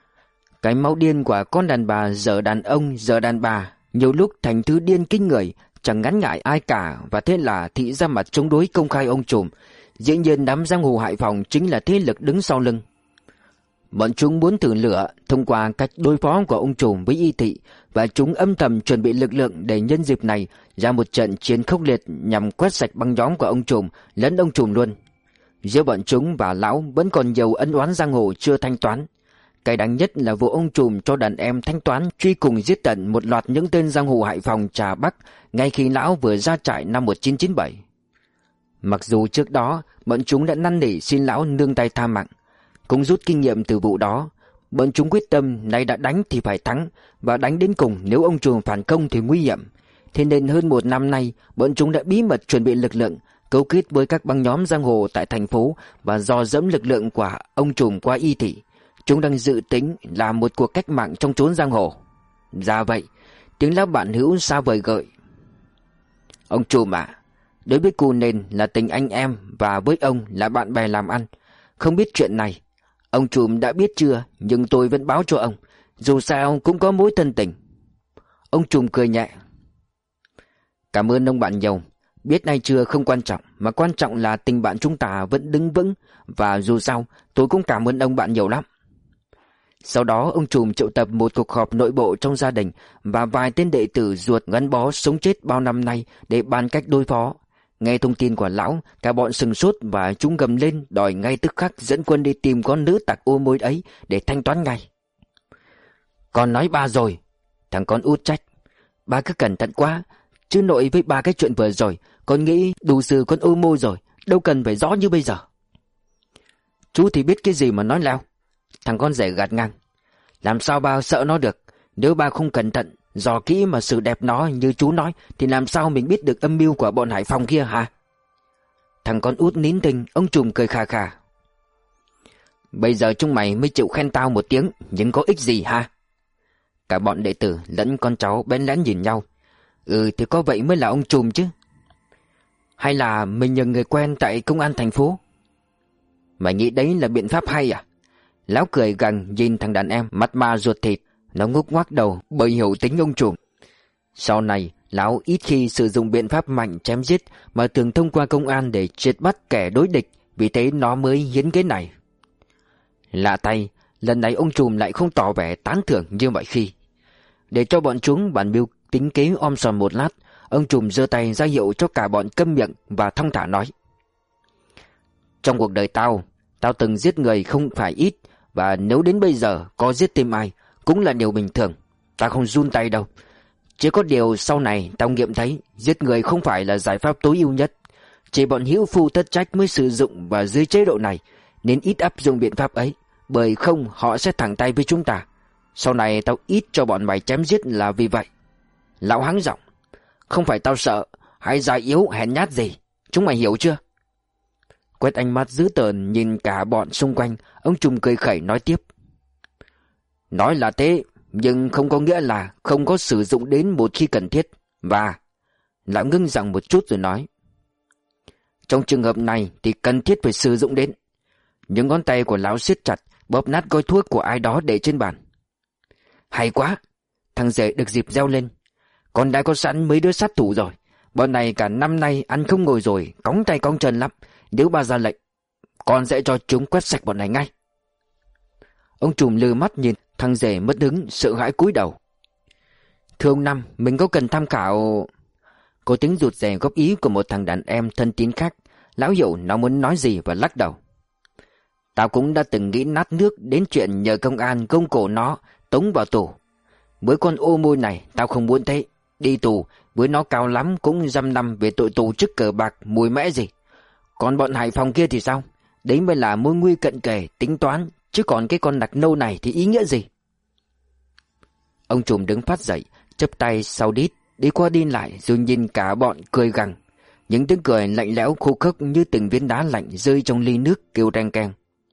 Cái máu điên của con đàn bà giờ đàn ông giờ đàn bà, nhiều lúc thành thứ điên kinh người, chẳng ngán ngại ai cả, và thế là thị ra mặt chống đối công khai ông trùm. Dĩ nhiên đám giang hồ Hải Phòng chính là thế lực đứng sau lưng. Bọn chúng muốn thử lửa thông qua cách đối phó của ông trùm với Y Thị, và chúng âm thầm chuẩn bị lực lượng để nhân dịp này ra một trận chiến khốc liệt nhằm quét sạch băng nhóm của ông trùm lẫn ông trùm luôn. Giữa bọn chúng và lão vẫn còn nhiều ân oán giang hồ chưa thanh toán. Cái đáng nhất là vụ ông trùm cho đàn em thanh toán truy cùng giết tận một loạt những tên giang hồ Hải Phòng Trà Bắc ngay khi lão vừa ra trại năm một nghìn chín trăm chín mươi bảy. Mặc dù trước đó bọn chúng đã năn nỉ xin lão nương tay tha mạng, cũng rút kinh nghiệm từ vụ đó, bọn chúng quyết tâm nay đã đánh thì phải thắng, và đánh đến cùng. Nếu ông trùm phản công thì nguy hiểm. Thế nên hơn một năm nay, bọn chúng đã bí mật chuẩn bị lực lượng, cấu kết với các băng nhóm giang hồ tại thành phố và dò dẫm lực lượng của ông trùm qua Y Thị. Chúng đang dự tính làm một cuộc cách mạng trong chốn giang hồ. Dạ vậy, tiếng lão bạn hữu xa vời gợi: Ông trùm à, đối với cô nên là tình anh em, và với ông là bạn bè làm ăn. Không biết chuyện này ông trùm đã biết chưa, nhưng tôi vẫn báo cho ông, dù sao cũng có mối thân tình. Ông trùm cười nhẹ: Cảm ơn ông bạn nhiều. Biết hay chưa không quan trọng, mà quan trọng là tình bạn chúng ta vẫn đứng vững, và dù sao tôi cũng cảm ơn ông bạn nhiều lắm. Sau đó ông trùm triệu tập một cuộc họp nội bộ trong gia đình và vài tên đệ tử ruột gắn bó sống chết bao năm nay để bàn cách đối phó. Nghe thông tin của lão, cả bọn sừng sốt và chúng gầm lên đòi ngay tức khắc dẫn quân đi tìm con nữ tặc ô môi ấy để thanh toán ngay. Con nói ba rồi, thằng con út trách. Ba cứ cẩn thận quá, chứ nội với ba cái chuyện vừa rồi, con nghĩ đủ xử con ô môi rồi, đâu cần phải rõ như bây giờ. Chú thì biết cái gì mà nói lao. Thằng con rể gạt ngang: Làm sao ba sợ nó được? Nếu ba không cẩn thận, dò kỹ mà xử đẹp nó như chú nói, thì làm sao mình biết được âm mưu của bọn Hải Phòng kia hả? Thằng con út nín thinh. Ông trùm cười khà khà: Bây giờ chúng mày mới chịu khen tao một tiếng, nhưng có ích gì hả? Cả bọn đệ tử lẫn con cháu bén lén nhìn nhau. Ừ thì có vậy mới là ông trùm chứ. Hay là mình nhờ người quen tại công an thành phố? Mày nghĩ đấy là biện pháp hay à? Lão cười gằn nhìn thằng đàn em mặt ma ruột thịt. Nó ngúc ngoác đầu bởi hiểu tính ông trùm. Sau này lão ít khi sử dụng biện pháp mạnh chém giết, mà thường thông qua công an để triệt bắt kẻ đối địch. Vì thế nó mới hiến cái này. Lạ tay, lần này ông trùm lại không tỏ vẻ tán thưởng như mọi khi. Để cho bọn chúng bàn mưu tính kế om sòm một lát, ông trùm giơ tay ra hiệu cho cả bọn câm miệng và thong thả nói: Trong cuộc đời tao, tao từng giết người không phải ít, và nếu đến bây giờ có giết thêm ai cũng là điều bình thường. Tao không run tay đâu. Chỉ có điều sau này tao nghiệm thấy giết người không phải là giải pháp tối ưu nhất. Chỉ bọn hữu phu thất trách mới sử dụng, và dưới chế độ này nên ít áp dụng biện pháp ấy, bởi không họ sẽ thẳng tay với chúng ta. Sau này tao ít cho bọn mày chém giết là vì vậy. Lão hắng giọng: Không phải tao sợ hay già yếu hèn nhát gì, chúng mày hiểu chưa? Quét ánh mắt dữ tợn nhìn cả bọn xung quanh, ông trùm cười khẩy nói tiếp: Nói là thế, nhưng không có nghĩa là không có sử dụng đến một khi cần thiết. Và lão ngưng giọng một chút rồi nói: Trong trường hợp này thì cần thiết phải sử dụng đến. Những ngón tay của lão siết chặt bóp nát gói thuốc của ai đó để trên bàn. Hay quá, thằng rể được dịp reo lên: Con đã có sẵn mấy đứa sát thủ rồi. Bọn này cả năm nay ăn không ngồi rồi, cóng tay cóng chân lắm. Nếu bà ra lệnh, con sẽ cho chúng quét sạch bọn này ngay. Ông trùm lừ mắt nhìn thằng rể mất hứng, sợ hãi cúi đầu. Thưa ông Năm, mình có cần tham khảo... Có tiếng rụt rè góp ý của một thằng đàn em thân tín khác. Lão hiểu nó muốn nói gì và lắc đầu. Tao cũng đã từng nghĩ nát nước đến chuyện nhờ công an gông cổ nó, tống vào tù. Với con ô môi này tao không muốn thế. Đi tù với nó cao lắm cũng dăm năm về tội tù trước cờ bạc mùi mẽ gì. Còn bọn Hải Phòng kia thì sao? Đấy mới là mối nguy cận kề, tính toán. Chứ còn cái con nặc nâu này thì ý nghĩa gì? Ông trùm đứng phát dậy, chắp tay sau đít, đi qua đi lại rồi nhìn cả bọn cười gằn. Những tiếng cười lạnh lẽo khô khốc như từng viên đá lạnh rơi trong ly nước kêu reng keng.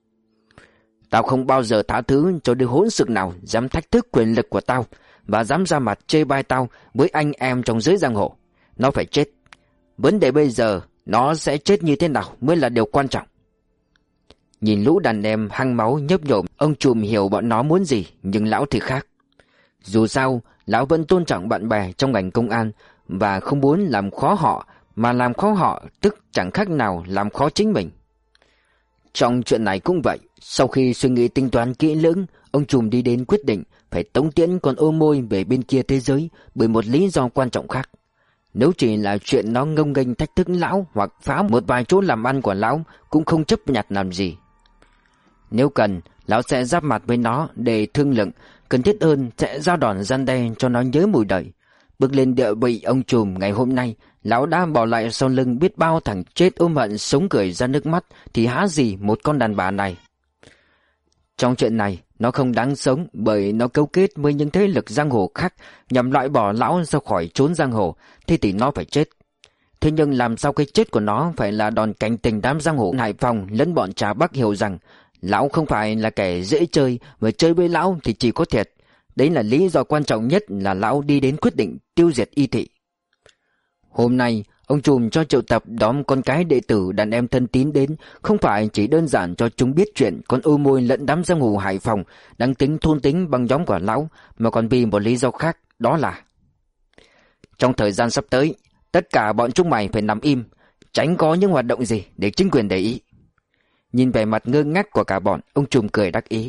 Tao không bao giờ tha thứ cho đứa hỗn xược nào dám thách thức quyền lực của tao và dám ra mặt chê bai tao với anh em trong giới giang hồ. Nó phải chết. Vấn đề bây giờ nó sẽ chết như thế nào mới là điều quan trọng. Nhìn lũ đàn em hăng máu nhấp nhổm, ông trùm hiểu bọn nó muốn gì, nhưng lão thì khác. Dù sao, lão vẫn tôn trọng bạn bè trong ngành công an, và không muốn làm khó họ, mà làm khó họ tức chẳng khác nào làm khó chính mình. Trong chuyện này cũng vậy, sau khi suy nghĩ tính toán kỹ lưỡng, ông trùm đi đến quyết định phải tống tiễn con ô môi về bên kia thế giới bởi một lý do quan trọng khác. Nếu chỉ là chuyện nó ngông nghênh thách thức lão hoặc phá một vài chỗ làm ăn của lão cũng không chấp nhận làm gì. Nếu cần, lão sẽ giáp mặt với nó để thương lượng, cần thiết hơn sẽ ra đòn răn đe cho nó nhớ mùi đời. Bước lên địa vị ông trùm ngày hôm nay, lão đã bỏ lại sau lưng biết bao thằng chết ôm hận sống cười ra nước mắt, thì há gì một con đàn bà này. Trong chuyện này, nó không đáng sống bởi nó cấu kết với những thế lực giang hồ khác nhằm loại bỏ lão ra khỏi chốn giang hồ, thế thì nó phải chết. Thế nhưng làm sao cái chết của nó phải là đòn cảnh tình đám giang hồ Hải Phòng lẫn bọn Trà Bắc hiểu rằng lão không phải là kẻ dễ chơi, và chơi với lão thì chỉ có thiệt. Đấy là lý do quan trọng nhất là lão đi đến quyết định tiêu diệt Y Thị. Hôm nay, ông trùm cho triệu tập đón con cái đệ tử đàn em thân tín đến, không phải chỉ đơn giản cho chúng biết chuyện con ô môi lẫn đám giang hồ Hải Phòng đang tính thôn tính băng nhóm của lão, mà còn vì một lý do khác, đó là trong thời gian sắp tới, tất cả bọn chúng mày phải nằm im, tránh có những hoạt động gì để chính quyền để ý. Nhìn vẻ mặt ngơ ngác của cả bọn, ông trùm cười đắc ý.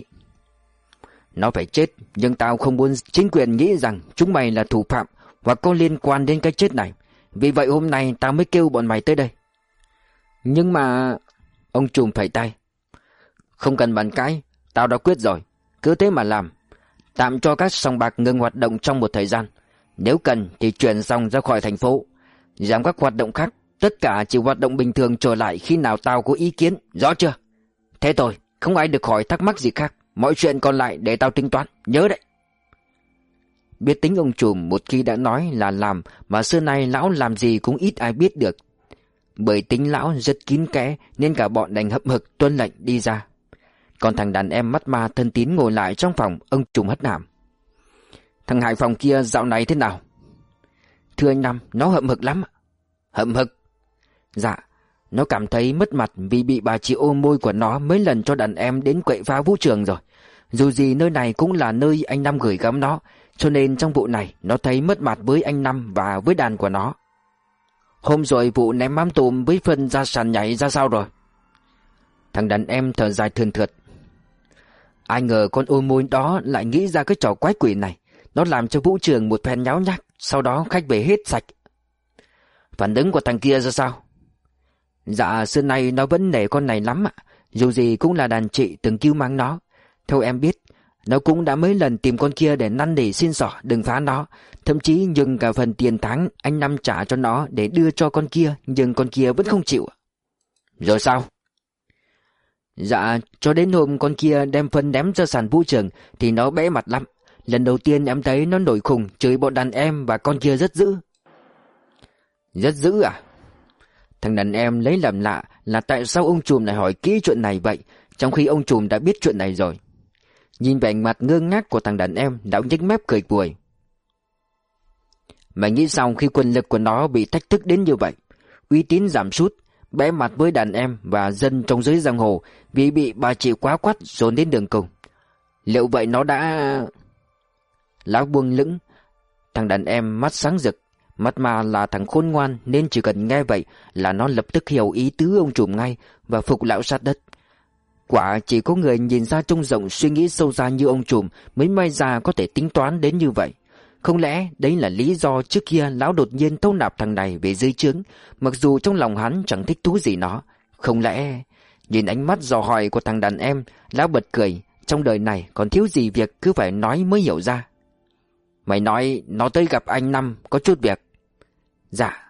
Nó phải chết, nhưng tao không muốn chính quyền nghĩ rằng chúng mày là thủ phạm hoặc có liên quan đến cái chết này. Vì vậy hôm nay tao mới kêu bọn mày tới đây. Nhưng mà... Ông trùm phẩy tay. Không cần bàn cãi, tao đã quyết rồi. Cứ thế mà làm. Tạm cho các sòng bạc ngừng hoạt động trong một thời gian. Nếu cần thì chuyển sòng ra khỏi thành phố. Giảm các hoạt động khác, tất cả chỉ hoạt động bình thường trở lại khi nào tao có ý kiến, rõ chưa? Thế thôi, không ai được hỏi thắc mắc gì khác. Mọi chuyện còn lại để tao tính toán, nhớ đấy. Biết tính ông trùm, một khi đã nói là làm, mà xưa nay lão làm gì cũng ít ai biết được. Bởi tính lão rất kín kẽ nên cả bọn đành hậm hực tuân lệnh đi ra. Còn thằng đàn em mắt ma thân tín ngồi lại trong phòng, ông trùm hất hàm. Thằng Hải Phòng kia dạo này thế nào? Thưa anh Năm, nó hậm hực lắm. Hậm hực? Dạ, nó cảm thấy mất mặt vì bị bà chị ôm môi của nó mấy lần cho đàn em đến quậy phá vũ trường rồi. Dù gì nơi này cũng là nơi anh Năm gửi gắm nó, cho nên trong vụ này nó thấy mất mặt với anh Năm và với đàn của nó. Hôm rồi vụ ném mắm tôm với phân ra sàn nhảy ra sao rồi? Thằng đàn em thở dài thườn thượt. Ai ngờ con ôm môi đó lại nghĩ ra cái trò quái quỷ này. Nó làm cho vũ trường một phen nháo nhác, sau đó khách về hết sạch. Phản ứng của thằng kia ra sao? Dạ xưa nay nó vẫn nể con này lắm ạ. Dù gì cũng là đàn chị từng cứu mang nó. Theo em biết, nó cũng đã mấy lần tìm con kia để năn nỉ xin xỏ đừng phá nó. Thậm chí nhường cả phần tiền tháng anh Năm trả cho nó để đưa cho con kia, nhưng con kia vẫn không chịu. Rồi sao? Dạ, cho đến hôm con kia đem phân ném ra sàn vũ trường thì nó bẽ mặt lắm. Lần đầu tiên em thấy nó nổi khùng chửi bọn đàn em và con kia rất dữ. Rất dữ à? Thằng đàn em lấy làm lạ là tại sao ông trùm lại hỏi kỹ chuyện này vậy, trong khi ông trùm đã biết chuyện này rồi. Nhìn vẻ mặt ngơ ngác của thằng đàn em, lão nhếch mép cười buồn. Mày nghĩ sao khi quyền lực của nó bị thách thức đến như vậy, uy tín giảm sút, bẽ mặt với đàn em và dân trong giới giang hồ vì bị bà chị quá quắt dồn đến đường cùng? Liệu vậy nó đã... Lão buông lững. Thằng đàn em mắt sáng rực. Mắt mà là thằng khôn ngoan nên chỉ cần nghe vậy là nó lập tức hiểu ý tứ ông trùm ngay và phục lão sát đất. Quả chỉ có người nhìn ra trông rộng suy nghĩ sâu xa như ông trùm mới may ra có thể tính toán đến như vậy. Không lẽ đấy là lý do trước kia lão đột nhiên thâu nạp thằng này về dưới trướng, mặc dù trong lòng hắn chẳng thích thú gì nó? Không lẽ... Nhìn ánh mắt dò hỏi của thằng đàn em, lão bật cười. Trong đời này còn thiếu gì việc cứ phải nói mới hiểu ra. Mày nói nó tới gặp anh Năm có chút việc. Dạ.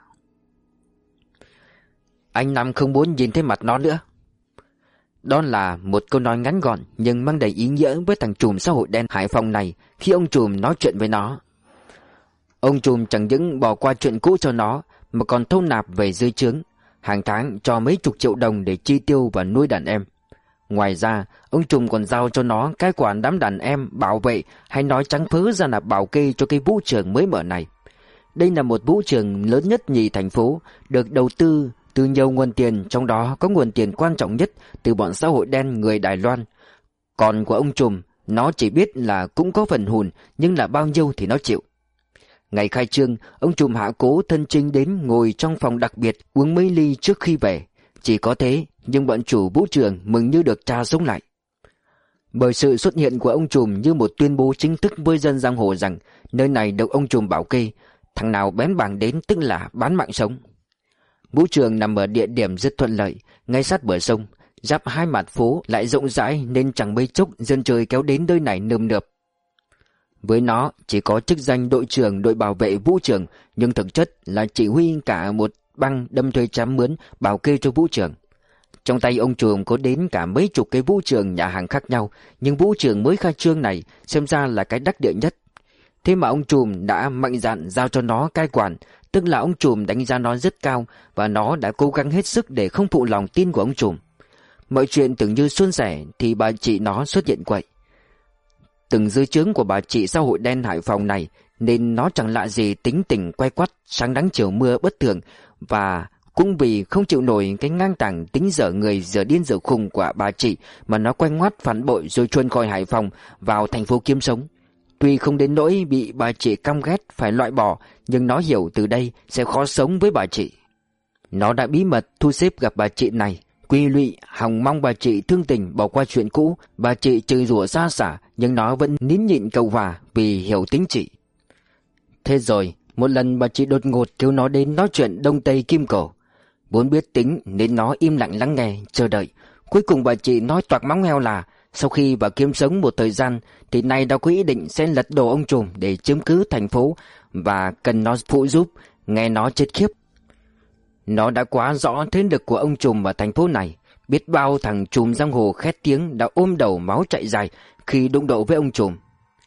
Anh Năm không muốn nhìn thấy mặt nó nữa. Đó là một câu nói ngắn gọn nhưng mang đầy ý nghĩa với thằng trùm xã hội đen Hải Phòng này khi ông trùm nói chuyện với nó. Ông trùm chẳng những bỏ qua chuyện cũ cho nó mà còn thâu nạp về dưới trướng, hàng tháng cho mấy chục triệu đồng để chi tiêu và nuôi đàn em. Ngoài ra, ông trùm còn giao cho nó cai quản đám đàn em, bảo vệ hay nói trắng phớ ra là bảo kê cho cái vũ trường mới mở này. Đây là một vũ trường lớn nhất nhì thành phố, được đầu tư từ nhiều nguồn tiền, trong đó có nguồn tiền quan trọng nhất từ bọn xã hội đen người Đài Loan. Còn của ông trùm, nó chỉ biết là cũng có phần hùn, nhưng là bao nhiêu thì nó chịu. Ngày khai trương, ông trùm Hạ Cố thân chinh đến ngồi trong phòng đặc biệt uống mấy ly trước khi về. Chỉ có thế, nhưng bọn chủ vũ trường mừng như được cha sống lại. Bởi sự xuất hiện của ông trùm như một tuyên bố chính thức với dân giang hồ rằng nơi này được ông trùm bảo kê, thằng nào bén bảng đến tức là bán mạng sống. Vũ trường nằm ở địa điểm rất thuận lợi, ngay sát bờ sông, giáp hai mặt phố lại rộng rãi nên chẳng mấy chốc dân chơi kéo đến nơi này nườm nượp. Với nó chỉ có chức danh đội trưởng đội bảo vệ vũ trường, nhưng thực chất là chỉ huy cả một băng đâm thuê chám mướn bảo kê cho vũ trường. Trong tay ông trùm có đến cả mấy chục cái vũ trường nhà hàng khác nhau, nhưng vũ trường mới khai trương này xem ra là cái đắc địa nhất. Thế mà ông trùm đã mạnh dạn giao cho nó cai quản, tức là ông trùm đánh giá nó rất cao và nó đã cố gắng hết sức để không phụ lòng tin của ông trùm. Mọi chuyện tưởng như suôn sẻ thì bà chị nó xuất hiện quậy. Từng dưới trướng của bà chị xã hội đen Hải Phòng này nên nó chẳng lạ gì tính tình quay quắt, sáng nắng chiều mưa bất thường, và cũng vì không chịu nổi cái ngang tàng tính dở người dở điên dở khùng của bà chị mà nó quay ngoắt phản bội rồi chuồn khỏi Hải Phòng vào thành phố kiếm sống. Tuy không đến nỗi bị bà chị căm ghét phải loại bỏ, nhưng nó hiểu từ đây sẽ khó sống với bà chị. Nó đã bí mật thu xếp gặp bà chị này, quy lụy hòng mong bà chị thương tình bỏ qua chuyện cũ. Bà chị chửi rủa xa xả, nhưng nó vẫn nín nhịn cầu hòa vì hiểu tính chị. Thế rồi một lần bà chị đột ngột kêu nó đến nói chuyện Đông Tây Kim Cổ. Vốn biết tính nên nó im lặng lắng nghe, chờ đợi. Cuối cùng bà chị nói toạc móng heo là sau khi vào kiếm sống một thời gian thì nay đã có ý định sẽ lật đổ ông trùm để chiếm cứ thành phố và cần nó phụ giúp. Nghe nó chết khiếp. Nó đã quá rõ thế lực của ông trùm ở thành phố này. Biết bao thằng trùm giang hồ khét tiếng đã ôm đầu máu chạy dài khi đụng độ với ông trùm.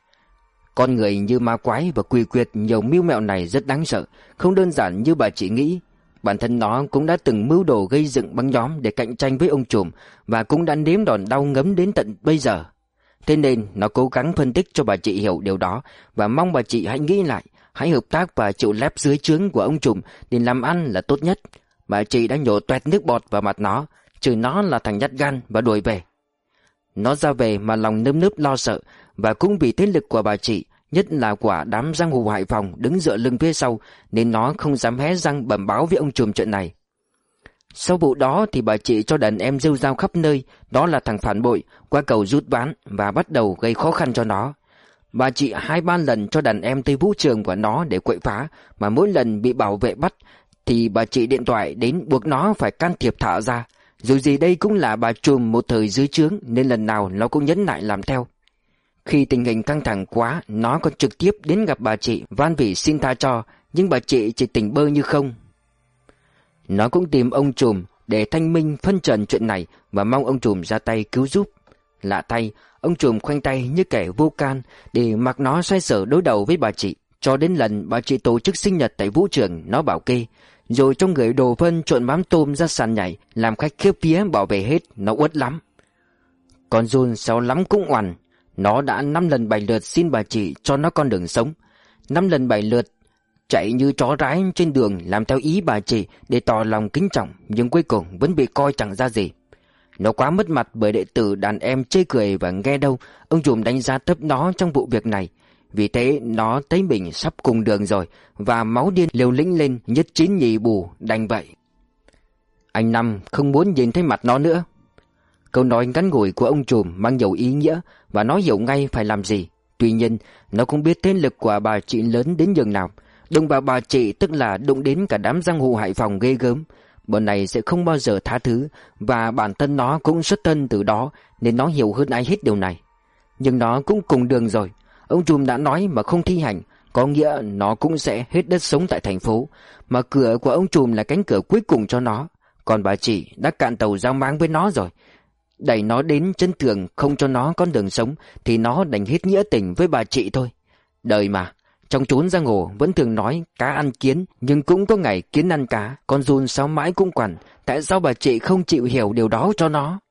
Con người như ma quái và quỷ quyệt nhiều mưu mẹo này rất đáng sợ, không đơn giản như bà chị nghĩ. Bản thân nó cũng đã từng mưu đồ gây dựng băng nhóm để cạnh tranh với ông trùm và cũng đã nếm đòn đau ngấm đến tận bây giờ. Thế nên nó cố gắng phân tích cho bà chị hiểu điều đó và mong bà chị hãy nghĩ lại, hãy hợp tác và chịu lép dưới trướng của ông trùm để làm ăn là tốt nhất. Bà chị đã nhổ toẹt nước bọt vào mặt nó, chửi nó là thằng nhát gan và đuổi về. Nó ra về mà lòng nơm nớp lo sợ, và cũng vì thế lực của bà chị, nhất là của đám giang hồ Hải Phòng đứng dựa lưng phía sau, nên nó không dám hé răng bẩm báo với ông trùm chuyện này. Sau vụ đó thì bà chị cho đàn em rêu rao khắp nơi, đó là thằng phản bội, qua cầu rút ván và bắt đầu gây khó khăn cho nó. Bà chị hai ba lần cho đàn em tới vũ trường của nó để quậy phá, mà mỗi lần bị bảo vệ bắt thì bà chị điện thoại đến buộc nó phải can thiệp thả ra. Dù gì đây cũng là bà trùm một thời dưới trướng nên lần nào nó cũng nhẫn nại làm theo. Khi tình hình căng thẳng quá, nó còn trực tiếp đến gặp bà chị van vỉ xin tha cho, nhưng bà chị chỉ tỉnh bơ như không. Nó cũng tìm ông trùm để thanh minh phân trần chuyện này và mong ông trùm ra tay cứu giúp. Lạ thay, ông trùm khoanh tay như kẻ vô can để mặc nó xoay sở đối đầu với bà chị. Cho đến lần bà chị tổ chức sinh nhật tại vũ trường, nó bảo kê, rồi trong người đồ phân trộn mắm tôm ra sàn nhảy, làm khách khiếp vía bảo vệ hết. Nó uất lắm. Con Jun xéo lắm cũng oằn. Nó đã năm lần bảy lượt xin bà chị cho nó con đường sống, năm lần bảy lượt chạy như chó rái trên đường làm theo ý bà chị để tỏ lòng kính trọng, nhưng cuối cùng vẫn bị coi chẳng ra gì. Nó quá mất mặt bởi đệ tử đàn em chê cười, và nghe đâu ông trùm đánh giá thấp nó trong vụ việc này. Vì thế nó thấy mình sắp cùng đường rồi, và máu điên liều lĩnh lên, nhất chín nhì bù, đành vậy. Anh Năm không muốn nhìn thấy mặt nó nữa. Câu nói ngắn ngủi của ông trùm mang nhiều ý nghĩa, và nó hiểu ngay phải làm gì. Tuy nhiên nó cũng biết thế lực của bà chị lớn đến nhường nào. Đụng vào bà chị tức là đụng đến cả đám giang hồ Hải Phòng ghê gớm. Bọn này sẽ không bao giờ tha thứ, và bản thân nó cũng xuất thân từ đó nên nó hiểu hơn ai hết điều này. Nhưng nó cũng cùng đường rồi. Ông trùm đã nói mà không thi hành, có nghĩa nó cũng sẽ hết đất sống tại thành phố, mà cửa của ông trùm là cánh cửa cuối cùng cho nó. Còn bà chị đã cạn tàu giao máng với nó rồi, đẩy nó đến chân tường không cho nó con đường sống, thì nó đành hết nghĩa tình với bà chị thôi. Đời mà, trong chốn giang hồ vẫn thường nói cá ăn kiến, nhưng cũng có ngày kiến ăn cá. Con Jun sao mãi cũng quằn, tại sao bà chị không chịu hiểu điều đó cho nó?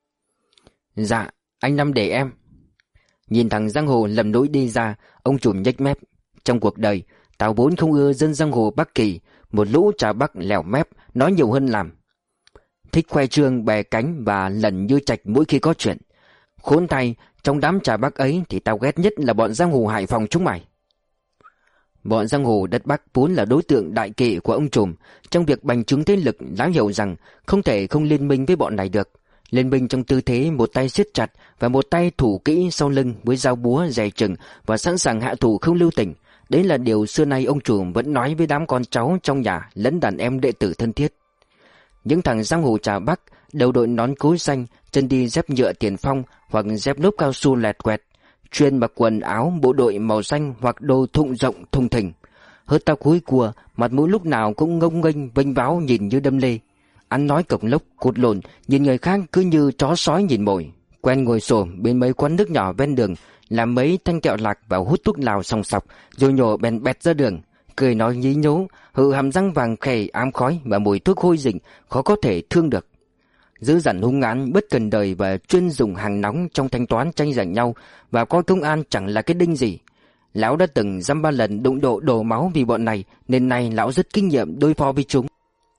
Dạ, anh Năm để em. Nhìn thằng giang hồ lầm lũi đi ra, ông trùm nhếch mép. Trong cuộc đời, tao vốn không ưa dân giang hồ Bắc Kỳ, một lũ trà Bắc lèo mép, nói nhiều hơn làm. Thích khoe trương bè cánh và lần như trạch mỗi khi có chuyện. Khốn thay, trong đám trà Bắc ấy thì tao ghét nhất là bọn giang hồ Hải Phòng chúng mày. Bọn giang hồ đất Bắc vốn là đối tượng đại kỵ của ông trùm. Trong việc bành trướng thế lực, lão hiểu rằng không thể không liên minh với bọn này được. Liên minh trong tư thế một tay siết chặt và một tay thủ kỹ sau lưng với dao búa dè chừng và sẵn sàng hạ thủ không lưu tình. Đấy là điều xưa nay ông trùm vẫn nói với đám con cháu trong nhà lẫn đàn em đệ tử thân thiết. Những thằng giang hồ trà Bắc đầu đội nón cối xanh, chân đi dép nhựa tiền phong hoặc dép lốp cao su lẹt quẹt, chuyên mặc quần áo bộ đội màu xanh hoặc đồ thụng rộng thùng thình, hớt tóc húi cua, mặt mũi lúc nào cũng ngông nghênh vênh váo nhìn như đâm lê, ăn nói cộc lốc cột lồn, nhìn người khác cứ như chó sói nhìn mồi, quen ngồi xổm bên mấy quán nước nhỏ ven đường, làm mấy thanh kẹo lạc và hút thuốc lào sòng sọc, rồi nhổ bèn bẹt ra đường, cười nói nhí nhố, hừ hàm răng vàng khè ám khói và mùi thuốc hôi rình khó có thể thương được. Dữ dằn hung hãn, bất cần đời và chuyên dùng hàng nóng trong thanh toán tranh giành nhau, và coi công an chẳng là cái đinh gì. Lão đã từng dăm ba lần đụng độ đổ máu vì bọn này, nên nay lão rất kinh nghiệm đối phó với chúng.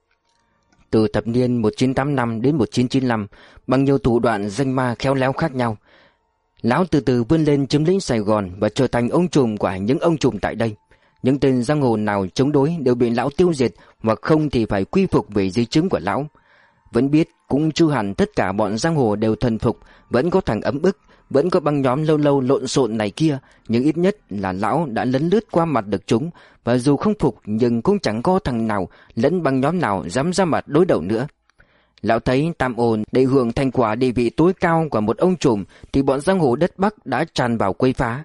Từ thập niên một nghìn chín trăm tám mươi lăm đến một nghìn chín trăm chín mươi lăm, bằng nhiều thủ đoạn danh ma khéo léo khác nhau, lão từ từ vươn lên chiếm lĩnh Sài Gòn và trở thành ông trùm của những ông trùm tại đây. Những tên giang hồ nào chống đối đều bị lão tiêu diệt, hoặc không thì phải quy phục về di chứng của lão. Vẫn biết cũng chưa hẳn tất cả bọn giang hồ đều thần phục, vẫn có thằng ấm ức, vẫn có băng nhóm lâu lâu lộn xộn này kia, nhưng ít nhất là lão đã lấn lướt qua mặt được chúng, và dù không phục nhưng cũng chẳng có thằng nào lẫn băng nhóm nào dám ra mặt đối đầu nữa. Lão thấy tạm ổn để hưởng thành quả địa vị tối cao của một ông trùm thì bọn giang hồ đất Bắc đã tràn vào quấy phá.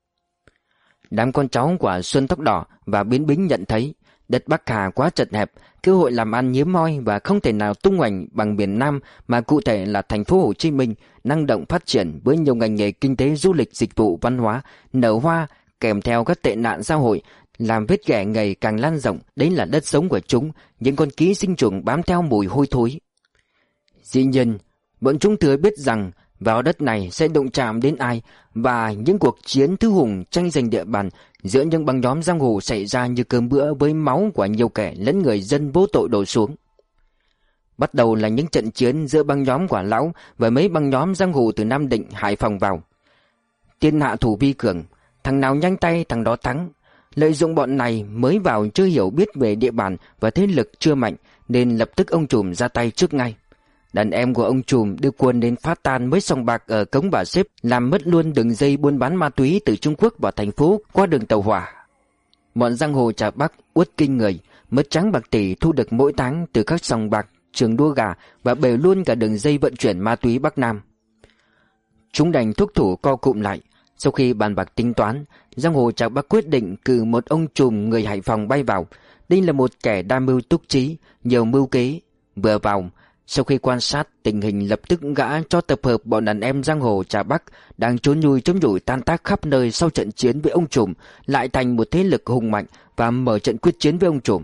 Đám con cháu của Xuân Tóc Đỏ và Biến Bính nhận thấy đất Bắc Hà quá chật hẹp, cơ hội làm ăn hiếm hoi và không thể nào tung hoành bằng miền Nam, mà cụ thể là thành phố Hồ Chí Minh năng động phát triển với nhiều ngành nghề kinh tế, du lịch, dịch vụ, văn hóa nở hoa, kèm theo các tệ nạn xã hội làm vết ghẻ ngày càng lan rộng. Đấy là đất sống của chúng, những con ký sinh trùng bám theo mùi hôi thối. Dĩ nhiên, bọn chúng thừa biết rằng vào đất này sẽ đụng chạm đến ai, và những cuộc chiến thư hùng tranh giành địa bàn giữa những băng nhóm giang hồ xảy ra như cơm bữa với máu của nhiều kẻ lẫn người dân vô tội đổ xuống. Bắt đầu là những trận chiến giữa băng nhóm của lão và mấy băng nhóm giang hồ từ Nam Định, Hải Phòng vào. Tiên hạ thủ vi cường, thằng nào nhanh tay thằng đó thắng. Lợi dụng bọn này mới vào chưa hiểu biết về địa bàn và thế lực chưa mạnh, nên lập tức ông trùm ra tay trước ngay. Đàn em của ông trùm đưa quân đến phá tan mấy sòng bạc ở Cống Bà Xếp, làm mất luôn đường dây buôn bán ma túy từ Trung Quốc vào thành phố qua đường tàu hỏa. Bọn giang hồ trà Bắc uất kinh người, mất trắng bạc tỷ thu được mỗi tháng từ các sòng bạc, trường đua gà, và bể luôn cả đường dây vận chuyển ma túy Bắc Nam. Chúng đành thúc thủ co cụm lại. Sau khi bàn bạc tính toán, giang hồ trà Bắc quyết định cử một ông trùm người Hải Phòng bay vào. Đây là một kẻ đa mưu túc trí, nhiều mưu kế. Vừa vào, sau khi quan sát tình hình, lập tức gã cho tập hợp bọn đàn em giang hồ trà Bắc đang trốn nhui chống nhủi tan tác khắp nơi sau trận chiến với ông trùm lại thành một thế lực hùng mạnh và mở trận quyết chiến với ông trùm.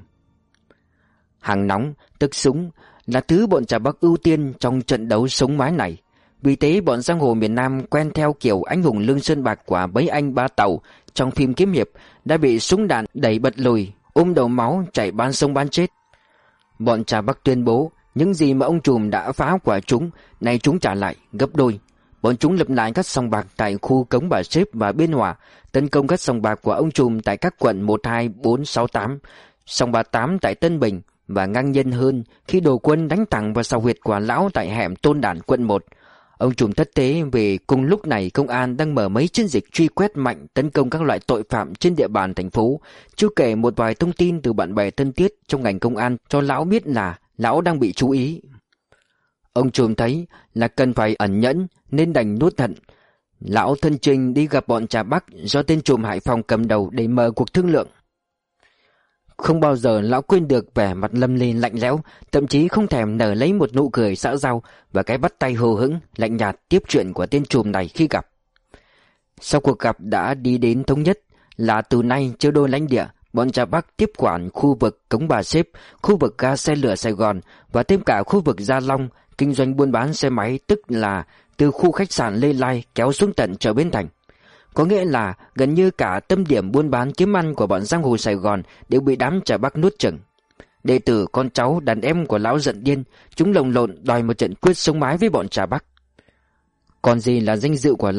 Hàng nóng, tức súng, là thứ bọn trà Bắc ưu tiên trong trận đấu sống mái này. Vì thế bọn giang hồ miền Nam quen theo kiểu anh hùng lương sơn bạc của mấy anh ba tàu trong phim kiếm hiệp đã bị súng đạn đẩy bật lùi, ôm đầu máu chạy bán sống bán chết. Bọn trà Bắc tuyên bố những gì mà ông trùm đã phá của chúng, nay chúng trả lại gấp đôi. Bọn chúng lập lại các sòng bạc tại khu Cống Bà Xếp và Biên Hòa, tấn công các sòng bạc của ông trùm tại các quận một, hai, bốn, sáu, tám, sòng bạc tám tại Tân Bình, và ngang nhiên hơn khi đổ quân đánh thẳng vào sào huyệt của lão tại hẻm Tôn Đản quận một. Ông trùm thất thế vì cùng lúc này công an đang mở mấy chiến dịch truy quét mạnh tấn công các loại tội phạm trên địa bàn thành phố. Chưa kể một vài thông tin từ bạn bè thân thiết trong ngành công an cho lão biết là lão đang bị chú ý. Ông trùm thấy là cần phải ẩn nhẫn nên đành nuốt hận. Lão thân trình đi gặp bọn trà Bắc do tên trùm Hải Phòng cầm đầu để mở cuộc thương lượng. Không bao giờ lão quên được vẻ mặt Lâm Ly lạnh lẽo, thậm chí không thèm nở lấy một nụ cười xã giao và cái bắt tay hờ hững lạnh nhạt tiếp chuyện của tên trùm này khi gặp. Sau cuộc gặp đã đi đến thống nhất là từ nay chia đôi lãnh địa, bọn trà Bắc tiếp quản khu vực Cống Bà Xếp, khu vực ga xe lửa Sài Gòn và thêm cả khu vực Gia Long, kinh doanh buôn bán xe máy, tức là từ khu khách sạn Lê Lai kéo xuống tận chợ Bến Thành. Có nghĩa là gần như cả tâm điểm buôn bán kiếm ăn của bọn giang hồ Sài Gòn đều bị đám trà Bắc nuốt chửng. Đệ tử, con cháu, đàn em của lão giận điên, chúng lồng lộn đòi một trận quyết sống mái với bọn trà Bắc. Còn gì là danh dự của lão,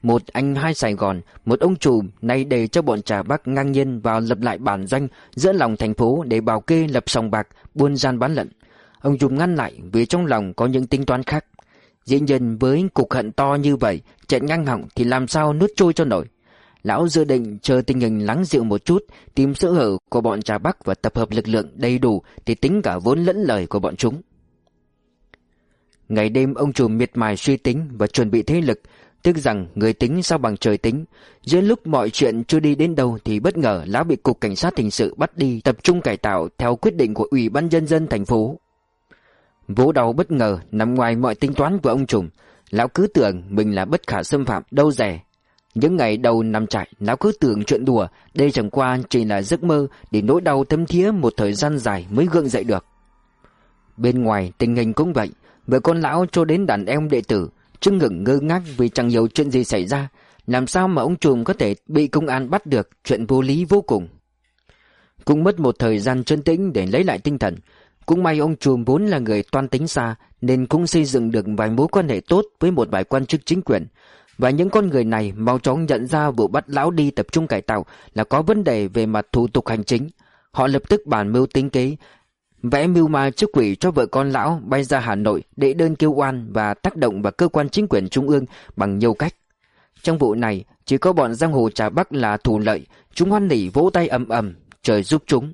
một anh hai Sài Gòn, một ông trùm nay để cho bọn Trà Bắc ngang nhiên vào lập lại bản doanh giữa lòng thành phố để bảo kê lập sòng bạc, buôn gian bán lận. Ông trùm ngăn lại vì trong lòng có những tính toán khác. Dĩ nhiên với cục hận to như vậy, chạy ngang họng thì làm sao nuốt trôi cho nổi. Lão dự định chờ tình hình lắng dịu một chút, tìm sơ hở của bọn Trà Bắc và tập hợp lực lượng đầy đủ để tính cả vốn lẫn lời của bọn chúng. Ngày đêm ông trùm miệt mài suy tính và chuẩn bị thế lực, tiếc rằng người tính sao bằng trời tính. Giữa lúc mọi chuyện chưa đi đến đâu thì bất ngờ lão bị cục cảnh sát hình sự bắt đi tập trung cải tạo theo quyết định của Ủy ban nhân dân thành phố. Vố đau bất ngờ nằm ngoài mọi tính toán của ông trùm. Lão cứ tưởng mình là bất khả xâm phạm, đâu dè. Những ngày đầu nằm trại, lão cứ tưởng chuyện đùa, đây chẳng qua chỉ là giấc mơ, để nỗi đau thấm thía một thời gian dài mới gượng dậy được. Bên ngoài tình hình cũng vậy, vợ con lão cho đến đàn em đệ tử chưng ngừng ngơ ngác vì chẳng hiểu chuyện gì xảy ra. Làm sao mà ông trùm có thể bị công an bắt được, chuyện vô lý vô cùng. Cũng mất một thời gian trấn tĩnh để lấy lại tinh thần. Cũng may ông trùm vốn là người toan tính xa, nên cũng xây dựng được vài mối quan hệ tốt với một vài quan chức chính quyền. Và những con người này mau chóng nhận ra vụ bắt lão đi tập trung cải tạo là có vấn đề về mặt thủ tục hành chính. Họ lập tức bàn mưu tính kế, vẽ mưu ma trước quỷ cho vợ con lão bay ra Hà Nội để đơn kêu oan và tác động vào cơ quan chính quyền trung ương bằng nhiều cách. Trong vụ này chỉ có bọn giang hồ Trà Bắc là thủ lợi, chúng hoan hỉ vỗ tay ầm ầm, trời giúp chúng.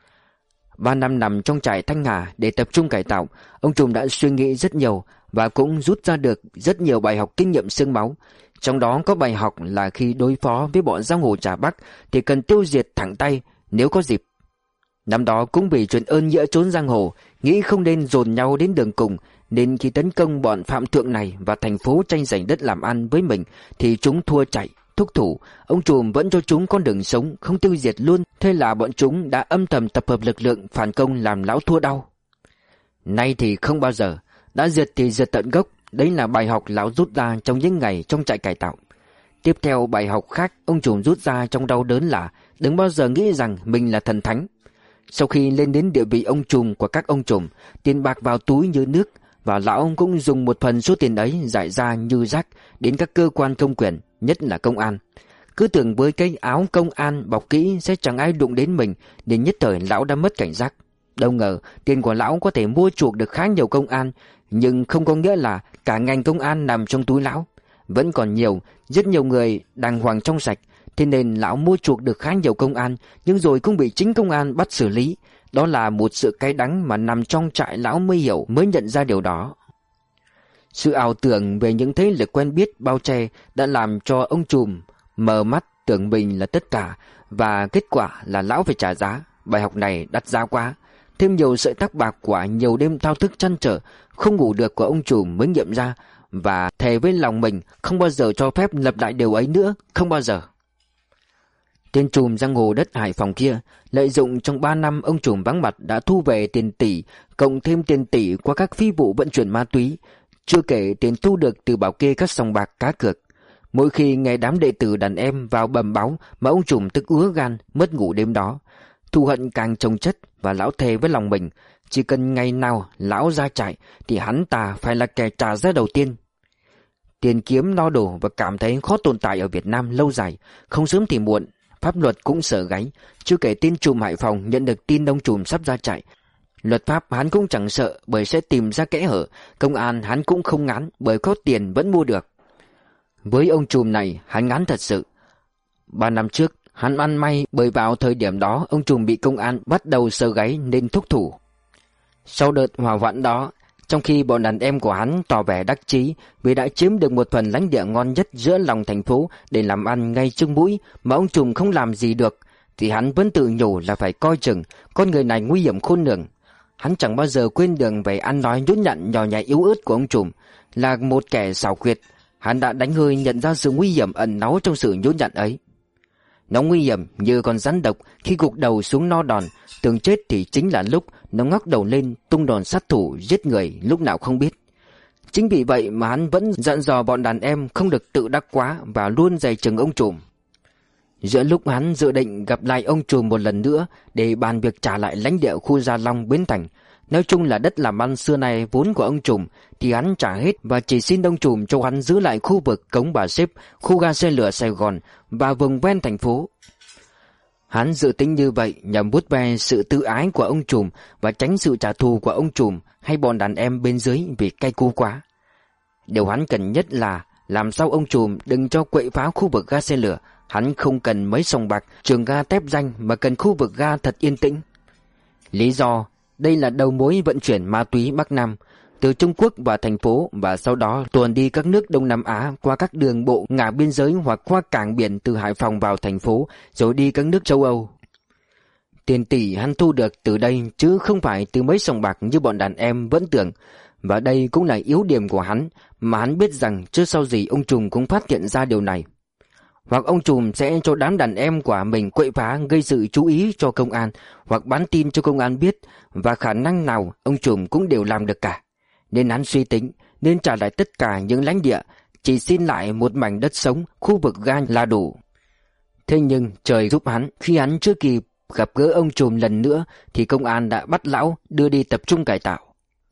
Ba năm nằm trong trại Thanh Hà để tập trung cải tạo, ông trùm đã suy nghĩ rất nhiều và cũng rút ra được rất nhiều bài học kinh nghiệm xương máu. Trong đó có bài học là khi đối phó với bọn giang hồ Trà Bắc thì cần tiêu diệt thẳng tay nếu có dịp. Năm đó cũng vì chuyện ơn nghĩa trốn giang hồ, nghĩ không nên dồn nhau đến đường cùng, nên khi tấn công bọn phạm thượng này và thành phố tranh giành đất làm ăn với mình thì chúng thua chạy, thúc thủ. Ông trùm vẫn cho chúng con đường sống, không tiêu diệt luôn. Thế là bọn chúng đã âm thầm tập hợp lực lượng phản công làm lão thua đau. Nay thì không bao giờ, đã diệt thì diệt tận gốc. Đấy là bài học lão rút ra trong những ngày trong trại cải tạo. Tiếp theo bài học khác ông trùm rút ra trong đau đớn là đừng bao giờ nghĩ rằng mình là thần thánh. Sau khi lên đến địa vị ông trùm của các ông trùm, tiền bạc vào túi như nước, và lão cũng dùng một phần số tiền ấy giải ra như rác đến các cơ quan công quyền, nhất là công an. Cứ tưởng với cái áo công an bọc kỹ sẽ chẳng ai đụng đến mình, nên nhất thời lão đã mất cảnh giác. Đâu ngờ tiền của lão có thể mua chuộc được khá nhiều công an, nhưng không có nghĩa là cả ngành công an nằm trong túi lão. Vẫn còn nhiều, rất nhiều người đàng hoàng trong sạch. Thế nên lão mua chuộc được khá nhiều công an, nhưng rồi cũng bị chính công an bắt xử lý. Đó là một sự cay đắng mà nằm trong trại lão mới hiểu, mới nhận ra điều đó. Sự ảo tưởng về những thế lực quen biết bao che đã làm cho ông trùm mờ mắt tưởng mình là tất cả, và kết quả là lão phải trả giá. Bài học này đắt giá quá. Thêm nhiều sợi tóc bạc quả nhiều đêm thao thức trăn trở không ngủ được của ông trùm mới nghiệm ra, và thề với lòng mình không bao giờ cho phép lặp lại điều ấy nữa, không bao giờ. Tên trùm giang hồ đất Hải Phòng kia lợi dụng trong ba năm ông trùm vắng mặt đã thu về tiền tỷ, cộng thêm tiền tỷ qua các phi vụ vận chuyển ma túy, chưa kể tiền thu được từ bảo kê các sòng bạc cá cược. Mỗi khi nghe đám đệ tử đàn em vào bầm báo mà ông trùm tức ứa gan, mất ngủ đêm đó. Thù hận càng chồng chất, và lão thề với lòng mình chỉ cần ngày nào lão ra trại thì hắn ta phải là kẻ trả giá đầu tiên. Tiền kiếm no đủ và cảm thấy khó tồn tại ở Việt Nam lâu dài, không sớm thì muộn pháp luật cũng sợ gáy. Chưa kể tin trùm Hải Phòng nhận được tin ông trùm sắp ra trại, luật pháp hắn cũng chẳng sợ bởi sẽ tìm ra kẽ hở, công an hắn cũng không ngán bởi có tiền vẫn mua được. Với ông trùm này hắn ngán thật sự. Ba năm trước hắn ăn may bởi vào thời điểm đó ông trùm bị công an bắt đầu sờ gáy nên thúc thủ. Sau đợt hỏa hoạn đó, trong khi bọn đàn em của hắn tỏ vẻ đắc chí vì đã chiếm được một phần lãnh địa ngon nhất giữa lòng thành phố để làm ăn ngay trước mũi mà ông trùm không làm gì được, thì hắn vẫn tự nhủ là phải coi chừng, con người này nguy hiểm khôn lường. Hắn chẳng bao giờ quên đường về ăn nói nhút nhặn nhỏ nhẹ yếu ớt của ông trùm, là một kẻ xảo quyệt. Hắn đã đánh hơi nhận ra sự nguy hiểm ẩn náu trong sự nhút nhặn ấy. Nó nguy hiểm như con rắn độc khi gục đầu xuống no đòn, tưởng chết thì chính là lúc nó ngóc đầu lên tung đòn sát thủ giết người lúc nào không biết. Chính vì vậy mà hắn vẫn dặn dò bọn đàn em không được tự đắc quá và luôn dè chừng ông trùm. Giữa lúc hắn dự định gặp lại ông trùm một lần nữa để bàn việc trả lại lãnh địa khu Gia Long Bến Thành, Nói chung là đất làm ăn xưa này vốn của ông trùm thì hắn trả hết, và chỉ xin ông trùm cho hắn giữ lại khu vực cống Bà Xếp, khu ga xe lửa Sài Gòn và vùng ven thành phố. Hắn dự tính như vậy nhằm vuốt ve sự tự ái của ông trùm và tránh sự trả thù của ông trùm hay bọn đàn em bên dưới vì cay cú quá. Điều hắn cần nhất là làm sao ông trùm đừng cho quậy phá khu vực ga xe lửa. Hắn không cần mấy sòng bạc, trường ga tép danh, mà cần khu vực ga thật yên tĩnh. Lý do, đây là đầu mối vận chuyển ma túy Bắc Nam từ Trung Quốc vào thành phố, và sau đó tuồn đi các nước Đông Nam Á qua các đường bộ ngả biên giới hoặc qua cảng biển từ Hải Phòng vào thành phố, rồi đi các nước châu Âu. Tiền tỷ hắn thu được từ đây chứ không phải từ mấy sòng bạc như bọn đàn em vẫn tưởng. Và đây cũng là yếu điểm của hắn, mà hắn biết rằng trước sau gì ông trùm cũng phát hiện ra điều này. Hoặc ông trùm sẽ cho đám đàn em của mình quậy phá, gây sự chú ý cho công an, hoặc bán tin cho công an biết, và khả năng nào ông trùm cũng đều làm được cả. Nên hắn suy tính nên trả lại tất cả những lãnh địa, chỉ xin lại một mảnh đất sống, khu vực ga là đủ. Thế nhưng trời giúp hắn, khi hắn chưa kịp gặp gỡ ông trùm lần nữa thì công an đã bắt lão đưa đi tập trung cải tạo.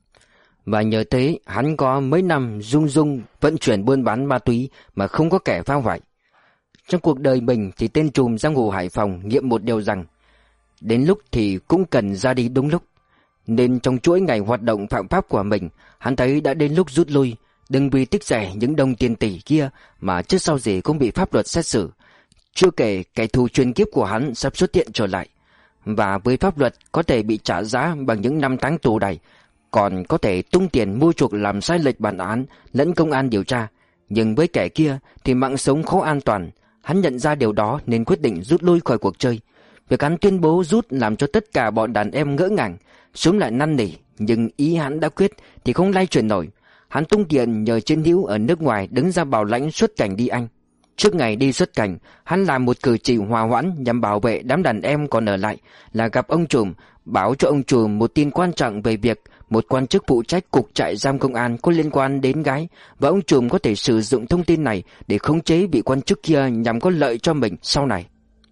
Và nhờ thế hắn có mấy năm rung rung vận chuyển buôn bán ma túy mà không có kẻ phá hoại. Trong cuộc đời mình thì tên trùm giang hồ Hải Phòng nghiệm một điều rằng đến lúc thì cũng cần ra đi đúng lúc. Nên trong chuỗi ngày hoạt động phạm pháp của mình, hắn thấy đã đến lúc rút lui. Đừng vì tích rẻ những đồng tiền tỷ kia mà trước sau gì cũng bị pháp luật xét xử. Chưa kể kẻ thù truyền kiếp của hắn sắp xuất hiện trở lại, và với pháp luật có thể bị trả giá bằng những năm tháng tù đầy, còn có thể tung tiền mua chuộc làm sai lệch bản án lẫn công an điều tra. Nhưng với kẻ kia thì mạng sống khó an toàn. Hắn nhận ra điều đó nên quyết định rút lui khỏi cuộc chơi. Việc hắn tuyên bố rút làm cho tất cả bọn đàn em ngỡ ngàng, súng lại năn nỉ, nhưng ý hắn đã quyết thì không lay chuyển nổi. Hắn tung tiền nhờ chiến hữu ở nước ngoài đứng ra bảo lãnh xuất cảnh đi Anh. Trước ngày đi xuất cảnh, hắn làm một cử chỉ hòa hoãn nhằm bảo vệ đám đàn em còn ở lại, là gặp ông trùm, báo cho ông trùm một tin quan trọng về việc một quan chức phụ trách cục trại giam công an có liên quan đến gái, và ông trùm có thể sử dụng thông tin này để khống chế vị quan chức kia nhằm có lợi cho mình sau này.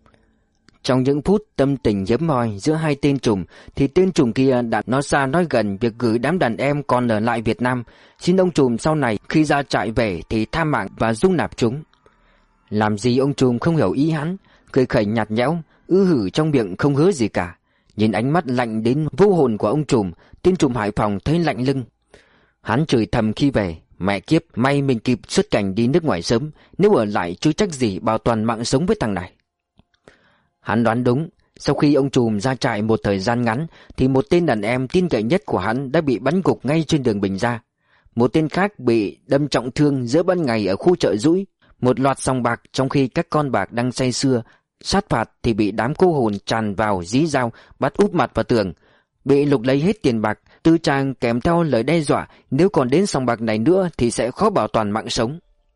Trong những phút tâm tình hiếm hoi giữa hai tên trùm thì tên trùm kia đã nói xa nói gần việc gửi đám đàn em còn ở lại Việt Nam, xin ông trùm sau này khi ra trại về thì tha mạng và dung nạp chúng. Làm gì ông trùm không hiểu ý hắn, cười khẩy nhạt nhẽo, ư hử trong miệng không hứa gì cả. Nhìn ánh mắt lạnh đến vô hồn của ông trùm, tên trùm Hải Phòng thấy lạnh lưng. Hắn chửi thầm khi về, mẹ kiếp, may mình kịp xuất cảnh đi nước ngoài sớm, nếu ở lại chứ trách gì bảo toàn mạng sống với thằng này. Hắn đoán đúng, sau khi ông trùm ra trại một thời gian ngắn thì một tên đàn em tin cậy nhất của hắn đã bị bắn gục ngay trên đường Bình Gia. Một tên khác bị đâm trọng thương giữa ban ngày ở khu chợ Dũi. Một loạt sòng bạc trong khi các con bạc đang say sưa sát phạt thì bị đám cô hồn tràn vào dí dao bắt úp mặt vào tường, bị lục lấy hết tiền bạc, tư trang kèm theo lời đe dọa nếu còn đến sòng bạc này nữa thì sẽ khó bảo toàn mạng sống.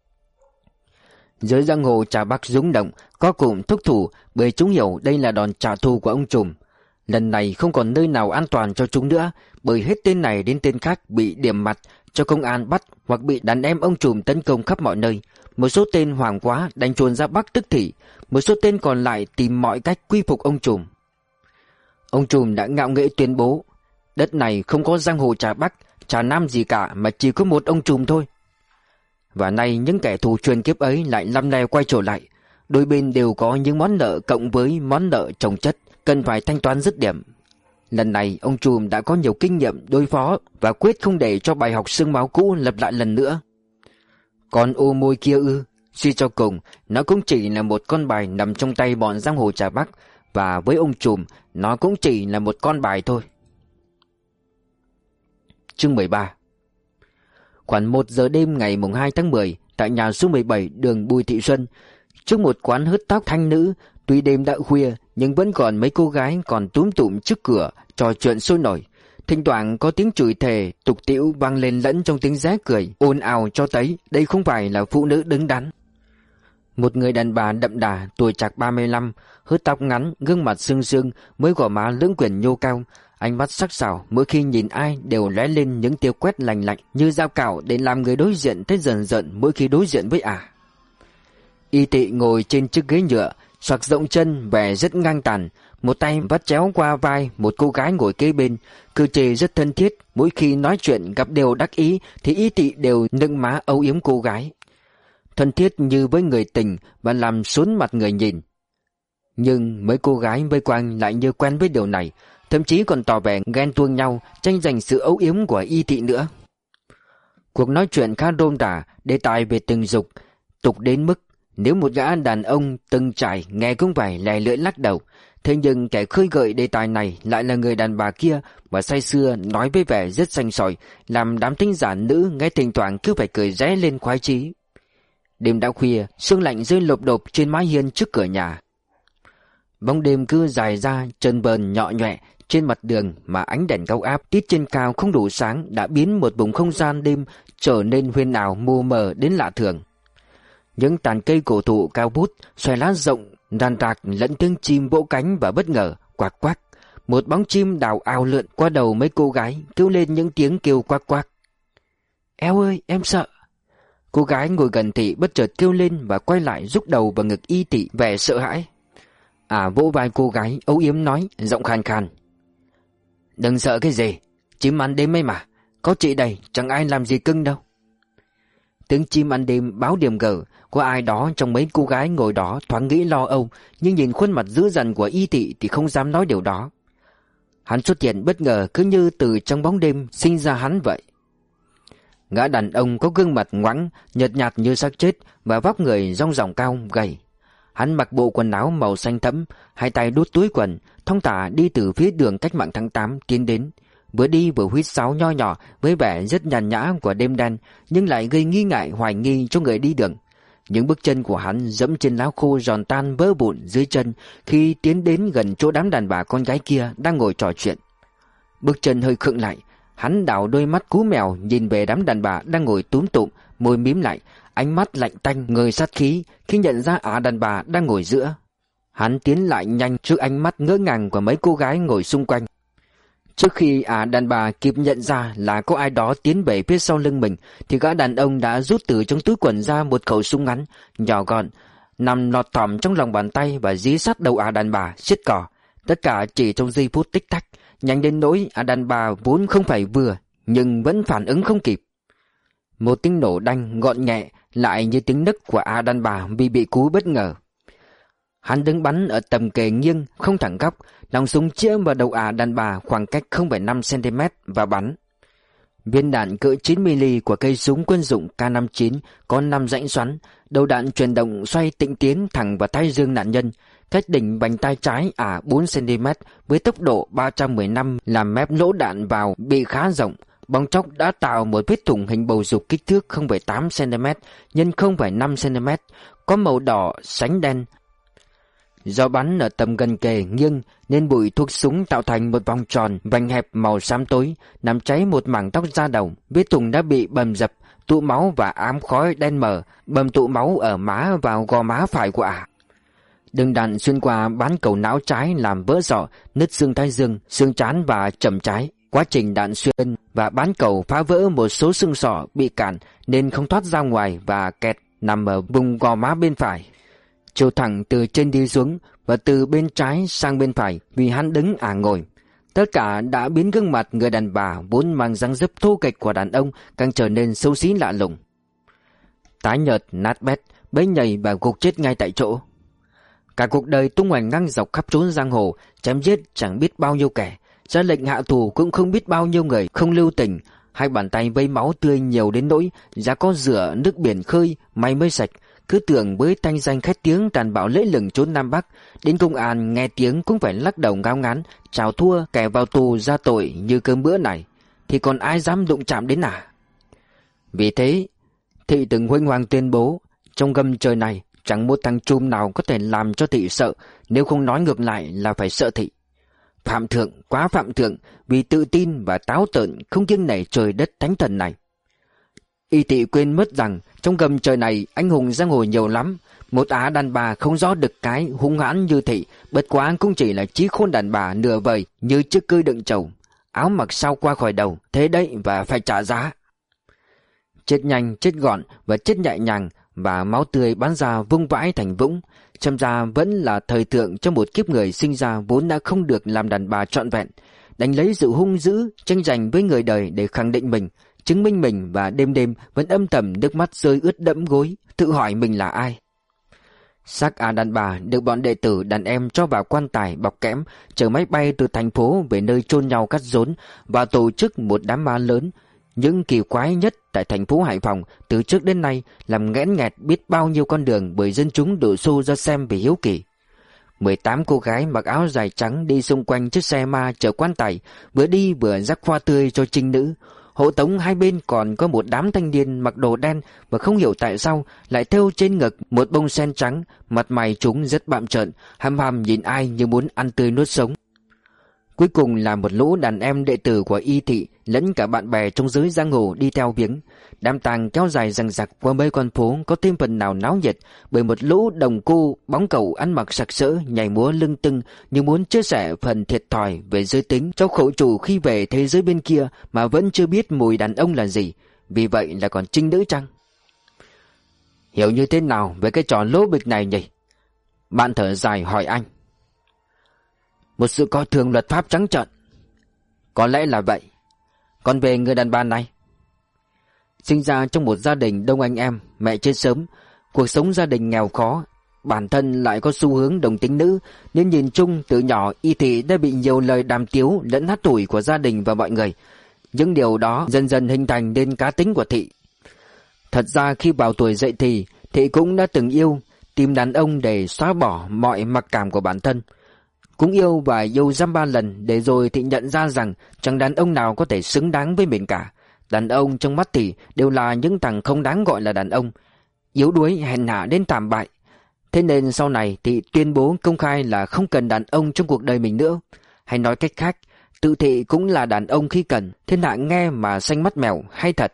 Giới giang hồ Trà Bắc rúng động, có cụm thúc thủ bởi chúng hiểu đây là đòn trả thù của ông trùm. Lần này không còn nơi nào an toàn cho chúng nữa, bởi hết tên này đến tên khác bị điểm mặt cho công an bắt hoặc bị đàn em ông trùm tấn công khắp mọi nơi. Một số tên hoảng quá đành chuồn ra Bắc tức thì, một số tên còn lại tìm mọi cách quy phục ông trùm. Ông trùm đã ngạo nghễ tuyên bố, đất này không có giang hồ Trà Bắc, Trà Nam gì cả mà chỉ có một ông trùm thôi. Và nay những kẻ thù truyền kiếp ấy lại lăm le quay trở lại. Đôi bên đều có những món nợ cộng với món nợ chồng chất, cần phải thanh toán dứt điểm. Lần này ông trùm đã có nhiều kinh nghiệm đối phó và quyết không để cho bài học xương máu cũ lặp lại lần nữa. Còn ô môi kia ư, suy cho cùng, nó cũng chỉ là một con bài nằm trong tay bọn giang hồ Trà Bắc, và với ông trùm, nó cũng chỉ là một con bài thôi. Chương mười ba. Khoảng một giờ đêm ngày mùng hai tháng mười, tại nhà số mười bảy đường Bùi Thị Xuân, trước một quán hớt tóc thanh nữ, tuy đêm đã khuya nhưng vẫn còn mấy cô gái còn túm tụm trước cửa trò chuyện sôi nổi. Thỉnh thoảng có tiếng chửi thề tục tĩu vang lên lẫn trong tiếng ré cười ồn ào cho thấy đây không phải là phụ nữ đứng đắn. Một người đàn bà đậm đà, tuổi chạc ba mươi lăm, hớt tóc ngắn, gương mặt sưng sưng, mới gò má lưỡng quyển nhô cao, ánh mắt sắc sảo, mỗi khi nhìn ai đều lóe lên những tia quét lành lạnh như dao cạo để làm người đối diện thấy dần dần mỗi khi đối diện với ả. Y Tị ngồi trên chiếc ghế nhựa, xoạc rộng chân vẻ rất ngang tàn, một tay vắt chéo qua vai một cô gái ngồi kế bên, cử chỉ rất thân thiết. Mỗi khi nói chuyện gặp điều đắc ý thì Y Tị đều nâng má âu yếm cô gái, thân thiết như với người tình và làm xốn mặt người nhìn. Nhưng mấy cô gái vây quanh lại như quen với điều này, thậm chí còn tỏ vẻ ghen tuông nhau, tranh giành sự âu yếm của Y Tị nữa. Cuộc nói chuyện khá rôm rả, đề tài về tình dục, tục đến mức nếu một gã đàn ông từng trải nghe cũng phải lè lưỡi lắc đầu. Thế nhưng kẻ khơi gợi đề tài này lại là người đàn bà kia, và say sưa nói với vẻ rất xanh sỏi, làm đám thính giả nữ nghe thỉnh thoảng cứ phải cười ré lên khoái chí. Đêm đã khuya, sương lạnh rơi lộp độp trên mái hiên trước cửa nhà. Bóng đêm cứ dài ra trơn bờn nhọ nhọe trên mặt đường, mà ánh đèn cao áp tít trên cao không đủ sáng đã biến một vùng không gian đêm trở nên huyền ảo mù mờ đến lạ thường. Những tàn cây cổ thụ cao vút, xòe lá rộng ràn rạc lẫn tiếng chim vỗ cánh, và bất ngờ quạc quạc, một bóng chim đào ào lượn qua đầu mấy cô gái, kêu lên những tiếng kêu quạc quạc. Eo ơi, em sợ! Cô gái ngồi gần Thị bất chợt kêu lên và quay lại rúc đầu vào ngực Y Tị vẻ sợ hãi. À vỗ vai cô gái âu yếm nói, giọng khàn khàn: Đừng sợ cái gì, chim ăn đêm ấy mà, có chị đây chẳng ai làm gì cưng đâu. Tiếng chim ăn đêm báo điểm gở. Có ai đó trong mấy cô gái ngồi đó thoáng nghĩ lo âu, nhưng nhìn khuôn mặt dữ dằn của Y Tị thì không dám nói điều đó. Hắn xuất hiện bất ngờ, cứ như từ trong bóng đêm sinh ra hắn vậy. Gã đàn ông có gương mặt ngoẵng, nhợt nhạt như xác chết, và vóc người rong ròng cao gầy. Hắn mặc bộ quần áo màu xanh thẫm, hai tay đút túi quần, thong thả đi từ phía đường Cách mạng tháng tám tiến đến, vừa đi vừa huýt sáo nho nhỏ với vẻ rất nhàn nhã của đêm đen, nhưng lại gây nghi ngại hoài nghi cho người đi đường. Những bước chân của hắn dẫm trên lá khô giòn tan vỡ vụn dưới chân khi tiến đến gần chỗ đám đàn bà con gái kia đang ngồi trò chuyện. Bước chân hơi khựng lại, hắn đảo đôi mắt cú mèo nhìn về đám đàn bà đang ngồi túm tụm, môi mím lại, ánh mắt lạnh tanh ngời sát khí khi nhận ra ả đàn bà đang ngồi giữa. Hắn tiến lại nhanh trước ánh mắt ngỡ ngàng của mấy cô gái ngồi xung quanh. Trước khi ả đàn bà kịp nhận ra là có ai đó tiến về phía sau lưng mình, thì gã đàn ông đã rút từ trong túi quần ra một khẩu súng ngắn, nhỏ gọn, nằm lọt thỏm trong lòng bàn tay và dí sát đầu ả đàn bà xiết cò. Tất cả chỉ trong giây phút tích tắc, nhanh đến nỗi ả đàn bà vốn không phải vừa, nhưng vẫn phản ứng không kịp. Một tiếng nổ đanh gọn nhẹ lại như tiếng nấc của ả đàn bà vì bị cú bất ngờ. Hắn đứng bắn ở tầm kề nghiêng, không thẳng góc, nòng súng chĩa vào đầu ả đàn bà khoảng cách không phẩy năm xăng-ti-mét và bắn. Viên đạn cỡ chín mi-li của cây súng quân dụng K năm chín có năm rãnh xoắn, đầu đạn chuyển động xoay tịnh tiến thẳng vào thái dương nạn nhân, cách đỉnh vành tai trái ả bốn xăng-ti-mét với tốc độ ba trăm mười lăm, làm mép lỗ đạn vào bị khá rộng. Bong chóc đã tạo một vết thủng hình bầu dục kích thước không phẩy tám xăng-ti-mét nhân không phẩy năm xăng-ti-mét, có màu đỏ sánh đen. Do bắn ở tầm gần kề nghiêng nên bụi thuốc súng tạo thành một vòng tròn vành hẹp màu xám tối, làm cháy một mảng tóc da đầu. Vết thủng đã bị bầm dập, tụ máu và ám khói đen mờ bầm tụ máu ở má vào gò má phải của ả. Đường đạn xuyên qua bán cầu não trái làm vỡ rọ, nứt xương thái dương, xương trán và chầm trái. Quá trình đạn xuyên và bán cầu phá vỡ một số xương sọ bị cản nên không thoát ra ngoài và kẹt nằm ở vùng gò má bên phải. Chiều thẳng từ trên đi xuống và từ bên trái sang bên phải vì hắn đứng ả ngồi. Tất cả đã biến gương mặt người đàn bà vốn mang dáng dấp thô kệch của đàn ông càng trở nên xấu xí lạ lùng. Tái nhợt, nát bét, bấy nhầy và gục chết ngay tại chỗ. Cả cuộc đời tung hoành ngang dọc khắp trốn giang hồ, chém giết chẳng biết bao nhiêu kẻ, ra lệnh hạ thù cũng không biết bao nhiêu người, không lưu tình. Hai bàn tay vây máu tươi nhiều đến nỗi giá có rửa nước biển khơi may mới sạch. Cứ tưởng với thanh danh khét tiếng tàn bạo lẫy lừng trốn Nam Bắc, đến công an nghe tiếng cũng phải lắc đầu ngao ngán, chào thua kẻ vào tù ra tội như cơm bữa này, thì còn ai dám đụng chạm đến à? Vì thế, Thị từng huênh hoang tuyên bố, trong gầm trời này chẳng một thằng trùm nào có thể làm cho Thị sợ, nếu không nói ngược lại là phải sợ Thị. Phạm thượng, quá phạm thượng, vì tự tin và táo tợn không kiêng nể trời đất thánh thần này. Y Tị quên mất rằng trong gầm trời này anh hùng giang hồ nhiều lắm. Một ả đàn bà không rõ được cái hung hãn như Thị, bất quá cũng chỉ là trí khôn đàn bà nửa vời như chiếc cơi đựng trầu, áo mặc sao qua khỏi đầu, thế đấy và phải trả giá. Chết nhanh, chết gọn và chết nhẹ nhàng và máu tươi bắn ra vung vãi thành vũng. Xem ra vẫn là thời thượng cho một kiếp người sinh ra vốn đã không được làm đàn bà trọn vẹn, đánh lấy sự hung dữ tranh giành với người đời để khẳng định mình, chứng minh mình, và đêm đêm vẫn âm thầm nước mắt rơi ướt đẫm gối, tự hỏi mình là ai. Xác ả đàn bà được bọn đệ tử đàn em cho vào quan tài bọc kẽm, chở máy bay từ thành phố về nơi chôn nhau cắt rốn và tổ chức một đám ma lớn. Những kỳ quái nhất tại thành phố Hải Phòng từ trước đến nay làm nghẽn nghẹt biết bao nhiêu con đường bởi dân chúng đổ xô ra xem vì hiếu kỳ. mười tám cô gái mặc áo dài trắng đi xung quanh chiếc xe ma chở quan tài, vừa đi vừa rắc hoa tươi cho trinh nữ. Hộ tống hai bên còn có một đám thanh niên mặc đồ đen và không hiểu tại sao lại thêu trên ngực một bông sen trắng, mặt mày chúng rất bặm trợn, hăm hăm nhìn ai như muốn ăn tươi nuốt sống. Cuối cùng là một lũ đàn em đệ tử của Y Thị lẫn cả bạn bè trong giới giang hồ đi theo viếng. Đám tang kéo dài dằng dặc qua mấy con phố có thêm phần nào náo nhiệt bởi một lũ đồng cô bóng cầu ăn mặc sặc sỡ nhảy múa lưng tưng như muốn chia sẻ phần thiệt thòi về giới tính cho khổ chủ khi về thế giới bên kia mà vẫn chưa biết mùi đàn ông là gì. Vì vậy là còn trinh nữ chăng? Hiểu như thế nào về cái trò lố bịch này nhỉ? Bạn thở dài hỏi anh. Một sự coi thường luật pháp trắng trợn. Có lẽ là vậy. Còn về người đàn bà này, sinh ra trong một gia đình đông anh em, mẹ chết sớm, cuộc sống gia đình nghèo khó, bản thân lại có xu hướng đồng tính nữ, nên nhìn chung từ nhỏ Y Thị đã bị nhiều lời đàm tiếu lẫn hắt hủi của gia đình và mọi người. Những điều đó dần dần hình thành nên cá tính của Thị. Thật ra khi vào tuổi dậy thì, Thị cũng đã từng yêu, tìm đàn ông để xóa bỏ mọi mặc cảm của bản thân. Cũng yêu và yêu dăm ba lần để rồi Thị nhận ra rằng chẳng đàn ông nào có thể xứng đáng với mình cả. Đàn ông trong mắt Thị đều là những thằng không đáng gọi là đàn ông, yếu đuối hèn hạ đến thảm bại. Thế nên sau này Thị tuyên bố công khai là không cần đàn ông trong cuộc đời mình nữa. Hay nói cách khác, tự Thị cũng là đàn ông khi cần, thiên hạ nghe mà xanh mắt mèo hay thật.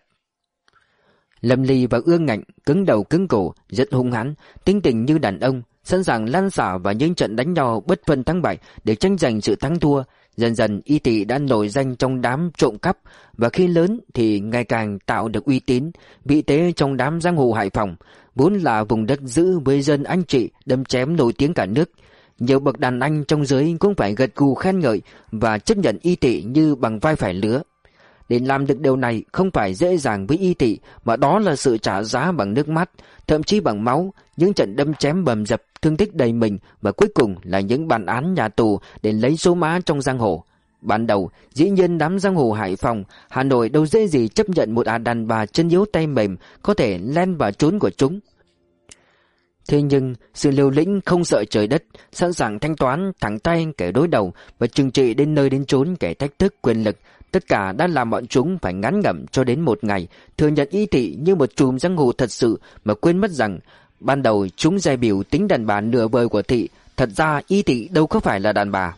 Lâm Ly và Ương Ngạnh cứng đầu cứng cổ, rất hung hãn, tính tình như đàn ông, sẵn sàng lan xả vào những trận đánh nhau bất phân thắng bại để tranh giành sự thắng thua. Dần dần Y Thị đã nổi danh trong đám trộm cắp, và khi lớn thì ngày càng tạo được uy tín, vị thế trong đám giang hồ Hải Phòng, vốn là vùng đất giữ với dân anh chị đâm chém nổi tiếng cả nước. Nhiều bậc đàn anh trong giới cũng phải gật gù khen ngợi và chấp nhận Y Thị như bằng vai phải lứa. Để làm được điều này không phải dễ dàng với Y Thị, mà đó là sự trả giá bằng nước mắt, thậm chí bằng máu, những trận đâm chém bầm dập, thương tích đầy mình, và cuối cùng là những bản án nhà tù để lấy số má trong giang hồ. Ban đầu, dĩ nhiên đám giang hồ Hải Phòng, Hà Nội đâu dễ gì chấp nhận một ả đàn bà chân yếu tay mềm có thể len vào trốn của chúng. Thế nhưng sự liều lĩnh không sợ trời đất, sẵn sàng thanh toán thẳng tay kẻ đối đầu và trừng trị đến nơi đến chốn kẻ thách thức quyền lực, tất cả đã làm bọn chúng phải ngán ngẩm cho đến một ngày thừa nhận Y Thị như một chùm giang hồ thật sự, mà quên mất rằng ban đầu chúng dè biểu tính đàn bà nửa vời của Thị. Thật ra Y Thị đâu có phải là đàn bà.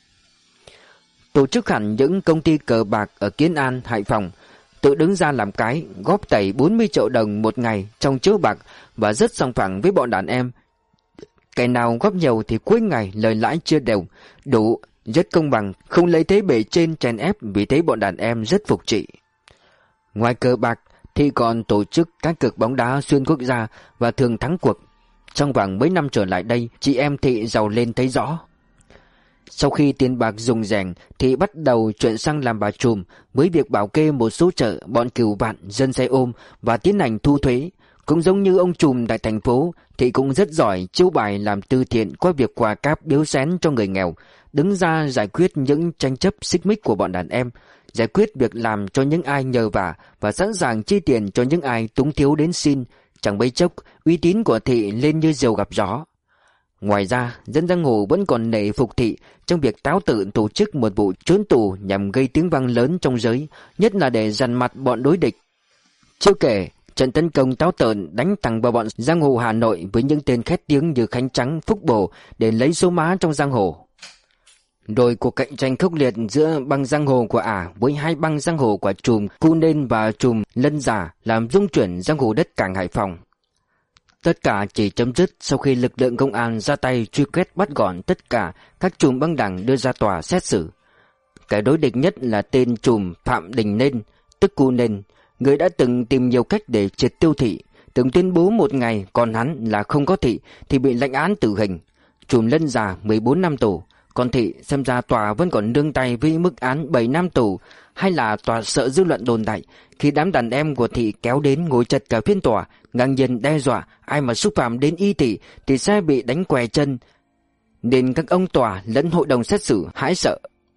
Tổ chức hẳn những công ty cờ bạc ở Kiến An, Hải Phòng, tự đứng ra làm cái, góp tẩy bốn mươi triệu đồng một ngày trong chiếu bạc và rất sòng phẳng với bọn đàn em. Kẻ nào góp nhiều thì cuối ngày lời lãi chia đều, đủ, rất công bằng, không lấy thế bề trên chèn ép, vì thế bọn đàn em rất phục trị. Ngoài cờ bạc thì còn tổ chức các cược bóng đá xuyên quốc gia và thường thắng cuộc. Trong vòng mấy năm trở lại đây, chị em Thị giàu lên thấy rõ. Sau khi tiền bạc dùng rèn thì bắt đầu chuyển sang làm bà trùm, với việc bảo kê một số chợ, bọn cừu vạn, dân xe ôm và tiến hành thu thuế. Cũng giống như ông trùm tại thành phố, thì cũng rất giỏi chiêu bài làm từ thiện qua việc quà cáp biếu xén cho người nghèo, đứng ra giải quyết những tranh chấp xích mích của bọn đàn em, giải quyết việc làm cho những ai nhờ vả và sẵn sàng chi tiền cho những ai túng thiếu đến xin. Chẳng mấy chốc, uy tín của Thị lên như diều gặp gió. Ngoài ra, dân giang hồ vẫn còn nể phục Thị trong việc táo tự tổ chức một vụ trốn tù nhằm gây tiếng vang lớn trong giới, nhất là để dằn mặt bọn đối địch. Chưa kể, trận tấn công táo tợn đánh thẳng vào bọn giang hồ Hà Nội với những tên khét tiếng như Khánh Trắng, Phúc Bồ để lấy số má trong giang hồ. Rồi cuộc cạnh tranh khốc liệt giữa băng giang hồ của ả với hai băng giang hồ của trùm Cu Nên và trùm Lân Giả làm rung chuyển giang hồ đất cảng Hải Phòng. Tất cả chỉ chấm dứt sau khi lực lượng công an ra tay truy quét bắt gọn tất cả các trùm băng đảng đưa ra tòa xét xử. Cái đối địch nhất là tên trùm Phạm Đình Nên, tức Cu Nên, người đã từng tìm nhiều cách để triệt tiêu Thị. từng tuyên bố một ngày còn hắn là không có Thị thì bị lãnh án tử hình. Trùm Lân già mười bốn năm tù, còn Thị xem ra tòa vẫn còn nương tay với mức án bảy năm tù. Hay là tòa sợ dư luận đồn đại, khi đám đàn em của Thị kéo đến ngồi chật cả phiên tòa, ngang nhiên đe dọa ai mà xúc phạm đến y Thị thì sẽ bị đánh què chân, nên các ông tòa lẫn hội đồng xét xử hãi sợ.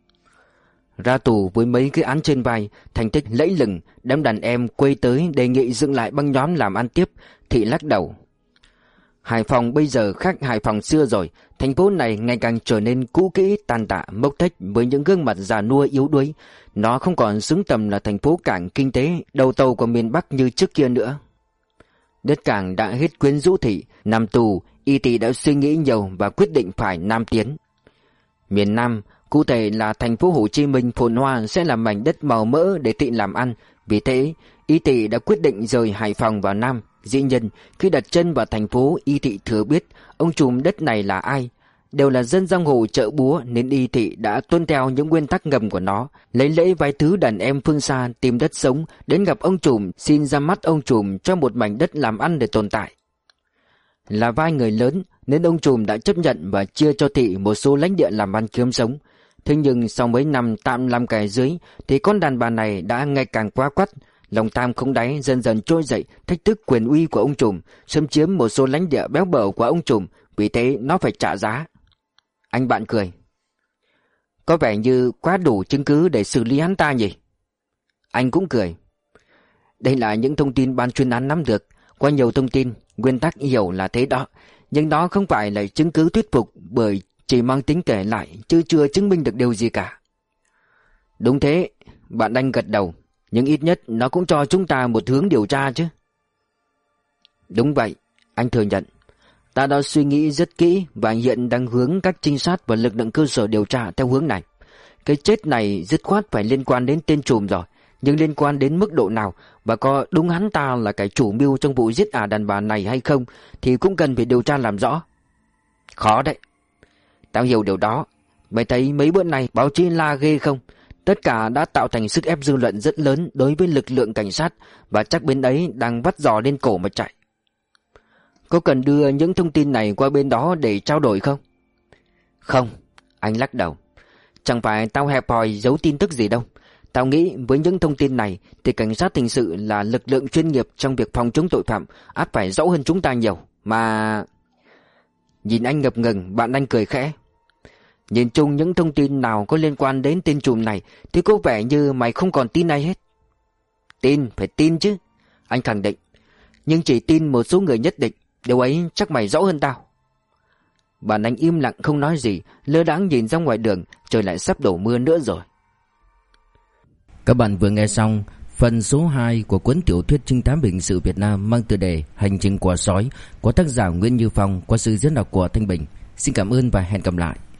Ra tù với mấy cái án trên vai, thành tích lẫy lừng, đám đàn em quay tới đề nghị dựng lại băng nhóm làm ăn tiếp. Thị lắc đầu. Hải Phòng bây giờ khác Hải Phòng xưa rồi. Thành phố này ngày càng trở nên cũ kỹ, tàn tạ, mốc thếch với những gương mặt già nua yếu đuối. Nó không còn xứng tầm là thành phố cảng kinh tế đầu tàu của miền Bắc như trước kia nữa. Đất cảng đã hết quyến rũ Thị. Nằm tù, y Thị đã suy nghĩ nhiều và quyết định phải nam tiến. Miền Nam, cụ thể là thành phố Hồ Chí Minh phồn hoa, sẽ là mảnh đất màu mỡ để Thị làm ăn. Vì thế, y Thị đã quyết định rời Hải Phòng vào Nam. Dĩ nhiên, khi đặt chân vào thành phố, y Thị thừa biết ông trùm đất này là ai. Đều là dân giang hồ chợ búa, nên y Thị đã tuân theo những nguyên tắc ngầm của nó, lấy lễ vài thứ đàn em phương xa tìm đất sống, đến gặp ông trùm, xin ra mắt ông trùm cho một mảnh đất làm ăn để tồn tại. Là vai người lớn nên ông trùm đã chấp nhận và chia cho Thị một số lãnh địa làm ăn kiếm sống. Thế nhưng sau mấy năm tạm làm cài dưới thì con đàn bà này đã ngày càng quá quắt. Lòng tham không đáy dần dần trôi dậy, thách thức quyền uy của ông trùm, xâm chiếm một số lãnh địa béo bở của ông trùm. Vì thế nó phải trả giá. Anh bạn cười. Có vẻ như quá đủ chứng cứ để xử lý hắn ta nhỉ? Anh cũng cười. Đây là những thông tin ban chuyên án nắm được. Qua nhiều thông tin, nguyên tắc hiểu là thế đó. Nhưng đó không phải là chứng cứ thuyết phục, bởi chỉ mang tính kể lại chứ chưa chứng minh được điều gì cả. Đúng thế, bạn Anh gật đầu. Nhưng ít nhất nó cũng cho chúng ta một hướng điều tra chứ. Đúng vậy, anh thừa nhận. Ta đã suy nghĩ rất kỹ và hiện đang hướng các trinh sát và lực lượng cơ sở điều tra theo hướng này. Cái chết này dứt khoát phải liên quan đến tên trùm rồi. Nhưng liên quan đến mức độ nào và có đúng hắn ta là cái chủ mưu trong vụ giết ả đàn bà này hay không thì cũng cần phải điều tra làm rõ. Khó đấy. Tao hiểu điều đó. Mày thấy mấy bữa này báo chí la ghê không? Tất cả đã tạo thành sức ép dư luận rất lớn đối với lực lượng cảnh sát, và chắc bên ấy đang vắt giò lên cổ mà chạy. Có cần đưa những thông tin này qua bên đó để trao đổi không? Không, anh lắc đầu. Chẳng phải tao hẹp hòi giấu tin tức gì đâu. Tao nghĩ với những thông tin này thì cảnh sát hình sự là lực lượng chuyên nghiệp trong việc phòng chống tội phạm, ắt phải rõ hơn chúng ta nhiều. Mà... Nhìn anh ngập ngừng, bạn anh cười khẽ. Nhìn chung những thông tin nào có liên quan đến tên trùm này thì có vẻ như mày không còn tin ai hết. Tin, phải tin chứ, anh khẳng định. Nhưng chỉ tin một số người nhất định. Điều ấy chắc mày rõ hơn tao. Bạn anh im lặng không nói gì, lơ đãng nhìn ra ngoài đường. Trời lại sắp đổ mưa nữa rồi. Các bạn vừa nghe xong phần số hai của cuốn tiểu thuyết trinh thám hình sự Việt Nam mang tựa đề Hành trình quả sói của tác giả Nguyễn Như Phong qua sự diễn đọc của Thanh Bình. Xin cảm ơn và hẹn gặp lại.